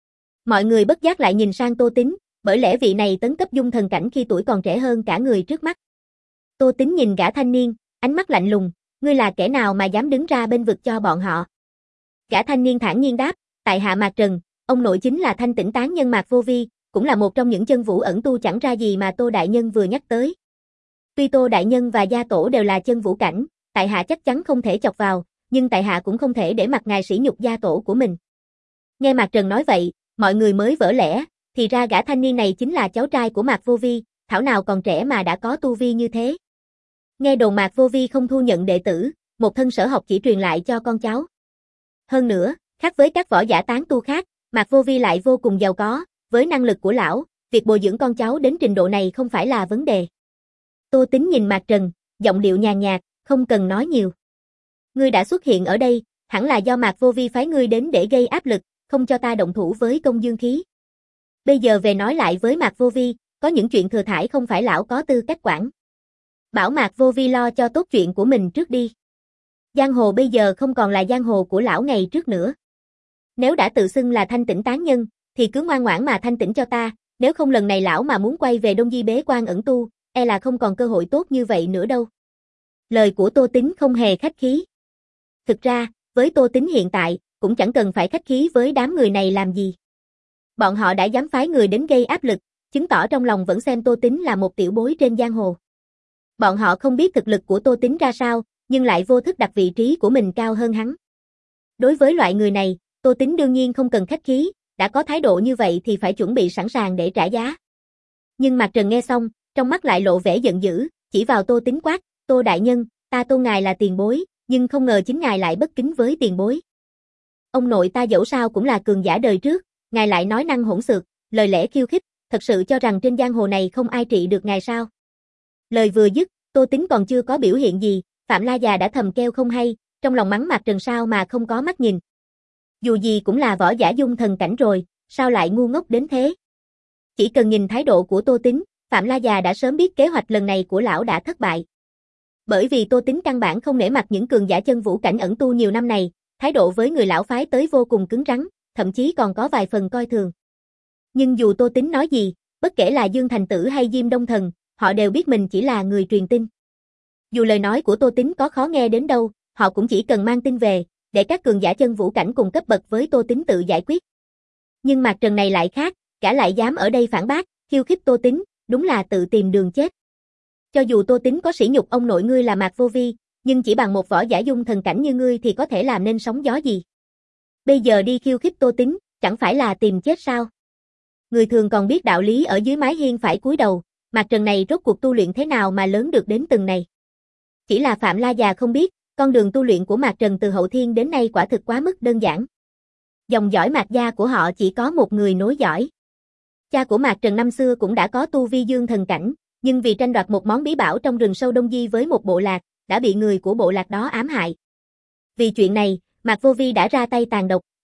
Mọi người bất giác lại nhìn sang Tô Tín, bởi lẽ vị này tấn cấp dung thần cảnh khi tuổi còn trẻ hơn cả người trước mắt. Tô Tín nhìn gã thanh niên, ánh mắt lạnh lùng, ngươi là kẻ nào mà dám đứng ra bên vực cho bọn họ? Gã thanh niên thản nhiên đáp, tại hạ Mạc Trần, ông nội chính là Thanh Tĩnh tán nhân Mạc Vô Vi, cũng là một trong những chân vũ ẩn tu chẳng ra gì mà Tô đại nhân vừa nhắc tới. Tuy Tô đại nhân và gia tổ đều là chân vũ cảnh, tại hạ chắc chắn không thể chọc vào, nhưng tại hạ cũng không thể để mặt ngài sỉ nhục gia tổ của mình. Nghe Mạc Trần nói vậy, mọi người mới vỡ lẽ, thì ra gã thanh niên này chính là cháu trai của Mạc Vô Vi, thảo nào còn trẻ mà đã có tu vi như thế. Nghe đồn Mạc Vô Vi không thu nhận đệ tử, một thân sở học chỉ truyền lại cho con cháu. Hơn nữa, khác với các võ giả tán tu khác, Mạc Vô Vi lại vô cùng giàu có, với năng lực của lão, việc bồi dưỡng con cháu đến trình độ này không phải là vấn đề. Tô Tín nhìn Mạc Trần, giọng điệu nhàn nhạt, không cần nói nhiều. Ngươi đã xuất hiện ở đây, hẳn là do Mạc Vô Vi phái ngươi đến để gây áp lực, không cho ta động thủ với Công Dương Khí. Bây giờ về nói lại với Mạc Vô Vi, có những chuyện thừa thãi không phải lão có tư cách quản. Bảo Mạc Vô Vi lo cho tốt chuyện của mình trước đi. Giang hồ bây giờ không còn là giang hồ của lão ngày trước nữa. Nếu đã tự xưng là Thanh Tĩnh tán nhân, thì cứ ngoan ngoãn mà thanh tĩnh cho ta, nếu không lần này lão mà muốn quay về Đông Di bế quan ẩn tu, e là không còn cơ hội tốt như vậy nữa đâu. Lời của Tô Tín không hề khách khí. Thực ra, với Tô Tín hiện tại, cũng chẳng cần phải khách khí với đám người này làm gì. Bọn họ đã dám phái người đến gây áp lực, chứng tỏ trong lòng vẫn xem Tô Tín là một tiểu bối trên giang hồ. Bọn họ không biết thực lực của Tô Tín ra sao, nhưng lại vô thức đặt vị trí của mình cao hơn hắn. Đối với loại người này, Tô Tín đương nhiên không cần khách khí, đã có thái độ như vậy thì phải chuẩn bị sẵn sàng để trả giá. Nhưng Mạc Trần nghe xong, trong mắt lại lộ vẻ giận dữ, chỉ vào Tô Tín quát, Tô đại nhân, ta tôn ngài là tiền bối, nhưng không ngờ chính ngài lại bất kính với tiền bối. Ông nội ta dẫu sao cũng là cường giả đời trước, ngài lại nói năng hỗn xược, lời lẽ khiêu khích, thật sự cho rằng trên giang hồ này không ai trị được ngài sao? Lời vừa dứt, Tô Tín còn chưa có biểu hiện gì, Phạm La già đã thầm kêu không hay, trong lòng mắng Mạc Trần sao mà không có mắt nhìn. Dù gì cũng là võ giả dung thần cảnh rồi, sao lại ngu ngốc đến thế? Chỉ cần nhìn thái độ của Tô Tín, Phạm La già đã sớm biết kế hoạch lần này của lão đã thất bại. Bởi vì Tô Tín căn bản không nể mặt những cường giả chân vũ cảnh ẩn tu nhiều năm này, thái độ với người lão phái tới vô cùng cứng rắn, thậm chí còn có vài phần coi thường. Nhưng dù Tô Tín nói gì, bất kể là Dương Thành Tử hay Diêm Đông Thần, họ đều biết mình chỉ là người truyền tin. Dù lời nói của Tô Tín có khó nghe đến đâu, họ cũng chỉ cần mang tin về, để các cường giả chân vũ cảnh cùng cấp bậc với Tô Tín tự giải quyết. Nhưng Mạc Trần này lại khác, cả lại dám ở đây phản bác, khiêu khích Tô Tín, đúng là tự tìm đường chết. Cho dù Tô Tín có sỉ nhục ông nội ngươi là Mạc Vô Vi, nhưng chỉ bằng một võ giả dung thần cảnh như ngươi thì có thể làm nên sóng gió gì. Bây giờ đi khiêu khích Tô Tín, chẳng phải là tìm chết sao? Người thường còn biết đạo lý ở dưới mái hiên phải cúi đầu, Mạc Trần này rốt cuộc tu luyện thế nào mà lớn được đến từng này. Chỉ là Phạm La già không biết, con đường tu luyện của Mạc Trần từ hậu thiên đến nay quả thực quá mức đơn giản. Dòng dõi Mạc gia của họ chỉ có một người nối dõi. Cha của Mạc Trần năm xưa cũng đã có tu vi dương thần cảnh, nhưng vì tranh đoạt một món bí bảo trong rừng sâu Đông Di với một bộ lạc, đã bị người của bộ lạc đó ám hại. Vì chuyện này, Mạc Vô Vi đã ra tay tàn độc,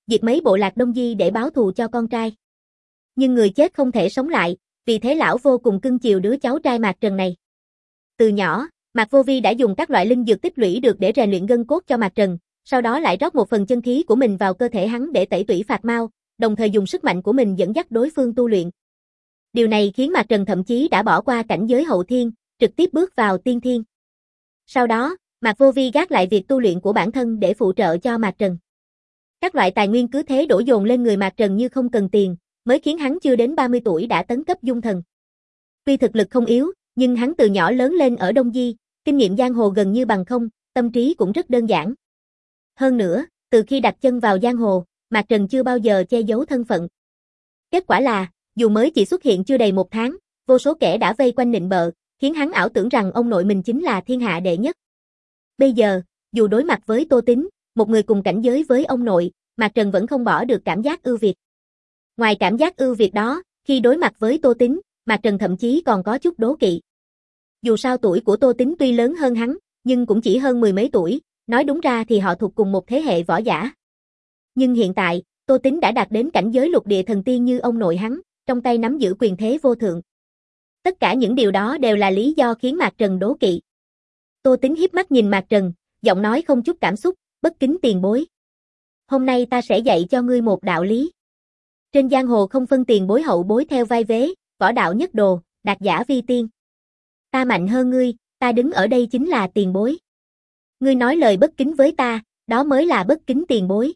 diệt mấy bộ lạc Đông Di để báo thù cho con trai. Nhưng người chết không thể sống lại, vì thế lão vô cùng cưng chiều đứa cháu trai Mạc Trần này. Từ nhỏ, Mạc Vô Vi đã dùng các loại linh dược tích lũy được để rèn luyện gân cốt cho Mạc Trần, sau đó lại rót một phần chân khí của mình vào cơ thể hắn để tẩy tủy phạt mau, đồng thời dùng sức mạnh của mình dẫn dắt đối phương tu luyện. Điều này khiến Mạc Trần thậm chí đã bỏ qua cảnh giới hậu thiên, trực tiếp bước vào tiên thiên. Sau đó, Mạc Vô Vi gác lại việc tu luyện của bản thân để phụ trợ cho Mạc Trần. Các loại tài nguyên cứ thế đổ dồn lên người Mạc Trần như không cần tiền, mới khiến hắn chưa đến ba mươi tuổi đã tấn cấp dung thần. Tuy thực lực không yếu, nhưng hắn từ nhỏ lớn lên ở Đông Di, kinh nghiệm giang hồ gần như bằng không, tâm trí cũng rất đơn giản. Hơn nữa, từ khi đặt chân vào giang hồ, Mạc Trần chưa bao giờ che giấu thân phận. Kết quả là, dù mới chỉ xuất hiện chưa đầy một tháng, vô số kẻ đã vây quanh nịnh bợ, khiến hắn ảo tưởng rằng ông nội mình chính là thiên hạ đệ nhất. Bây giờ, dù đối mặt với Tô Tín, một người cùng cảnh giới với ông nội, Mạc Trần vẫn không bỏ được cảm giác ưu việt. Ngoài cảm giác ưu việt đó, khi đối mặt với Tô Tín, Mạc Trần thậm chí còn có chút đố kỵ. Dù sao tuổi của Tô Tín tuy lớn hơn hắn, nhưng cũng chỉ hơn mười mấy tuổi, nói đúng ra thì họ thuộc cùng một thế hệ võ giả. Nhưng hiện tại, Tô Tín đã đạt đến cảnh giới lục địa thần tiên như ông nội hắn, trong tay nắm giữ quyền thế vô thượng. Tất cả những điều đó đều là lý do khiến Mạc Trần đố kỵ. Tô Tín hiếp mắt nhìn Mạc Trần, giọng nói không chút cảm xúc, bất kính tiền bối. Hôm nay ta sẽ dạy cho ngươi một đạo lý. Trên giang hồ không phân tiền bối hậu bối theo vai vế, võ đạo nhất đồ, đạt giả vi tiên. Ta mạnh hơn ngươi, ta đứng ở đây chính là tiền bối. Ngươi nói lời bất kính với ta, đó mới là bất kính tiền bối.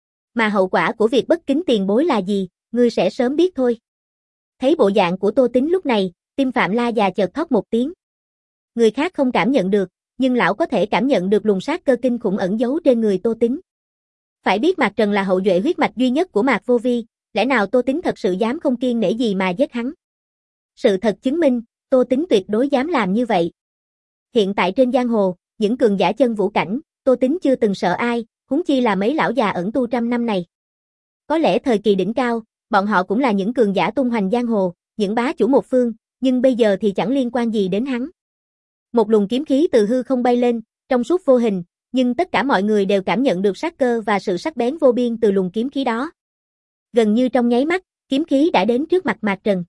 Mà hậu quả của việc bất kính tiền bối là gì, ngươi sẽ sớm biết thôi. Thấy bộ dạng của Tô Tín lúc này, tim Phạm La già chợt thót một tiếng. Người khác không cảm nhận được, nhưng lão có thể cảm nhận được luồng sát cơ kinh khủng ẩn giấu trên người Tô Tín. Phải biết Mạc Trần là hậu duệ huyết mạch duy nhất của Mạc Vô Vi, lẽ nào Tô Tín thật sự dám không kiêng nể gì mà giết hắn? Sự thật chứng minh, Tô Tín tuyệt đối dám làm như vậy. Hiện tại trên giang hồ, những cường giả chân vũ cảnh, Tô Tín chưa từng sợ ai, huống chi là mấy lão già ẩn tu trăm năm này. Có lẽ thời kỳ đỉnh cao, bọn họ cũng là những cường giả tung hoành giang hồ, những bá chủ một phương, nhưng bây giờ thì chẳng liên quan gì đến hắn. Một luồng kiếm khí từ hư không bay lên, trong suốt vô hình, nhưng tất cả mọi người đều cảm nhận được sát cơ và sự sắc bén vô biên từ luồng kiếm khí đó. Gần như trong nháy mắt, kiếm khí đã đến trước mặt Mạc Trần.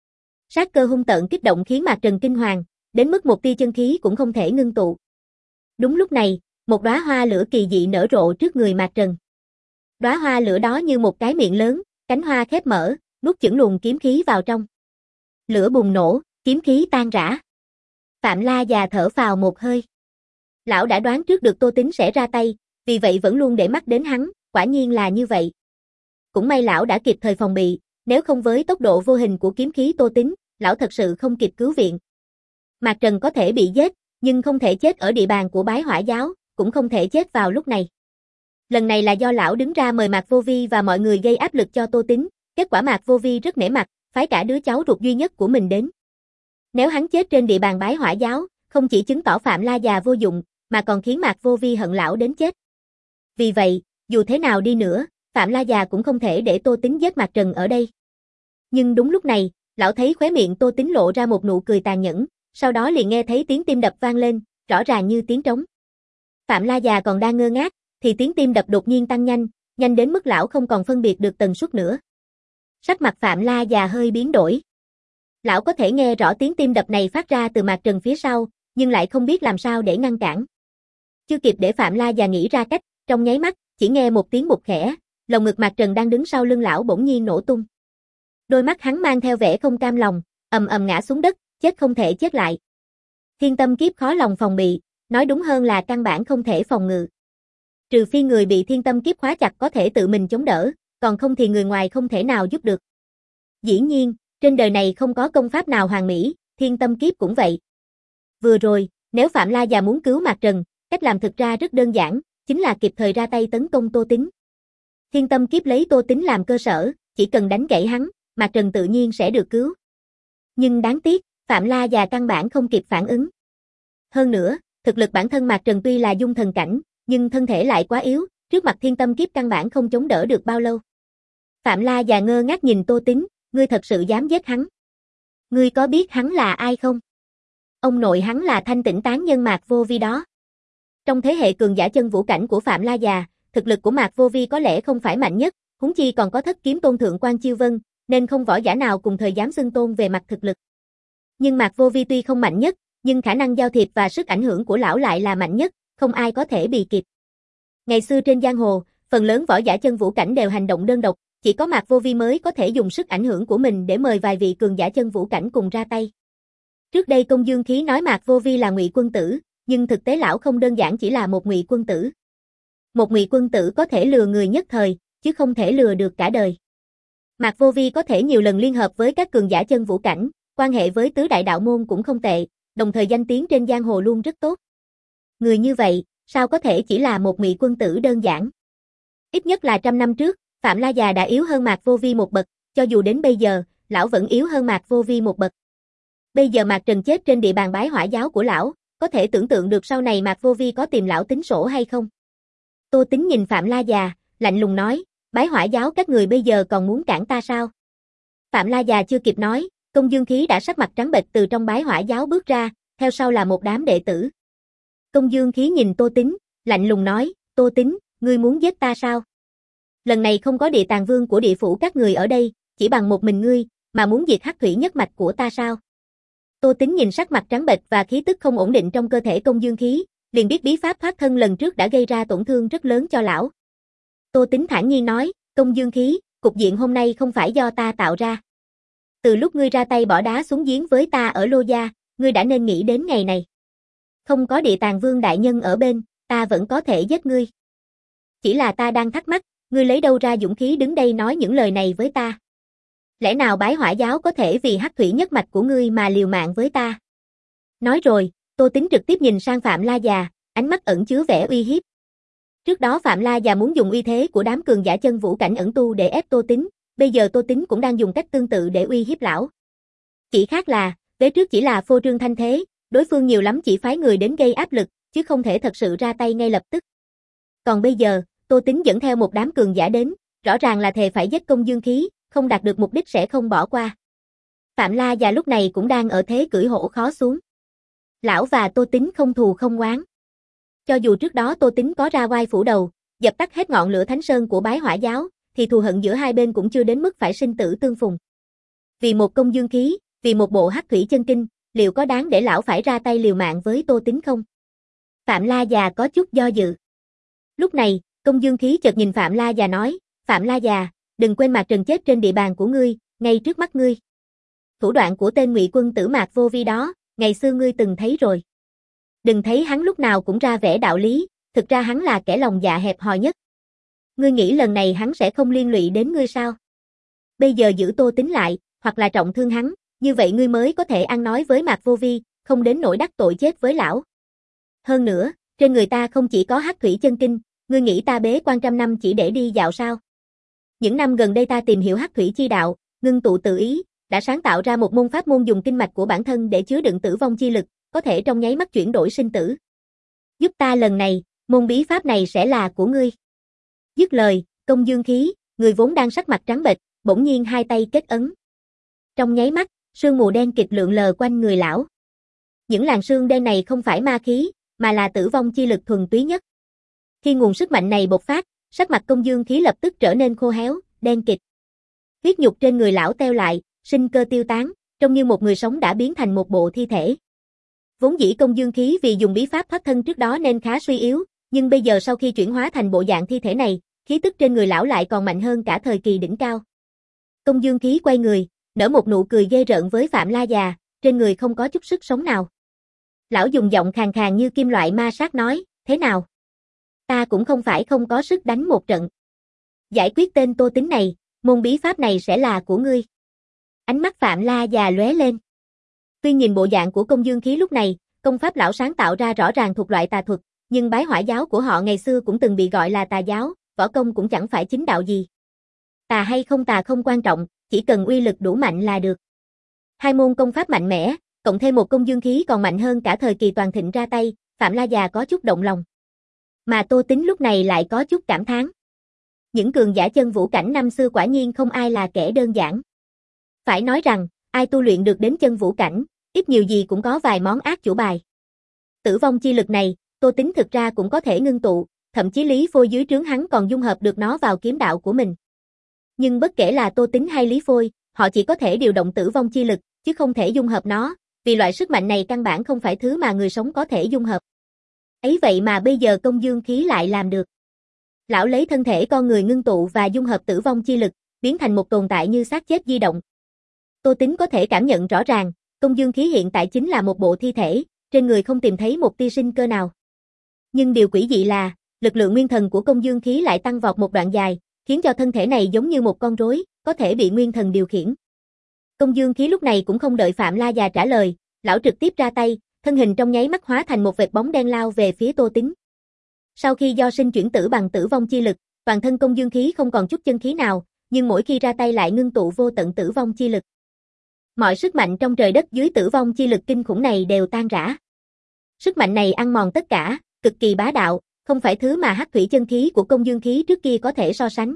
Sát cơ hung tợn kích động khiến Mạc Trần kinh hoàng, đến mức một tia chân khí cũng không thể ngưng tụ. Đúng lúc này, một đóa hoa lửa kỳ dị nở rộ trước người Mạc Trần. Đóa hoa lửa đó như một cái miệng lớn, cánh hoa khép mở, nuốt chửng luồng kiếm khí vào trong. Lửa bùng nổ, kiếm khí tan rã. Phạm La già thở phào một hơi. Lão đã đoán trước được Tô Tín sẽ ra tay, vì vậy vẫn luôn để mắt đến hắn, quả nhiên là như vậy. Cũng may lão đã kịp thời phòng bị, nếu không với tốc độ vô hình của kiếm khí Tô Tín, lão thật sự không kịp cứu viện. Mạc Trần có thể bị giết, nhưng không thể chết ở địa bàn của Bái Hỏa giáo, cũng không thể chết vào lúc này. Lần này là do lão đứng ra mời Mạc Vô Vi và mọi người gây áp lực cho Tô Tín, kết quả Mạc Vô Vi rất nể mặt, phái cả đứa cháu ruột duy nhất của mình đến. Nếu hắn chết trên địa bàn Bái Hỏa giáo, không chỉ chứng tỏ Phạm La già vô dụng, mà còn khiến Mạc Vô Vi hận lão đến chết. Vì vậy, dù thế nào đi nữa, Phạm La già cũng không thể để Tô Tín giết Mạc Trần ở đây. Nhưng đúng lúc này, lão thấy khóe miệng Tô Tín lộ ra một nụ cười tàn nhẫn, sau đó liền nghe thấy tiếng tim đập vang lên, rõ ràng như tiếng trống. Phạm La già còn đang ngơ ngác, thì tiếng tim đập đột nhiên tăng nhanh, nhanh đến mức lão không còn phân biệt được tần suất nữa. Sắc mặt Phạm La già hơi biến đổi. Lão có thể nghe rõ tiếng tim đập này phát ra từ Mạc Trần phía sau, nhưng lại không biết làm sao để ngăn cản. Chưa kịp để Phạm La già nghĩ ra cách, trong nháy mắt, chỉ nghe một tiếng bụp khẽ, lồng ngực Mạc Trần đang đứng sau lưng lão bỗng nhiên nổ tung. Đôi mắt hắn mang theo vẻ không cam lòng, ầm ầm ngã xuống đất, chết không thể chết lại. Thiên tâm kiếp khó lòng phòng bị, nói đúng hơn là căn bản không thể phòng ngự. Trừ phi người bị thiên tâm kiếp khóa chặt có thể tự mình chống đỡ, còn không thì người ngoài không thể nào giúp được. Dĩ nhiên, trên đời này không có công pháp nào hoàn mỹ, thiên tâm kiếp cũng vậy. Vừa rồi, nếu Phạm La già muốn cứu Mạc Trần, cách làm thực ra rất đơn giản, chính là kịp thời ra tay tấn công Tô Tín. Thiên tâm kiếp lấy Tô Tín làm cơ sở, chỉ cần đánh gãy hắn, Mạc Trần tự nhiên sẽ được cứu. Nhưng đáng tiếc, Phạm La già căn bản không kịp phản ứng. Hơn nữa, thực lực bản thân Mạc Trần tuy là dung thần cảnh, nhưng thân thể lại quá yếu, trước mặt thiên tâm kiếp căn bản không chống đỡ được bao lâu. Phạm La già ngơ ngác nhìn Tô Tín, ngươi thật sự dám giết hắn? Ngươi có biết hắn là ai không? Ông nội hắn là Thanh Tĩnh tán nhân Mạc Vô Vi đó. Trong thế hệ cường giả chân vũ cảnh của Phạm La già, thực lực của Mạc Vô Vi có lẽ không phải mạnh nhất, huống chi còn có Thất Kiếm Tôn thượng quan Chiêu Vân, nên không võ giả nào cùng thời dám xưng tôn về mặt thực lực. Nhưng Mạc Vô Vi tuy không mạnh nhất, nhưng khả năng giao thiệp và sức ảnh hưởng của lão lại là mạnh nhất, không ai có thể bì kịp. Ngày xưa trên giang hồ, phần lớn võ giả chân vũ cảnh đều hành động đơn độc, chỉ có Mạc Vô Vi mới có thể dùng sức ảnh hưởng của mình để mời vài vị cường giả chân vũ cảnh cùng ra tay. Trước đây Công Dương Khí nói Mạc Vô Vi là Ngụy Quân Tử, nhưng thực tế lão không đơn giản chỉ là một Ngụy Quân Tử. Một Ngụy Quân Tử có thể lừa người nhất thời, chứ không thể lừa được cả đời. Mạc Vô Vi có thể nhiều lần liên hợp với các cường giả chân vũ cảnh, quan hệ với tứ đại đạo môn cũng không tệ, đồng thời danh tiếng trên giang hồ luôn rất tốt. Người như vậy, sao có thể chỉ là một Ngụy Quân Tử đơn giản? Ít nhất là trăm năm trước, Phạm La Già đã yếu hơn Mạc Vô Vi một bậc, cho dù đến bây giờ, lão vẫn yếu hơn Mạc Vô Vi một bậc. Bây giờ Mạc Trần chết trên địa bàn Bái Hỏa giáo của lão, có thể tưởng tượng được sau này Mạc Vô Vi có tìm lão tính sổ hay không? Tô Tính nhìn Phạm La Già, lạnh lùng nói, Bái Hỏa giáo các người bây giờ còn muốn cản ta sao? Phạm La Già chưa kịp nói, Công Dương Khí đã sắc mặt trắng bệch từ trong Bái Hỏa giáo bước ra, theo sau là một đám đệ tử. Công Dương Khí nhìn Tô Tính, lạnh lùng nói, Tô Tính, ngươi muốn giết ta sao? Lần này không có địa tàng vương của địa phủ các người ở đây, chỉ bằng một mình ngươi, mà muốn diệt hắc thủy nhất mạch của ta sao? Tô Tính nhìn sắc mặt trắng bệch và khí tức không ổn định trong cơ thể Công Dương Khí, liền biết bí pháp thoát thân lần trước đã gây ra tổn thương rất lớn cho lão. Tô Tính thản nhiên nói, Công Dương Khí, cục diện hôm nay không phải do ta tạo ra. Từ lúc ngươi ra tay bỏ đá xuống giếng với ta ở Lô Gia, ngươi đã nên nghĩ đến ngày này. Không có địa tàng vương đại nhân ở bên, ta vẫn có thể giết ngươi. Chỉ là ta đang thắc mắc, ngươi lấy đâu ra dũng khí đứng đây nói những lời này với ta? Lẽ nào Bái Hỏa giáo có thể vì hắc thủy nhất mạch của ngươi mà liều mạng với ta? Nói rồi, Tô Tính trực tiếp nhìn sang Phạm La Già, ánh mắt ẩn chứa vẻ uy hiếp. Trước đó Phạm La Già muốn dùng uy thế của đám cường giả chân vũ cảnh ẩn tu để ép Tô Tính, bây giờ Tô Tính cũng đang dùng cách tương tự để uy hiếp lão. Chỉ khác là, vế trước chỉ là phô trương thanh thế, đối phương nhiều lắm chỉ phái người đến gây áp lực, chứ không thể thật sự ra tay ngay lập tức. Còn bây giờ, Tô Tính dẫn theo một đám cường giả đến, rõ ràng là thề phải giết Công Dương Khí, không đạt được mục đích sẽ không bỏ qua. Phạm La Già lúc này cũng đang ở thế cưỡi hổ khó xuống. Lão và Tô Tính không thù không oán. Cho dù trước đó Tô Tính có ra oai phủ đầu, dập tắt hết ngọn lửa Thánh Sơn của Bái Hỏa giáo, thì thù hận giữa hai bên cũng chưa đến mức phải sinh tử tương phùng. Vì một Công Dương Khí, vì một bộ hắc thủy chân kinh, liệu có đáng để lão phải ra tay liều mạng với Tô Tính không? Phạm La Già có chút do dự. Lúc này, Công Dương Khí chợt nhìn Phạm La Già nói, Phạm La Già, đừng quên Mạc Trần chết trên địa bàn của ngươi, ngay trước mắt ngươi. Thủ đoạn của tên Ngụy Quân Tử Mạc Vô Vi đó, ngày xưa ngươi từng thấy rồi. Đừng thấy hắn lúc nào cũng ra vẻ đạo lý, thực ra hắn là kẻ lòng dạ hẹp hòi nhất. Ngươi nghĩ lần này hắn sẽ không liên lụy đến ngươi sao? Bây giờ giữ Tô Tính lại, hoặc là trọng thương hắn, như vậy ngươi mới có thể ăn nói với Mạc Vô Vi, không đến nỗi đắc tội chết với lão. Hơn nữa, trên người ta không chỉ có hắc thủy chân kinh, ngươi nghĩ ta bế quan trăm năm chỉ để đi dạo sao? Những năm gần đây ta tìm hiểu hắc thủy chi đạo, ngưng tụ tự ý, đã sáng tạo ra một môn pháp môn dùng kinh mạch của bản thân để chứa đựng tử vong chi lực, có thể trong nháy mắt chuyển đổi sinh tử. Giúp ta lần này, môn bí pháp này sẽ là của ngươi. Dứt lời, Công Dương Khí, người vốn đang sắc mặt trắng bệch, bỗng nhiên hai tay kết ấn. Trong nháy mắt, sương mù đen kịt lượn lờ quanh người lão. Những làn sương đen này không phải ma khí, mà là tử vong chi lực thuần túy nhất. Khi nguồn sức mạnh này bộc phát, sắc mặt Công Dương Khí lập tức trở nên khô héo, đen kịt. Huyết nhục trên người lão teo lại, sinh cơ tiêu tán, trông như một người sống đã biến thành một bộ thi thể. Vốn dĩ Công Dương Khí vì dùng bí pháp thoát thân trước đó nên khá suy yếu, nhưng bây giờ sau khi chuyển hóa thành bộ dạng thi thể này, khí tức trên người lão lại còn mạnh hơn cả thời kỳ đỉnh cao. Công Dương Khí quay người, nở một nụ cười ghê rợn với Phạm La Già, trên người không có chút sức sống nào. Lão dùng giọng khàn khàn như kim loại ma sát nói, thế nào? Ta cũng không phải không có sức đánh một trận. Giải quyết tên Tô Tính này, môn bí pháp này sẽ là của ngươi. Ánh mắt Phạm La Già lóe lên. Tuy nhìn bộ dạng của Công Dương Khí lúc này, công pháp lão sáng tạo ra rõ ràng thuộc loại tà thuật, nhưng Bái Hỏa giáo của họ ngày xưa cũng từng bị gọi là tà giáo, võ công cũng chẳng phải chính đạo gì. Tà hay không tà không quan trọng, chỉ cần uy lực đủ mạnh là được. Hai môn công pháp mạnh mẽ, cộng thêm một Công Dương Khí còn mạnh hơn cả thời kỳ toàn thịnh ra tay, Phạm La Già có chút động lòng. Mà Tô Tính lúc này lại có chút cảm thán. Những cường giả chân vũ cảnh năm xưa quả nhiên không ai là kẻ đơn giản. Phải nói rằng, ai tu luyện được đến chân vũ cảnh, ít nhiều gì cũng có vài món ác chủ bài. Tử vong chi lực này, Tô Tính thực ra cũng có thể ngưng tụ, thậm chí Lý Phôi dưới trướng hắn còn dung hợp được nó vào kiếm đạo của mình. Nhưng bất kể là Tô Tính hay Lý Phôi, họ chỉ có thể điều động tử vong chi lực, chứ không thể dung hợp nó, vì loại sức mạnh này căn bản không phải thứ mà người sống có thể dung hợp. Ấy vậy mà bây giờ Công Dương Khí lại làm được. Lão lấy thân thể con người ngưng tụ và dung hợp tử vong chi lực, biến thành một tồn tại như xác chết di động. Tô Tính có thể cảm nhận rõ ràng, Công Dương Khí hiện tại chính là một bộ thi thể, trên người không tìm thấy một tia sinh cơ nào. Nhưng điều quỷ dị là, lực lượng nguyên thần của Công Dương Khí lại tăng vọt một đoạn dài, khiến cho thân thể này giống như một con rối, có thể bị nguyên thần điều khiển. Công Dương Khí lúc này cũng không đợi Phạm La già trả lời, lão trực tiếp ra tay, thân hình trong nháy mắt hóa thành một vệt bóng đen lao về phía Tô Tính. Sau khi do sinh chuyển tử bằng tử vong chi lực, toàn thân Công Dương Khí không còn chút chân khí nào, nhưng mỗi khi ra tay lại ngưng tụ vô tận tử vong chi lực. Mọi sức mạnh trong trời đất dưới tử vong chi lực kinh khủng này đều tan rã. Sức mạnh này ăn mòn tất cả, cực kỳ bá đạo, không phải thứ mà hắc thủy chân khí của Công Dương Khí trước kia có thể so sánh.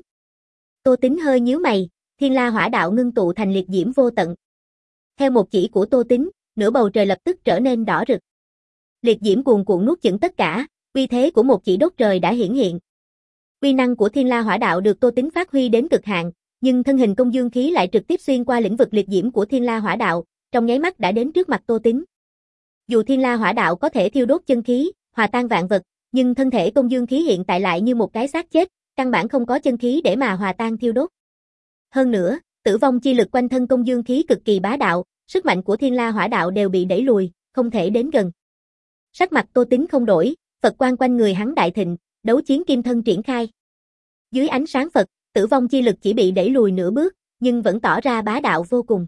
Tô Tính hơi nhíu mày, Thiên La Hỏa Đạo ngưng tụ thành liệt diễm vô tận. Theo một chỉ của Tô Tính, nửa bầu trời lập tức trở nên đỏ rực. Liệt diễm cuồn cuộn nuốt chửng tất cả, uy thế của một chỉ đốt trời đã hiển hiện. Uy năng của Thiên La Hỏa Đạo được Tô Tính phát huy đến cực hạn, nhưng thân hình Công Dương Khí lại trực tiếp xuyên qua lĩnh vực liệt diễm của Thiên La Hỏa Đạo, trong nháy mắt đã đến trước mặt Tô Tính. Dù Thiên La Hỏa Đạo có thể thiêu đốt chân khí, hòa tan vạn vật, nhưng thân thể Công Dương Khí hiện tại lại như một cái xác chết, căn bản không có chân khí để mà hòa tan thiêu đốt. Hơn nữa, tử vong chi lực quanh thân Công Dương Khí cực kỳ bá đạo, sức mạnh của Thiên La Hỏa Đạo đều bị đẩy lùi, không thể đến gần. Sắc mặt Tô Tính không đổi, Phật quang quanh người hắn đại thịnh, đấu chiến kim thân triển khai. Dưới ánh sáng Phật, tử vong chi lực chỉ bị đẩy lùi nửa bước, nhưng vẫn tỏ ra bá đạo vô cùng.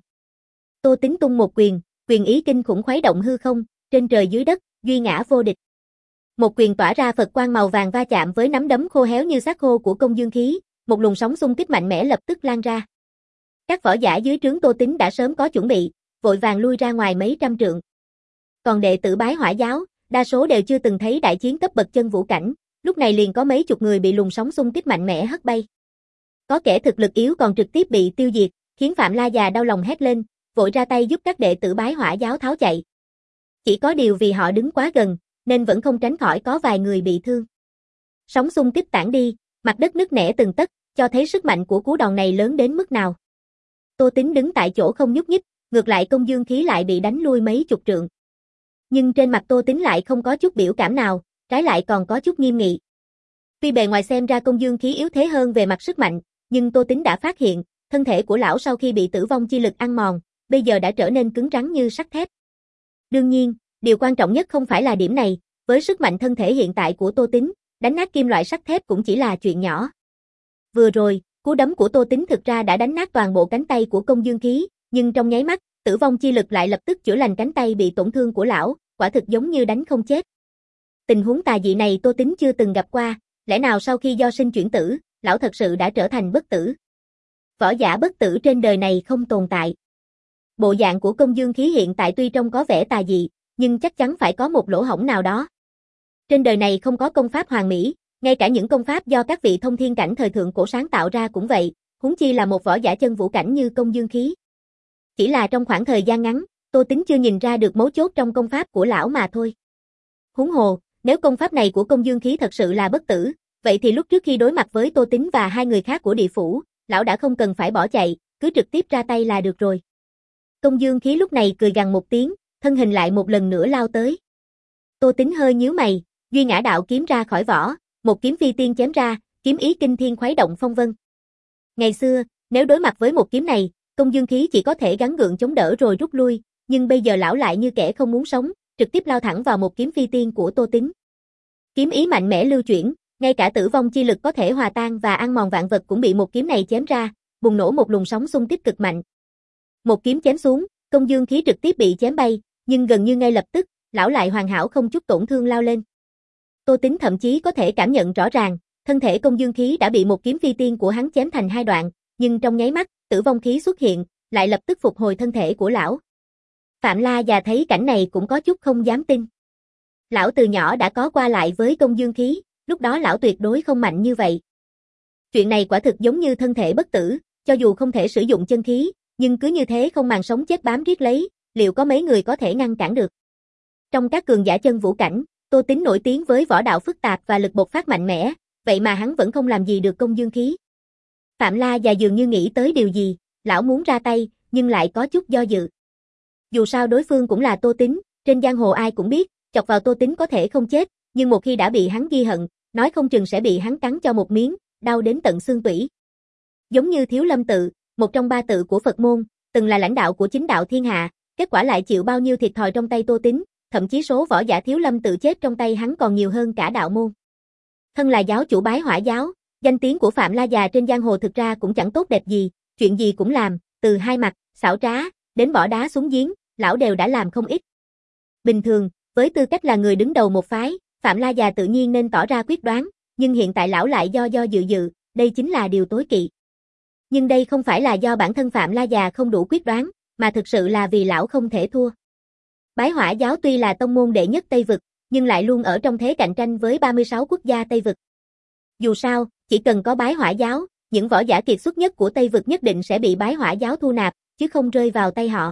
Tô Tính tung một quyền, quyền ý kinh khủng khuấy động hư không, trên trời dưới đất, duy ngã vô địch. Một quyền tỏa ra Phật quang màu vàng va chạm với nắm đấm khô héo như xác khô của Công Dương Khí, một luồng sóng xung kích mạnh mẽ lập tức lan ra. Các võ giả dưới trướng Tô Tính đã sớm có chuẩn bị, vội vàng lui ra ngoài mấy trăm trượng. Còn đệ tử Bái Hỏa giáo, đa số đều chưa từng thấy đại chiến cấp bậc chân vũ cảnh, lúc này liền có mấy chục người bị luồng sóng xung kích mạnh mẽ hất bay. Có kẻ thực lực yếu còn trực tiếp bị tiêu diệt, khiến Phạm La già đau lòng hét lên, vội ra tay giúp các đệ tử Bái Hỏa giáo tháo chạy. Chỉ có điều vì họ đứng quá gần, nên vẫn không tránh khỏi có vài người bị thương. Sóng xung kích tản đi, mặt đất nứt nẻ từng tấc, cho thấy sức mạnh của cú đòn này lớn đến mức nào. Tô Tính đứng tại chỗ không nhúc nhích, ngược lại Công Dương Khí lại bị đánh lui mấy chục trượng. Nhưng trên mặt Tô Tính lại không có chút biểu cảm nào, trái lại còn có chút nghiêm nghị. Tuy bề ngoài xem ra Công Dương Khí yếu thế hơn về mặt sức mạnh, nhưng Tô Tính đã phát hiện, thân thể của lão sau khi bị tử vong chi lực ăn mòn, bây giờ đã trở nên cứng rắn như sắt thép. Đương nhiên, điều quan trọng nhất không phải là điểm này, với sức mạnh thân thể hiện tại của Tô Tính, đánh nát kim loại sắt thép cũng chỉ là chuyện nhỏ. Vừa rồi, cú đấm của Tô Tính thực ra đã đánh nát toàn bộ cánh tay của Công Dương Khí, nhưng trong nháy mắt, tử vong chi lực lại lập tức chữa lành cánh tay bị tổn thương của lão, quả thực giống như đánh không chết. Tình huống tà dị này Tô Tính chưa từng gặp qua, lẽ nào sau khi do sinh chuyển tử, lão thật sự đã trở thành bất tử? Võ giả bất tử trên đời này không tồn tại. Bộ dạng của Công Dương Khí hiện tại tuy trông có vẻ tà dị, nhưng chắc chắn phải có một lỗ hổng nào đó. Trên đời này không có công pháp hoàn mỹ, ngay cả những công pháp do các vị thông thiên cảnh thời thượng cổ sáng tạo ra cũng vậy, huống chi là một võ giả chân vũ cảnh như Công Dương Khí. Chỉ là trong khoảng thời gian ngắn, Tô Tính chưa nhìn ra được mấu chốt trong công pháp của lão mà thôi. Huống hồ, nếu công pháp này của Công Dương Khí thật sự là bất tử, vậy thì lúc trước khi đối mặt với Tô Tính và hai người khác của địa phủ, lão đã không cần phải bỏ chạy, cứ trực tiếp ra tay là được rồi. Công Dương Khí lúc này cười gằn một tiếng, thân hình lại một lần nữa lao tới. Tô Tính hơi nhíu mày, duy ngã đạo kiếm ra khỏi vỏ, một kiếm phi tiên chém ra, kiếm ý kinh thiên khuấy động phong vân. Ngày xưa, nếu đối mặt với một kiếm này, Công Dương Khí chỉ có thể gắng gượng chống đỡ rồi rút lui, nhưng bây giờ lão lại như kẻ không muốn sống, trực tiếp lao thẳng vào một kiếm phi tiên của Tô Tính. Kiếm ý mạnh mẽ lưu chuyển, ngay cả tử vong chi lực có thể hòa tan và ăn mòn vạn vật cũng bị một kiếm này chém ra, bùng nổ một luồng sóng xung kích cực mạnh. Một kiếm chém xuống, Công Dương Khí trực tiếp bị chém bay, nhưng gần như ngay lập tức, lão lại hoàn hảo không chút tổn thương lao lên. Tô Tính thậm chí có thể cảm nhận rõ ràng, thân thể Công Dương Khí đã bị một kiếm phi tiên của hắn chém thành hai đoạn, nhưng trong nháy mắt, tử vong khí xuất hiện, lại lập tức phục hồi thân thể của lão. Phạm La già thấy cảnh này cũng có chút không dám tin. Lão từ nhỏ đã có qua lại với Công Dương Khí, lúc đó lão tuyệt đối không mạnh như vậy. Chuyện này quả thực giống như thân thể bất tử, cho dù không thể sử dụng chân khí, nhưng cứ như thế không màng sống chết bám riết lấy, liệu có mấy người có thể ngăn cản được? Trong các cường giả chân vũ cảnh, Tô Tính nổi tiếng với võ đạo phức tạp và lực bộc phát mạnh mẽ, vậy mà hắn vẫn không làm gì được Công Dương Khí. Phạm La già dường như nghĩ tới điều gì, lão muốn ra tay, nhưng lại có chút do dự. Dù sao đối phương cũng là Tô Tính, trên giang hồ ai cũng biết, chọc vào Tô Tính có thể không chết, nhưng một khi đã bị hắn ghi hận, nói không chừng sẽ bị hắn cắn cho một miếng, đau đến tận xương tủy. Giống như Thiếu Lâm tự, một trong ba tự của Phật môn, từng là lãnh đạo của chính đạo thiên hạ, kết quả lại chịu bao nhiêu thiệt thòi trong tay Tô Tính, thậm chí số võ giả Thiếu Lâm tự chết trong tay hắn còn nhiều hơn cả đạo môn. Thân là giáo chủ Bái Hỏa giáo, danh tiếng của Phạm La già trên giang hồ thực ra cũng chẳng tốt đẹp gì, chuyện gì cũng làm, từ hai mặt, xảo trá, đến bỏ đá xuống giếng, lão đều đã làm không ít. Bình thường, với tư cách là người đứng đầu một phái, Phạm La già tự nhiên nên tỏ ra quyết đoán, nhưng hiện tại lão lại do do dự dự, đây chính là điều tối kỵ. Nhưng đây không phải là do bản thân Phạm La già không đủ quyết đoán, mà thực sự là vì lão không thể thua. Bái Hỏa giáo tuy là tông môn đệ nhất Tây Vực, nhưng lại luôn ở trong thế cạnh tranh với ba mươi sáu quốc gia Tây Vực. Dù sao, chỉ cần có Bái Hỏa giáo, những võ giả kiệt xuất nhất của Tây Vực nhất định sẽ bị Bái Hỏa giáo thu nạp, chứ không rơi vào tay họ.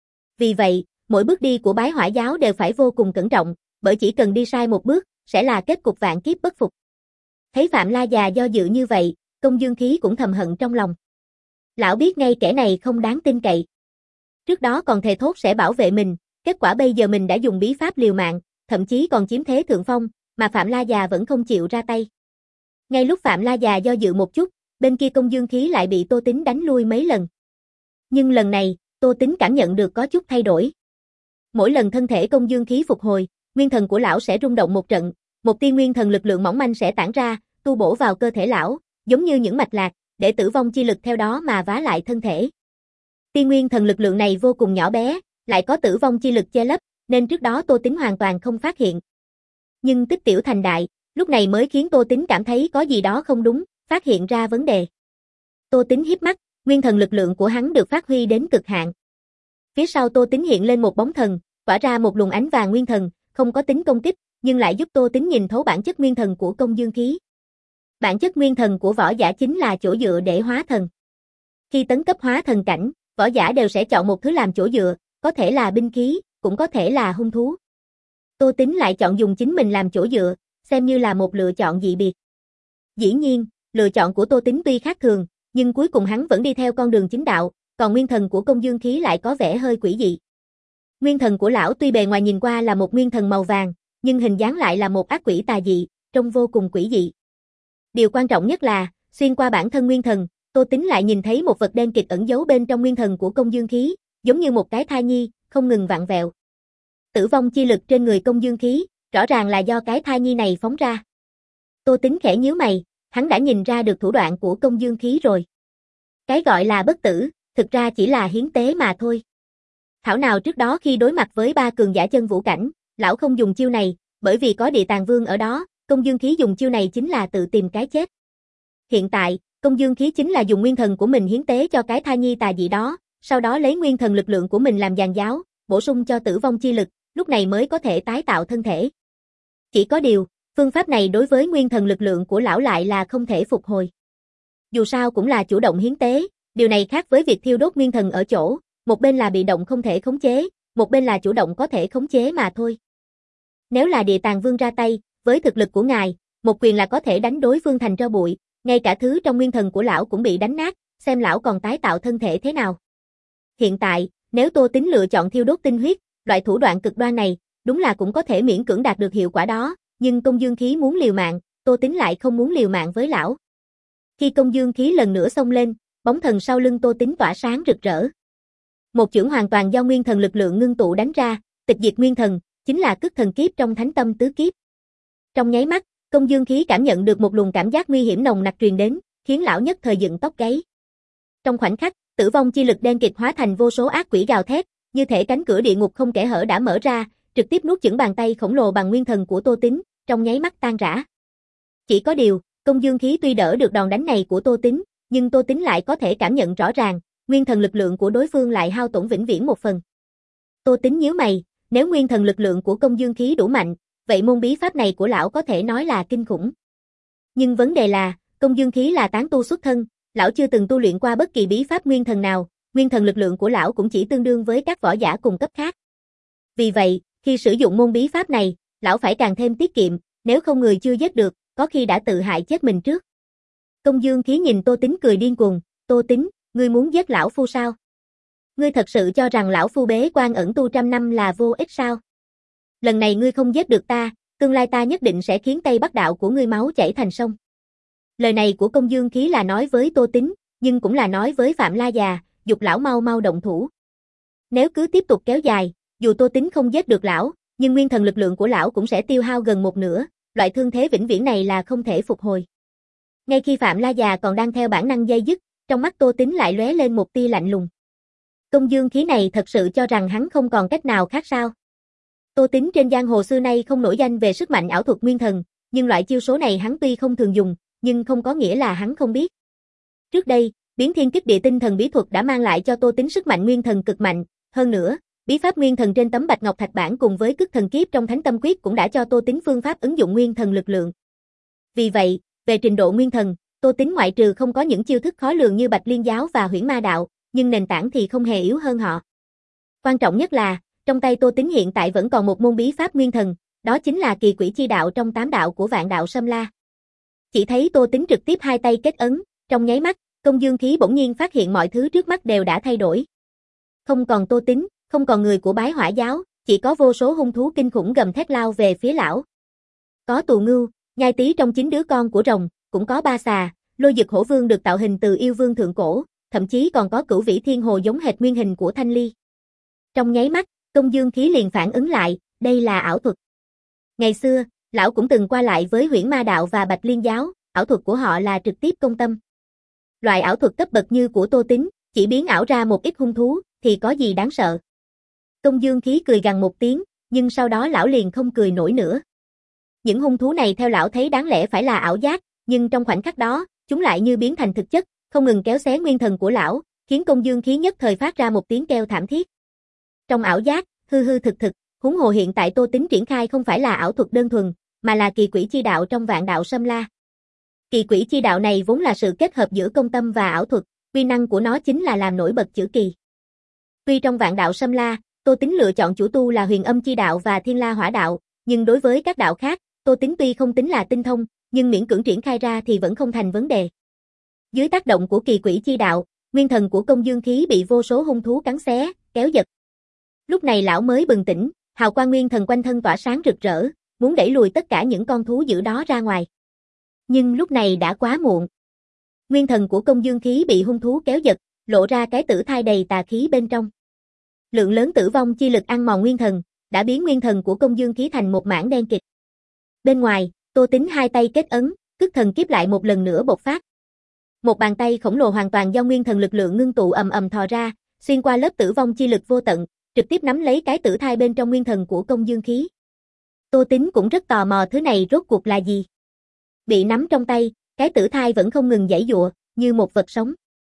Vì vậy, mỗi bước đi của Bái Hỏa giáo đều phải vô cùng cẩn trọng, bởi chỉ cần đi sai một bước, sẽ là kết cục vạn kiếp bất phục. Thấy Phạm La già do dự như vậy, Công Dương Khí cũng thầm hận trong lòng. Lão biết ngay kẻ này không đáng tin cậy. Trước đó còn thề thốt sẽ bảo vệ mình, kết quả bây giờ mình đã dùng bí pháp liều mạng, thậm chí còn chiếm thế thượng phong, mà Phạm La già vẫn không chịu ra tay. Ngay lúc Phạm La già do dự một chút, bên kia Công Dương Khí lại bị Tô Tính đánh lui mấy lần. Nhưng lần này, Tô Tính cảm nhận được có chút thay đổi. Mỗi lần thân thể Công Dương Khí phục hồi, nguyên thần của lão sẽ rung động một trận, một tia nguyên thần lực lượng mỏng manh sẽ tản ra, tu bổ vào cơ thể lão, giống như những mạch lạc, để tử vong chi lực theo đó mà vá lại thân thể. Tia nguyên thần lực lượng này vô cùng nhỏ bé, lại có tử vong chi lực che lấp, nên trước đó Tô Tính hoàn toàn không phát hiện. Nhưng tích tiểu thành đại, lúc này mới khiến Tô Tính cảm thấy có gì đó không đúng, phát hiện ra vấn đề. Tô Tính híp mắt, nguyên thần lực lượng của hắn được phát huy đến cực hạn. Phía sau Tô Tính hiện lên một bóng thần, tỏa ra một luồng ánh vàng nguyên thần, không có tính công kích, nhưng lại giúp Tô Tính nhìn thấu bản chất nguyên thần của Công Dương Khí. Bản chất nguyên thần của võ giả chính là chỗ dựa để hóa thần. Khi tấn cấp hóa thần cảnh, võ giả đều sẽ chọn một thứ làm chỗ dựa, có thể là binh khí, cũng có thể là hung thú. Tô Tính lại chọn dùng chính mình làm chỗ dựa, xem như là một lựa chọn dị biệt. Dĩ nhiên, lựa chọn của Tô Tính tuy khác thường, nhưng cuối cùng hắn vẫn đi theo con đường chính đạo, còn nguyên thần của Công Dương Khí lại có vẻ hơi quỷ dị. Nguyên thần của lão tuy bề ngoài nhìn qua là một nguyên thần màu vàng, nhưng hình dáng lại là một ác quỷ tà dị, trông vô cùng quỷ dị. Điều quan trọng nhất là, xuyên qua bản thân nguyên thần, Tô Tính lại nhìn thấy một vật đen kịt ẩn giấu bên trong nguyên thần của Công Dương Khí, giống như một cái thai nhi, không ngừng vặn vẹo. Tử vong chi lực trên người Công Dương Khí, rõ ràng là do cái thai nhi này phóng ra. Tô Tính khẽ nhíu mày, hắn đã nhìn ra được thủ đoạn của Công Dương Khí rồi. Cái gọi là bất tử, thực ra chỉ là hiến tế mà thôi. Thảo nào trước đó khi đối mặt với ba cường giả chân vũ cảnh, lão không dùng chiêu này, bởi vì có Địa Tàng Vương ở đó, Công Dương Khí dùng chiêu này chính là tự tìm cái chết. Hiện tại, Công Dương Khí chính là dùng nguyên thần của mình hiến tế cho cái thai nhi tà dị đó, sau đó lấy nguyên thần lực lượng của mình làm giàn giáo, bổ sung cho tử vong chi lực, lúc này mới có thể tái tạo thân thể. Chỉ có điều, phương pháp này đối với nguyên thần lực lượng của lão lại là không thể phục hồi. Dù sao cũng là chủ động hiến tế, điều này khác với việc thiêu đốt nguyên thần ở chỗ, một bên là bị động không thể khống chế, một bên là chủ động có thể khống chế mà thôi. Nếu là Địa Tàng Vương ra tay, với thực lực của ngài, một quyền là có thể đánh đối phương thành tro bụi, ngay cả thứ trong nguyên thần của lão cũng bị đánh nát, xem lão còn tái tạo thân thể thế nào. Hiện tại, nếu Tô Tính lựa chọn thiêu đốt tinh huyết, loại thủ đoạn cực đoan này, đúng là cũng có thể miễn cưỡng đạt được hiệu quả đó, nhưng Công Dương Khí muốn liều mạng, Tô Tính lại không muốn liều mạng với lão. Khi Công Dương Khí lần nữa xông lên, bóng thần sau lưng Tô Tính tỏa sáng rực rỡ. Một chưởng hoàn toàn do nguyên thần lực lượng ngưng tụ đánh ra, tịch diệt nguyên thần, chính là Cức Thần Kiếp trong Thánh Tâm Tứ Kiếp. Trong nháy mắt, Công Dương Khí cảm nhận được một luồng cảm giác nguy hiểm nồng nặc truyền đến, khiến lão nhất thời dựng tóc gáy. Trong khoảnh khắc, tử vong chi lực đen kịt hóa thành vô số ác quỷ gào thét, như thể cánh cửa địa ngục không kẽ hở đã mở ra, trực tiếp nuốt chửng bàn tay khổng lồ bằng nguyên thần của Tô Tính, trong nháy mắt tan rã. Chỉ có điều, Công Dương Khí tuy đỡ được đòn đánh này của Tô Tính, nhưng Tô Tính lại có thể cảm nhận rõ ràng, nguyên thần lực lượng của đối phương lại hao tổn vĩnh viễn một phần. Tô Tính nhíu mày, nếu nguyên thần lực lượng của Công Dương Khí đủ mạnh, vậy môn bí pháp này của lão có thể nói là kinh khủng. Nhưng vấn đề là, Công Dương Khí là tán tu xuất thân, lão chưa từng tu luyện qua bất kỳ bí pháp nguyên thần nào, nguyên thần lực lượng của lão cũng chỉ tương đương với các võ giả cùng cấp khác. Vì vậy, khi sử dụng môn bí pháp này, lão phải càng thêm tiết kiệm, nếu không người chưa giết được, có khi đã tự hại chết mình trước. Công Dương Khí nhìn Tô Tính cười điên cuồng, Tô Tính, ngươi muốn giết lão phu sao? Ngươi thật sự cho rằng lão phu bế quan ẩn tu trăm năm là vô ích sao? Lần này ngươi không giết được ta, tương lai ta nhất định sẽ khiến Tây Bắc đạo của ngươi máu chảy thành sông. Lời này của Công Dương Khí là nói với Tô Tính, nhưng cũng là nói với Phạm La già, giục lão mau mau động thủ. Nếu cứ tiếp tục kéo dài, dù Tô Tính không giết được lão, nhưng nguyên thần lực lượng của lão cũng sẽ tiêu hao gần một nửa, loại thương thế vĩnh viễn này là không thể phục hồi. Ngay khi Phạm La già còn đang theo bản năng dây dứt, trong mắt Tô Tính lại lóe lên một tia lạnh lùng. Công Dương Khí này thật sự cho rằng hắn không còn cách nào khác sao? Tô Tính trên giang hồ xưa nay không nổi danh về sức mạnh ảo thuật nguyên thần, nhưng loại chiêu số này hắn tuy không thường dùng, nhưng không có nghĩa là hắn không biết. Trước đây, biến thiên kích địa tinh thần bí thuật đã mang lại cho Tô Tính sức mạnh nguyên thần cực mạnh, hơn nữa, bí pháp nguyên thần trên tấm bạch ngọc thạch bản cùng với cức thần kiếp trong Thánh Tâm Quyết cũng đã cho Tô Tính phương pháp ứng dụng nguyên thần lực lượng. Vì vậy, về trình độ nguyên thần, Tô Tính ngoại trừ không có những chiêu thức khó lường như Bạch Liên giáo và Huyễn Ma đạo, nhưng nền tảng thì không hề yếu hơn họ. Quan trọng nhất là, trong tay Tô Tính hiện tại vẫn còn một môn bí pháp nguyên thần, đó chính là Kỳ Quỷ Chi đạo trong tám đạo của Vạn Đạo Sâm La. Chỉ thấy Tô Tính trực tiếp hai tay kết ấn, trong nháy mắt, Công Dương Khí bỗng nhiên phát hiện mọi thứ trước mắt đều đã thay đổi. Không còn Tô Tính, không còn người của Bái Hỏa giáo, chỉ có vô số hung thú kinh khủng gầm thét lao về phía lão. Có tù ngưu, nhai tí trong chín đứa con của rồng, cũng có ba xà, Lôi Dực Hổ Vương được tạo hình từ yêu vương thượng cổ, thậm chí còn có Cửu Vĩ Thiên Hồ giống hệt nguyên hình của Thanh Ly. Trong nháy mắt, Công Dương Khí liền phản ứng lại, đây là ảo thuật. Ngày xưa, lão cũng từng qua lại với Huyễn Ma đạo và Bạch Liên giáo, ảo thuật của họ là trực tiếp công tâm. Loại ảo thuật cấp bậc như của Tô Tính, chỉ biến ảo ra một ít hung thú, thì có gì đáng sợ. Công Dương Khí cười gằn một tiếng, nhưng sau đó lão liền không cười nổi nữa. Những hung thú này theo lão thấy đáng lẽ phải là ảo giác, nhưng trong khoảnh khắc đó, chúng lại như biến thành thực chất, không ngừng kéo xé nguyên thần của lão, khiến Công Dương Khí nhất thời phát ra một tiếng kêu thảm thiết. Trong ảo giác, hư hư thực thực, huống hồ hiện tại Tô Tính triển khai không phải là ảo thuật đơn thuần, mà là Kỳ Quỷ Chi đạo trong Vạn Đạo Sâm La. Kỳ Quỷ Chi đạo này vốn là sự kết hợp giữa công tâm và ảo thuật, uy năng của nó chính là làm nổi bật chữ kỳ. Tuy trong Vạn Đạo Sâm La, Tô Tính lựa chọn chủ tu là Huyền Âm Chi đạo và Thiên La Hỏa đạo, nhưng đối với các đạo khác, Tô Tính tuy không tính là tinh thông, nhưng miễn cưỡng triển khai ra thì vẫn không thành vấn đề. Dưới tác động của Kỳ Quỷ Chi đạo, nguyên thần của Công Dương Khí bị vô số hung thú cắn xé, kéo giật. Lúc này lão mới bừng tỉnh, hào quang nguyên thần quanh thân tỏa sáng rực rỡ, muốn đẩy lùi tất cả những con thú dữ đó ra ngoài. Nhưng lúc này đã quá muộn. Nguyên thần của Công Dương Khí bị hung thú kéo giật, lộ ra cái tử thai đầy tà khí bên trong. Lượng lớn tử vong chi lực ăn mòn nguyên thần, đã biến nguyên thần của Công Dương Khí thành một mảng đen kịt. Bên ngoài, Tô Tính hai tay kết ấn, cức thần kiếp lại một lần nữa bộc phát. Một bàn tay khổng lồ hoàn toàn do nguyên thần lực lượng ngưng tụ ầm ầm thò ra, xuyên qua lớp tử vong chi lực vô tận, trực tiếp nắm lấy cái tử thai bên trong nguyên thần của Công Dương Khí. Tô Tính cũng rất tò mò thứ này rốt cuộc là gì. Bị nắm trong tay, cái tử thai vẫn không ngừng giãy giụa, như một vật sống.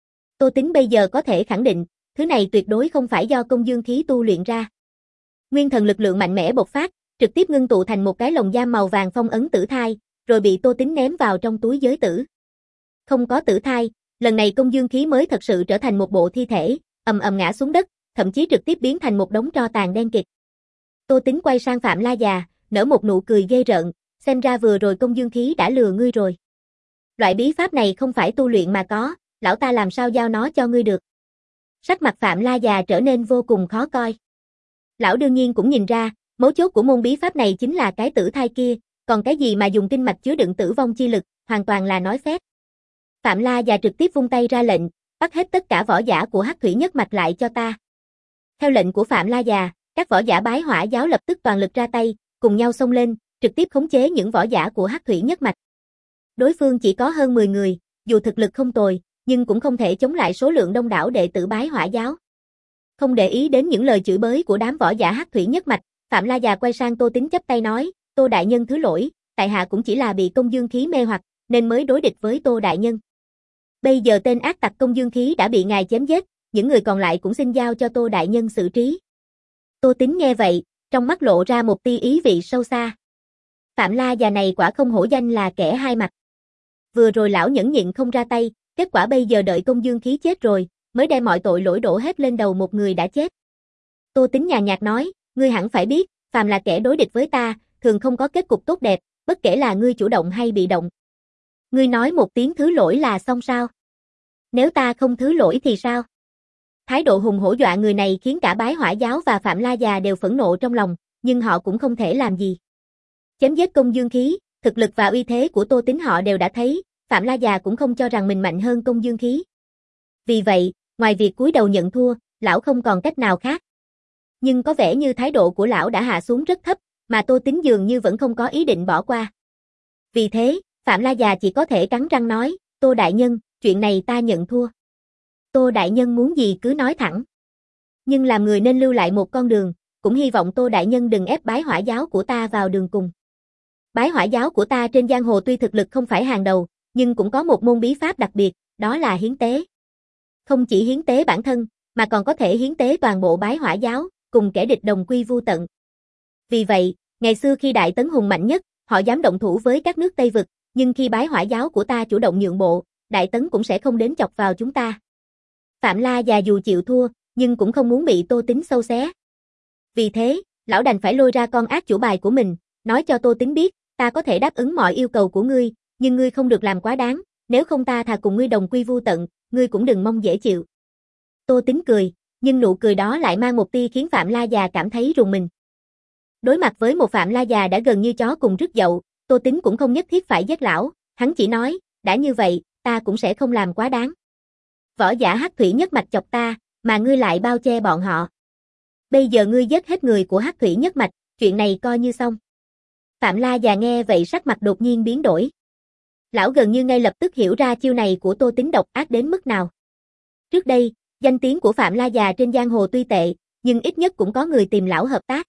Tô Tính bây giờ có thể khẳng định, thứ này tuyệt đối không phải do Công Dương Khí tu luyện ra. Nguyên thần lực lượng mạnh mẽ bộc phát, trực tiếp ngưng tụ thành một cái lồng giam màu vàng phong ấn tử thai, rồi bị Tô Tính ném vào trong túi giới tử. Không có tử thai, lần này Công Dương Khí mới thật sự trở thành một bộ thi thể, ầm ầm ngã xuống đất, thậm chí trực tiếp biến thành một đống tro tàn đen kịt. Tô Tính quay sang Phạm La già, nở một nụ cười ghê rợn, xem ra vừa rồi Công Dương Khí đã lừa ngươi rồi. Loại bí pháp này không phải tu luyện mà có, lão ta làm sao giao nó cho ngươi được. Sắc mặt Phạm La già trở nên vô cùng khó coi. Lão đương nhiên cũng nhìn ra, mấu chốt của môn bí pháp này chính là cái tử thai kia, còn cái gì mà dùng kinh mạch chứa đựng tử vong chi lực, hoàn toàn là nói phét. Phạm La già trực tiếp vung tay ra lệnh, bắt hết tất cả võ giả của Hắc Thủy Nhất Mạch lại cho ta. Theo lệnh của Phạm La già, các võ giả Bái Hỏa giáo lập tức toàn lực ra tay, cùng nhau xông lên, trực tiếp khống chế những võ giả của Hắc Thủy Nhất Mạch. Đối phương chỉ có hơn mười người, dù thực lực không tồi, nhưng cũng không thể chống lại số lượng đông đảo đệ tử Bái Hỏa giáo. Không để ý đến những lời chửi bới của đám võ giả Hắc Thủy Nhất Mạch, Phạm La già quay sang Tô Tính chắp tay nói, Tô đại nhân thứ lỗi, tại hạ cũng chỉ là bị Công Dương Khí mê hoặc, nên mới đối địch với Tô đại nhân. Bây giờ tên ác tặc Công Dương Khí đã bị ngài chém giết, những người còn lại cũng xin giao cho Tô đại nhân xử trí. Tô Tính nghe vậy, trong mắt lộ ra một tia ý vị sâu xa. Phạm La già này quả không hổ danh là kẻ hai mặt. Vừa rồi lão nhẫn nhịn không ra tay, kết quả bây giờ đợi Công Dương Khí chết rồi, mới đem mọi tội lỗi đổ hết lên đầu một người đã chết. Tô Tính nhàn nhạt nói, ngươi hẳn phải biết, phàm là kẻ đối địch với ta, thường không có kết cục tốt đẹp, bất kể là ngươi chủ động hay bị động. Ngươi nói một tiếng thứ lỗi là xong sao? Nếu ta không thứ lỗi thì sao? Thái độ hùng hổ dọa người này khiến cả Bái Hỏa giáo và Phạm La già đều phẫn nộ trong lòng, nhưng họ cũng không thể làm gì. Chém giết Công Dương Khí, thực lực và uy thế của Tô Tín họ đều đã thấy, Phạm La già cũng không cho rằng mình mạnh hơn Công Dương Khí. Vì vậy, ngoài việc cúi đầu nhận thua, lão không còn cách nào khác. Nhưng có vẻ như thái độ của lão đã hạ xuống rất thấp, mà Tô Tín dường như vẫn không có ý định bỏ qua. Vì thế, Phạm La già chỉ có thể cắn răng nói, Tô đại nhân, chuyện này ta nhận thua. Tô đại nhân muốn gì cứ nói thẳng. Nhưng làm người nên lưu lại một con đường, cũng hy vọng Tô đại nhân đừng ép Bái Hỏa giáo của ta vào đường cùng. Bái Hỏa giáo của ta trên giang hồ tuy thực lực không phải hàng đầu, nhưng cũng có một môn bí pháp đặc biệt, đó là hiến tế. Không chỉ hiến tế bản thân, mà còn có thể hiến tế toàn bộ Bái Hỏa giáo, cùng kẻ địch đồng quy vu tận. Vì vậy, ngày xưa khi Đại Tấn hùng mạnh nhất, họ dám động thủ với các nước Tây Vực, nhưng khi Bái Hỏa giáo của ta chủ động nhượng bộ, Đại Tấn cũng sẽ không đến chọc vào chúng ta. Phạm La già dù chịu thua, nhưng cũng không muốn bị Tô Tín sâu xé. Vì thế, lão đành phải lôi ra con ác chủ bài của mình, nói cho Tô Tín biết, ta có thể đáp ứng mọi yêu cầu của ngươi, nhưng ngươi không được làm quá đáng, nếu không ta thà cùng ngươi đồng quy vu tận, ngươi cũng đừng mong dễ chịu. Tô Tín cười, nhưng nụ cười đó lại mang một tia khiến Phạm La già cảm thấy rùng mình. Đối mặt với một Phạm La già đã gần như chó cùng rứt dậu, Tô Tín cũng không nhất thiết phải giết lão, hắn chỉ nói, đã như vậy, ta cũng sẽ không làm quá đáng. Võ giả Hắc Thủy nhất mạch chọc ta, mà ngươi lại bao che bọn họ. Bây giờ ngươi giết hết người của Hắc Thủy nhất mạch, chuyện này coi như xong. Phạm La già nghe vậy sắc mặt đột nhiên biến đổi. Lão gần như ngay lập tức hiểu ra chiêu này của Tô Tín độc ác đến mức nào. Trước đây, danh tiếng của Phạm La già trên giang hồ tuy tệ, nhưng ít nhất cũng có người tìm lão hợp tác.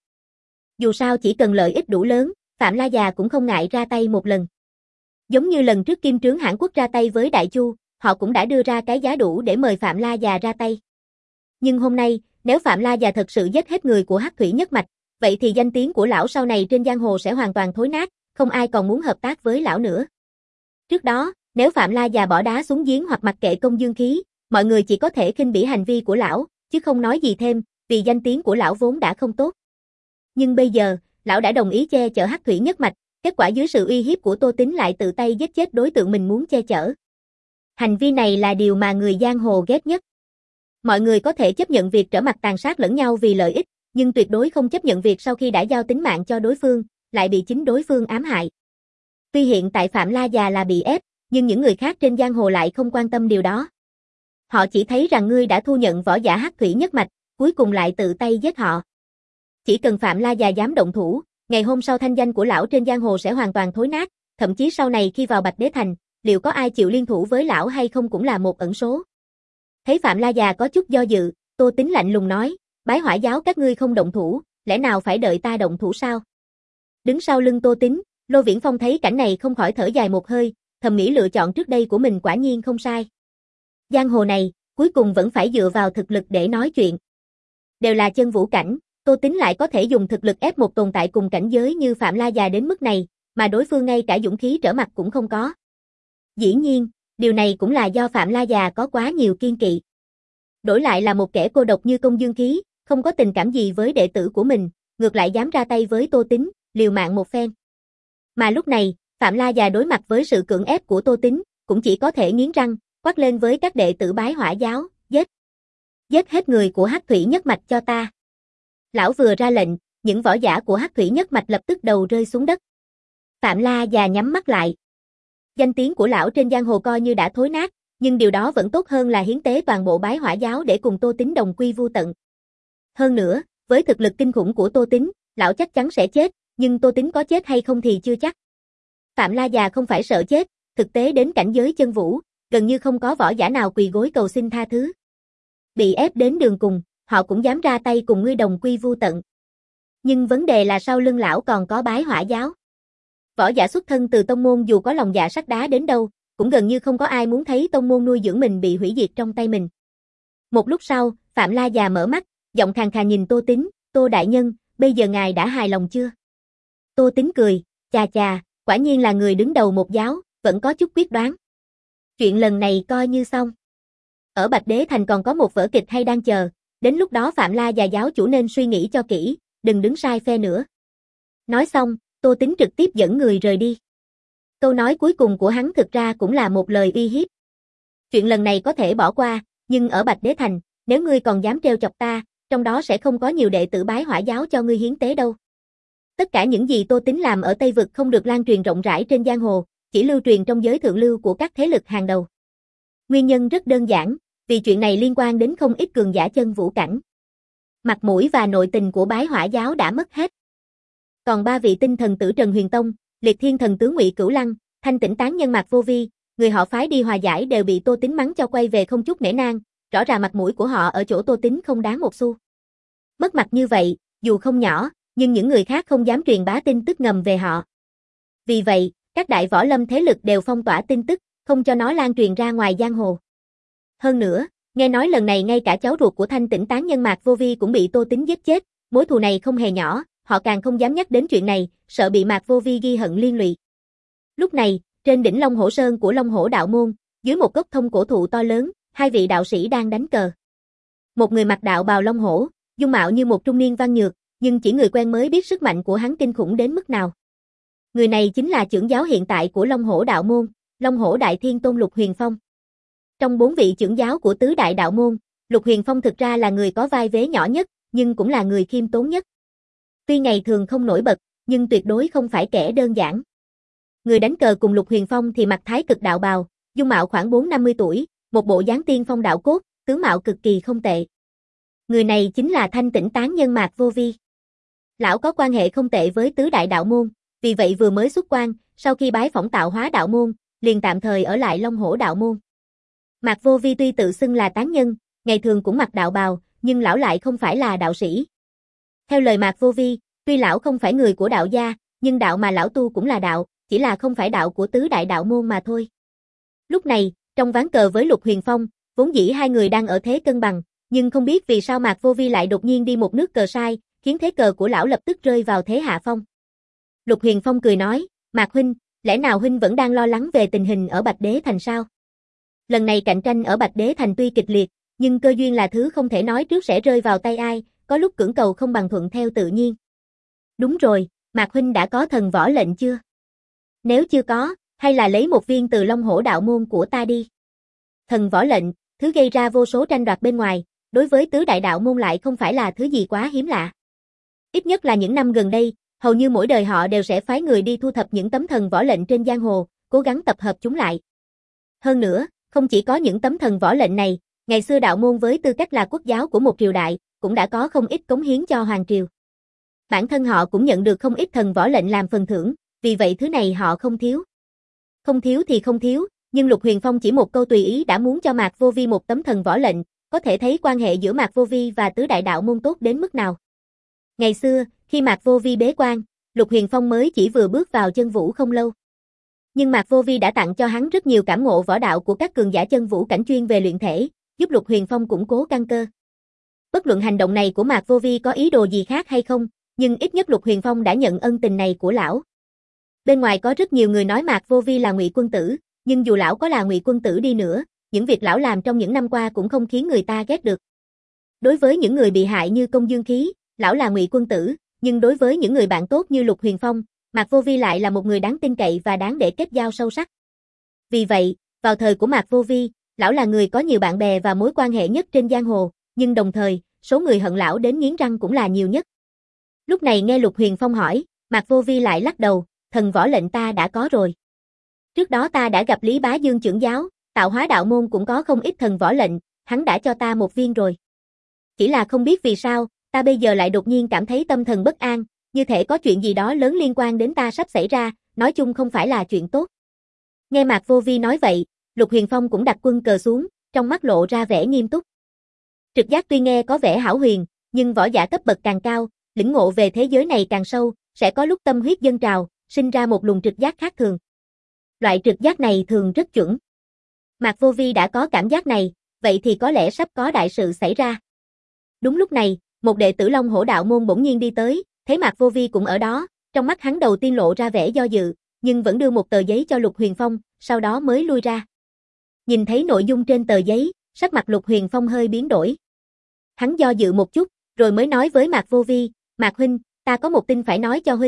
Dù sao chỉ cần lợi ích đủ lớn, Phạm La già cũng không ngại ra tay một lần. Giống như lần trước Kim Trướng Hãn Quốc ra tay với Đại Chu, họ cũng đã đưa ra cái giá đủ để mời Phạm La già ra tay. Nhưng hôm nay, nếu Phạm La già thật sự giết hết người của Hắc Thủy nhất mạch, vậy thì danh tiếng của lão sau này trên giang hồ sẽ hoàn toàn thối nát, không ai còn muốn hợp tác với lão nữa. Trước đó, nếu Phạm La già bỏ đá xuống giếng hoặc mặc kệ Công Dương Khí, mọi người chỉ có thể khinh bỉ hành vi của lão, chứ không nói gì thêm, vì danh tiếng của lão vốn đã không tốt. Nhưng bây giờ, lão đã đồng ý che chở Hắc Thủy nhất mạch, kết quả dưới sự uy hiếp của Tô Tín lại tự tay giết chết đối tượng mình muốn che chở. Hành vi này là điều mà người giang hồ ghét nhất. Mọi người có thể chấp nhận việc trở mặt tàn sát lẫn nhau vì lợi ích, nhưng tuyệt đối không chấp nhận việc sau khi đã giao tính mạng cho đối phương, lại bị chính đối phương ám hại. Tuy hiện tại Phạm La già là bị ép, nhưng những người khác trên giang hồ lại không quan tâm điều đó. Họ chỉ thấy rằng ngươi đã thu nhận võ giả Hắc Thủy nhất mạch, cuối cùng lại tự tay giết họ. Chỉ cần Phạm La già dám động thủ, ngày hôm sau thanh danh của lão trên giang hồ sẽ hoàn toàn thối nát, thậm chí sau này khi vào Bạch Đế Thành, liệu có ai chịu liên thủ với lão hay không cũng là một ẩn số. Thấy Phạm La già có chút do dự, Tô Tín lạnh lùng nói, Bái Hỏa giáo các ngươi không động thủ, lẽ nào phải đợi ta động thủ sao? Đứng sau lưng Tô Tín, Lô Viễn Phong thấy cảnh này không khỏi thở dài một hơi, thầm nghĩ lựa chọn trước đây của mình quả nhiên không sai. Giang hồ này, cuối cùng vẫn phải dựa vào thực lực để nói chuyện. Đều là chân vũ cảnh, Tô Tín lại có thể dùng thực lực ép một tồn tại cùng cảnh giới như Phạm La già đến mức này, mà đối phương ngay cả dũng khí trở mặt cũng không có. Dĩ nhiên, điều này cũng là do Phạm La già có quá nhiều kiên kỵ. Đổi lại là một kẻ cô độc như Công Dương Khí, không có tình cảm gì với đệ tử của mình, ngược lại dám ra tay với Tô Tín, liều mạng một phen. Mà lúc này, Phạm La già đối mặt với sự cưỡng ép của Tô Tín, cũng chỉ có thể nghiến răng, quát lên với các đệ tử Bái Hỏa giáo, giết. Giết hết người của Hắc Thủy nhất mạch cho ta. Lão vừa ra lệnh, những võ giả của Hắc Thủy nhất mạch lập tức đầu rơi xuống đất. Phạm La già nhắm mắt lại. Danh tiếng của lão trên giang hồ coi như đã thối nát, nhưng điều đó vẫn tốt hơn là hiến tế toàn bộ Bái Hỏa giáo để cùng Tô Tín đồng quy vu tận. Hơn nữa, với thực lực kinh khủng của Tô Tín, lão chắc chắn sẽ chết, nhưng Tô Tín có chết hay không thì chưa chắc. Phạm La già không phải sợ chết, thực tế đến cảnh giới chân vũ, gần như không có võ giả nào quỳ gối cầu xin tha thứ. Bị ép đến đường cùng, họ cũng dám ra tay cùng ngươi đồng quy vu tận. Nhưng vấn đề là sau lưng lão còn có Bái Hỏa giáo. Võ giả xuất thân từ tông môn dù có lòng dạ sắt đá đến đâu, cũng gần như không có ai muốn thấy tông môn nuôi dưỡng mình bị hủy diệt trong tay mình. Một lúc sau, Phạm La già mở mắt, giọng khàn khàn nhìn Tô Tín, Tô đại nhân, bây giờ ngài đã hài lòng chưa? Tô Tín cười, chà chà, quả nhiên là người đứng đầu một giáo, vẫn có chút quyết đoán. Chuyện lần này coi như xong. Ở Bạch Đế Thành còn có một vở kịch hay đang chờ, đến lúc đó Phạm La già giáo chủ nên suy nghĩ cho kỹ, đừng đứng sai phe nữa. Nói xong, Tô Tính trực tiếp dẫn người rời đi. Câu nói cuối cùng của hắn thực ra cũng là một lời uy hiếp. Chuyện lần này có thể bỏ qua, nhưng ở Bạch Đế Thành, nếu ngươi còn dám trêu chọc ta, trong đó sẽ không có nhiều đệ tử Bái Hỏa giáo cho ngươi hiến tế đâu. Tất cả những gì Tô Tính làm ở Tây Vực không được lan truyền rộng rãi trên giang hồ, chỉ lưu truyền trong giới thượng lưu của các thế lực hàng đầu. Nguyên nhân rất đơn giản, vì chuyện này liên quan đến không ít cường giả chân vũ cảnh. Mặt mũi và nội tình của Bái Hỏa giáo đã mất hết. Còn ba vị tinh thần tử Trần Huyền Tông, Liệt Thiên thần tướng Ngụy Cửu Lăng, Thanh Tĩnh tán nhân Mạc Vô Vi, người họ phái đi hòa giải đều bị Tô Tính mắng cho quay về không chút nể nang, rõ ràng mặt mũi của họ ở chỗ Tô Tính không đáng một xu. Mất mặt như vậy, dù không nhỏ, nhưng những người khác không dám truyền bá tin tức ngầm về họ. Vì vậy, các đại võ lâm thế lực đều phong tỏa tin tức, không cho nó lan truyền ra ngoài giang hồ. Hơn nữa, nghe nói lần này ngay cả cháu ruột của Thanh Tĩnh tán nhân Mạc Vô Vi cũng bị Tô Tính giết chết, mối thù này không hề nhỏ, họ càng không dám nhắc đến chuyện này, sợ bị Mạc Vô Vi ghi hận liên lụy. Lúc này, trên đỉnh Long Hổ Sơn của Long Hổ Đạo Môn, dưới một gốc thông cổ thụ to lớn, hai vị đạo sĩ đang đánh cờ. Một người mặc đạo bào long hổ, dung mạo như một trung niên văn nhược, nhưng chỉ người quen mới biết sức mạnh của hắn kinh khủng đến mức nào. Người này chính là trưởng giáo hiện tại của Long Hổ Đạo Môn, Long Hổ Đại Thiên Tôn Lục Huyền Phong. Trong bốn vị trưởng giáo của tứ đại đạo môn, Lục Huyền Phong thực ra là người có vai vế nhỏ nhất, nhưng cũng là người khiêm tốn nhất. Tuy ngày thường không nổi bật, nhưng tuyệt đối không phải kẻ đơn giản. Người đánh cờ cùng Lục Huyền Phong thì mặc thái cực đạo bào, dung mạo khoảng bốn năm mươi tuổi, một bộ dáng tiên phong đạo cốt, tướng mạo cực kỳ không tệ. Người này chính là Thanh Tĩnh tán nhân Mạc Vô Vi. Lão có quan hệ không tệ với tứ đại đạo môn, vì vậy vừa mới xuất quan, sau khi bái phỏng Tạo Hóa đạo môn, liền tạm thời ở lại Long Hổ đạo môn. Mạc Vô Vi tuy tự xưng là tán nhân, ngày thường cũng mặc đạo bào, nhưng lão lại không phải là đạo sĩ. Theo lời Mạc Vô Vi, tuy lão không phải người của đạo gia, nhưng đạo mà lão tu cũng là đạo, chỉ là không phải đạo của tứ đại đạo môn mà thôi. Lúc này, trong ván cờ với Lục Huyền Phong, vốn dĩ hai người đang ở thế cân bằng, nhưng không biết vì sao Mạc Vô Vi lại đột nhiên đi một nước cờ sai, khiến thế cờ của lão lập tức rơi vào thế hạ phong. Lục Huyền Phong cười nói, Mạc huynh, lẽ nào huynh vẫn đang lo lắng về tình hình ở Bạch Đế Thành sao? Lần này cạnh tranh ở Bạch Đế Thành tuy kịch liệt, nhưng cơ duyên là thứ không thể nói trước sẽ rơi vào tay ai, có lúc cưỡng cầu không bằng thuận theo tự nhiên. Đúng rồi, Mạc huynh đã có thần võ lệnh chưa? Nếu chưa có, hay là lấy một viên từ Long Hổ đạo môn của ta đi. Thần võ lệnh, thứ gây ra vô số tranh đoạt bên ngoài, đối với tứ đại đạo môn lại không phải là thứ gì quá hiếm lạ. Ít nhất là những năm gần đây, hầu như mỗi đời họ đều sẽ phái người đi thu thập những tấm thần võ lệnh trên giang hồ, cố gắng tập hợp chúng lại. Hơn nữa, không chỉ có những tấm thần võ lệnh này, ngày xưa đạo môn với tư cách là quốc giáo của một triều đại, cũng đã có không ít cống hiến cho hoàng triều. Bản thân họ cũng nhận được không ít thần võ lệnh làm phần thưởng, vì vậy thứ này họ không thiếu. Không thiếu thì không thiếu, nhưng Lục Huyền Phong chỉ một câu tùy ý đã muốn cho Mạc Vô Vi một tấm thần võ lệnh, có thể thấy quan hệ giữa Mạc Vô Vi và tứ đại đạo môn tốt đến mức nào. Ngày xưa, khi Mạc Vô Vi bế quan, Lục Huyền Phong mới chỉ vừa bước vào chân vũ không lâu. Nhưng Mạc Vô Vi đã tặng cho hắn rất nhiều cảm ngộ võ đạo của các cường giả chân vũ cảnh chuyên về luyện thể, giúp Lục Huyền Phong củng cố căn cơ. Bất luận hành động này của Mạc Vô Vi có ý đồ gì khác hay không, nhưng ít nhất Lục Huyền Phong đã nhận ân tình này của lão. Bên ngoài có rất nhiều người nói Mạc Vô Vi là Ngụy quân tử, nhưng dù lão có là Ngụy quân tử đi nữa, những việc lão làm trong những năm qua cũng không khiến người ta ghét được. Đối với những người bị hại như Công Dương Khí, lão là Ngụy quân tử, nhưng đối với những người bạn tốt như Lục Huyền Phong, Mạc Vô Vi lại là một người đáng tin cậy và đáng để kết giao sâu sắc. Vì vậy, vào thời của Mạc Vô Vi, lão là người có nhiều bạn bè và mối quan hệ nhất trên giang hồ, nhưng đồng thời, số người hận lão đến nghiến răng cũng là nhiều nhất. Lúc này nghe Lục Huyền Phong hỏi, Mạc Vô Vi lại lắc đầu, thần võ lệnh ta đã có rồi. Trước đó ta đã gặp Lý Bá Dương trưởng giáo, Tạo Hóa đạo môn cũng có không ít thần võ lệnh, hắn đã cho ta một viên rồi. Chỉ là không biết vì sao, ta bây giờ lại đột nhiên cảm thấy tâm thần bất an, như thể có chuyện gì đó lớn liên quan đến ta sắp xảy ra, nói chung không phải là chuyện tốt. Nghe Mạc Vô Vi nói vậy, Lục Huyền Phong cũng đặt quân cờ xuống, trong mắt lộ ra vẻ nghiêm túc. Trực giác tuy nghe có vẻ hão huyền, nhưng võ giả cấp bậc càng cao, lĩnh ngộ về thế giới này càng sâu, sẽ có lúc tâm huyết dâng trào, sinh ra một luồng trực giác khác thường. Loại trực giác này thường rất chuẩn. Mạc Vô Vi đã có cảm giác này, vậy thì có lẽ sắp có đại sự xảy ra. Đúng lúc này, một đệ tử Long Hổ đạo môn bỗng nhiên đi tới, thấy Mạc Vô Vi cũng ở đó, trong mắt hắn đầu tiên lộ ra vẻ do dự, nhưng vẫn đưa một tờ giấy cho Lục Huyền Phong, sau đó mới lui ra. Nhìn thấy nội dung trên tờ giấy, sắc mặt Lục Huyền Phong hơi biến đổi. Hắn do dự một chút, rồi mới nói với Mạc Vô Vi, Mạc huynh, ta có một tin phải nói cho huynh,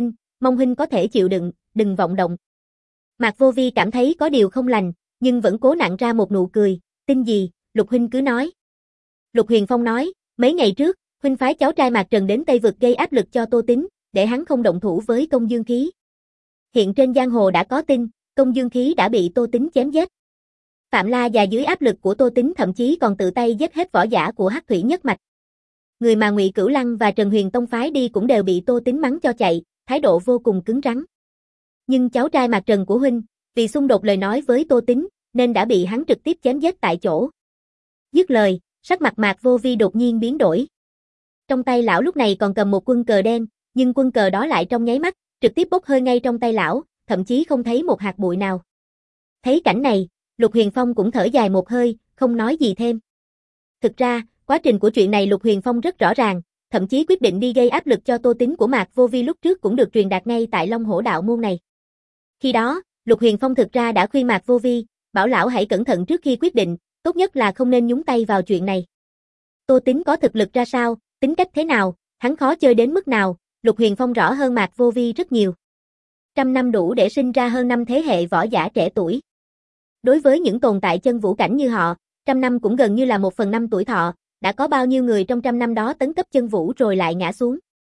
mong huynh có thể chịu đựng, đừng vọng động. Mạc Vô Vi cảm thấy có điều không lành, nhưng vẫn cố nặn ra một nụ cười, tin gì, Lục huynh cứ nói. Lục Huyền Phong nói, mấy ngày trước, huynh phái cháu trai Mạc Trần đến Tây Vực gây áp lực cho Tô Tín, để hắn không động thủ với Công Dương Khí. Hiện trên giang hồ đã có tin, Công Dương Khí đã bị Tô Tín chém giết. Phạm La và dưới áp lực của Tô Tín thậm chí còn tự tay giết hết võ giả của Hắc Thủy Nhất Mạch. Người mà Ngụy Cửu Lăng và Trần Huyền Tông phái đi cũng đều bị Tô Tín mắng cho chạy, thái độ vô cùng cứng rắn. Nhưng cháu trai Mạc Trần của huynh, vì xung đột lời nói với Tô Tín, nên đã bị hắn trực tiếp chém giết tại chỗ. Dứt lời, sắc mặt Mạc Vô Vi đột nhiên biến đổi. Trong tay lão lúc này còn cầm một quân cờ đen, nhưng quân cờ đó lại trong nháy mắt, trực tiếp bốc hơi ngay trong tay lão, thậm chí không thấy một hạt bụi nào. Thấy cảnh này, Lục Huyền Phong cũng thở dài một hơi, không nói gì thêm. Thực ra, quá trình của chuyện này Lục Huyền Phong rất rõ ràng, thậm chí quyết định đi gây áp lực cho Tô Tín của Mạc Vô Vi lúc trước cũng được truyền đạt ngay tại Long Hổ đạo môn này. Khi đó, Lục Huyền Phong thực ra đã khuyên Mạc Vô Vi, bảo lão hãy cẩn thận trước khi quyết định, tốt nhất là không nên nhúng tay vào chuyện này. Tô Tín có thực lực ra sao, tính cách thế nào, hắn khó chơi đến mức nào, Lục Huyền Phong rõ hơn Mạc Vô Vi rất nhiều. Trăm năm đủ để sinh ra hơn năm thế hệ võ giả trẻ tuổi. Đối với những tồn tại chân vũ cảnh như họ, trăm năm cũng gần như là một phần năm tuổi thọ, đã có bao nhiêu người trong trăm năm đó tấn cấp chân vũ rồi lại ngã xuống.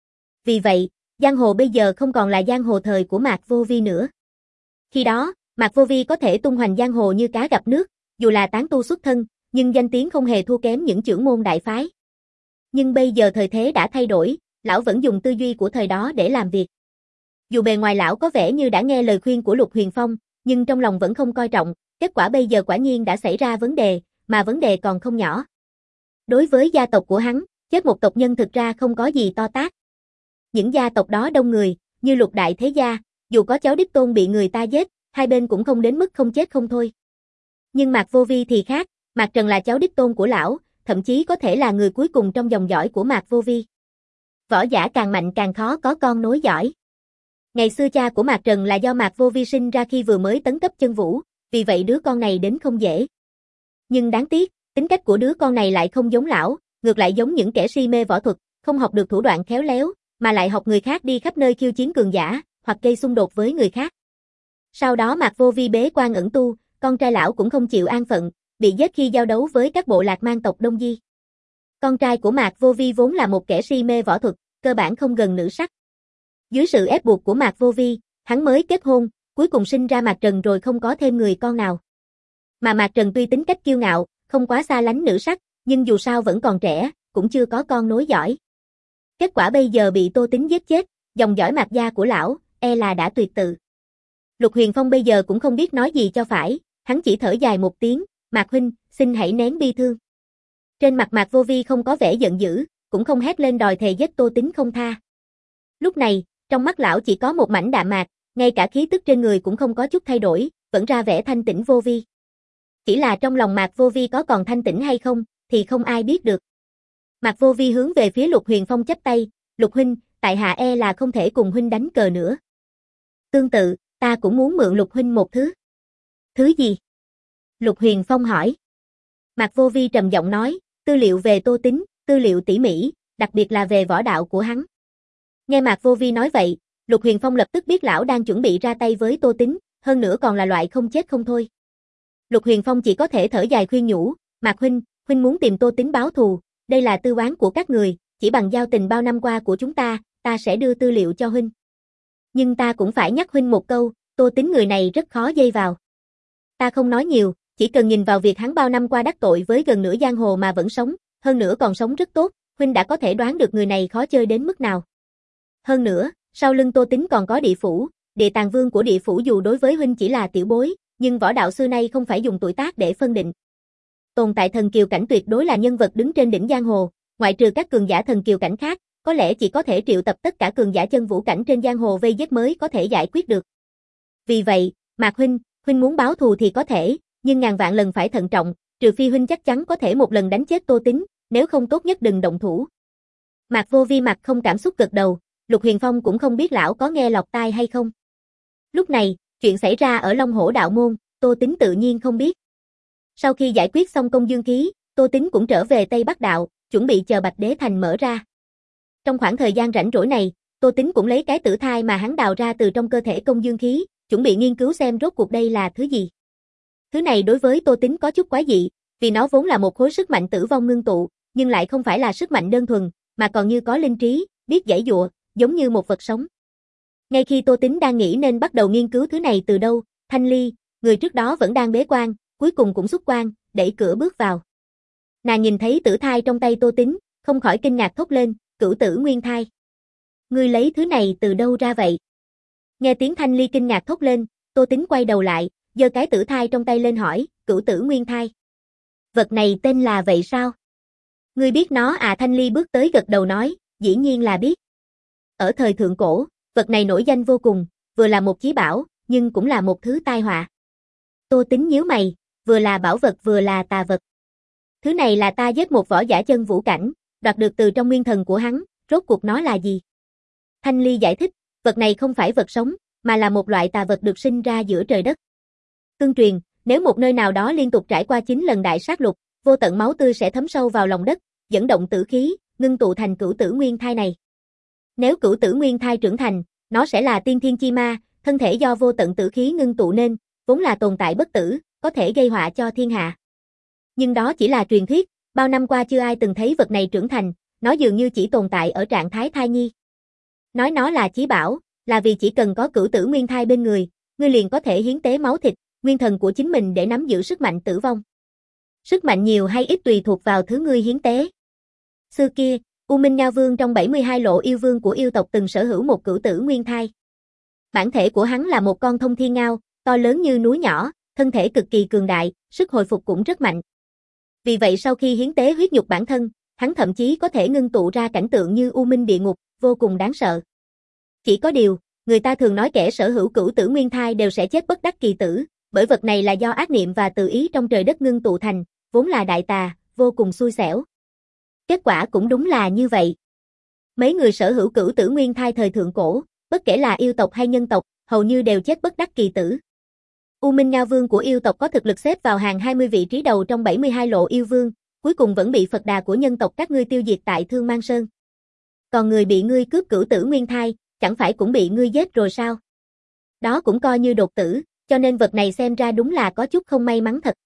Vì vậy, giang hồ bây giờ không còn là giang hồ thời của Mạc Vô Vi nữa. Khi đó, Mạc Vô Vi có thể tung hoành giang hồ như cá gặp nước, dù là tán tu xuất thân, nhưng danh tiếng không hề thua kém những trưởng môn đại phái. Nhưng bây giờ thời thế đã thay đổi, lão vẫn dùng tư duy của thời đó để làm việc. Dù bề ngoài lão có vẻ như đã nghe lời khuyên của Lục Huyền Phong, nhưng trong lòng vẫn không coi trọng, kết quả bây giờ quả nhiên đã xảy ra vấn đề, mà vấn đề còn không nhỏ. Đối với gia tộc của hắn, chết một tộc nhân thực ra không có gì to tát. Những gia tộc đó đông người, như Lục Đại Thế Gia, dù có cháu đích tôn bị người ta giết, hai bên cũng không đến mức không chết không thôi. Nhưng Mạc Vô Vi thì khác, Mạc Trần là cháu đích tôn của lão, thậm chí có thể là người cuối cùng trong dòng dõi của Mạc Vô Vi. Võ giả càng mạnh càng khó có con nối dõi. Ngày xưa cha của Mạc Trần là do Mạc Vô Vi sinh ra khi vừa mới tấn cấp chân vũ, vì vậy đứa con này đến không dễ. Nhưng đáng tiếc, tính cách của đứa con này lại không giống lão, ngược lại giống những kẻ si mê võ thuật, không học được thủ đoạn khéo léo, mà lại học người khác đi khắp nơi khiêu chiến cường giả, hoặc gây xung đột với người khác. Sau đó Mạc Vô Vi bế quan ẩn tu, con trai lão cũng không chịu an phận, bị giết khi giao đấu với các bộ lạc mang tộc Đông Di. Con trai của Mạc Vô Vi vốn là một kẻ si mê võ thuật, cơ bản không gần nữ sắc. Dưới sự ép buộc của Mạc Vô Vi, hắn mới kết hôn, cuối cùng sinh ra Mạc Trần rồi không có thêm người con nào. Mà Mạc Trần tuy tính cách kiêu ngạo, không quá xa lánh nữ sắc, nhưng dù sao vẫn còn trẻ, cũng chưa có con nối dõi. Kết quả bây giờ bị Tô Tín giết chết, dòng dõi Mạc gia của lão, e là đã tuyệt tự. Lục Huyền Phong bây giờ cũng không biết nói gì cho phải, hắn chỉ thở dài một tiếng, Mạc huynh, xin hãy nén bi thương. Trên mặt Mạc Vô Vi không có vẻ giận dữ, cũng không hét lên đòi thề giết Tô Tín không tha. Lúc này, trong mắt lão chỉ có một mảnh đạm mạc, ngay cả khí tức trên người cũng không có chút thay đổi, vẫn ra vẻ thanh tĩnh vô vi. Chỉ là trong lòng Mạc Vô Vi có còn thanh tĩnh hay không, thì không ai biết được. Mạc Vô Vi hướng về phía Lục Huyền Phong chắp tay, Lục huynh, tại hạ e là không thể cùng huynh đánh cờ nữa. Tương tự, ta cũng muốn mượn Lục huynh một thứ. Thứ gì? Lục Huyền Phong hỏi. Mạc Vô Vi trầm giọng nói, tư liệu về Tô Tín, tư liệu tỉ mỉ, đặc biệt là về võ đạo của hắn. Nghe Mạc Vô Vi nói vậy, Lục Huyền Phong lập tức biết lão đang chuẩn bị ra tay với Tô Tín, hơn nữa còn là loại không chết không thôi. Lục Huyền Phong chỉ có thể thở dài khuyên nhủ, Mạc huynh, huynh muốn tìm Tô Tín báo thù, đây là tư oán của các người, chỉ bằng giao tình bao năm qua của chúng ta, ta sẽ đưa tư liệu cho huynh. Nhưng ta cũng phải nhắc huynh một câu, Tô Tín người này rất khó dây vào. Ta không nói nhiều, chỉ cần nhìn vào việc hắn bao năm qua đắc tội với gần nửa giang hồ mà vẫn sống, hơn nữa còn sống rất tốt, huynh đã có thể đoán được người này khó chơi đến mức nào. Hơn nữa, sau lưng Tô Tín còn có địa phủ, địa tàng vương của địa phủ dù đối với huynh chỉ là tiểu bối, nhưng võ đạo xưa nay không phải dùng tuổi tác để phân định. Tồn tại thần kiều cảnh tuyệt đối là nhân vật đứng trên đỉnh giang hồ, ngoại trừ các cường giả thần kiều cảnh khác, có lẽ chỉ có thể triệu tập tất cả cường giả chân vũ cảnh trên giang hồ vây giết mới có thể giải quyết được. Vì vậy, Mạc huynh, huynh muốn báo thù thì có thể, nhưng ngàn vạn lần phải thận trọng, trừ phi huynh chắc chắn có thể một lần đánh chết Tô Tín, nếu không tốt nhất đừng động thủ. Mạc Vô Vi mặt không cảm xúc gật đầu, Lục Huyền Phong cũng không biết lão có nghe lọt tai hay không. Lúc này, chuyện xảy ra ở Long Hổ đạo môn, Tô Tín tự nhiên không biết. Sau khi giải quyết xong Công Dương Khí, Tô Tín cũng trở về Tây Bắc đạo, chuẩn bị chờ Bạch Đế Thành mở ra. Trong khoảng thời gian rảnh rỗi này, Tô Tính cũng lấy cái tử thai mà hắn đào ra từ trong cơ thể công dương khí, chuẩn bị nghiên cứu xem rốt cuộc đây là thứ gì. Thứ này đối với Tô Tính có chút quái dị, vì nó vốn là một khối sức mạnh tử vong ngưng tụ, nhưng lại không phải là sức mạnh đơn thuần, mà còn như có linh trí, biết giãy giụa, giống như một vật sống. Ngay khi Tô Tính đang nghĩ nên bắt đầu nghiên cứu thứ này từ đâu, Thanh Ly, người trước đó vẫn đang bế quan, cuối cùng cũng xuất quan, đẩy cửa bước vào. Nàng nhìn thấy tử thai trong tay Tô Tính, không khỏi kinh ngạc thốt lên, cửu tử nguyên thai. Ngươi lấy thứ này từ đâu ra vậy? Nghe tiếng Thanh Ly kinh ngạc thốt lên, Tô Tính quay đầu lại, giơ cái tử thai trong tay lên hỏi, cửu tử nguyên thai. Vật này tên là vậy sao? Ngươi biết nó à? Thanh Ly bước tới gật đầu nói, dĩ nhiên là biết. Ở thời thượng cổ, vật này nổi danh vô cùng, vừa là một chí bảo, nhưng cũng là một thứ tai họa. Tô Tính nhíu mày, vừa là bảo vật vừa là tà vật. Thứ này là ta giết một võ giả chân vũ cảnh, đoạt được từ trong nguyên thần của hắn, rốt cuộc nó là gì? Thanh Ly giải thích, vật này không phải vật sống, mà là một loại tà vật được sinh ra giữa trời đất. Tương truyền, nếu một nơi nào đó liên tục trải qua chín lần đại sát lục, vô tận máu tươi sẽ thấm sâu vào lòng đất, dẫn động tử khí, ngưng tụ thành cửu tử nguyên thai này. Nếu cửu tử nguyên thai trưởng thành, nó sẽ là tiên thiên chi ma, thân thể do vô tận tử khí ngưng tụ nên, vốn là tồn tại bất tử, có thể gây họa cho thiên hạ. Nhưng đó chỉ là truyền thuyết, bao năm qua chưa ai từng thấy vật này trưởng thành, nó dường như chỉ tồn tại ở trạng thái thai nhi. Nói nó là chí bảo, là vì chỉ cần có cửu tử nguyên thai bên người, ngươi liền có thể hiến tế máu thịt, nguyên thần của chính mình để nắm giữ sức mạnh tử vong. Sức mạnh nhiều hay ít tùy thuộc vào thứ ngươi hiến tế. Xưa kia, U Minh Ngao Vương trong bảy mươi hai lộ yêu vương của yêu tộc từng sở hữu một cửu tử nguyên thai. Bản thể của hắn là một con thông thiên ngao, to lớn như núi nhỏ, thân thể cực kỳ cường đại, sức hồi phục cũng rất mạnh. Vì vậy sau khi hiến tế huyết nhục bản thân, hắn thậm chí có thể ngưng tụ ra cảnh tượng như U Minh địa ngục, vô cùng đáng sợ. Chỉ có điều, người ta thường nói kẻ sở hữu cửu tử nguyên thai đều sẽ chết bất đắc kỳ tử, bởi vật này là do ác niệm và tự ý trong trời đất ngưng tụ thành, vốn là đại tà, vô cùng xui xẻo. Kết quả cũng đúng là như vậy. Mấy người sở hữu cửu tử nguyên thai thời thượng cổ, bất kể là yêu tộc hay nhân tộc, hầu như đều chết bất đắc kỳ tử. U Minh Ngao Vương của yêu tộc có thực lực xếp vào hàng hai mươi vị trí đầu trong bảy mươi hai lộ yêu vương, cuối cùng vẫn bị Phật Đà của nhân tộc các ngươi tiêu diệt tại Thương Mang Sơn. Còn người bị ngươi cướp cửu tử nguyên thai, chẳng phải cũng bị ngươi giết rồi sao? Đó cũng coi như đột tử, cho nên vật này xem ra đúng là có chút không may mắn thật.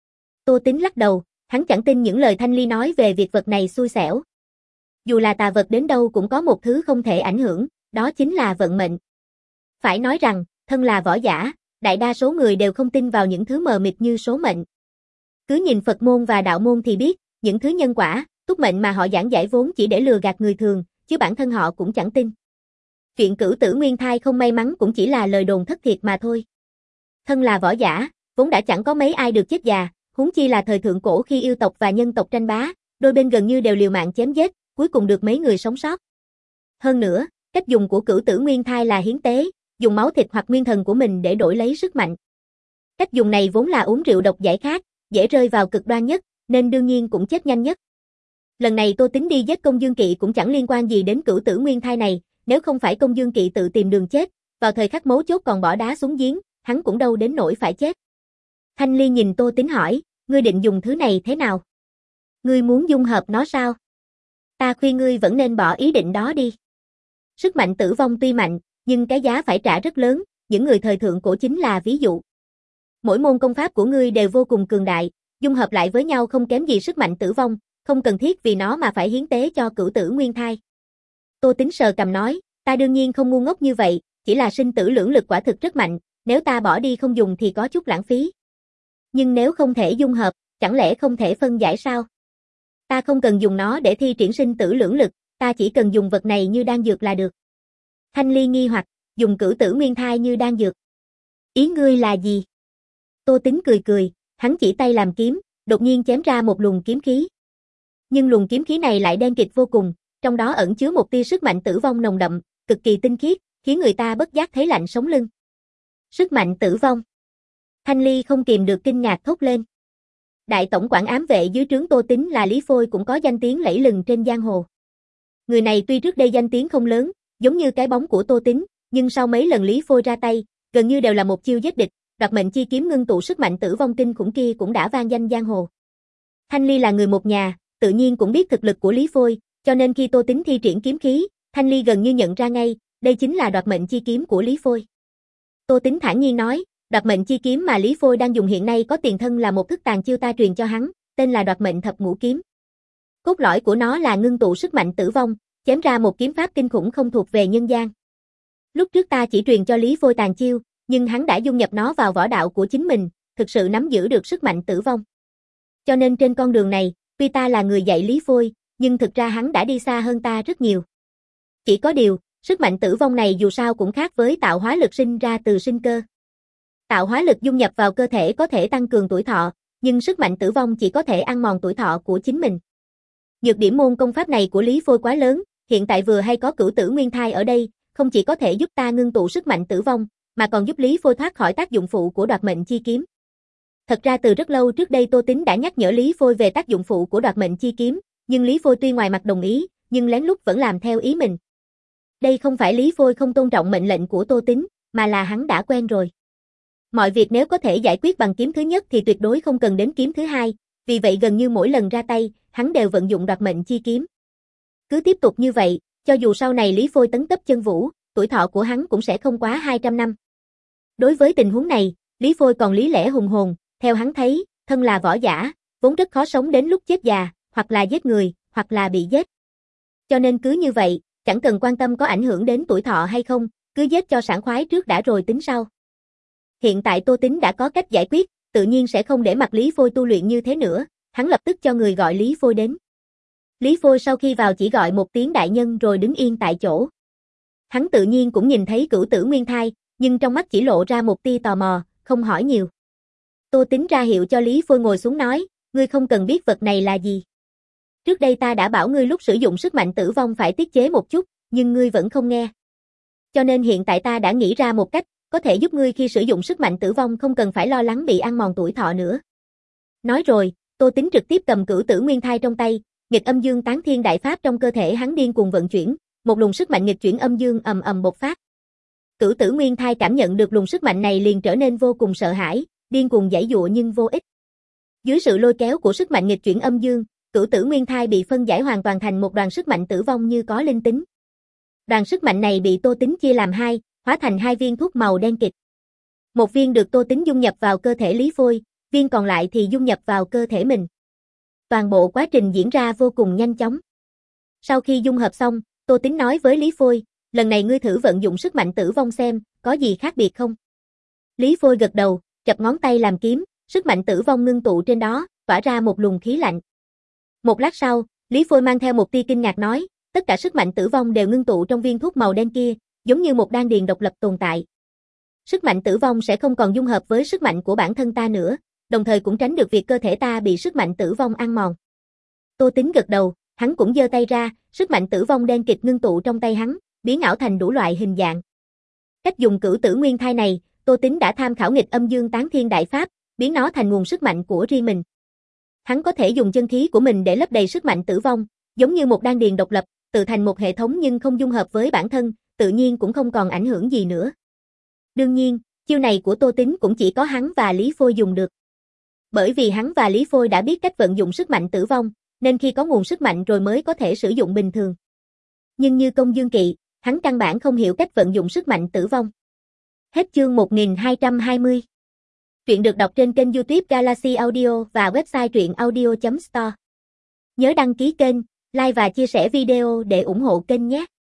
Tô Tính lắc đầu, hắn chẳng tin những lời Thanh Ly nói về việc vật này xui xẻo. Dù là tà vật đến đâu cũng có một thứ không thể ảnh hưởng, đó chính là vận mệnh. Phải nói rằng, thân là võ giả, đại đa số người đều không tin vào những thứ mờ mịt như số mệnh. Cứ nhìn Phật môn và đạo môn thì biết, những thứ nhân quả, túc mệnh mà họ giảng giải vốn chỉ để lừa gạt người thường, chứ bản thân họ cũng chẳng tin. Chuyện cửu tử nguyên thai không may mắn cũng chỉ là lời đồn thất thiệt mà thôi. Thân là võ giả, vốn đã chẳng có mấy ai được chết già, huống chi là thời thượng cổ khi yêu tộc và nhân tộc tranh bá, đôi bên gần như đều liều mạng chém giết, cuối cùng được mấy người sống sót. Hơn nữa, cách dùng của cửu tử nguyên thai là hiến tế, dùng máu thịt hoặc nguyên thần của mình để đổi lấy sức mạnh. Cách dùng này vốn là uống rượu độc giải khát, dễ rơi vào cực đoan nhất, nên đương nhiên cũng chết nhanh nhất. Lần này Tô Tính đi giết Công Dương Kỵ cũng chẳng liên quan gì đến cửu tử nguyên thai này, nếu không phải Công Dương Kỵ tự tìm đường chết, vào thời khắc mấu chốt còn bỏ đá xuống giếng, hắn cũng đâu đến nỗi phải chết. Thanh Ly nhìn Tô Tính hỏi, ngươi định dùng thứ này thế nào? Ngươi muốn dung hợp nó sao? Ta khuyên ngươi vẫn nên bỏ ý định đó đi. Sức mạnh tử vong tuy mạnh, nhưng cái giá phải trả rất lớn, những người thời thượng cổ chính là ví dụ. Mỗi môn công pháp của ngươi đều vô cùng cường đại, dung hợp lại với nhau không kém gì sức mạnh tử vong, không cần thiết vì nó mà phải hiến tế cho cửu tử nguyên thai. Tô Tính sờ cằm nói, ta đương nhiên không ngu ngốc như vậy, chỉ là sinh tử lưỡng lực quả thực rất mạnh, nếu ta bỏ đi không dùng thì có chút lãng phí. Nhưng nếu không thể dung hợp, chẳng lẽ không thể phân giải sao? Ta không cần dùng nó để thi triển sinh tử lưỡng lực, ta chỉ cần dùng vật này như đan dược là được. Thanh Ly nghi hoặc, dùng cửu tử nguyên thai như đan dược. Ý ngươi là gì? Tô Tính cười cười, hắn chỉ tay làm kiếm, đột nhiên chém ra một luồng kiếm khí. Nhưng luồng kiếm khí này lại đen kịt vô cùng, trong đó ẩn chứa một tia sức mạnh tử vong nồng đậm, cực kỳ tinh khiết, khiến người ta bất giác thấy lạnh sống lưng. Sức mạnh tử vong. Thanh Ly không kìm được kinh ngạc thốt lên. Đại tổng quản ám vệ dưới trướng Tô Tính là Lý Phôi cũng có danh tiếng lẫy lừng trên giang hồ. Người này tuy trước đây danh tiếng không lớn, giống như cái bóng của Tô Tính, nhưng sau mấy lần Lý Phôi ra tay, gần như đều là một chiêu giết địch, đoạt mệnh chi kiếm ngưng tụ sức mạnh tử vong kinh khủng kia cũng đã vang danh giang hồ. Thanh Ly là người một nhà, tự nhiên cũng biết thực lực của Lý Phôi, cho nên khi Tô Tính thi triển kiếm khí, Thanh Ly gần như nhận ra ngay, đây chính là đoạt mệnh chi kiếm của Lý Phôi. Tô Tính thản nhiên nói, đoạt mệnh chi kiếm mà Lý Phôi đang dùng hiện nay có tiền thân là một thức tàn chiêu ta truyền cho hắn, tên là đoạt mệnh thập ngũ kiếm. Cốt lõi của nó là ngưng tụ sức mạnh tử vong, chém ra một kiếm pháp kinh khủng không thuộc về nhân gian. Lúc trước ta chỉ truyền cho Lý Phôi tàn chiêu, nhưng hắn đã dung nhập nó vào võ đạo của chính mình, thực sự nắm giữ được sức mạnh tử vong. Cho nên trên con đường này, tuy ta là người dạy Lý Phôi, nhưng thực ra hắn đã đi xa hơn ta rất nhiều. Chỉ có điều, sức mạnh tử vong này dù sao cũng khác với tạo hóa lực sinh ra từ sinh cơ. Tạo hóa lực dung nhập vào cơ thể có thể tăng cường tuổi thọ, nhưng sức mạnh tử vong chỉ có thể ăn mòn tuổi thọ của chính mình. Nhược điểm môn công pháp này của Lý Phôi quá lớn, hiện tại vừa hay có Cửu Tử Nguyên Thai ở đây, không chỉ có thể giúp ta ngưng tụ sức mạnh tử vong, mà còn giúp Lý Phôi thoát khỏi tác dụng phụ của đoạt mệnh chi kiếm. Thật ra từ rất lâu trước đây Tô Tính đã nhắc nhở Lý Phôi về tác dụng phụ của đoạt mệnh chi kiếm, nhưng Lý Phôi tuy ngoài mặt đồng ý, nhưng lén lút vẫn làm theo ý mình. Đây không phải Lý Phôi không tôn trọng mệnh lệnh của Tô Tính, mà là hắn đã quen rồi. Mọi việc nếu có thể giải quyết bằng kiếm thứ nhất thì tuyệt đối không cần đến kiếm thứ hai, vì vậy gần như mỗi lần ra tay, hắn đều vận dụng đoạt mệnh chi kiếm. Cứ tiếp tục như vậy, cho dù sau này Lý Phôi tấn cấp chân vũ, tuổi thọ của hắn cũng sẽ không quá hai trăm năm. Đối với tình huống này, Lý Phôi còn lý lẽ hùng hồn, theo hắn thấy, thân là võ giả, vốn rất khó sống đến lúc chết già, hoặc là giết người, hoặc là bị giết. Cho nên cứ như vậy, chẳng cần quan tâm có ảnh hưởng đến tuổi thọ hay không, cứ giết cho sảng khoái trước đã rồi tính sau. Hiện tại Tô Tính đã có cách giải quyết, tự nhiên sẽ không để mặc Lý Phôi tu luyện như thế nữa, hắn lập tức cho người gọi Lý Phôi đến. Lý Phôi sau khi vào chỉ gọi một tiếng đại nhân rồi đứng yên tại chỗ. Hắn tự nhiên cũng nhìn thấy Cửu Tử Nguyên Thai, nhưng trong mắt chỉ lộ ra một tia tò mò, không hỏi nhiều. Tô Tính ra hiệu cho Lý Phôi ngồi xuống nói, ngươi không cần biết vật này là gì. Trước đây ta đã bảo ngươi lúc sử dụng sức mạnh tử vong phải tiết chế một chút, nhưng ngươi vẫn không nghe. Cho nên hiện tại ta đã nghĩ ra một cách, có thể giúp ngươi khi sử dụng sức mạnh tử vong không cần phải lo lắng bị ăn mòn tuổi thọ nữa. Nói rồi, Tô Tính trực tiếp cầm Cửu Tử Nguyên Thai trong tay, nghịch âm dương tán thiên đại pháp trong cơ thể hắn điên cuồng vận chuyển, một luồng sức mạnh nghịch chuyển âm dương ầm ầm bộc phát. Cửu Tử Nguyên Thai cảm nhận được luồng sức mạnh này liền trở nên vô cùng sợ hãi, điên cuồng giãy giụa nhưng vô ích. Dưới sự lôi kéo của sức mạnh nghịch chuyển âm dương, Cửu Tử Nguyên Thai bị phân giải hoàn toàn thành một đoàn sức mạnh tử vong như có linh tính. Đoàn sức mạnh này bị Tô Tính chia làm hai, hóa thành hai viên thuốc màu đen kịt. Một viên được Tô Tính dung nhập vào cơ thể Lý Phôi, viên còn lại thì dung nhập vào cơ thể mình. Toàn bộ quá trình diễn ra vô cùng nhanh chóng. Sau khi dung hợp xong, Tô Tính nói với Lý Phôi, lần này ngươi thử vận dụng sức mạnh tử vong xem, có gì khác biệt không? Lý Phôi gật đầu, chập ngón tay làm kiếm, sức mạnh tử vong ngưng tụ trên đó, tỏa ra một luồng khí lạnh. Một lát sau, Lý Phôi mang theo một tia kinh ngạc nói, tất cả sức mạnh tử vong đều ngưng tụ trong viên thuốc màu đen kia, giống như một đan điền độc lập tồn tại. Sức mạnh tử vong sẽ không còn dung hợp với sức mạnh của bản thân ta nữa, đồng thời cũng tránh được việc cơ thể ta bị sức mạnh tử vong ăn mòn. Tô Tính gật đầu, hắn cũng giơ tay ra, sức mạnh tử vong đen kịt ngưng tụ trong tay hắn, biến ảo thành đủ loại hình dạng. Cách dùng Cửu Tử Nguyên Thai này, Tô Tính đã tham khảo nghịch âm dương tán thiên đại pháp, biến nó thành nguồn sức mạnh của riêng mình. Hắn có thể dùng chân khí của mình để lấp đầy sức mạnh tử vong, giống như một đan điền độc lập, tự thành một hệ thống nhưng không dung hợp với bản thân, tự nhiên cũng không còn ảnh hưởng gì nữa. Đương nhiên, chiêu này của Tô Tính cũng chỉ có hắn và Lý Phôi dùng được. Bởi vì hắn và Lý Phôi đã biết cách vận dụng sức mạnh tử vong, nên khi có nguồn sức mạnh rồi mới có thể sử dụng bình thường. Nhưng như Công Dương Kỵ, hắn căn bản không hiểu cách vận dụng sức mạnh tử vong. Hết chương một nghìn hai trăm hai mươi. Truyện được đọc trên kênh YouTube Galaxy Audio và website truyện audio chấm store. Nhớ đăng ký kênh, like và chia sẻ video để ủng hộ kênh nhé.